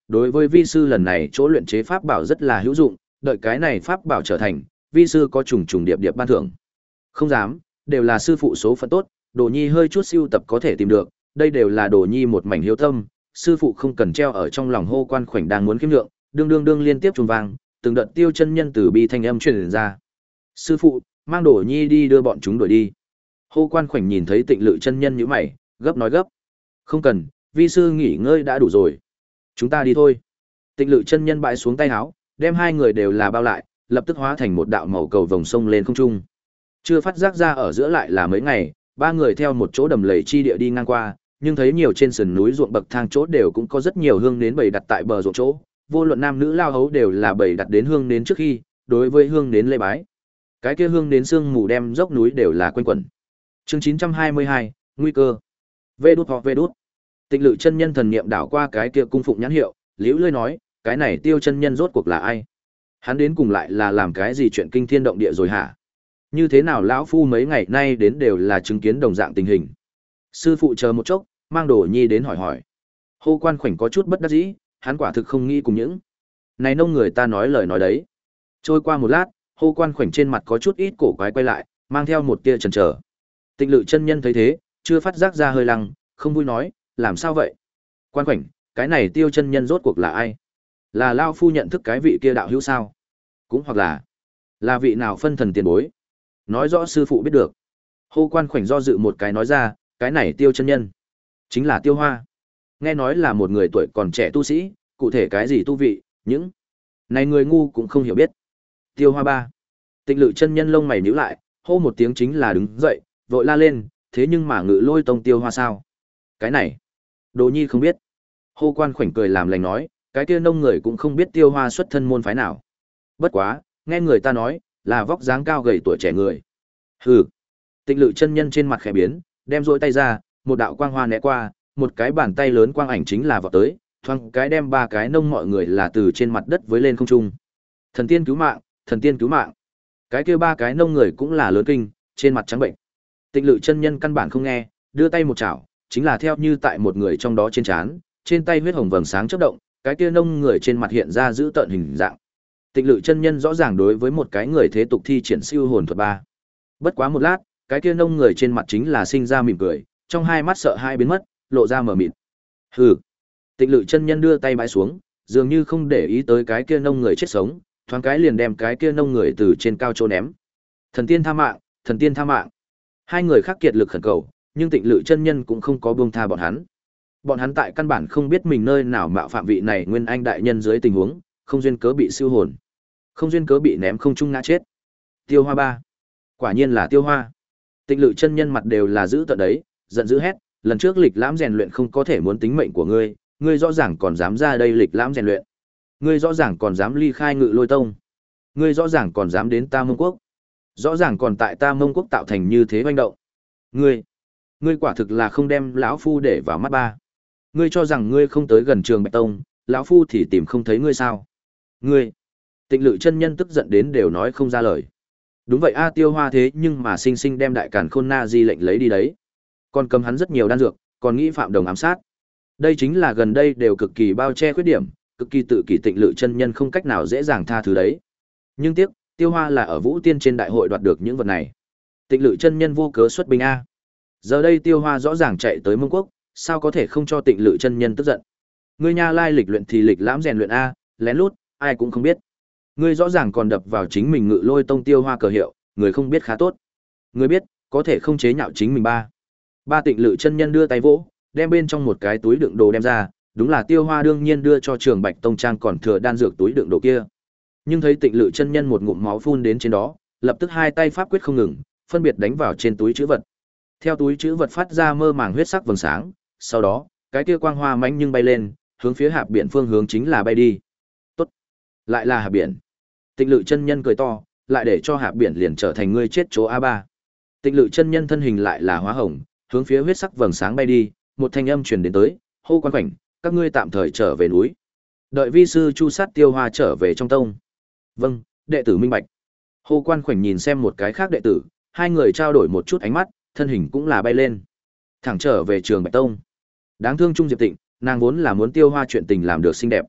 Đối với vi sư lần này chỗ luyện chế pháp bảo rất là hữu dụng, đợi cái này pháp bảo trở thành, vi sư có trùng trùng điệp điệp ban thưởng. Không dám, đều là sư phụ số phận tốt, Đồ Nhi hơi chút siêu tập có thể tìm được, đây đều là Đồ Nhi một mảnh hiếu tâm, sư phụ không cần treo ở trong lòng. Hô Quan Khoảnh đang muốn kiếm lượng, đương đương đương liên tiếp trùng vang, từng đợt tiêu chân nhân từ bi thanh âm truyền ra. Sư phụ, mang Đồ Nhi đi đưa bọn chúng đuổi đi. Hô Quan Khoảnh nhìn thấy Tịnh Lự chân nhân nhíu mày, gấp nói gấp. Không cần, vi sư nghỉ ngơi đã đủ rồi. Chúng ta đi thôi. Tịnh Lự chân nhân bãi xuống tay áo, đem hai người đều là bao lại, lập tức hóa thành một đạo màu cầu vồng sông lên không trung. Chưa phát giác ra ở giữa lại là mấy ngày, ba người theo một chỗ đầm lầy chi địa đi ngang qua, nhưng thấy nhiều trên sườn núi ruộng bậc thang chỗ đều cũng có rất nhiều hương nến bày đặt tại bờ ruộng chỗ, vô luận nam nữ lao hấu đều là bày đặt đến hương nến trước khi, đối với hương nến lễ bái. Cái kia hương nến sương mù đem dốc núi đều là quanh quẩn. Chương chín trăm hai mươi hai, nguy cơ. Vê đút hoặc vê đút. Tịnh Lự chân nhân thần niệm đảo qua cái kia cung phụng nhãn hiệu, liễu lơi nói, cái này Tiêu chân nhân rốt cuộc là ai? Hắn đến cùng lại là làm cái gì chuyện kinh thiên động địa rồi hả? Như thế nào lão phu mấy ngày nay đến đều là chứng kiến đồng dạng tình hình. Sư phụ chờ một chốc, mang Đồ Nhi đến hỏi hỏi. Hô Quan Khoảnh có chút bất đắc dĩ, hắn quả thực không nghĩ cùng những này nông người ta nói lời nói đấy. Trôi qua một lát, Hô Quan Khoảnh trên mặt có chút ít cổ quái quay lại, mang theo một tia chần chờ. Tịnh Lự chân nhân thấy thế, chưa phát giác ra hơi lăng, không vui nói, làm sao vậy? Quan Khoảnh, cái này Tiêu chân nhân rốt cuộc là ai? Là lão phu nhận thức cái vị kia đạo hữu sao? Cũng hoặc là là vị nào phân thần tiền bối? Nói rõ sư phụ biết được. Hô Quan Khoảnh do dự một cái nói ra, cái này Tiêu chân nhân chính là Tiêu Hoa. Nghe nói là một người tuổi còn trẻ tu sĩ, cụ thể cái gì tu vị, những này người ngu cũng không hiểu biết. Tiêu Hoa ba. Tịnh Lự chân nhân lông mày nhíu lại, hô một tiếng chính là đứng dậy, vội la lên, thế nhưng mà Ngự Lôi tông Tiêu Hoa sao? Cái này, Đồ Nhi không biết. Hô Quan Khoảnh cười làm lành nói, cái kia nông người cũng không biết Tiêu Hoa xuất thân môn phái nào. Bất quá, nghe người ta nói, là vóc dáng cao gầy tuổi trẻ người. Hừ. Tịnh Lự chân nhân trên mặt khẽ biến, đem rỗi tay ra, một đạo quang hoa né qua, một cái bàn tay lớn quang ảnh chính là vọt tới, thoáng cái đem ba cái nông mọi người là từ trên mặt đất với lên không trung. Thần tiên cứu mạng, thần tiên cứu mạng. Cái kia ba cái nông người cũng là lớn kinh, trên mặt trắng bệnh. Tịnh Lự chân nhân căn bản không nghe, đưa tay một chảo, chính là theo như tại một người trong đó trên trán, trên tay huyết hồng vầng sáng chớp động, cái kia nông người trên mặt hiện ra giữ tợn hình dạng. Tịnh Lự chân nhân rõ ràng đối với một cái người thế tục thi triển siêu hồn thuật ba. Bất quá một lát, cái kia nông người trên mặt chính là sinh ra mỉm cười, trong hai mắt sợ hai biến mất, lộ ra mờ mịt. Hừ. Tịnh Lự chân nhân đưa tay bãi xuống, dường như không để ý tới cái kia nông người chết sống, thoáng cái liền đem cái kia nông người từ trên cao chỗ ném. Thần tiên tha mạng, thần tiên tha mạng. Hai người khác kiệt lực khẩn cầu, nhưng Tịnh Lự chân nhân cũng không có buông tha bọn hắn. Bọn hắn tại căn bản không biết mình nơi nào mạo phạm vị này Nguyên Anh đại nhân dưới tình huống, không duyên cớ bị siêu hồn, không duyên cớ bị ném không trung ngã chết. Tiêu Hoa ba. Quả nhiên là Tiêu Hoa. Tịnh Lự chân nhân mặt đều là giữ tợn đấy, giận dữ hét, lần trước lịch lãm rèn luyện không có thể muốn tính mệnh của ngươi, ngươi rõ ràng còn dám ra đây lịch lãm rèn luyện. Ngươi rõ ràng còn dám ly khai Ngự Lôi tông. Ngươi rõ ràng còn dám đến ta Mông Quốc. Rõ ràng còn tại ta Mông Quốc tạo thành như thế hoành động. Ngươi, ngươi quả thực là không đem lão phu để vào mắt ba. Ngươi cho rằng ngươi không tới gần Trường Bạch tông, lão phu thì tìm không thấy ngươi sao? Ngươi. Tịnh Lự chân nhân tức giận đến đều nói không ra lời. Đúng vậy a, Tiêu Hoa thế nhưng mà sinh sinh đem đại càn khôn na di lệnh lấy đi đấy. Còn cầm hắn rất nhiều đan dược, còn nghĩ phạm đồng ám sát. Đây chính là gần đây đều cực kỳ bao che khuyết điểm, cực kỳ tự kỷ. Tịnh Lự chân nhân không cách nào dễ dàng tha thứ đấy. Nhưng tiếc, Tiêu Hoa là ở Vũ Tiên trên đại hội đoạt được những vật này. Tịnh Lự chân nhân vô cớ xuất binh a. Giờ đây Tiêu Hoa rõ ràng chạy tới Mông Quốc, sao có thể không cho Tịnh Lự chân nhân tức giận. Ngươi nha lai lịch luyện thì lịch lãm rèn luyện a, lén lút, ai cũng không biết. Ngươi rõ ràng còn đập vào chính mình Ngự Lôi tông Tiêu Hoa cờ hiệu, người không biết khá tốt. Ngươi biết, có thể không chế nhạo chính mình ba. Ba Tịnh Lự chân nhân đưa tay vỗ, đem bên trong một cái túi đựng đồ đem ra, đúng là Tiêu Hoa đương nhiên đưa cho Trường Bạch tông trang còn thừa đan dược túi đựng đồ kia. Nhưng thấy Tịnh Lự chân nhân một ngụm máu phun đến trên đó, lập tức hai tay pháp quyết không ngừng, phân biệt đánh vào trên túi trữ vật. Theo túi trữ vật phát ra mơ màng huyết sắc vầng sáng, sau đó, cái kia quang hoa mãnh nhưng bay lên, hướng phía Hạp Biển phương hướng chính là bay đi. Tốt, lại là Hạp Biển. Tịnh Lự chân nhân cười to, lại để cho Hạp Biển liền trở thành ngươi chết chỗ a ba. Tịnh Lự chân nhân thân hình lại là hóa hồng, hướng phía huyết sắc vầng sáng bay đi, một thanh âm truyền đến tới, hô Quan Khoảnh, các ngươi tạm thời trở về núi. Đợi vi sư chu sát Tiêu Hoa trở về trong tông. Vâng, đệ tử minh bạch. Hô Quan Khoảnh nhìn xem một cái khác đệ tử, hai người trao đổi một chút ánh mắt, thân hình cũng là bay lên, thẳng trở về Trường Bạch tông. Đáng thương Trung Diệp Tịnh, nàng vốn là muốn Tiêu Hoa chuyện tình làm được xinh đẹp,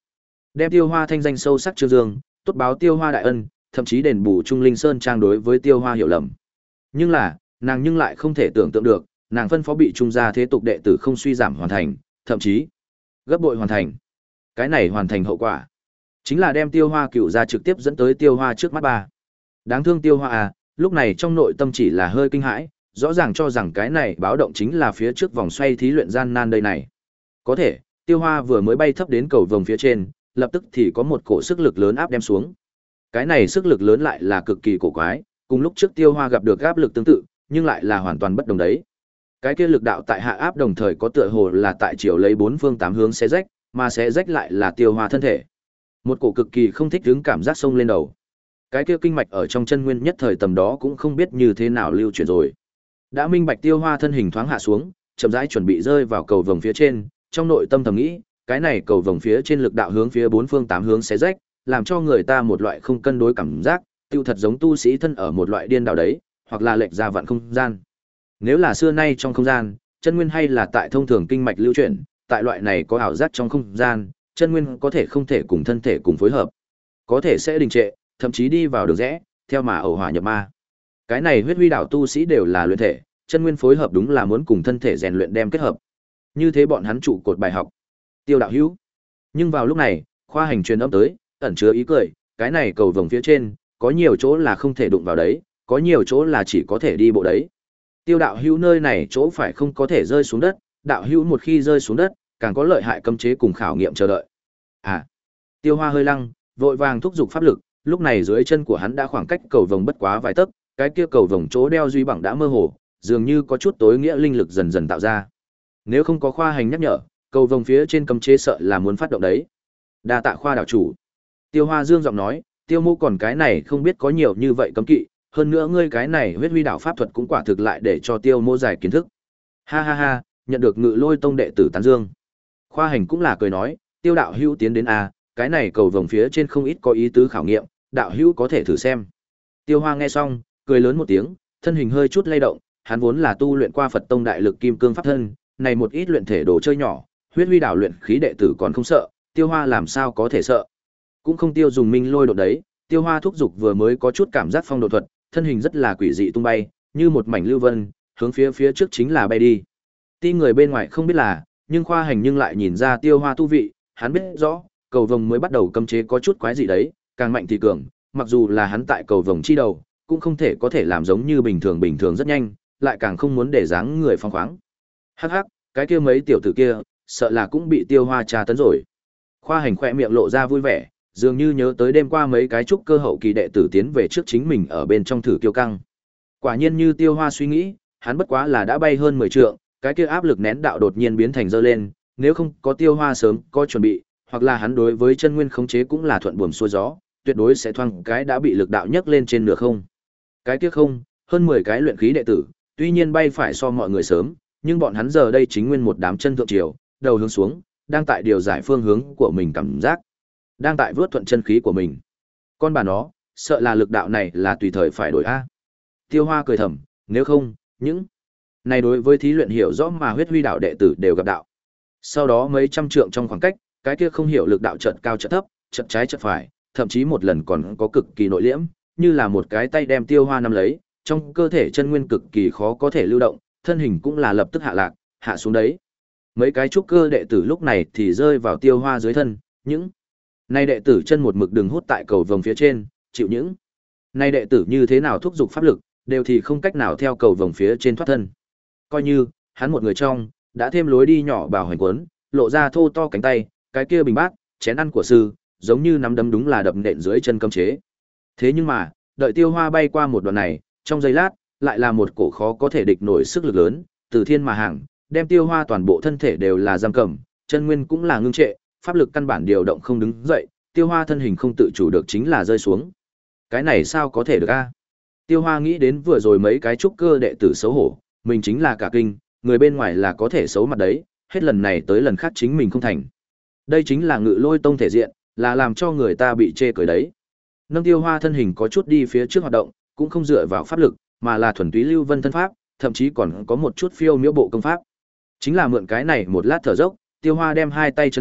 Đem Tiêu Hoa thanh danh sâu sắc Trương Dương, tốt báo Tiêu Hoa đại ân, thậm chí đền bù Trung Linh Sơn trang đối với Tiêu Hoa hiểu lầm. Nhưng là, nàng nhưng lại không thể tưởng tượng được, nàng phân phó bị trung gia thế tục đệ tử không suy giảm hoàn thành, thậm chí gấp bội hoàn thành. Cái này hoàn thành hậu quả, chính là đem Tiêu Hoa cựu gia trực tiếp dẫn tới Tiêu Hoa trước mắt ba. Đáng thương Tiêu Hoa à, lúc này trong nội tâm chỉ là hơi kinh hãi, rõ ràng cho rằng cái này báo động chính là phía trước vòng xoay thí luyện gian nan đây này. Có thể, Tiêu Hoa vừa mới bay thấp đến cầu vồng phía trên, lập tức thì có một cổ sức lực lớn áp đem xuống. Cái này sức lực lớn lại là cực kỳ cổ quái, cùng lúc trước Tiêu Hoa gặp được áp lực tương tự, nhưng lại là hoàn toàn bất đồng đấy. Cái kia lực đạo tại hạ áp đồng thời có tựa hồ là tại chiều lấy bốn phương tám hướng xé rách, mà xé rách lại là Tiêu Hoa thân thể. Một cổ cực kỳ không thích hứng cảm giác sông lên đầu. Cái kia kinh mạch ở trong chân nguyên nhất thời tầm đó cũng không biết như thế nào lưu chuyển rồi. Đã minh bạch Tiêu Hoa thân hình thoáng hạ xuống, chậm rãi chuẩn bị rơi vào cầu vồng phía trên, trong nội tâm thầm nghĩ, cái này cầu vồng phía trên lực đạo hướng phía bốn phương tám hướng xé rách, làm cho người ta một loại không cân đối cảm giác, tiêu thật giống tu sĩ thân ở một loại điên đảo đấy, hoặc là lệch ra vạn không gian. Nếu là xưa nay trong không gian, chân nguyên hay là tại thông thường kinh mạch lưu chuyển, tại loại này có ảo giác trong không gian, chân nguyên có thể không thể cùng thân thể cùng phối hợp, có thể sẽ đình trệ, thậm chí đi vào đường rẽ, theo mà ẩu hỏa nhập ma. Cái này huyết huy đảo tu sĩ đều là luyện thể, chân nguyên phối hợp đúng là muốn cùng thân thể rèn luyện đem kết hợp. Như thế bọn hắn trụ cột bài học. Tiêu đạo hữu. Nhưng vào lúc này, khoa hành truyền âm tới, ẩn chứa ý cười, cái này cầu vồng phía trên, có nhiều chỗ là không thể đụng vào đấy, có nhiều chỗ là chỉ có thể đi bộ đấy. Tiêu đạo hữu nơi này chỗ phải không có thể rơi xuống đất, đạo hữu một khi rơi xuống đất, càng có lợi hại cấm chế cùng khảo nghiệm chờ đợi. À. Tiêu Hoa hơi lăng, vội vàng thúc giục pháp lực, lúc này dưới chân của hắn đã khoảng cách cầu vồng bất quá vài tấc, cái kia cầu vồng chỗ đeo duy bằng đã mơ hồ, dường như có chút tối nghĩa linh lực dần dần tạo ra. Nếu không có khoa hành nhắc nhở, cầu vồng phía trên cấm chế sợ là muốn phát động đấy. Đa tạ khoa đạo chủ. Tiêu Hoa dương giọng nói, Tiêu Mô còn cái này không biết có nhiều như vậy cấm kỵ, hơn nữa ngươi cái này huyết huy đạo pháp thuật cũng quả thực lại để cho Tiêu Mô giải kiến thức. Ha ha ha, nhận được Ngự Lôi tông đệ tử tán dương. Khoa hành cũng là cười nói, Tiêu đạo hữu tiến đến a, cái này cầu vồng phía trên không ít có ý tứ khảo nghiệm, đạo hữu có thể thử xem. Tiêu Hoa nghe xong, cười lớn một tiếng, thân hình hơi chút lay động, hắn vốn là tu luyện qua Phật tông đại lực kim cương pháp thân, này một ít luyện thể đồ chơi nhỏ, huyết huy đảo luyện khí đệ tử còn không sợ, Tiêu Hoa làm sao có thể sợ. Cũng không tiêu dùng minh lôi độ đấy, Tiêu Hoa thúc dục vừa mới có chút cảm giác phong độ thuật, thân hình rất là quỷ dị tung bay, như một mảnh lưu vân, hướng phía phía trước chính là bay đi. Ti người bên ngoài không biết là, nhưng khoa hành nhưng lại nhìn ra Tiêu Hoa tu vị, hắn biết rõ, cầu vồng mới bắt đầu cấm chế có chút quái dị đấy, càng mạnh thì cường, mặc dù là hắn tại cầu vồng chi đầu, cũng không thể có thể làm giống như bình thường bình thường rất nhanh, lại càng không muốn để dáng người phong khoáng. Hắc hắc, cái kia mấy tiểu tử kia, sợ là cũng bị Tiêu Hoa tra tấn rồi. Khoa hành khỏe miệng lộ ra vui vẻ, dường như nhớ tới đêm qua mấy cái trúc cơ hậu kỳ đệ tử tiến về trước chính mình ở bên trong thử kiêu căng. Quả nhiên như Tiêu Hoa suy nghĩ, hắn bất quá là đã bay hơn mười trượng, cái kia áp lực nén đạo đột nhiên biến thành dơ lên, nếu không có Tiêu Hoa sớm có chuẩn bị, hoặc là hắn đối với chân nguyên khống chế cũng là thuận buồm xuôi gió, tuyệt đối sẽ thoang cái đã bị lực đạo nhấc lên trên nửa không. Cái kia không, hơn mười cái luyện khí đệ tử, tuy nhiên bay phải so mọi người sớm, nhưng bọn hắn giờ đây chính nguyên một đám chân thượng triều, đầu hướng xuống, đang tại điều giải phương hướng của mình cảm giác, đang tại vớt thuận chân khí của mình. Con bà nó, sợ là lực đạo này là tùy thời phải đổi a. Tiêu Hoa cười thầm, nếu không, những này đối với thí luyện hiểu rõ mà huyết huy đạo đệ tử đều gặp đạo. Sau đó mấy trăm trượng trong khoảng cách, cái kia không hiểu lực đạo chợt cao chợt thấp, chợt trái chợt phải, thậm chí một lần còn có cực kỳ nội liễm, như là một cái tay đem Tiêu Hoa nắm lấy, trong cơ thể chân nguyên cực kỳ khó có thể lưu động, thân hình cũng là lập tức hạ lạc, hạ xuống đấy. Mấy cái trúc cơ đệ tử lúc này thì rơi vào Tiêu Hoa dưới thân, những này đệ tử chân một mực đừng hút tại cầu vồng phía trên, chịu những này đệ tử như thế nào thúc giục pháp lực, đều thì không cách nào theo cầu vồng phía trên thoát thân. Coi như hắn một người trong, đã thêm lối đi nhỏ bào hoành quấn, lộ ra thô to cánh tay, cái kia bình bát, chén ăn của sư, giống như nắm đấm đúng là đập nện dưới chân cấm chế. Thế nhưng mà, đợi Tiêu Hoa bay qua một đoạn này, trong giây lát, lại là một cổ khó có thể địch nổi sức lực lớn, từ thiên mà hàng, đem Tiêu Hoa toàn bộ thân thể đều là giam cầm, chân nguyên cũng là ngưng trệ, pháp lực căn bản điều động không đứng dậy, Tiêu Hoa thân hình không tự chủ được chính là rơi xuống. Cái này sao có thể được a? Tiêu Hoa nghĩ đến vừa rồi mấy cái trúc cơ đệ tử xấu hổ, mình chính là cả kinh, người bên ngoài là có thể xấu mặt đấy, hết lần này tới lần khác chính mình không thành. Đây chính là Ngự Lôi tông thể diện, là làm cho người ta bị chê cười đấy. Nâng Tiêu Hoa thân hình có chút đi phía trước hoạt động, cũng không dựa vào pháp lực, mà là thuần túy lưu vân thân pháp, thậm chí còn có một chút phiêu miễu bộ công pháp. Chính là mượn cái này một lát thở dốc, Tiêu Hoa đem hai tay chấn động,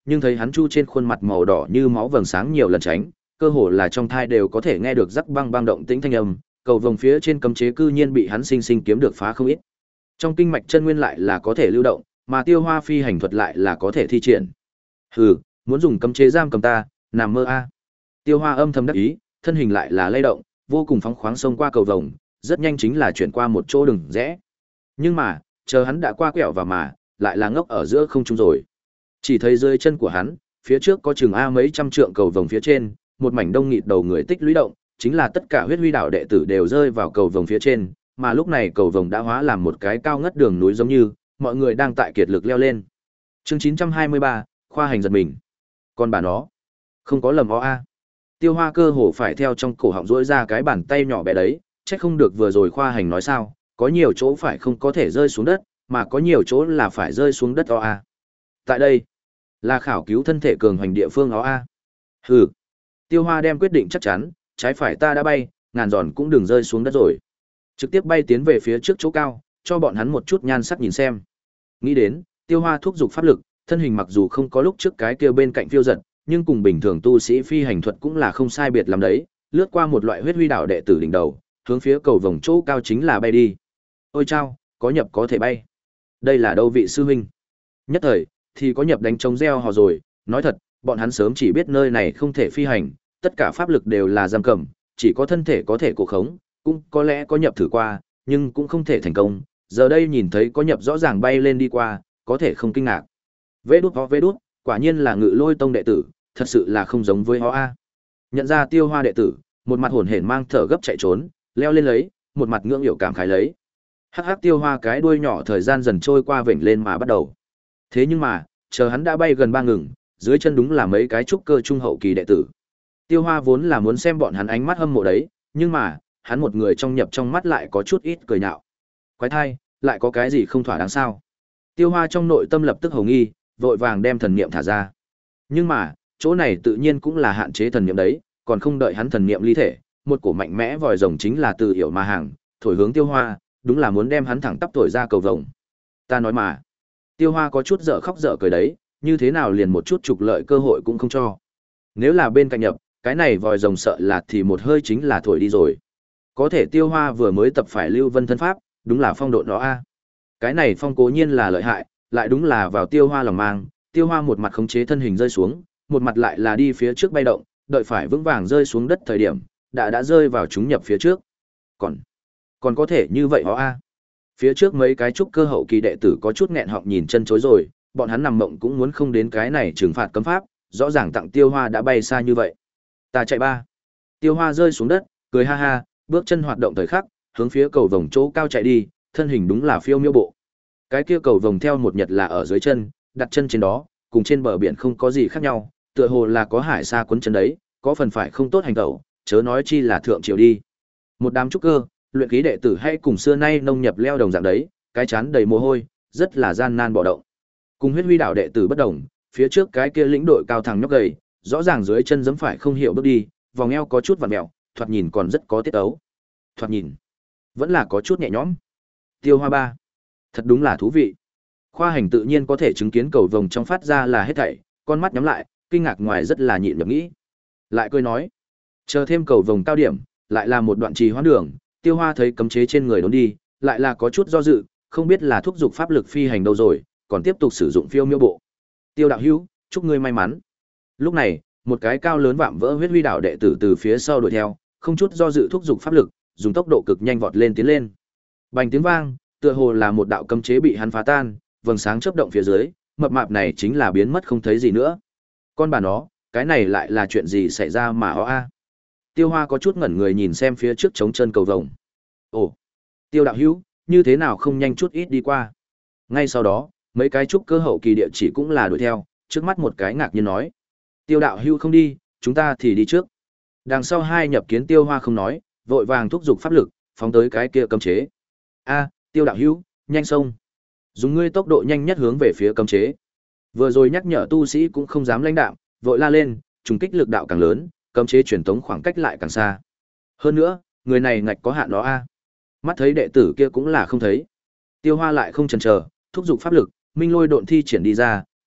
nhưng thấy hắn chu trên khuôn mặt màu đỏ như máu vầng sáng nhiều lần tránh, cơ hồ là trong thai đều có thể nghe được rắc băng băng động tĩnh thanh âm, cầu vồng phía trên cấm chế cư nhiên bị hắn sinh sinh kiếm được phá không ít. Trong kinh mạch chân nguyên lại là có thể lưu động, mà Tiêu Hoa phi hành thuật lại là có thể thi triển. Hừ, muốn dùng cấm chế giam cầm ta, nằm mơ a. Tiêu Hoa âm thầm đắc ý, thân hình lại là lay động, vô cùng phóng khoáng xông qua cầu vồng, rất nhanh chính là chuyển qua một chỗ đường rẽ. Nhưng mà, chờ hắn đã qua quẹo vào mà, lại là ngốc ở giữa không trung rồi. Chỉ thấy dưới chân của hắn, phía trước có chừng a mấy trăm trượng cầu vồng phía trên, một mảnh đông nghịt đầu người tích lũy động, chính là tất cả huyết huy đạo đệ tử đều rơi vào cầu vồng phía trên, mà lúc này cầu vồng đã hóa làm một cái cao ngất đường núi giống như, mọi người đang tại kiệt lực leo lên. Chương chín trăm hai mươi ba, khoa hành giật mình. Còn bà nó, không có lầm o a. Tiêu Hoa cơ hồ phải theo trong cổ họng rỗi ra cái bàn tay nhỏ bé đấy, chắc không được vừa rồi khoa hành nói sao, có nhiều chỗ phải không có thể rơi xuống đất, mà có nhiều chỗ là phải rơi xuống đất o a. Tại đây, là khảo cứu thân thể cường hoành địa phương o a. Hừ. Tiêu Hoa đem quyết định chắc chắn, trái phải ta đã bay, ngàn giòn cũng đừng rơi xuống đất rồi. Trực tiếp bay tiến về phía trước chỗ cao, cho bọn hắn một chút nhan sắc nhìn xem. Nghĩ đến, Tiêu Hoa thúc giục pháp lực, thân hình mặc dù không có lúc trước cái kia bên cạnh phiêu giật, nhưng cùng bình thường tu sĩ phi hành thuật cũng là không sai biệt lắm đấy, lướt qua một loại huyết huy đảo đệ tử đỉnh đầu, hướng phía cầu vồng chỗ cao chính là bay đi. Ôi chao, có nhập có thể bay. Đây là đâu vị sư huynh? Nhất thời, thì có nhập đánh trống reo hò rồi, nói thật, bọn hắn sớm chỉ biết nơi này không thể phi hành, tất cả pháp lực đều là giam cầm, chỉ có thân thể có thể cổ khống, cũng có lẽ có nhập thử qua, nhưng cũng không thể thành công. Giờ đây nhìn thấy có nhập rõ ràng bay lên đi qua, có thể không kinh ngạc. Vê đút ho vê đút, quả nhiên là Ngự Lôi tông đệ tử, thật sự là không giống với họ a. Nhận ra Tiêu Hoa đệ tử, một mặt hổn hển mang thở gấp chạy trốn, leo lên lấy, một mặt ngưỡng hiểu cảm khái lấy. Hắc hắc Tiêu Hoa cái đuôi nhỏ thời gian dần trôi qua vểnh lên mà bắt đầu. Thế nhưng mà, chờ hắn đã bay gần ba ngừng, dưới chân đúng là mấy cái trúc cơ trung hậu kỳ đệ tử. Tiêu Hoa vốn là muốn xem bọn hắn ánh mắt hâm mộ đấy, nhưng mà, hắn một người trong nhập trong mắt lại có chút ít cười nhạo. Quái thai, lại có cái gì không thỏa đáng sao? Tiêu Hoa trong nội tâm lập tức hồng nghi, vội vàng đem thần niệm thả ra. Nhưng mà, chỗ này tự nhiên cũng là hạn chế thần niệm đấy, còn không đợi hắn thần niệm ly thể, một cổ mạnh mẽ vòi rồng chính là từ hiểu mà hàng, thổi hướng Tiêu Hoa, đúng là muốn đem hắn thẳng tắp thổi ra cầu vồng. Ta nói mà, Tiêu Hoa có chút dở khóc dở cười đấy, như thế nào liền một chút trục lợi cơ hội cũng không cho. Nếu là bên cạnh nhập, cái này vòi rồng sợ là thì một hơi chính là thổi đi rồi. Có thể Tiêu Hoa vừa mới tập phải Lưu Vân thân pháp, đúng là phong độ đó a. Cái này phong cố nhiên là lợi hại, lại đúng là vào Tiêu Hoa lòng mang, Tiêu Hoa một mặt khống chế thân hình rơi xuống, một mặt lại là đi phía trước bay động, đợi phải vững vàng rơi xuống đất thời điểm, đã đã rơi vào chúng nhập phía trước. Còn, còn có thể như vậy hó a. Phía trước mấy cái trúc cơ hậu kỳ đệ tử có chút nghẹn họng nhìn chân chối rồi, bọn hắn nằm mộng cũng muốn không đến cái này trừng phạt cấm pháp, rõ ràng tặng Tiêu Hoa đã bay xa như vậy. Ta chạy ba. Tiêu Hoa rơi xuống đất, cười ha ha, bước chân hoạt động thời khắc, hướng phía cầu vồng chỗ cao chạy đi, thân hình đúng là phiêu miêu bộ. Cái kia cầu vồng theo một nhật là ở dưới chân, đặt chân trên đó, cùng trên bờ biển không có gì khác nhau, tựa hồ là có hải sa cuốn chân đấy, có phần phải không tốt hành tẩu, chớ nói chi là thượng triều đi. Một đám trúc cơ, luyện khí đệ tử hay cùng xưa nay nông nhập leo đồng dạng đấy, cái chán đầy mồ hôi, rất là gian nan bò động. Cùng huyết huy đạo đệ tử bất đồng, phía trước cái kia lĩnh đội cao thẳng nhóc gầy, rõ ràng dưới chân giẫm phải không hiểu bước đi, vòng eo có chút vặn mèo, thoạt nhìn còn rất có tiết tấu. Thoạt nhìn, vẫn là có chút nhẹ nhõm. Tiêu Hoa ba, thật đúng là thú vị. Khoa hành tự nhiên có thể chứng kiến cầu vồng trong phát ra là hết thảy, con mắt nhắm lại, kinh ngạc ngoài rất là nhịn được nghĩ. Lại cười nói, chờ thêm cầu vồng cao điểm, lại là một đoạn trì hoãn đường, Tiêu Hoa thấy cấm chế trên người đốn đi, lại là có chút do dự, không biết là thúc giục pháp lực phi hành đâu rồi, còn tiếp tục sử dụng phiêu miêu bộ. Tiêu đạo hữu, chúc ngươi may mắn. Lúc này, một cái cao lớn vạm vỡ huyết huy đạo đệ tử từ phía sau đuổi theo, không chút do dự thúc giục pháp lực, dùng tốc độ cực nhanh vọt lên tiến lên. Bành tiếng vang, tựa hồ là một đạo cấm chế bị hắn phá tan, vầng sáng chớp động phía dưới, mập mạp này chính là biến mất không thấy gì nữa. Con bà nó, cái này lại là chuyện gì xảy ra mà ó a. Tiêu Hoa có chút ngẩn người nhìn xem phía trước trống chân cầu vồng. Ồ, Tiêu đạo hữu, như thế nào không nhanh chút ít đi qua. Ngay sau đó, mấy cái trúc cơ hậu kỳ địa chỉ cũng là đuổi theo, trước mắt một cái ngạc nhiên nói. Tiêu đạo hữu không đi, chúng ta thì đi trước. Đằng sau hai nhập kiến Tiêu Hoa không nói, vội vàng thúc giục pháp lực, phóng tới cái kia cấm chế. A, Tiêu đạo hữu, nhanh xông. Dùng ngươi tốc độ nhanh nhất hướng về phía cấm chế. Vừa rồi nhắc nhở tu sĩ cũng không dám lãnh đạm, vội la lên, trùng kích lực đạo càng lớn, cấm chế truyền tống khoảng cách lại càng xa. Hơn nữa, người này ngạch có hạn đó a. Mắt thấy đệ tử kia cũng là không thấy. Tiêu Hoa lại không chần chờ, thúc giục pháp lực, minh lôi độn thi triển đi ra,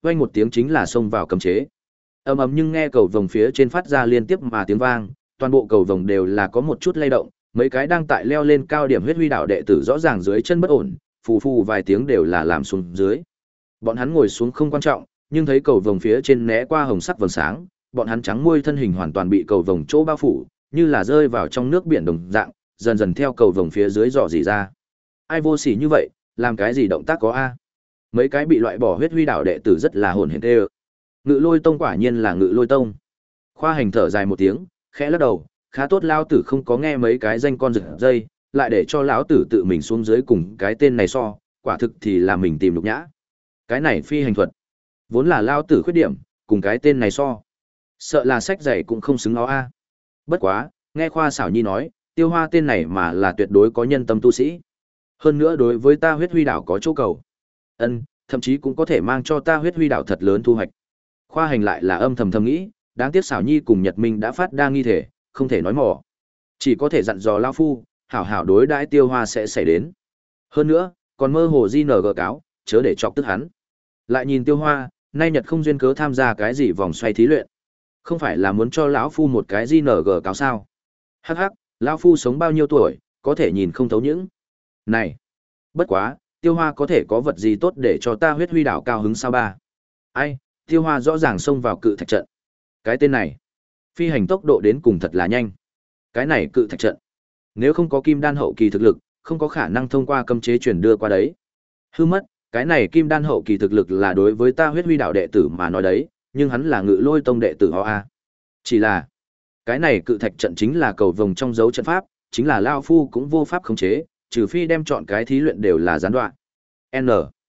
vang một tiếng chính là xông vào cấm chế. Ầm ầm nhưng nghe cầu vồng phía trên phát ra liên tiếp mà tiếng vang, toàn bộ cầu vồng đều là có một chút lay động, mấy cái đang tại leo lên cao điểm huyết huy đạo đệ tử rõ ràng dưới chân bất ổn, phù phù vài tiếng đều là làm xuống dưới. Bọn hắn ngồi xuống không quan trọng, nhưng thấy cầu vồng phía trên né qua hồng sắc vầng sáng, bọn hắn trắng môi thân hình hoàn toàn bị cầu vồng chỗ bao phủ, như là rơi vào trong nước biển đồng dạng, dần dần theo cầu vồng phía dưới dò dỉ ra. Ai vô sỉ như vậy, làm cái gì động tác có a? Mấy cái bị loại bỏ huyết huy đạo đệ tử rất là hồn hển tê. Ngự Lôi Tông quả nhiên là Ngự Lôi Tông. Khoa Hành thở dài một tiếng, khẽ lắc đầu, khá tốt lão tử không có nghe mấy cái danh con giật dây, lại để cho lão tử tự mình xuống dưới cùng cái tên này so, quả thực thì là mình tìm nhục nhã. Cái này phi hành thuật, vốn là lão tử khuyết điểm, cùng cái tên này so, sợ là sách dạy cũng không xứng nó a. Bất quá, nghe Khoa Xảo Nhi nói, Tiêu Hoa tên này mà là tuyệt đối có nhân tâm tu sĩ. Hơn nữa đối với ta huyết huy đảo có chỗ cầu. Ân, thậm chí cũng có thể mang cho ta huyết huy đảo thật lớn thu hoạch. Khoa Hành lại là âm thầm thầm nghĩ, đáng tiếc Xảo Nhi cùng Nhật Minh đã phát đa nghi thể, không thể nói mỏ. Chỉ có thể dặn dò lão phu, hảo hảo đối đãi Tiêu Hoa sẽ xảy đến. Hơn nữa, còn mơ hồ di nờ gờ cáo, chớ để chọc tức hắn. Lại nhìn Tiêu Hoa, nay Nhật không duyên cớ tham gia cái gì vòng xoay thí luyện. Không phải là muốn cho lão phu một cái gi en giê cáo sao? Hắc hắc, lão phu sống bao nhiêu tuổi, có thể nhìn không thấu những. Này, bất quá, Tiêu Hoa có thể có vật gì tốt để cho ta huyết huy đảo cao hứng sao ba? Ai, Tiêu Hoa rõ ràng xông vào cự thạch trận. Cái tên này, phi hành tốc độ đến cùng thật là nhanh. Cái này cự thạch trận, nếu không có kim đan hậu kỳ thực lực, không có khả năng thông qua cấm chế truyền đưa qua đấy. Hư mất, cái này kim đan hậu kỳ thực lực là đối với ta huyết huy đạo đệ tử mà nói đấy, nhưng hắn là Ngự Lôi Tông đệ tử họ a. Chỉ là, cái này cự thạch trận chính là cầu vồng trong dấu trận pháp, chính là lao phu cũng vô pháp khống chế, trừ phi đem chọn cái thí luyện đều là gián đoạn. N.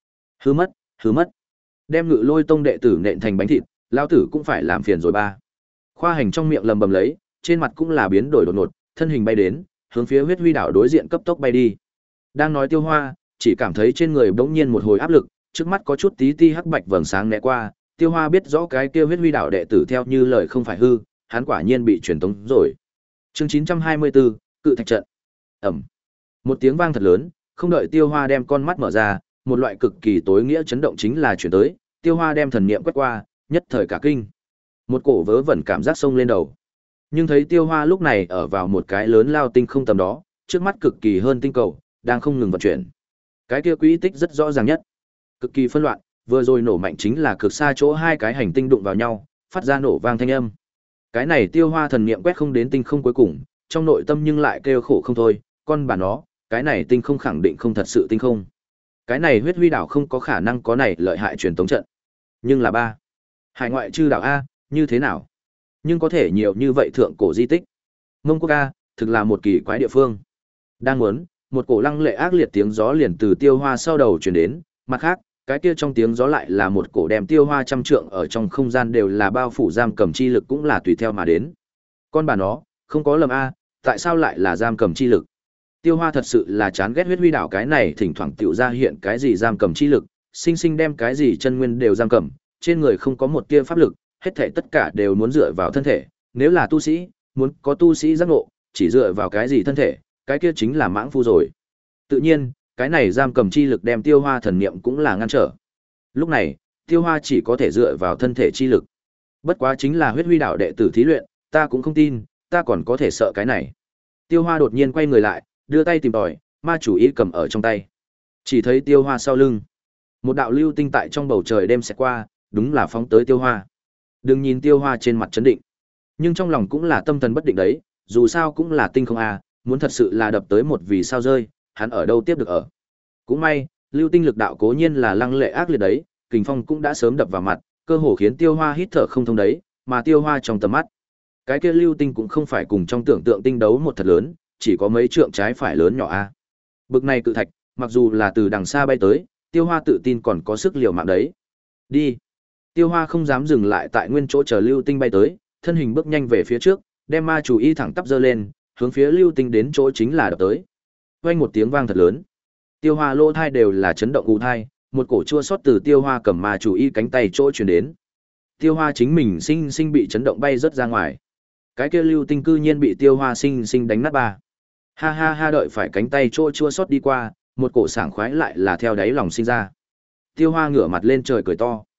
Hư mất, hư mất. Đem Ngự Lôi Tông đệ tử nện thành bánh thịt, lao tử cũng phải làm phiền rồi ba. Khoa Hành trong miệng lầm bầm lấy, trên mặt cũng là biến đổi đột ngột, thân hình bay đến, hướng phía huyết huy đảo đối diện cấp tốc bay đi. Đang nói Tiêu Hoa, chỉ cảm thấy trên người bỗng nhiên một hồi áp lực, trước mắt có chút tí ti hắc bạch vầng sáng né qua, Tiêu Hoa biết rõ cái kia huyết huy đảo đệ tử theo như lời không phải hư, hắn quả nhiên bị truyền tống rồi. Chương chín trăm hai mươi tư, cự thạch trận. Ầm. Một tiếng vang thật lớn, không đợi Tiêu Hoa đem con mắt mở ra, một loại cực kỳ tối nghĩa chấn động chính là chuyển tới, Tiêu Hoa đem thần niệm quét qua, nhất thời cả kinh. Một cổ vớ vẩn cảm giác sông lên đầu. Nhưng thấy Tiêu Hoa lúc này ở vào một cái lớn lao tinh không tầm đó, trước mắt cực kỳ hơn tinh cầu, đang không ngừng vận chuyển. Cái kia quỹ tích rất rõ ràng nhất, cực kỳ phân loạn, vừa rồi nổ mạnh chính là cực xa chỗ hai cái hành tinh đụng vào nhau, phát ra nổ vang thanh âm. Cái này Tiêu Hoa thần niệm quét không đến tinh không cuối cùng, trong nội tâm nhưng lại kêu khổ không thôi, con bà nó, cái này tinh không khẳng định không thật sự tinh không. Cái này huyết huy đảo không có khả năng có này lợi hại truyền tống trận. Nhưng là ba, hải ngoại chư đảo a, như thế nào? Nhưng có thể nhiều như vậy thượng cổ di tích. Mông Quốc a, thực là một kỳ quái địa phương. Đang muốn, một cổ lăng lệ ác liệt tiếng gió liền từ Tiêu Hoa sau đầu truyền đến, mặt khác, cái kia trong tiếng gió lại là một cổ đem Tiêu Hoa trăm trượng ở trong không gian đều là bao phủ giam cầm chi lực cũng là tùy theo mà đến. Con bà nó, không có lầm a, tại sao lại là giam cầm chi lực? Tiêu Hoa thật sự là chán ghét huyết huy đảo cái này thỉnh thoảng tiểu ra hiện cái gì giam cầm chi lực, sinh sinh đem cái gì chân nguyên đều giam cầm, trên người không có một tia pháp lực, hết thảy tất cả đều muốn dựa vào thân thể, nếu là tu sĩ, muốn có tu sĩ giác ngộ, chỉ dựa vào cái gì thân thể, cái kia chính là mãng phu rồi. Tự nhiên, cái này giam cầm chi lực đem Tiêu Hoa thần niệm cũng là ngăn trở. Lúc này, Tiêu Hoa chỉ có thể dựa vào thân thể chi lực. Bất quá chính là huyết huy đạo đệ tử thí luyện, ta cũng không tin, ta còn có thể sợ cái này. Tiêu Hoa đột nhiên quay người lại, đưa tay tìm tòi, ma chủ ý cầm ở trong tay. Chỉ thấy Tiêu Hoa sau lưng, một đạo lưu tinh tại trong bầu trời đêm xẹt qua, đúng là phóng tới Tiêu Hoa. Đừng nhìn Tiêu Hoa trên mặt chấn định, nhưng trong lòng cũng là tâm thần bất định đấy, dù sao cũng là tinh không a, muốn thật sự là đập tới một vì sao rơi, hắn ở đâu tiếp được ở. Cũng may, lưu tinh lực đạo cố nhiên là lăng lệ ác liệt đấy, kình phong cũng đã sớm đập vào mặt, cơ hồ khiến Tiêu Hoa hít thở không thông đấy, mà Tiêu Hoa trong tầm mắt, cái kia lưu tinh cũng không phải cùng trong tưởng tượng tinh đấu một thật lớn, chỉ có mấy trượng trái phải lớn nhỏ a. Bực này cự thạch, mặc dù là từ đằng xa bay tới, Tiêu Hoa tự tin còn có sức liều mạng đấy. Đi. Tiêu Hoa không dám dừng lại tại nguyên chỗ chờ lưu tinh bay tới, thân hình bước nhanh về phía trước, đem ma chủ y thẳng tắp giơ lên, hướng phía lưu tinh đến chỗ chính là đập tới. Vang một tiếng vang thật lớn. Tiêu Hoa lỗ thai đều là chấn động u thai, một cổ chua xót từ Tiêu Hoa cầm ma chủ y cánh tay chỗ truyền đến. Tiêu Hoa chính mình sinh sinh bị chấn động bay rất ra ngoài. Cái kia lưu tinh cư nhiên bị Tiêu Hoa sinh sinh đánh nát ba. Ha ha ha, đợi phải cánh tay chỗ chua xót đi qua, một cổ sảng khoái lại là theo đáy lòng sinh ra. Tiêu Hoa ngửa mặt lên trời cười to.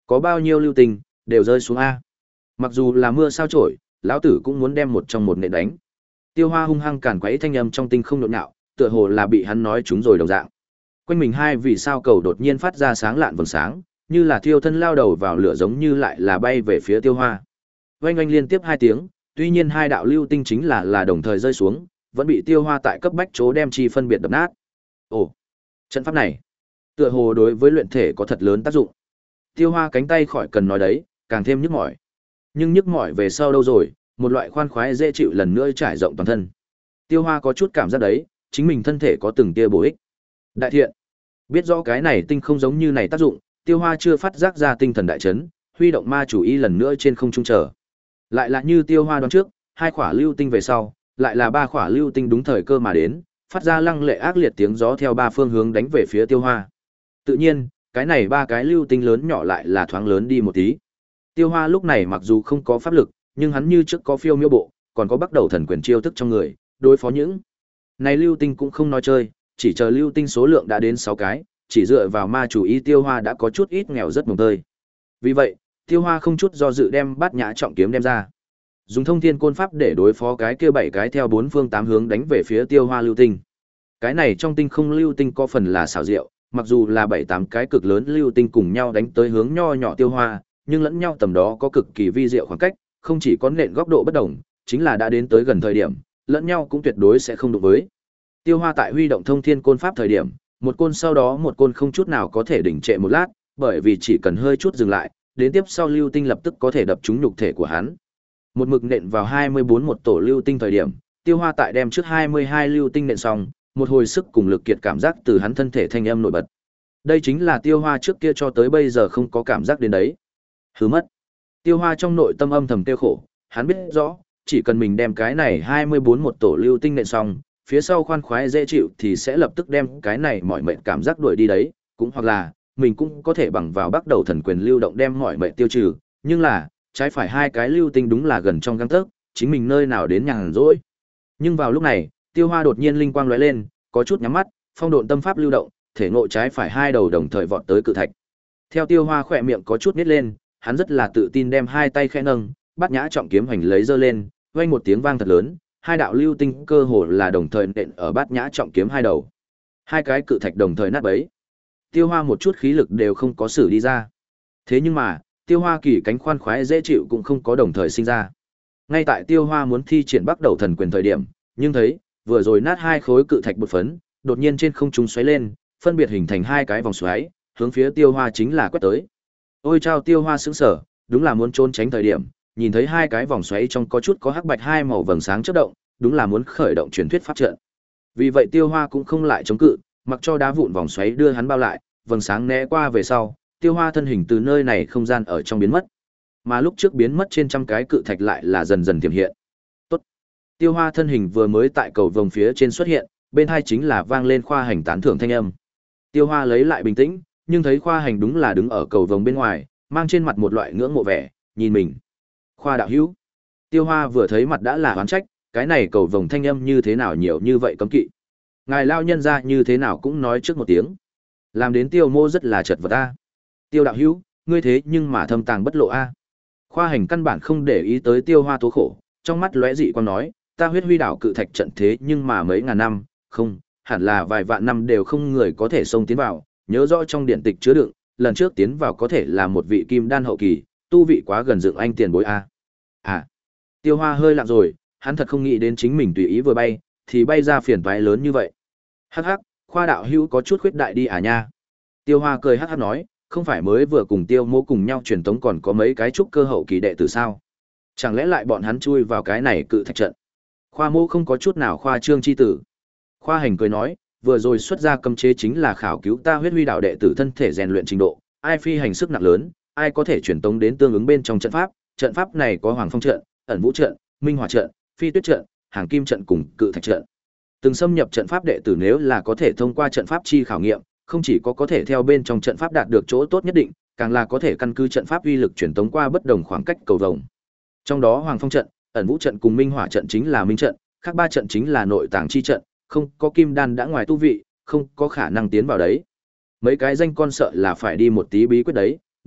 Có bao nhiêu lưu tinh, đều rơi xuống A. Mặc dù là mưa sao trổi, lão tử cũng muốn đem một trong một nện đánh. Tiêu Hoa hung hăng càn quấy thanh âm trong tinh không nhộn nhạo, tựa hồ là bị hắn nói trúng rồi đồng dạng. Quanh mình hai vì sao cầu đột nhiên phát ra sáng lạn vầng sáng, như là thiêu thân lao đầu vào lửa giống như lại là bay về phía Tiêu Hoa. Oanh oanh liên tiếp hai tiếng, tuy nhiên hai đạo lưu tinh chính là là đồng thời rơi xuống, vẫn bị Tiêu Hoa tại cấp bách chỗ đem chi phân biệt đập nát. Ồ, trận pháp này, tựa hồ đối với luyện thể có thật lớn tác dụng. Tiêu Hoa cánh tay khỏi cần nói đấy, càng thêm nhức mỏi. Nhưng nhức mỏi về sau đâu rồi, một loại khoan khoái dễ chịu lần nữa trải rộng toàn thân. Tiêu Hoa có chút cảm giác đấy, chính mình thân thể có từng tia bổ ích. Đại thiện, biết rõ cái này tinh không giống như này tác dụng, Tiêu Hoa chưa phát giác ra tinh thần đại chấn, huy động ma chủ ý lần nữa trên không trung chờ. Lại là như Tiêu Hoa đoán trước, hai quả lưu tinh về sau, lại là ba quả lưu tinh đúng thời cơ mà đến, phát ra lăng lệ ác liệt tiếng gió theo ba phương hướng đánh về phía Tiêu Hoa. Tự nhiên, cái này ba cái lưu tinh lớn nhỏ lại là thoáng lớn đi một tí. Tiêu Hoa lúc này mặc dù không có pháp lực, nhưng hắn như trước có phiêu miêu bộ, còn có bắt đầu thần quyền chiêu thức trong người, đối phó những này lưu tinh cũng không nói chơi, chỉ chờ lưu tinh số lượng đã đến sáu cái, chỉ dựa vào ma chủ ý Tiêu Hoa đã có chút ít nghèo rất mồng tơi. Vì vậy, Tiêu Hoa không chút do dự đem Bát Nhã trọng kiếm đem ra, dùng thông thiên côn pháp để đối phó cái kia bảy cái theo bốn phương tám hướng đánh về phía Tiêu Hoa lưu tinh. Cái này trong tinh không lưu tinh có phần là xảo diệu, mặc dù là bảy tám cái cực lớn lưu tinh cùng nhau đánh tới hướng nho nhỏ Tiêu Hoa, nhưng lẫn nhau tầm đó có cực kỳ vi diệu khoảng cách, không chỉ có nện góc độ bất đồng, chính là đã đến tới gần thời điểm, lẫn nhau cũng tuyệt đối sẽ không đụng với. Tiêu Hoa tại huy động thông thiên côn pháp thời điểm, một côn sau đó một côn không chút nào có thể đỉnh trệ một lát, bởi vì chỉ cần hơi chút dừng lại, đến tiếp sau lưu tinh lập tức có thể đập trúng nhục thể của hắn. Một mực nện vào hai mươi bốn một tổ lưu tinh thời điểm, Tiêu Hoa tại đem trước hai mươi hai lưu tinh nện xong, một hồi sức cùng lực kiệt cảm giác từ hắn thân thể thanh âm nổi bật. Đây chính là Tiêu Hoa trước kia cho tới bây giờ không có cảm giác đến đấy. Hứ mất. Tiêu Hoa trong nội tâm âm thầm tiêu khổ, hắn biết rõ, chỉ cần mình đem cái này hai mươi bốn một tổ lưu tinh nện xong, phía sau khoan khoái dễ chịu thì sẽ lập tức đem cái này mỏi mệt cảm giác đuổi đi đấy, cũng hoặc là, mình cũng có thể bằng vào bắt đầu thần quyền lưu động đem mỏi mệt tiêu trừ, nhưng là, trái phải hai cái lưu tinh đúng là gần trong gang tấc, chính mình nơi nào đến nhàn rỗi. Nhưng vào lúc này, Tiêu Hoa đột nhiên linh quang lóe lên, có chút nhắm mắt, phong độn tâm pháp lưu động, thể ngộ trái phải hai đầu đồng thời vọt tới cự thạch. Theo Tiêu Hoa khỏe miệng có chút nhếch lên, hắn rất là tự tin đem hai tay khẽ nâng, Bát Nhã trọng kiếm hành lấy giơ lên, vang một tiếng vang thật lớn, hai đạo lưu tinh cơ hồ là đồng thời nện ở Bát Nhã trọng kiếm hai đầu. Hai cái cự thạch đồng thời nát bấy. Tiêu Hoa một chút khí lực đều không có sử đi ra. Thế nhưng mà, Tiêu Hoa kỳ cánh khoan khoái dễ chịu cũng không có đồng thời sinh ra. Ngay tại Tiêu Hoa muốn thi triển bắt đầu thần quyền thời điểm, nhưng thấy, vừa rồi nát hai khối cự thạch bột phấn, đột nhiên trên không trung xoáy lên, phân biệt hình thành hai cái vòng xoáy, hướng phía Tiêu Hoa chính là quét tới. Ôi chao, Tiêu Hoa sững sờ, đúng là muốn trốn tránh thời điểm, nhìn thấy hai cái vòng xoáy trong có chút có hắc bạch hai màu vầng sáng chớp động, đúng là muốn khởi động truyền thuyết pháp trận. Vì vậy Tiêu Hoa cũng không lại chống cự, mặc cho đá vụn vòng xoáy đưa hắn bao lại, vầng sáng né qua về sau, Tiêu Hoa thân hình từ nơi này không gian ở trong biến mất. Mà lúc trước biến mất trên trăm cái cự thạch lại là dần dần tiềm hiện. Tốt. Tiêu Hoa thân hình vừa mới tại cầu vồng phía trên xuất hiện, bên hai chính là vang lên Khoa Hành tán thưởng thanh âm. Tiêu Hoa lấy lại bình tĩnh, nhưng thấy Khoa Hành đúng là đứng ở cầu vồng bên ngoài, mang trên mặt một loại ngưỡng mộ vẻ, nhìn mình. Khoa đạo hữu. Tiêu Hoa vừa thấy mặt đã là oán trách, cái này cầu vồng thanh âm như thế nào nhiều như vậy cấm kỵ. Ngài lao nhân ra như thế nào cũng nói trước một tiếng. Làm đến Tiêu Mô rất là chật vật a. Tiêu đạo hữu, ngươi thế nhưng mà thâm tàng bất lộ a. Khoa Hành căn bản không để ý tới Tiêu Hoa tố khổ, trong mắt lóe dị quang nói, ta huyết huy đảo cự thạch trận thế nhưng mà mấy ngàn năm, không, hẳn là vài vạn năm đều không người có thể xông tiến vào, nhớ rõ trong điện tịch chứa đựng, lần trước tiến vào có thể là một vị kim đan hậu kỳ, tu vị quá gần dựng anh tiền bối a. À. Tiêu Hoa hơi lặng rồi, hắn thật không nghĩ đến chính mình tùy ý vừa bay, thì bay ra phiền toái lớn như vậy. Hắc hắc, Khoa đạo hữu có chút khuyết đại đi à nha. Tiêu Hoa cười hắc hắc nói, không phải mới vừa cùng Tiêu Mô cùng nhau truyền tống còn có mấy cái trúc cơ hậu kỳ đệ tử sao? Chẳng lẽ lại bọn hắn chui vào cái này cự thạch trận? Khoa Mô không có chút nào khoa trương chi tử. Khoa Hành cười nói, vừa rồi xuất ra cấm chế chính là khảo cứu ta huyết huy đạo đệ tử thân thể rèn luyện trình độ, ai phi hành sức nặng lớn, ai có thể truyền tống đến tương ứng bên trong trận pháp, trận pháp này có Hoàng Phong trận, Ẩn Vũ trận, Minh Hỏa trận, Phi Tuyết trận, Hàng Kim trận cùng Cự Thạch trận. Từng xâm nhập trận pháp đệ tử nếu là có thể thông qua trận pháp chi khảo nghiệm, không chỉ có có thể theo bên trong trận pháp đạt được chỗ tốt nhất định, càng là có thể căn cứ trận pháp uy lực truyền tống qua bất đồng khoảng cách cầu vồng. Trong đó Hoàng Phong trận, Ẩn Vũ trận cùng Minh Hỏa trận chính là minh trận, khác ba trận chính là nội tàng chi trận, không có kim đan đã ngoài tu vị, không có khả năng tiến vào đấy. Mấy cái danh con sợ là phải đi một tí bí quyết đấy,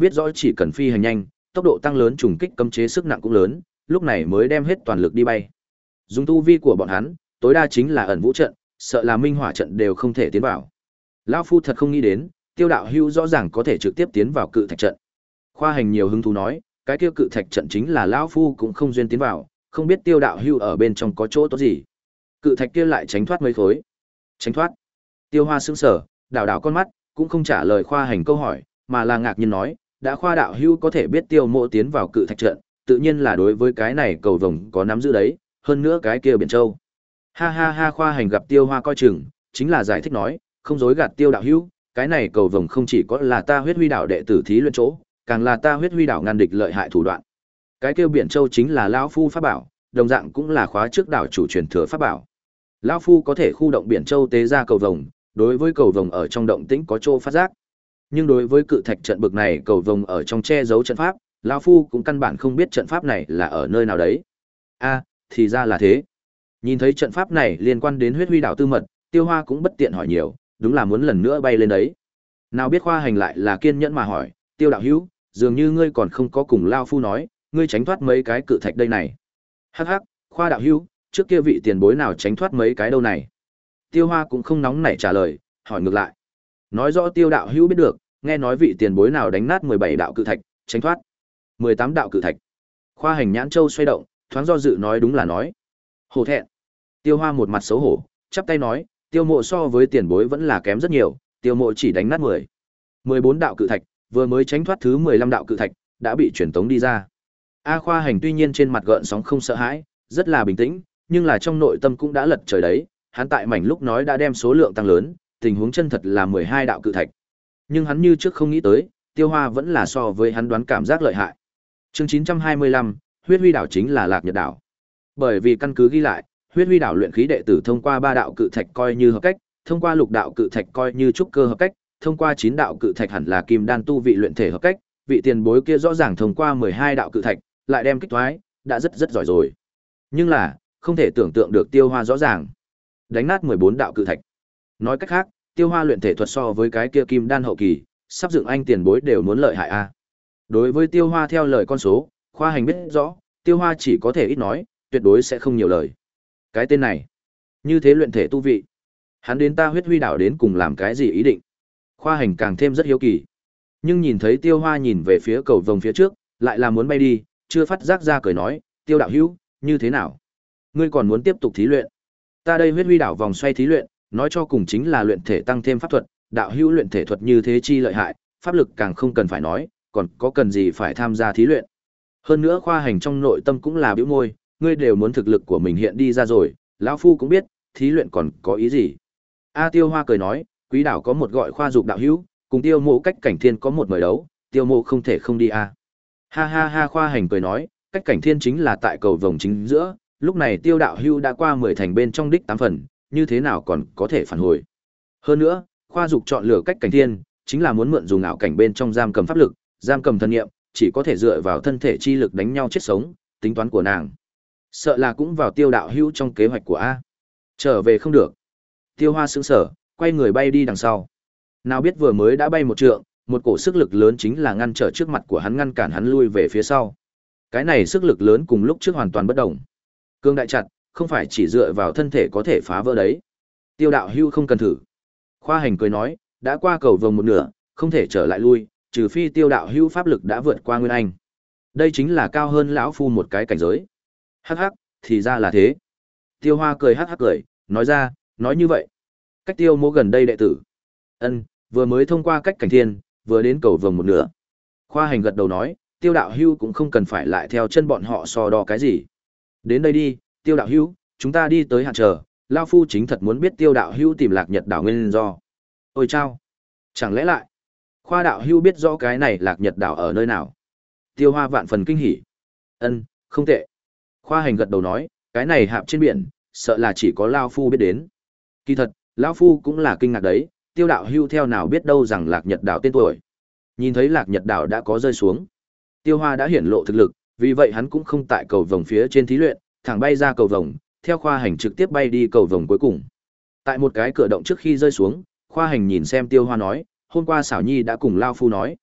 biết rõ chỉ cần phi hành nhanh, tốc độ tăng lớn trùng kích cấm chế sức nặng cũng lớn, lúc này mới đem hết toàn lực đi bay. Dùng tu vi của bọn hắn, tối đa chính là ẩn vũ trận, sợ là minh hỏa trận đều không thể tiến vào. Lão phu thật không nghĩ đến, Tiêu đạo hữu rõ ràng có thể trực tiếp tiến vào cự thạch trận. Khoa hành nhiều hứng thú nói, cái kia cự thạch trận chính là lão phu cũng không duyên tiến vào, không biết Tiêu đạo hữu ở bên trong có chỗ tốt gì. Cự thạch kia lại tránh thoát mấy khối. Tránh thoát? Tiêu Hoa sững sờ, đảo đảo con mắt, cũng không trả lời khoa hành câu hỏi, mà là ngạc nhiên nói, đã khoa đạo hữu có thể biết Tiêu Mộ tiến vào cự thạch trận, tự nhiên là đối với cái này cầu vồng có nắm giữ đấy, hơn nữa cái kia biển châu. Ha ha ha, khoa hành gặp Tiêu Hoa coi chừng, chính là giải thích nói, không dối gạt Tiêu đạo hữu, cái này cầu vồng không chỉ có là ta huyết huy đạo đệ tử thí luyện chỗ, càng là ta huyết huy đạo ngăn địch lợi hại thủ đoạn. Cái kia biển châu chính là lão phu pháp bảo, đồng dạng cũng là khóa trước đảo chủ truyền thừa pháp bảo. Lão phu có thể khu động biển châu tế ra cầu vồng, đối với cầu vồng ở trong động tĩnh có chỗ phát giác. Nhưng đối với cự thạch trận bực này cầu vồng ở trong che giấu trận pháp, lão phu cũng căn bản không biết trận pháp này là ở nơi nào đấy. A, thì ra là thế. Nhìn thấy trận pháp này liên quan đến huyết huy đạo tư mật, Tiêu Hoa cũng bất tiện hỏi nhiều, đúng là muốn lần nữa bay lên đấy. Nào biết khoa hành lại là kiên nhẫn mà hỏi, Tiêu đạo hữu, dường như ngươi còn không có cùng lão phu nói, ngươi tránh thoát mấy cái cự thạch đây này. Hắc hắc, khoa đạo hữu, trước kia vị tiền bối nào tránh thoát mấy cái đâu này. Tiêu Hoa cũng không nóng nảy trả lời, hỏi ngược lại. Nói rõ Tiêu đạo hữu biết được, nghe nói vị tiền bối nào đánh nát mười bảy đạo cự thạch, tránh thoát mười tám đạo cự thạch. Khoa hành nhãn châu xoay động, thoáng do dự nói đúng là nói. Hổ thẹn. Tiêu Hoa một mặt xấu hổ, chắp tay nói, Tiêu Mộ so với tiền bối vẫn là kém rất nhiều, Tiêu Mộ chỉ đánh nát mười, mười bốn đạo cự thạch, vừa mới tránh thoát thứ mười lăm đạo cự thạch, đã bị truyền tống đi ra. A khoa hành tuy nhiên trên mặt gợn sóng không sợ hãi, rất là bình tĩnh, nhưng là trong nội tâm cũng đã lật trời đấy, hắn tại mảnh lúc nói đã đem số lượng tăng lớn, tình huống chân thật là mười hai đạo cự thạch. Nhưng hắn như trước không nghĩ tới, Tiêu Hoa vẫn là so với hắn đoán cảm giác lợi hại. Chương chín trăm hai mươi lăm, Huyết Huy đảo chính là Lạc Nhật đảo. Bởi vì căn cứ ghi lại, Huyết Huy đảo luyện khí đệ tử thông qua ba đạo cự thạch coi như hợp cách, thông qua lục đạo cự thạch coi như trúc cơ hợp cách, thông qua chín đạo cự thạch hẳn là kim đan tu vị luyện thể hợp cách, vị tiền bối kia rõ ràng thông qua mười hai đạo cự thạch, lại đem kích thoái, đã rất rất giỏi rồi. Nhưng là, không thể tưởng tượng được Tiêu Hoa rõ ràng đánh nát mười bốn đạo cự thạch. Nói cách khác, Tiêu Hoa luyện thể thuật so với cái kia kim đan hậu kỳ, sắp dựng anh tiền bối đều muốn lợi hại a. Đối với Tiêu Hoa theo lời con số, khoa hành biết rõ, Tiêu Hoa chỉ có thể ít nói, tuyệt đối sẽ không nhiều lời. Cái tên này, như thế luyện thể tu vị, hắn đến ta huyết huy đảo đến cùng làm cái gì ý định? Khoa hành càng thêm rất hiếu kỳ. Nhưng nhìn thấy Tiêu Hoa nhìn về phía cầu vồng phía trước, lại là muốn bay đi, chưa phát giác ra cười nói, Tiêu đạo hữu, như thế nào? Ngươi còn muốn tiếp tục thí luyện? Ta đây huyết huy đảo vòng xoay thí luyện, nói cho cùng chính là luyện thể tăng thêm pháp thuật, đạo hữu luyện thể thuật như thế chi lợi hại, pháp lực càng không cần phải nói, còn có cần gì phải tham gia thí luyện. Hơn nữa khoa hành trong nội tâm cũng là bĩu môi, ngươi đều muốn thực lực của mình hiện đi ra rồi, lão phu cũng biết, thí luyện còn có ý gì. A Tiêu Hoa cười nói, quý đảo có một gọi khoa dục đạo hữu, cùng Tiêu Mộ cách cảnh thiên có một mời đấu, Tiêu Mộ không thể không đi a. Ha ha ha, khoa hành cười nói, cách cảnh thiên chính là tại cầu vồng chính giữa, lúc này Tiêu đạo hữu đã qua mười thành bên trong đích tám phần, như thế nào còn có thể phản hồi. Hơn nữa, khoa dục chọn lựa cách cảnh thiên, chính là muốn mượn dùng ảo cảnh bên trong giam cầm pháp lực, giam cầm thân nghiệm, chỉ có thể dựa vào thân thể chi lực đánh nhau chết sống, tính toán của nàng. Sợ là cũng vào Tiêu đạo hữu trong kế hoạch của A. Trở về không được. Tiêu Hoa sững sờ, quay người bay đi đằng sau. Nào biết vừa mới đã bay một trượng, một cổ sức lực lớn chính là ngăn trở trước mặt của hắn, ngăn cản hắn lui về phía sau. Cái này sức lực lớn cùng lúc trước hoàn toàn bất động. Cương đại chặt, không phải chỉ dựa vào thân thể có thể phá vỡ đấy. Tiêu đạo hữu không cần thử. Khoa hành cười nói, đã qua cầu vồng một nửa, không thể trở lại lui, trừ phi Tiêu đạo hữu pháp lực đã vượt qua Nguyên Anh. Đây chính là cao hơn lão phu một cái cảnh giới. Hắc hắc, thì ra là thế. Tiêu Hoa cười hắc hắc cười, nói ra, nói như vậy. Cách Tiêu Mộ gần đây đệ tử. Ân, vừa mới thông qua cách cảnh thiên, vừa đến cầu vồng một nửa. Khoa hành gật đầu nói, Tiêu đạo hữu cũng không cần phải lại theo chân bọn họ so đo cái gì. Đến đây đi, Tiêu đạo hữu, chúng ta đi tới hạn chờ, lão phu chính thật muốn biết Tiêu đạo hữu tìm Lạc Nhật đảo nguyên do. Ôi chao, chẳng lẽ lại Khoa đạo hữu biết rõ cái này Lạc Nhật đảo ở nơi nào? Tiêu Hoa vạn phần kinh hỉ. Ân, không tệ. Khoa hành gật đầu nói, cái này hạp trên biển, sợ là chỉ có lão phu biết đến. Kỳ thật, lão phu cũng là kinh ngạc đấy, Tiêu đạo hữu theo nào biết đâu rằng Lạc Nhật đảo tên tuổi. Nhìn thấy Lạc Nhật đảo đã có rơi xuống, Tiêu Hoa đã hiển lộ thực lực, vì vậy hắn cũng không tại cầu vồng phía trên thí luyện, thẳng bay ra cầu vồng, theo khoa hành trực tiếp bay đi cầu vồng cuối cùng. Tại một cái cửa động trước khi rơi xuống, khoa hành nhìn xem Tiêu Hoa nói, hôm qua Xảo Nhi đã cùng lão phu nói,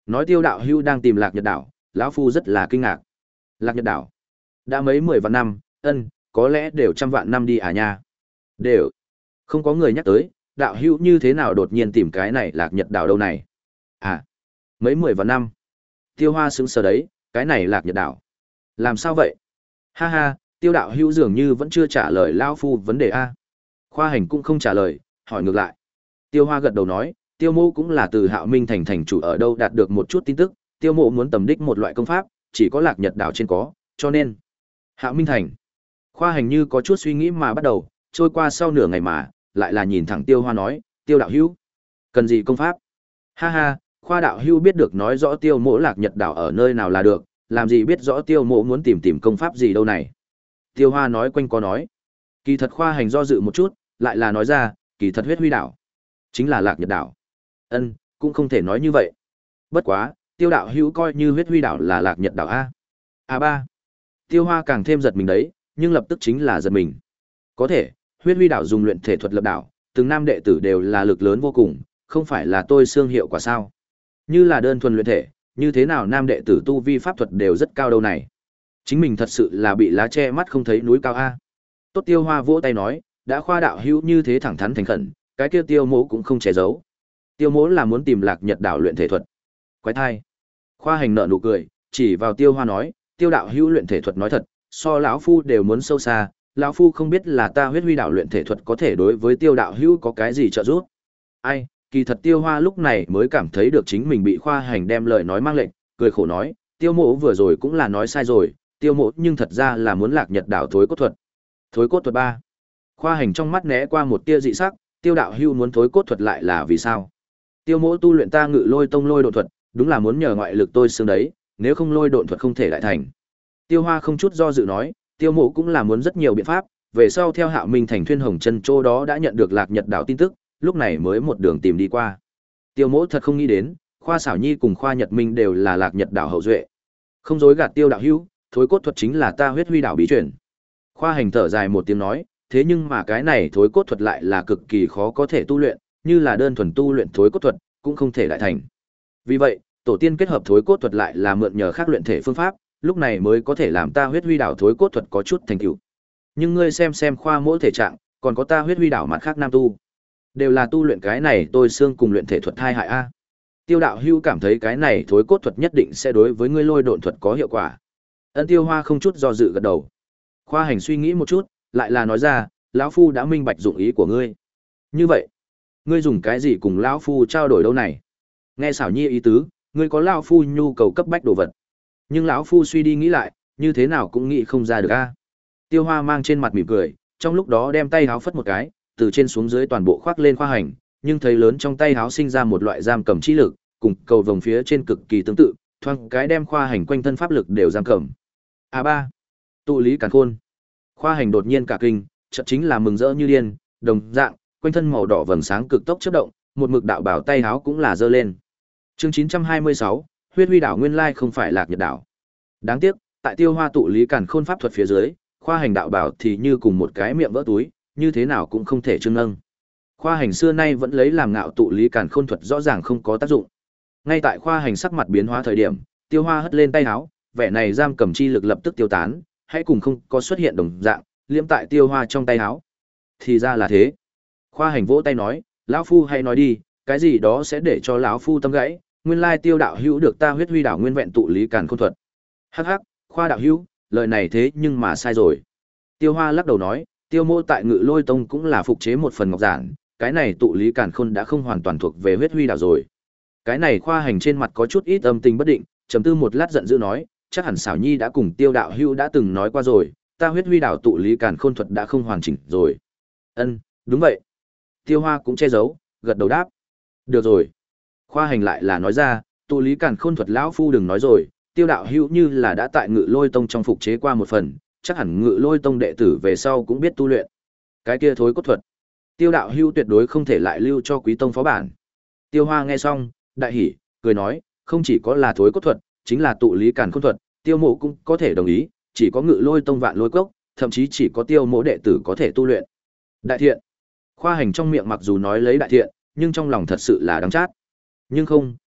nói Tiêu đạo hữu đang tìm Lạc Nhật đảo, lão phu rất là kinh ngạc. Lạc Nhật đảo? Đã mấy mười vạn năm, ân, có lẽ đều trăm vạn năm đi à nha. Đều. Không có người nhắc tới, đạo hữu như thế nào đột nhiên tìm cái này Lạc Nhật đảo đâu này? À, mấy mười vạn năm. Tiêu Hoa sững sờ đấy, cái này Lạc Nhật đảo. Làm sao vậy? Ha ha, Tiêu đạo hữu dường như vẫn chưa trả lời lão phu vấn đề a. Khoa Hành cũng không trả lời, hỏi ngược lại. Tiêu Hoa gật đầu nói, Tiêu Mộ cũng là từ Hạo Minh thành thành chủ ở đâu đạt được một chút tin tức, Tiêu Mộ muốn tầm đích một loại công pháp, chỉ có Lạc Nhật đảo trên có, cho nên Hạo Minh thành. Khoa Hành như có chút suy nghĩ mà bắt đầu, trôi qua sau nửa ngày mà, lại là nhìn thẳng Tiêu Hoa nói, Tiêu đạo hữu, cần gì công pháp? Ha ha, Khoa đạo hữu biết được nói rõ Tiêu Mộ Lạc Nhật đảo ở nơi nào là được, làm gì biết rõ Tiêu Mộ muốn tìm tìm công pháp gì đâu này. Tiêu Hoa nói quanh co nói. Kỳ thật Khoa Hành do dự một chút, lại là nói ra, kỳ thật huyết huy đảo chính là Lạc Nhật đảo. Ân, cũng không thể nói như vậy. Bất quá, Tiêu đạo hữu coi như huyết huy đảo là Lạc Nhật đảo a. A ba. Tiêu Hoa càng thêm giật mình đấy, nhưng lập tức chính là giật mình. Có thể, huyết huy đảo dùng luyện thể thuật lập đảo, từng nam đệ tử đều là lực lớn vô cùng, không phải là tôi xương hiệu quả sao? Như là đơn thuần luyện thể, như thế nào nam đệ tử tu vi pháp thuật đều rất cao đâu này. Chính mình thật sự là bị lá che mắt không thấy núi cao a. Tốt, Tiêu Hoa vỗ tay nói, đã Khoa đạo hữu như thế thẳng thắn thành khẩn, cái kia Tiêu Mỗ cũng không che giấu. Tiêu Mỗ là muốn tìm Lạc Nhật đảo luyện thể thuật. Quái thai. Khoa Hành nở nụ cười, chỉ vào Tiêu Hoa nói, Tiêu đạo hữu luyện thể thuật nói thật, so lão phu đều muốn sâu xa, lão phu không biết là ta huyết huy đảo luyện thể thuật có thể đối với Tiêu đạo hữu có cái gì trợ giúp. Ai, kỳ thật Tiêu Hoa lúc này mới cảm thấy được chính mình bị Khoa Hành đem lời nói mang lệnh, cười khổ nói, Tiêu Mỗ vừa rồi cũng là nói sai rồi, Tiêu Mỗ nhưng thật ra là muốn Lạc Nhật đảo thối cốt thuật. Thối cốt thuật ba. Khoa Hành trong mắt né qua một tia dị sắc, Tiêu đạo hữu muốn thối cốt thuật lại là vì sao? Tiêu Mỗ tu luyện ta Ngự Lôi Tông lôi độn thuật, đúng là muốn nhờ ngoại lực tôi xương đấy, nếu không lôi độn thuật không thể lại thành. Tiêu Hoa không chút do dự nói, Tiêu Mỗ cũng là muốn rất nhiều biện pháp, về sau theo Hạo Minh thành Thuyên Hồng Chân Châu đó đã nhận được Lạc Nhật đảo tin tức, lúc này mới một đường tìm đi qua. Tiêu Mỗ thật không nghĩ đến, Khoa Xảo Nhi cùng Khoa Nhật Minh đều là Lạc Nhật đảo hậu duệ. Không dối gạt Tiêu đạo hữu, thối cốt thuật chính là ta huyết huy đảo bí truyền. Khoa Hành thở dài một tiếng nói, thế nhưng mà cái này thối cốt thuật lại là cực kỳ khó có thể tu luyện, như là đơn thuần tu luyện thối cốt thuật, cũng không thể lại thành. Vì vậy, tổ tiên kết hợp thối cốt thuật lại là mượn nhờ khác luyện thể phương pháp, lúc này mới có thể làm ta huyết huy đảo thối cốt thuật có chút thành tựu. Nhưng ngươi xem xem Khoa Mỗ thể trạng, còn có ta huyết huy đảo mặt khác nam tu, đều là tu luyện cái này tôi xương cùng luyện thể thuật hai hại a. Tiêu đạo hữu cảm thấy cái này thối cốt thuật nhất định sẽ đối với ngươi lôi độn thuật có hiệu quả. Ân, Tiêu Hoa không chút do dự gật đầu. Khoa Hành suy nghĩ một chút, lại là nói ra, lão phu đã minh bạch dụng ý của ngươi. Như vậy, ngươi dùng cái gì cùng lão phu trao đổi đâu này? Nghe Xảo Nhi ý tứ, ngươi có lão phu nhu cầu cấp bách đồ vật. Nhưng lão phu suy đi nghĩ lại, như thế nào cũng nghĩ không ra được a. Tiêu Hoa mang trên mặt mỉm cười, trong lúc đó đem tay háo phất một cái, từ trên xuống dưới toàn bộ khoác lên Khoa Hành, nhưng thấy lớn trong tay háo sinh ra một loại giam cầm chi lực, cùng cầu vồng phía trên cực kỳ tương tự, thoáng cái đem Khoa Hành quanh thân pháp lực đều giam cầm. A ba, tụ lý càn khôn. Khoa Hành đột nhiên cả kinh, chợt chính là mừng rỡ như điên, đồng dạng, quanh thân màu đỏ vầng sáng cực tốc chớp động, một mực đạo bảo tay háo cũng là giơ lên. Chương chín trăm hai mươi sáu, huyết huy đảo nguyên lai không phải Lạc Nhật đảo. Đáng tiếc, tại Tiêu Hoa tụ lý càn khôn pháp thuật phía dưới, Khoa Hành đạo bảo thì như cùng một cái miệng vỡ túi, như thế nào cũng không thể trưng nâng. Khoa Hành xưa nay vẫn lấy làm ngạo tụ lý càn khôn thuật rõ ràng không có tác dụng. Ngay tại Khoa Hành sắc mặt biến hóa thời điểm, Tiêu Hoa hất lên tay áo, vẻ này giam cầm chi lực lập tức tiêu tán, hãy cùng không có xuất hiện đồng dạng, liễm tại Tiêu Hoa trong tay áo. Thì ra là thế. Khoa Hành vỗ tay nói, lão phu hay nói đi, cái gì đó sẽ để cho lão phu tâm gãy, nguyên lai Tiêu đạo hữu được ta huyết huy đảo nguyên vẹn tụ lý càn khôn thuật. Hắc hắc, Khoa đạo hữu, lời này thế nhưng mà sai rồi. Tiêu Hoa lắc đầu nói, Tiêu Mô tại Ngự Lôi Tông cũng là phục chế một phần ngọc giản, cái này tụ lý càn khôn đã không hoàn toàn thuộc về huyết huy đảo rồi. Cái này Khoa Hành trên mặt có chút ít âm tình bất định, trầm tư một lát giận dữ nói, chắc hẳn Xảo Nhi đã cùng Tiêu đạo hữu đã từng nói qua rồi, ta huyết huy đảo tụ lý càn khôn thuật đã không hoàn chỉnh rồi. Ân, đúng vậy. Tiêu Hoa cũng che giấu, gật đầu đáp. Được rồi. Khoa Hành lại là nói ra, tụ lý càn khôn thuật lão phu đừng nói rồi, Tiêu đạo hữu như là đã tại Ngự Lôi Tông trong phục chế qua một phần, chắc hẳn Ngự Lôi Tông đệ tử về sau cũng biết tu luyện. Cái kia thối cốt thuật, Tiêu đạo hữu tuyệt đối không thể lại lưu cho Quý Tông phó bản. Tiêu Hoa nghe xong, đại hỉ, cười nói, không chỉ có là thối cốt thuật, chính là tụ lý càn khôn thuật, Tiêu Mộ cũng có thể đồng ý, chỉ có Ngự Lôi Tông Vạn Lôi Cốc, thậm chí chỉ có Tiêu Mộ đệ tử có thể tu luyện. Đại thiện. Khoa Hành trong miệng mặc dù nói lấy đại thiện, nhưng trong lòng thật sự là đắng chát. Nhưng không,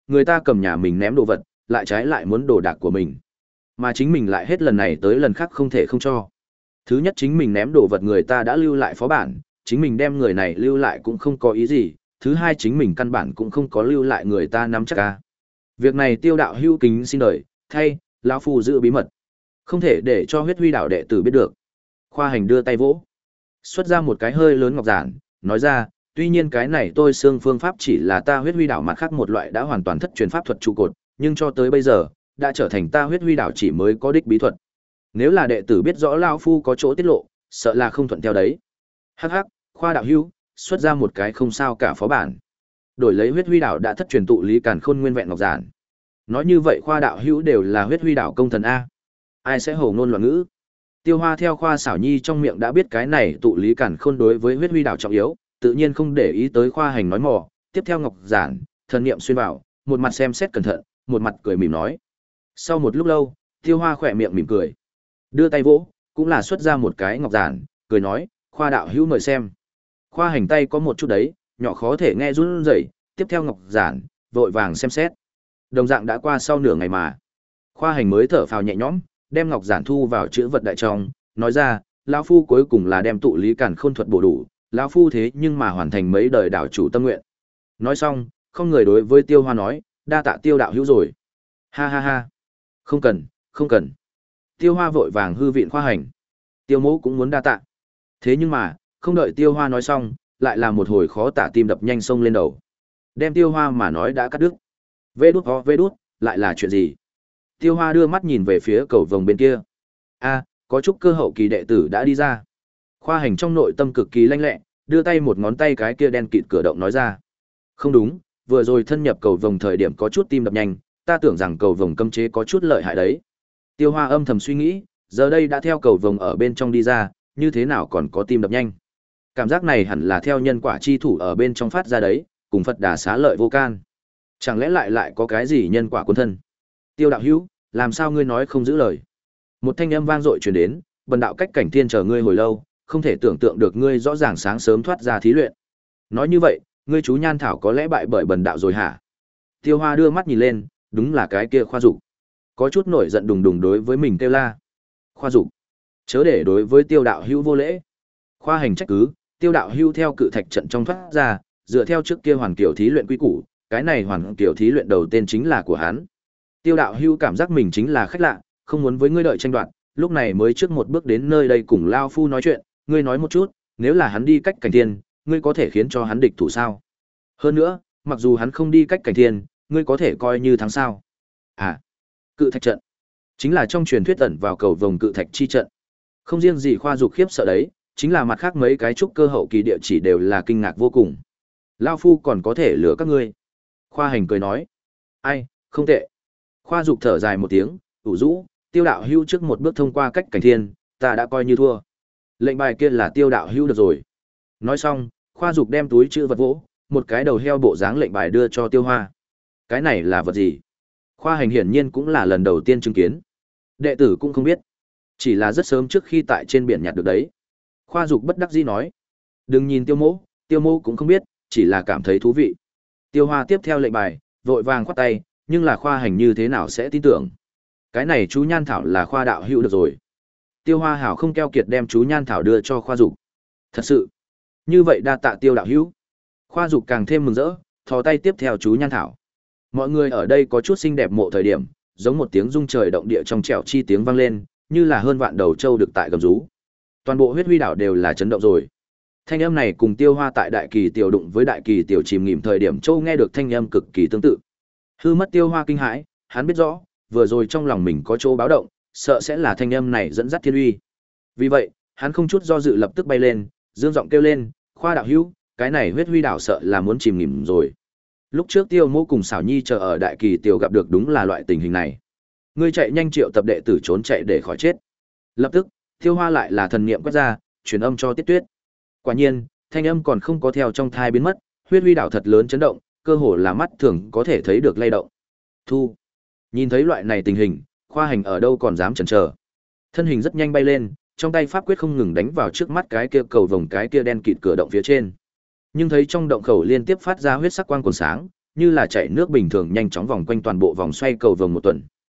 người ta cầm nhà mình ném đồ vật, lại trái lại muốn đồ đạc của mình. Mà chính mình lại hết lần này tới lần khác không thể không cho. Thứ nhất chính mình ném đồ vật người ta đã lưu lại phó bản, chính mình đem người này lưu lại cũng không có ý gì. Thứ hai chính mình căn bản cũng không có lưu lại người ta nắm chắc ca. Việc này Tiêu đạo hữu kính xin đời, thay, lão phu giữ bí mật. Không thể để cho huyết huy đạo đệ tử biết được. Khoa hành đưa tay vỗ. Xuất ra một cái hơi lớn ngọc giản, nói ra, tuy nhiên cái này tôi xương phương pháp chỉ là ta huyết huy đạo mặt khác một loại đã hoàn toàn thất truyền pháp thuật trụ cột, nhưng cho tới bây giờ, đã trở thành ta huyết huy đạo chỉ mới có đích bí thuật. Nếu là đệ tử biết rõ lão phu có chỗ tiết lộ, sợ là không thuận theo đấy. Hắc hắc, Khoa đạo hữu, xuất ra một cái không sao cả phó bản. Đổi lấy huyết huy đạo đã thất truyền tụ lý càn khôn nguyên vẹn ngọc giản. Nói như vậy Khoa đạo hữu đều là huyết huy đạo công thần a. Ai sẽ hồ ngôn loạn ngữ? Tiêu Hoa theo Khoa Xảo Nhi trong miệng đã biết cái này tụ lý càn khôn đối với huyết huy đạo trọng yếu, tự nhiên không để ý tới Khoa hành nói mò, tiếp theo ngọc giản, thần niệm xuyên vào, một mặt xem xét cẩn thận, một mặt cười mỉm nói. Sau một lúc lâu, Tiêu Hoa khỏe miệng mỉm cười, đưa tay vỗ, cũng là xuất ra một cái ngọc giản, cười nói, Khoa đạo hữu mời xem. Khoa hành tay có một chút đấy, nhỏ khó thể nghe run rẩy, tiếp theo ngọc giản, vội vàng xem xét. Đồng dạng đã qua sau nửa ngày mà. Khoa hành mới thở phào nhẹ nhõm, đem ngọc giản thu vào chữ vật đại trong, nói ra, lão phu cuối cùng là đem tụ lý càn khôn thuật bổ đủ, lão phu thế nhưng mà hoàn thành mấy đời đảo chủ tâm nguyện. Nói xong, không người đối với Tiêu Hoa nói, đa tạ Tiêu đạo hữu rồi. Ha ha ha. Không cần, không cần. Tiêu Hoa vội vàng hư vịn Khoa hành. Tiêu Mỗ cũng muốn đa tạ. Thế nhưng mà, không đợi Tiêu Hoa nói xong, lại là một hồi khó tả tim đập nhanh sông lên đầu. Đem Tiêu Hoa mà nói đã cắt đứt. Vê đút ho vê đút, lại là chuyện gì? Tiêu Hoa đưa mắt nhìn về phía cầu vồng bên kia. A, có chút cơ hậu kỳ đệ tử đã đi ra. Khoa hành trong nội tâm cực kỳ lanh lẹ, đưa tay một ngón tay cái kia đen kịt cửa động nói ra. Không đúng, vừa rồi thân nhập cầu vồng thời điểm có chút tim đập nhanh, ta tưởng rằng cầu vồng cấm chế có chút lợi hại đấy. Tiêu Hoa âm thầm suy nghĩ, giờ đây đã theo cầu vồng ở bên trong đi ra, như thế nào còn có tim đập nhanh? Cảm giác này hẳn là theo nhân quả chi thủ ở bên trong phát ra đấy, cùng Phật Đà xá lợi vô can. Chẳng lẽ lại lại có cái gì nhân quả quân thân? Tiêu đạo hữu, làm sao ngươi nói không giữ lời? Một thanh âm vang dội truyền đến, bần đạo cách cảnh thiên chờ ngươi hồi lâu, không thể tưởng tượng được ngươi rõ ràng sáng sớm thoát ra thí luyện. Nói như vậy, ngươi chú Nhan Thảo có lẽ bại bởi bần đạo rồi hả? Tiêu Hoa đưa mắt nhìn lên, đúng là cái kia Khoa Dục. Có chút nổi giận đùng đùng đối với mình kêu la. Khoa Dục, chớ để đối với Tiêu đạo hữu vô lễ. Khoa hành trách cứ, Tiêu đạo hữu theo cự thạch trận trong thoát ra, dựa theo trước kia hoàn kiểu thí luyện quy củ, cái này hoàn kiểu thí luyện đầu tên chính là của hắn. Tiêu đạo hữu cảm giác mình chính là khách lạ, không muốn với ngươi đợi tranh đoạt, lúc này mới trước một bước đến nơi đây cùng lao phu nói chuyện, ngươi nói một chút, nếu là hắn đi cách cảnh thiên, ngươi có thể khiến cho hắn địch thủ sao? Hơn nữa, mặc dù hắn không đi cách cảnh thiên, ngươi có thể coi như thắng sao? À, cự thạch trận, chính là trong truyền thuyết ẩn vào cầu vồng cự thạch chi trận. Không riêng gì Khoa Dục khiếp sợ đấy, chính là mặt khác mấy cái trúc cơ hậu kỳ địa chỉ đều là kinh ngạc vô cùng. Lao phu còn có thể lừa các ngươi. Khoa hành cười nói, ai, không tệ. Khoa Dục thở dài một tiếng, ủ rũ, Tiêu đạo hữu trước một bước thông qua cách cảnh thiên, ta đã coi như thua. Lệnh bài kia là Tiêu đạo hữu được rồi. Nói xong, Khoa Dục đem túi chữ vật vỗ, một cái đầu heo bộ dáng lệnh bài đưa cho Tiêu Hoa. Cái này là vật gì? Khoa hành hiển nhiên cũng là lần đầu tiên chứng kiến. Đệ tử cũng không biết. Chỉ là rất sớm trước khi tại trên biển nhặt được đấy. Khoa Dục bất đắc dĩ nói. Đừng nhìn Tiêu Mỗ, Tiêu Mỗ cũng không biết, chỉ là cảm thấy thú vị. Tiêu Hoa tiếp theo lệnh bài, vội vàng khoát tay, nhưng là Khoa hành như thế nào sẽ tin tưởng. Cái này chú Nhan Thảo là Khoa đạo hữu được rồi. Tiêu Hoa hảo không keo kiệt đem chú Nhan Thảo đưa cho Khoa Dục. Thật sự. Như vậy đa tạ Tiêu đạo hữu. Khoa Dục càng thêm mừng rỡ, thò tay tiếp theo chú Nhan Thảo. Mọi người ở đây có chút xinh đẹp mộ thời điểm, giống một tiếng rung trời động địa trong trẻo chi tiếng vang lên, như là hơn vạn đầu trâu được tại gầm rú. Toàn bộ huyết huy đảo đều là chấn động rồi. Thanh âm này cùng Tiêu Hoa tại đại kỳ tiểu đụng với đại kỳ tiểu chìm nghỉm thời điểm châu nghe được thanh âm cực kỳ tương tự. Hư mất Tiêu Hoa kinh hãi, hắn biết rõ, vừa rồi trong lòng mình có chỗ báo động, sợ sẽ là thanh âm này dẫn dắt thiên uy. Vì vậy, hắn không chút do dự lập tức bay lên, dương giọng kêu lên, Khoa đạo hữu, cái này huyết huy đảo sợ là muốn chìm nghỉm rồi. Lúc trước Tiêu Mỗ cùng Xảo Nhi chờ ở đại kỳ tiểu gặp được đúng là loại tình hình này. Ngươi chạy nhanh triệu tập đệ tử trốn chạy để khỏi chết. Lập tức, Tiêu Hoa lại là thần niệm quét ra, truyền âm cho Tiết Tuyết. Quả nhiên, thanh âm còn không có theo trong thai biến mất, huyết huy đảo thật lớn chấn động, cơ hồ là mắt thường có thể thấy được lay động. Thu. Nhìn thấy loại này tình hình, Khoa hành ở đâu còn dám chần chờ. Thân hình rất nhanh bay lên, trong tay pháp quyết không ngừng đánh vào trước mắt cái kia cầu vồng cái kia đen kịt cửa động phía trên. Nhưng thấy trong động khẩu liên tiếp phát ra huyết sắc quang cuồn sáng, như là chảy nước bình thường nhanh chóng vòng quanh toàn bộ vòng xoay cầu vồng một tuần.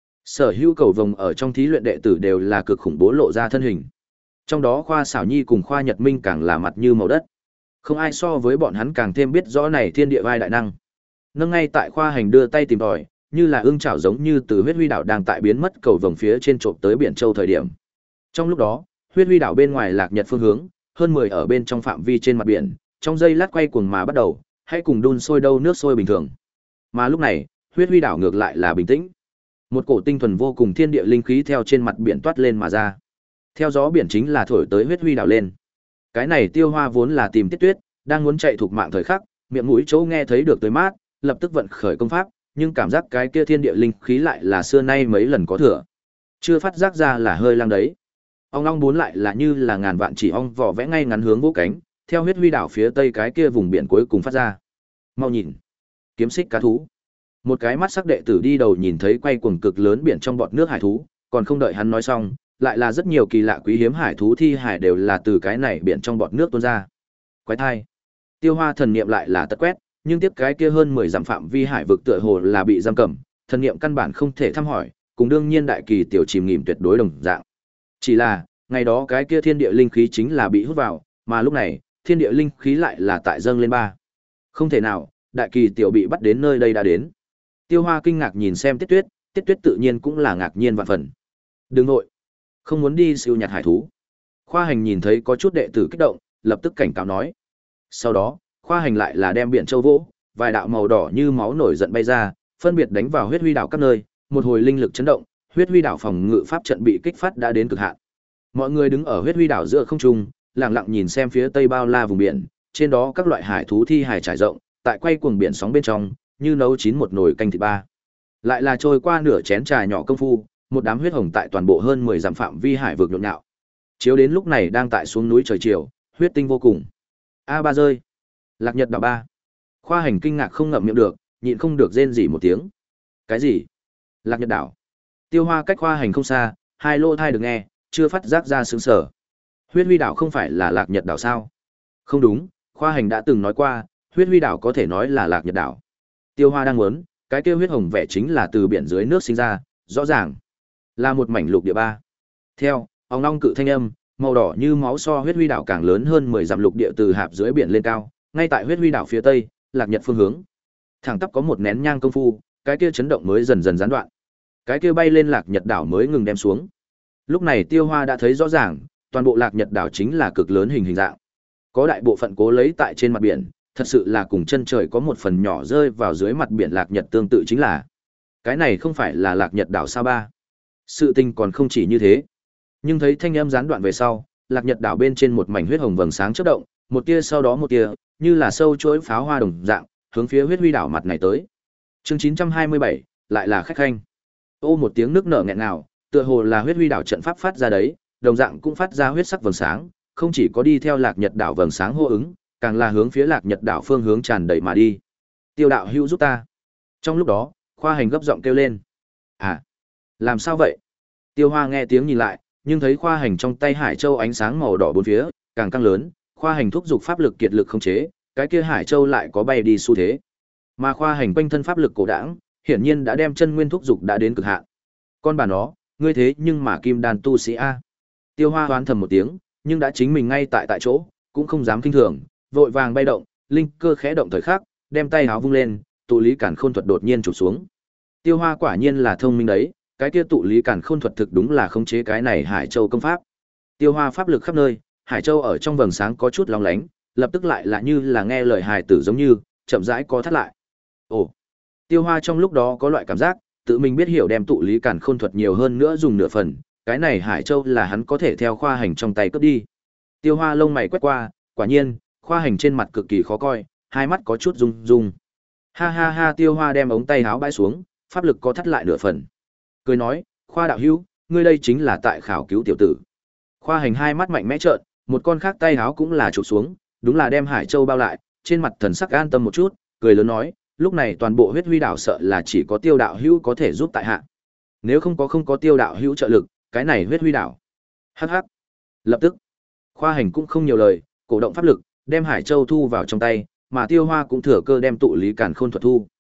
Sở hữu cầu vồng ở trong thí luyện đệ tử đều là cực khủng bố lộ ra thân hình. Trong đó Khoa Xảo Nhi cùng Khoa Nhật Minh càng là mặt như màu đất. Không ai so với bọn hắn càng thêm biết rõ này thiên địa vai đại năng. Nâng ngay tại Khoa Hành đưa tay tìm tòi, như là ương chảo giống như từ huyết huy đảo đang tại biến mất cầu vồng phía trên trộm tới biển châu thời điểm. Trong lúc đó, huyết huy đảo bên ngoài lạc nhật phương hướng, hơn mười ở bên trong phạm vi trên mặt biển, trong giây lát quay cuồng mà bắt đầu, hãy cùng đun sôi đâu nước sôi bình thường. Mà lúc này, huyết huy đảo ngược lại là bình tĩnh. Một cổ tinh thuần vô cùng thiên địa linh khí theo trên mặt biển toát lên mà ra. Theo gió biển chính là thổi tới huyết huy đảo lên. Cái này Tiêu Hoa vốn là tìm Tiết Tuyết, đang muốn chạy thuộc mạng thời khắc, miệng mũi chỗ nghe thấy được tới mát, lập tức vận khởi công pháp, nhưng cảm giác cái kia thiên địa linh khí lại là xưa nay mấy lần có thừa. Chưa phát giác ra là hơi lang đấy. Ong ong bốn lại là như là ngàn vạn chỉ ong vỏ vẽ ngay ngắn hướng vỗ cánh, theo huyết huy đảo phía tây cái kia vùng biển cuối cùng phát ra. Mau nhìn, kiếm xích cá thú. Một cái mắt sắc đệ tử đi đầu nhìn thấy quay cuồng cực lớn biển trong bọt nước hải thú, còn không đợi hắn nói xong, lại là rất nhiều kỳ lạ quý hiếm hải thú thi hải đều là từ cái này biển trong bọt nước tuôn ra. Quái thai. Tiêu Hoa thần niệm lại là tật quét, nhưng tiếp cái kia hơn mười dặm phạm vi hải vực tựa hồ là bị giam cầm, thần niệm căn bản không thể thăm hỏi, cùng đương nhiên đại kỳ tiểu chìm nghỉm tuyệt đối đồng dạng. Chỉ là, ngày đó cái kia thiên địa linh khí chính là bị hút vào, mà lúc này, thiên địa linh khí lại là tại dâng lên ba. Không thể nào, đại kỳ tiểu bị bắt đến nơi đây đã đến. Tiêu Hoa kinh ngạc nhìn xem Tiết Tuyết, Tiết Tuyết tự nhiên cũng là ngạc nhiên vạn phần. Đừng nội, không muốn đi siêu nhặt hải thú. Khoa Hành nhìn thấy có chút đệ tử kích động, lập tức cảnh cáo nói. Sau đó, Khoa Hành lại là đem biển châu vỗ, vài đạo màu đỏ như máu nổi giận bay ra, phân biệt đánh vào huyết huy đảo các nơi, một hồi linh lực chấn động, huyết huy đảo phòng ngự pháp trận bị kích phát đã đến cực hạn. Mọi người đứng ở huyết huy đảo giữa không trung, lặng lặng nhìn xem phía tây bao la vùng biển, trên đó các loại hải thú thi hải trải rộng, tại quay cuồng biển sóng bên trong, như nấu chín một nồi canh thịt ba. Lại là trôi qua nửa chén trà nhỏ công phu, một đám huyết hồng tại toàn bộ hơn mười dặm phạm vi hải vực nhộn nhạo. Chiếu đến lúc này đang tại xuống núi trời chiều, huyết tinh vô cùng. A ba rơi. Lạc Nhật đảo ba. Khoa Hành kinh ngạc không ngậm miệng được, nhịn không được rên rỉ một tiếng. Cái gì? Lạc Nhật đảo? Tiêu Hoa cách Khoa Hành không xa, hai lô thai được nghe, chưa phát giác ra sướng sở. Huyết huy đảo không phải là Lạc Nhật đảo sao? Không đúng, Khoa Hành đã từng nói qua, huyết huy đảo có thể nói là Lạc Nhật đảo. Tiêu Hoa đang muốn, cái kia huyết hồng vẻ chính là từ biển dưới nước sinh ra, rõ ràng là một mảnh lục địa ba. Theo, ong long cự thanh âm, màu đỏ như máu so huyết huy đảo càng lớn hơn mười dặm lục địa từ hạp dưới biển lên cao, ngay tại huyết huy đảo phía tây, Lạc Nhật phương hướng. Thẳng tắp có một nén nhang công phu, cái kia chấn động mới dần dần gián đoạn. Cái kia bay lên Lạc Nhật đảo mới ngừng đem xuống. Lúc này Tiêu Hoa đã thấy rõ ràng, toàn bộ Lạc Nhật đảo chính là cực lớn hình hình dạng. Có đại bộ phận cố lấy tại trên mặt biển, thật sự là cùng chân trời có một phần nhỏ rơi vào dưới mặt biển Lạc Nhật tương tự chính là. Cái này không phải là Lạc Nhật đảo sao ba? Sự tình còn không chỉ như thế. Nhưng thấy thanh âm gián đoạn về sau, Lạc Nhật đảo bên trên một mảnh huyết hồng vầng sáng chớp động, một tia sau đó một tia, như là sâu chuỗi pháo hoa đồng dạng, hướng phía huyết huy đảo mặt này tới. Chương chín trăm hai mươi bảy, lại là khách khanh. Ô một tiếng nước nở nghẹn ngào, tựa hồ là huyết huy đảo trận pháp phát ra đấy, đồng dạng cũng phát ra huyết sắc vầng sáng, không chỉ có đi theo Lạc Nhật đảo vầng sáng hô ứng, càng là hướng phía Lạc Nhật đảo phương hướng tràn đầy mà đi. Tiêu đạo hữu giúp ta. Trong lúc đó, Khoa Hành gấp giọng kêu lên. À, làm sao vậy? Tiêu Hoa nghe tiếng nhìn lại, nhưng thấy Khoa Hành trong tay hải châu ánh sáng màu đỏ bốn phía, càng căng lớn, Khoa Hành thúc giục pháp lực kiệt lực không chế, cái kia hải châu lại có bay đi xu thế. Mà Khoa Hành quanh thân pháp lực cổ đãng, hiển nhiên đã đem chân nguyên thúc giục đã đến cực hạn. Con bà nó, ngươi thế nhưng mà kim đan tu sĩ a. Tiêu Hoa hoán thầm một tiếng, nhưng đã chính mình ngay tại tại chỗ, cũng không dám kinh thường, vội vàng bay động, linh cơ khẽ động thời khắc, đem tay háo vung lên, tụ lý cản khôn thuật đột nhiên chụp xuống. Tiêu Hoa quả nhiên là thông minh đấy, cái kia tụ lý cản khôn thuật thực đúng là khống chế cái này Hải Châu công pháp. Tiêu Hoa pháp lực khắp nơi, Hải Châu ở trong vầng sáng có chút lóng lánh, lập tức lại là như là nghe lời hài tử giống như, chậm rãi co thắt lại. Ồ. Tiêu Hoa trong lúc đó có loại cảm giác, tự mình biết hiểu đem tụ lý cản khôn thuật nhiều hơn nữa dùng nửa phần, cái này Hải Châu là hắn có thể theo Khoa Hành trong tay cướp đi. Tiêu Hoa lông mày quét qua, quả nhiên, Khoa Hành trên mặt cực kỳ khó coi, hai mắt có chút rung rung. Ha ha ha, Tiêu Hoa đem ống tay áo bãi xuống, pháp lực có thắt lại nửa phần. Cười nói, Khoa đạo hữu, ngươi đây chính là tại khảo cứu tiểu tử. Khoa Hành hai mắt mạnh mẽ trợn, một con khác tay áo cũng là chụp xuống, đúng là đem Hải Châu bao lại, trên mặt thần sắc an tâm một chút, cười lớn nói, lúc này toàn bộ huyết huy đảo sợ là chỉ có Tiêu đạo hữu có thể giúp tại hạ. Nếu không có không có Tiêu đạo hữu trợ lực, cái này huyết huy đảo. Hắc hắc. Lập tức, Khoa Hành cũng không nhiều lời, cổ động pháp lực, đem Hải Châu thu vào trong tay, mà Tiêu Hoa cũng thừa cơ đem tụ lý cản khôn thuật thu.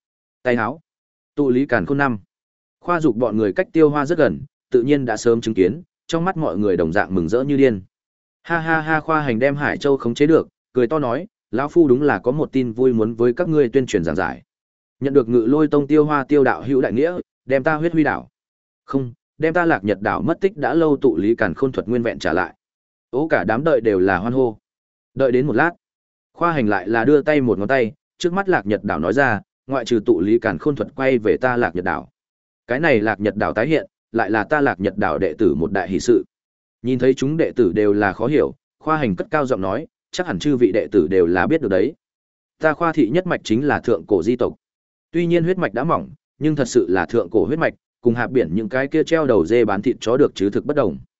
Tay háo. Tụ lý càn khôn năm. Khoa dục bọn người cách Tiêu Hoa rất gần, tự nhiên đã sớm chứng kiến, trong mắt mọi người đồng dạng mừng rỡ như điên. Ha ha ha, Khoa Hành đem Hải Châu khống chế được, cười to nói, lão phu đúng là có một tin vui muốn với các ngươi tuyên truyền giảng giải. Nhận được Ngự Lôi Tông Tiêu Hoa Tiêu đạo hữu đại nghĩa, đem ta Huyết Huy đảo. Không, đem ta Lạc Nhật đảo mất tích đã lâu tụ lý càn khôn thuật nguyên vẹn trả lại. Ố cả đám đợi đều là hoan hô. Đợi đến một lát, Khoa Hành lại là đưa tay một ngón tay, trước mắt Lạc Nhật đảo nói ra, ngoại trừ tụ lý càn khôn thuật quay về ta Lạc Nhật đảo. Cái này Lạc Nhật đảo tái hiện, lại là ta Lạc Nhật đảo đệ tử một đại hỷ sự. Nhìn thấy chúng đệ tử đều là khó hiểu, Khoa Hành cất cao giọng nói, chắc hẳn chư vị đệ tử đều là biết được đấy. Ta Khoa thị nhất mạch chính là thượng cổ di tộc. Tuy nhiên huyết mạch đã mỏng, nhưng thật sự là thượng cổ huyết mạch, cùng hạp biển những cái kia treo đầu dê bán thịt chó được chứ thực bất đồng.